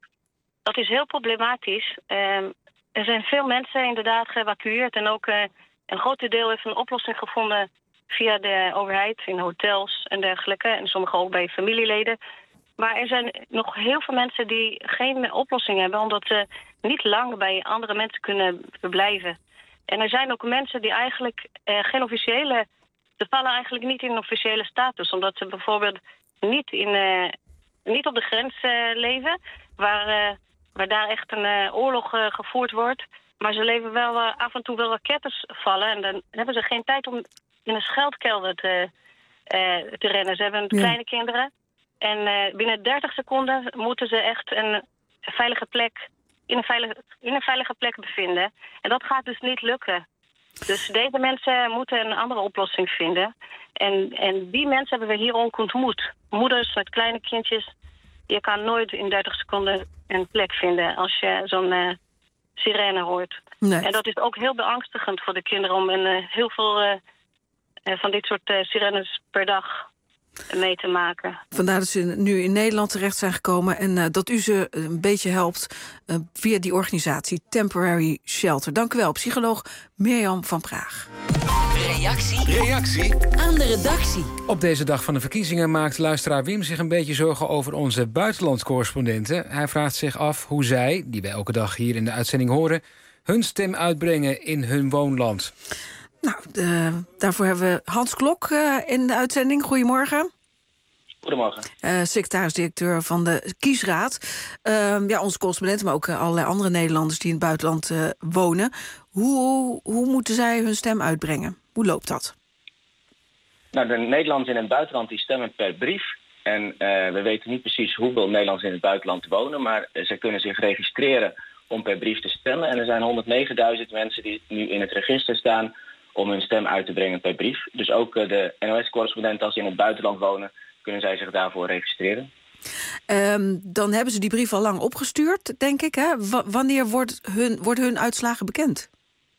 Dat is heel problematisch. Um, er zijn veel mensen inderdaad geëvacueerd en ook uh, een groot deel heeft een oplossing gevonden via de overheid in hotels en dergelijke. En sommigen ook bij familieleden. Maar er zijn nog heel veel mensen die geen oplossing hebben, omdat ze niet lang bij andere mensen kunnen verblijven. En er zijn ook mensen die eigenlijk uh, geen officiële, ze vallen eigenlijk niet in een officiële status, omdat ze bijvoorbeeld niet, in, uh, niet op de grens uh, leven, waar, uh, waar daar echt een uh, oorlog uh, gevoerd wordt. Maar ze leven wel uh, af en toe wel raketten vallen en dan hebben ze geen tijd om in een scheldkelder te, uh, te rennen. Ze hebben Ja. kleine kinderen. En uh, binnen dertig seconden moeten ze echt een veilige plek, in een veilige, in een veilige plek bevinden. En dat gaat dus niet lukken. Dus deze mensen moeten een andere oplossing vinden. En, en die mensen hebben we hier ook ontmoet. Moeders met kleine kindjes. Je kan nooit in dertig seconden een plek vinden als je zo'n uh, sirene hoort. Nee. En dat is ook heel beangstigend voor de kinderen om een, uh, heel veel uh, uh, van dit soort uh, sirenes per dag mee te maken. Vandaar dat ze nu in Nederland terecht zijn gekomen en uh, dat u ze een beetje helpt uh, via die organisatie Temporary Shelter. Dank u wel, psycholoog Mirjam van Praag. Reactie? Reactie? Aan de redactie. Op deze dag van de verkiezingen maakt luisteraar Wim zich een beetje zorgen over onze buitenlandcorrespondenten. Hij vraagt zich af hoe zij, die wij elke dag hier in de uitzending horen, hun stem uitbrengen in hun woonland. Nou, de, daarvoor hebben we Hans Klok uh, in de uitzending. Goedemorgen. Goedemorgen. Uh, secretaris-directeur van de Kiesraad. Uh, ja, onze correspondenten, maar ook uh, allerlei andere Nederlanders die in het buitenland uh, wonen. Hoe, hoe moeten zij hun stem uitbrengen? Hoe loopt dat? Nou, de Nederlanders in het buitenland die stemmen per brief. En uh, we weten niet precies hoeveel Nederlanders in het buitenland wonen, maar uh, zij kunnen zich registreren om per brief te stemmen. En er zijn honderdnegenduizend mensen die nu in het register staan om hun stem uit te brengen per brief. Dus ook uh, de N O S-correspondenten, als ze in het buitenland wonen, kunnen zij zich daarvoor registreren. Um, dan hebben ze die brief al lang opgestuurd, denk ik. Hè? W- wanneer wordt hun, worden hun uitslagen bekend?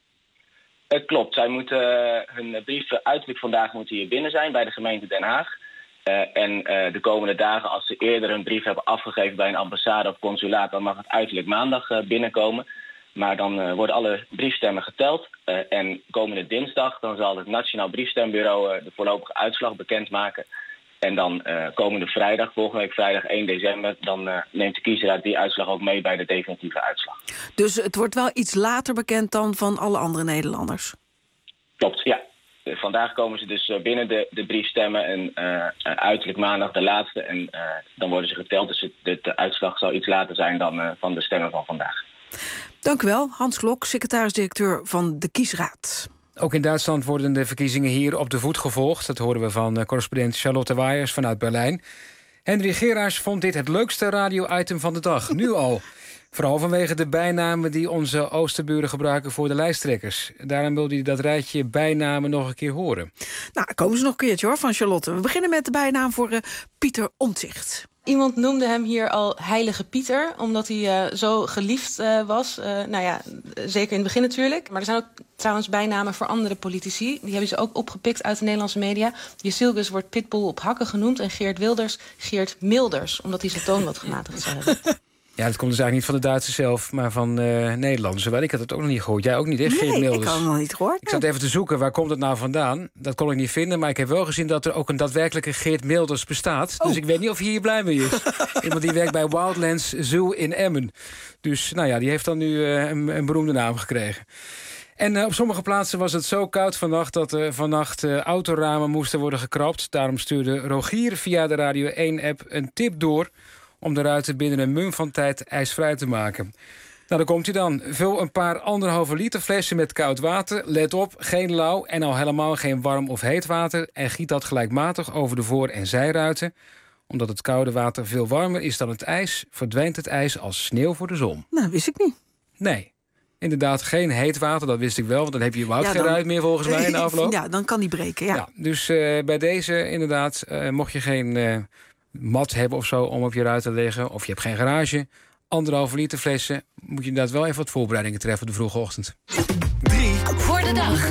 Uh, klopt. Zij moeten uh, hun brieven uiterlijk vandaag moeten hier binnen zijn bij de gemeente Den Haag. Uh, en uh, de komende dagen, als ze eerder een brief hebben afgegeven bij een ambassade of consulaat, dan mag het uiterlijk maandag uh, binnenkomen. Maar dan uh, worden alle briefstemmen geteld. Uh, en komende dinsdag dan zal het Nationaal Briefstembureau uh, de voorlopige uitslag bekendmaken. En dan uh, komende vrijdag, volgende week vrijdag één december... dan uh, neemt de kiesraad die uitslag ook mee bij de definitieve uitslag. Dus het wordt wel iets later bekend dan van alle andere Nederlanders? Klopt, ja. Uh, vandaag komen ze dus uh, binnen de, de briefstemmen en uh, uh, uiterlijk maandag de laatste. En uh, dan worden ze geteld, dus het, de, de uitslag zal iets later zijn dan uh, van de stemmen van vandaag. Dank u wel, Hans Klok, secretaris-directeur van de Kiesraad. Ook in Duitsland worden de verkiezingen hier op de voet gevolgd. Dat horen we van correspondent Charlotte Waiers vanuit Berlijn. Henry Geraars vond dit het leukste radio-item van de dag, nu al. Vooral vanwege de bijnamen die onze oosterburen gebruiken voor de lijsttrekkers. Daarom wilde hij dat rijtje bijnamen nog een keer horen. Nou, komen ze nog een keertje hoor, van Charlotte. We beginnen met de bijnaam voor uh, Pieter Omtzigt. Iemand noemde hem hier al Heilige Pieter, omdat hij uh, zo geliefd uh, was. Uh, nou ja, zeker in het begin natuurlijk. Maar er zijn ook trouwens bijnamen voor andere politici. Die hebben ze ook opgepikt uit de Nederlandse media. Jezilgus wordt Pitbull op hakken genoemd en Geert Wilders Geert Milders, omdat hij zijn toon wat gematigd zou hebben. Ja, dat komt dus eigenlijk niet van de Duitsers zelf, maar van uh, Nederlanders. Zowel ik had het ook nog niet gehoord. Jij ook niet, hè, Geert nee, Milders? ik had het nog niet gehoord. Ik zat even te zoeken, waar komt het nou vandaan? Dat kon ik niet vinden, maar ik heb wel gezien dat er ook een daadwerkelijke Geert Milders bestaat. Oh. Dus ik weet niet of hij hier blij mee is. Iemand die werkt bij Wildlands Zoo in Emmen. Dus nou ja, die heeft dan nu uh, een, een beroemde naam gekregen. En uh, op sommige plaatsen was het zo koud vannacht dat uh, vannacht uh, autoramen moesten worden gekrapt. Daarom stuurde Rogier via de Radio één-app een tip door om de ruiten binnen een mum van tijd ijsvrij te maken. Nou, daar komt hij dan. Vul een paar anderhalve liter flessen met koud water. Let op, geen lauw en al helemaal geen warm of heet water. En giet dat gelijkmatig over de voor- en zijruiten. Omdat het koude water veel warmer is dan het ijs, verdwijnt het ijs als sneeuw voor de zon. Nou, wist ik niet. Nee. Inderdaad, geen heet water, dat wist ik wel. Want dan heb je überhaupt ja, geen dan, ruit meer volgens mij in de afloop. Ja, dan kan die breken, ja. ja dus uh, bij deze inderdaad, uh, mocht je geen uh, mat hebben of zo om op je ruit te leggen, of je hebt geen garage, anderhalve liter flessen, moet je inderdaad wel even wat voorbereidingen treffen de vroege ochtend. Drie voor de dag.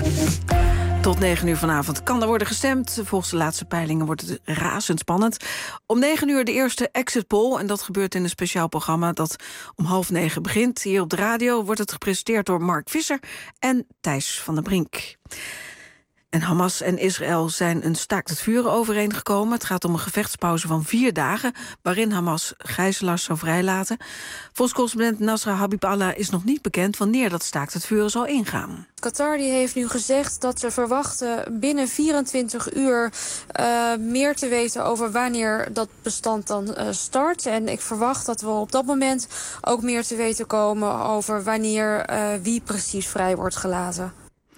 Tot negen uur vanavond kan er worden gestemd. Volgens de laatste peilingen wordt het razendspannend. Om negen uur de eerste exit poll. En dat gebeurt in een speciaal programma dat om half negen begint. Hier op de radio wordt het gepresenteerd door Mark Visser en Thijs van der Brink. En Hamas en Israël zijn een staakt het vuren overeengekomen. Het gaat om een gevechtspauze van vier dagen, waarin Hamas gijzelaars zou vrijlaten. Volgens correspondent Nasra Habiballah is nog niet bekend wanneer dat staakt het vuren zal ingaan. Qatar die heeft nu gezegd dat ze verwachten binnen vierentwintig uur uh, meer te weten over wanneer dat bestand dan uh, start. En ik verwacht dat we op dat moment ook meer te weten komen over wanneer uh, wie precies vrij wordt gelaten.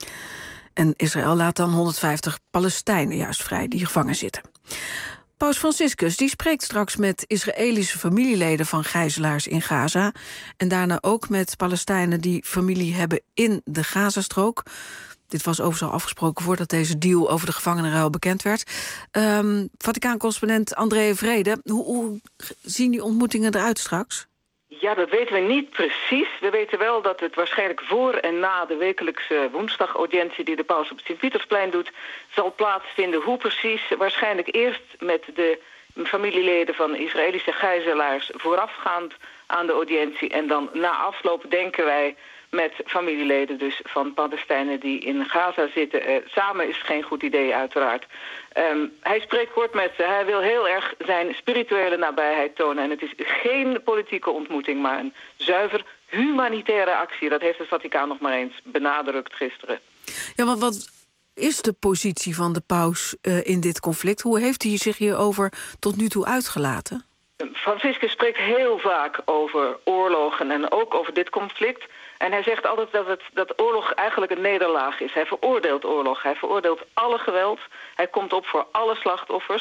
En Israël laat dan honderdvijftig Palestijnen juist vrij die gevangen zitten. Paus Franciscus die spreekt straks met Israëlische familieleden van gijzelaars in Gaza. En daarna ook met Palestijnen die familie hebben in de Gazastrook. Dit was overigens al afgesproken voordat deze deal over de gevangenenruil bekend werd. Um, Vaticaan-correspondent André Vrede, hoe, hoe zien die ontmoetingen eruit straks? Ja, dat weten we niet precies. We weten wel dat het waarschijnlijk voor en na de wekelijkse woensdagaudiëntie die de paus op het Sint-Pietersplein doet, zal plaatsvinden. Hoe precies? Waarschijnlijk eerst met de familieleden van Israëlische gijzelaars voorafgaand aan de audiëntie. En dan na afloop denken wij met familieleden dus van Palestijnen die in Gaza zitten. Uh, samen is geen goed idee uiteraard. Um, hij spreekt kort met ze. Hij wil heel erg zijn spirituele nabijheid tonen. En het is geen politieke ontmoeting, maar een zuiver humanitaire actie. Dat heeft het Vaticaan nog maar eens benadrukt gisteren. Ja, want wat is de positie van de paus uh, in dit conflict? Hoe heeft hij zich hierover tot nu toe uitgelaten? Franciscus spreekt heel vaak over oorlogen en ook over dit conflict. En hij zegt altijd dat, het, dat oorlog eigenlijk een nederlaag is. Hij veroordeelt oorlog, hij veroordeelt alle geweld. Hij komt op voor alle slachtoffers.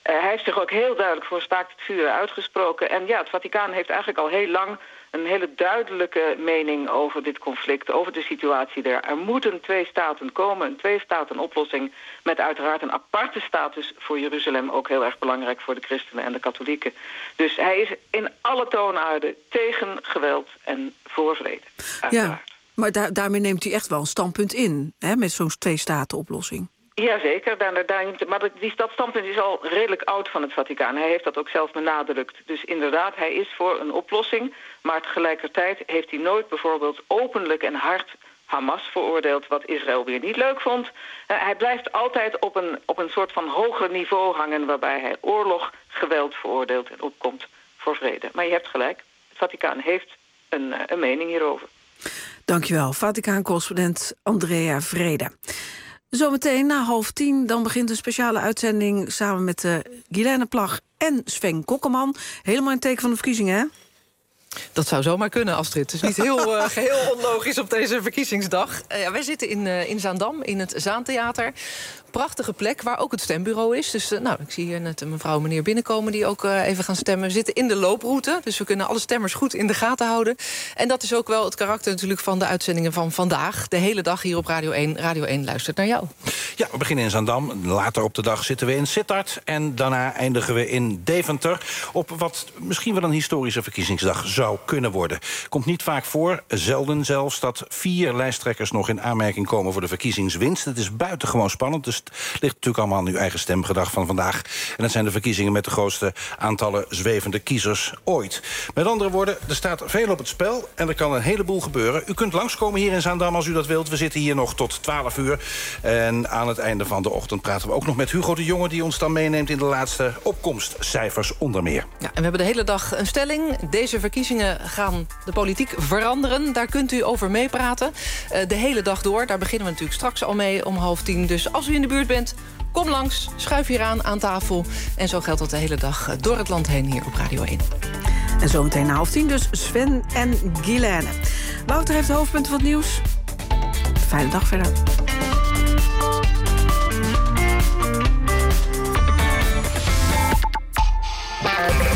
hij heeft zich ook heel duidelijk voor staakt het vuren uitgesproken. En ja, het Vaticaan heeft eigenlijk al heel lang een hele duidelijke mening over dit conflict, over de situatie daar. Er moeten twee staten komen, een twee-staten-oplossing met uiteraard een aparte status voor Jeruzalem, ook heel erg belangrijk voor de christenen en de katholieken. Dus hij is in alle toonaarden tegen geweld en voor vrede. Ja, maar daar, daarmee neemt hij echt wel een standpunt in, hè, met zo'n twee-staten-oplossing. Jazeker, daar, daar, maar die, dat standpunt is al redelijk oud van het Vaticaan. Hij heeft dat ook zelf benadrukt. Dus inderdaad, hij is voor een oplossing, maar tegelijkertijd heeft hij nooit bijvoorbeeld openlijk en hard Hamas veroordeeld, wat Israël weer niet leuk vond. Uh, hij blijft altijd op een, op een soort van hoger niveau hangen, waarbij hij oorlog, geweld veroordeelt en opkomt voor vrede. Maar je hebt gelijk, het Vaticaan heeft een, uh, een mening hierover. Dankjewel, Vaticaan-correspondent Andrea Vrede. Zometeen na half tien, dan begint een speciale uitzending samen met uh, Guilaine Plag en Sven Kokkelman. Helemaal in het teken van de verkiezingen, hè? Dat zou zomaar kunnen, Astrid. Het is niet heel uh, geheel onlogisch op deze verkiezingsdag. Uh, ja, wij zitten in, uh, in Zaandam, in het Zaantheater. Prachtige plek, waar ook het stembureau is. Dus uh, nou, ik zie hier net een mevrouw en meneer binnenkomen die ook uh, even gaan stemmen. We zitten in de looproute, dus we kunnen alle stemmers goed in de gaten houden. En dat is ook wel het karakter natuurlijk van de uitzendingen van vandaag. De hele dag hier op Radio één. Radio één luistert naar jou. Ja, we beginnen in Zaandam. Later op de dag zitten we in Sittard. En daarna eindigen we in Deventer. Op wat misschien wel een historische verkiezingsdag zou kunnen worden. Komt niet vaak voor, zelden zelfs, dat vier lijsttrekkers nog in aanmerking komen voor de verkiezingswinst. Het is buitengewoon spannend, dus het ligt natuurlijk allemaal aan uw eigen stemgedrag van vandaag. En dat zijn de verkiezingen met de grootste aantallen zwevende kiezers ooit. Met andere woorden, er staat veel op het spel en er kan een heleboel gebeuren. U kunt langskomen hier in Zaandam als u dat wilt. We zitten hier nog tot twaalf uur. En aan het einde van de ochtend praten we ook nog met Hugo de Jonge, die ons dan meeneemt in de laatste opkomstcijfers onder meer. Ja, en we hebben de hele dag een stelling. Deze verkiezingen gaan de politiek veranderen. Daar kunt u over meepraten. Uh, de hele dag door. Daar beginnen we natuurlijk straks al mee om half tien. Dus als u in de buurt bent, kom langs. Schuif hier aan aan tafel. En zo geldt dat de hele dag door het land heen hier op Radio één. En zometeen na half tien dus Sven en Guilaine. Wouter heeft de hoofdpunten van het nieuws. Fijne dag verder. Bye.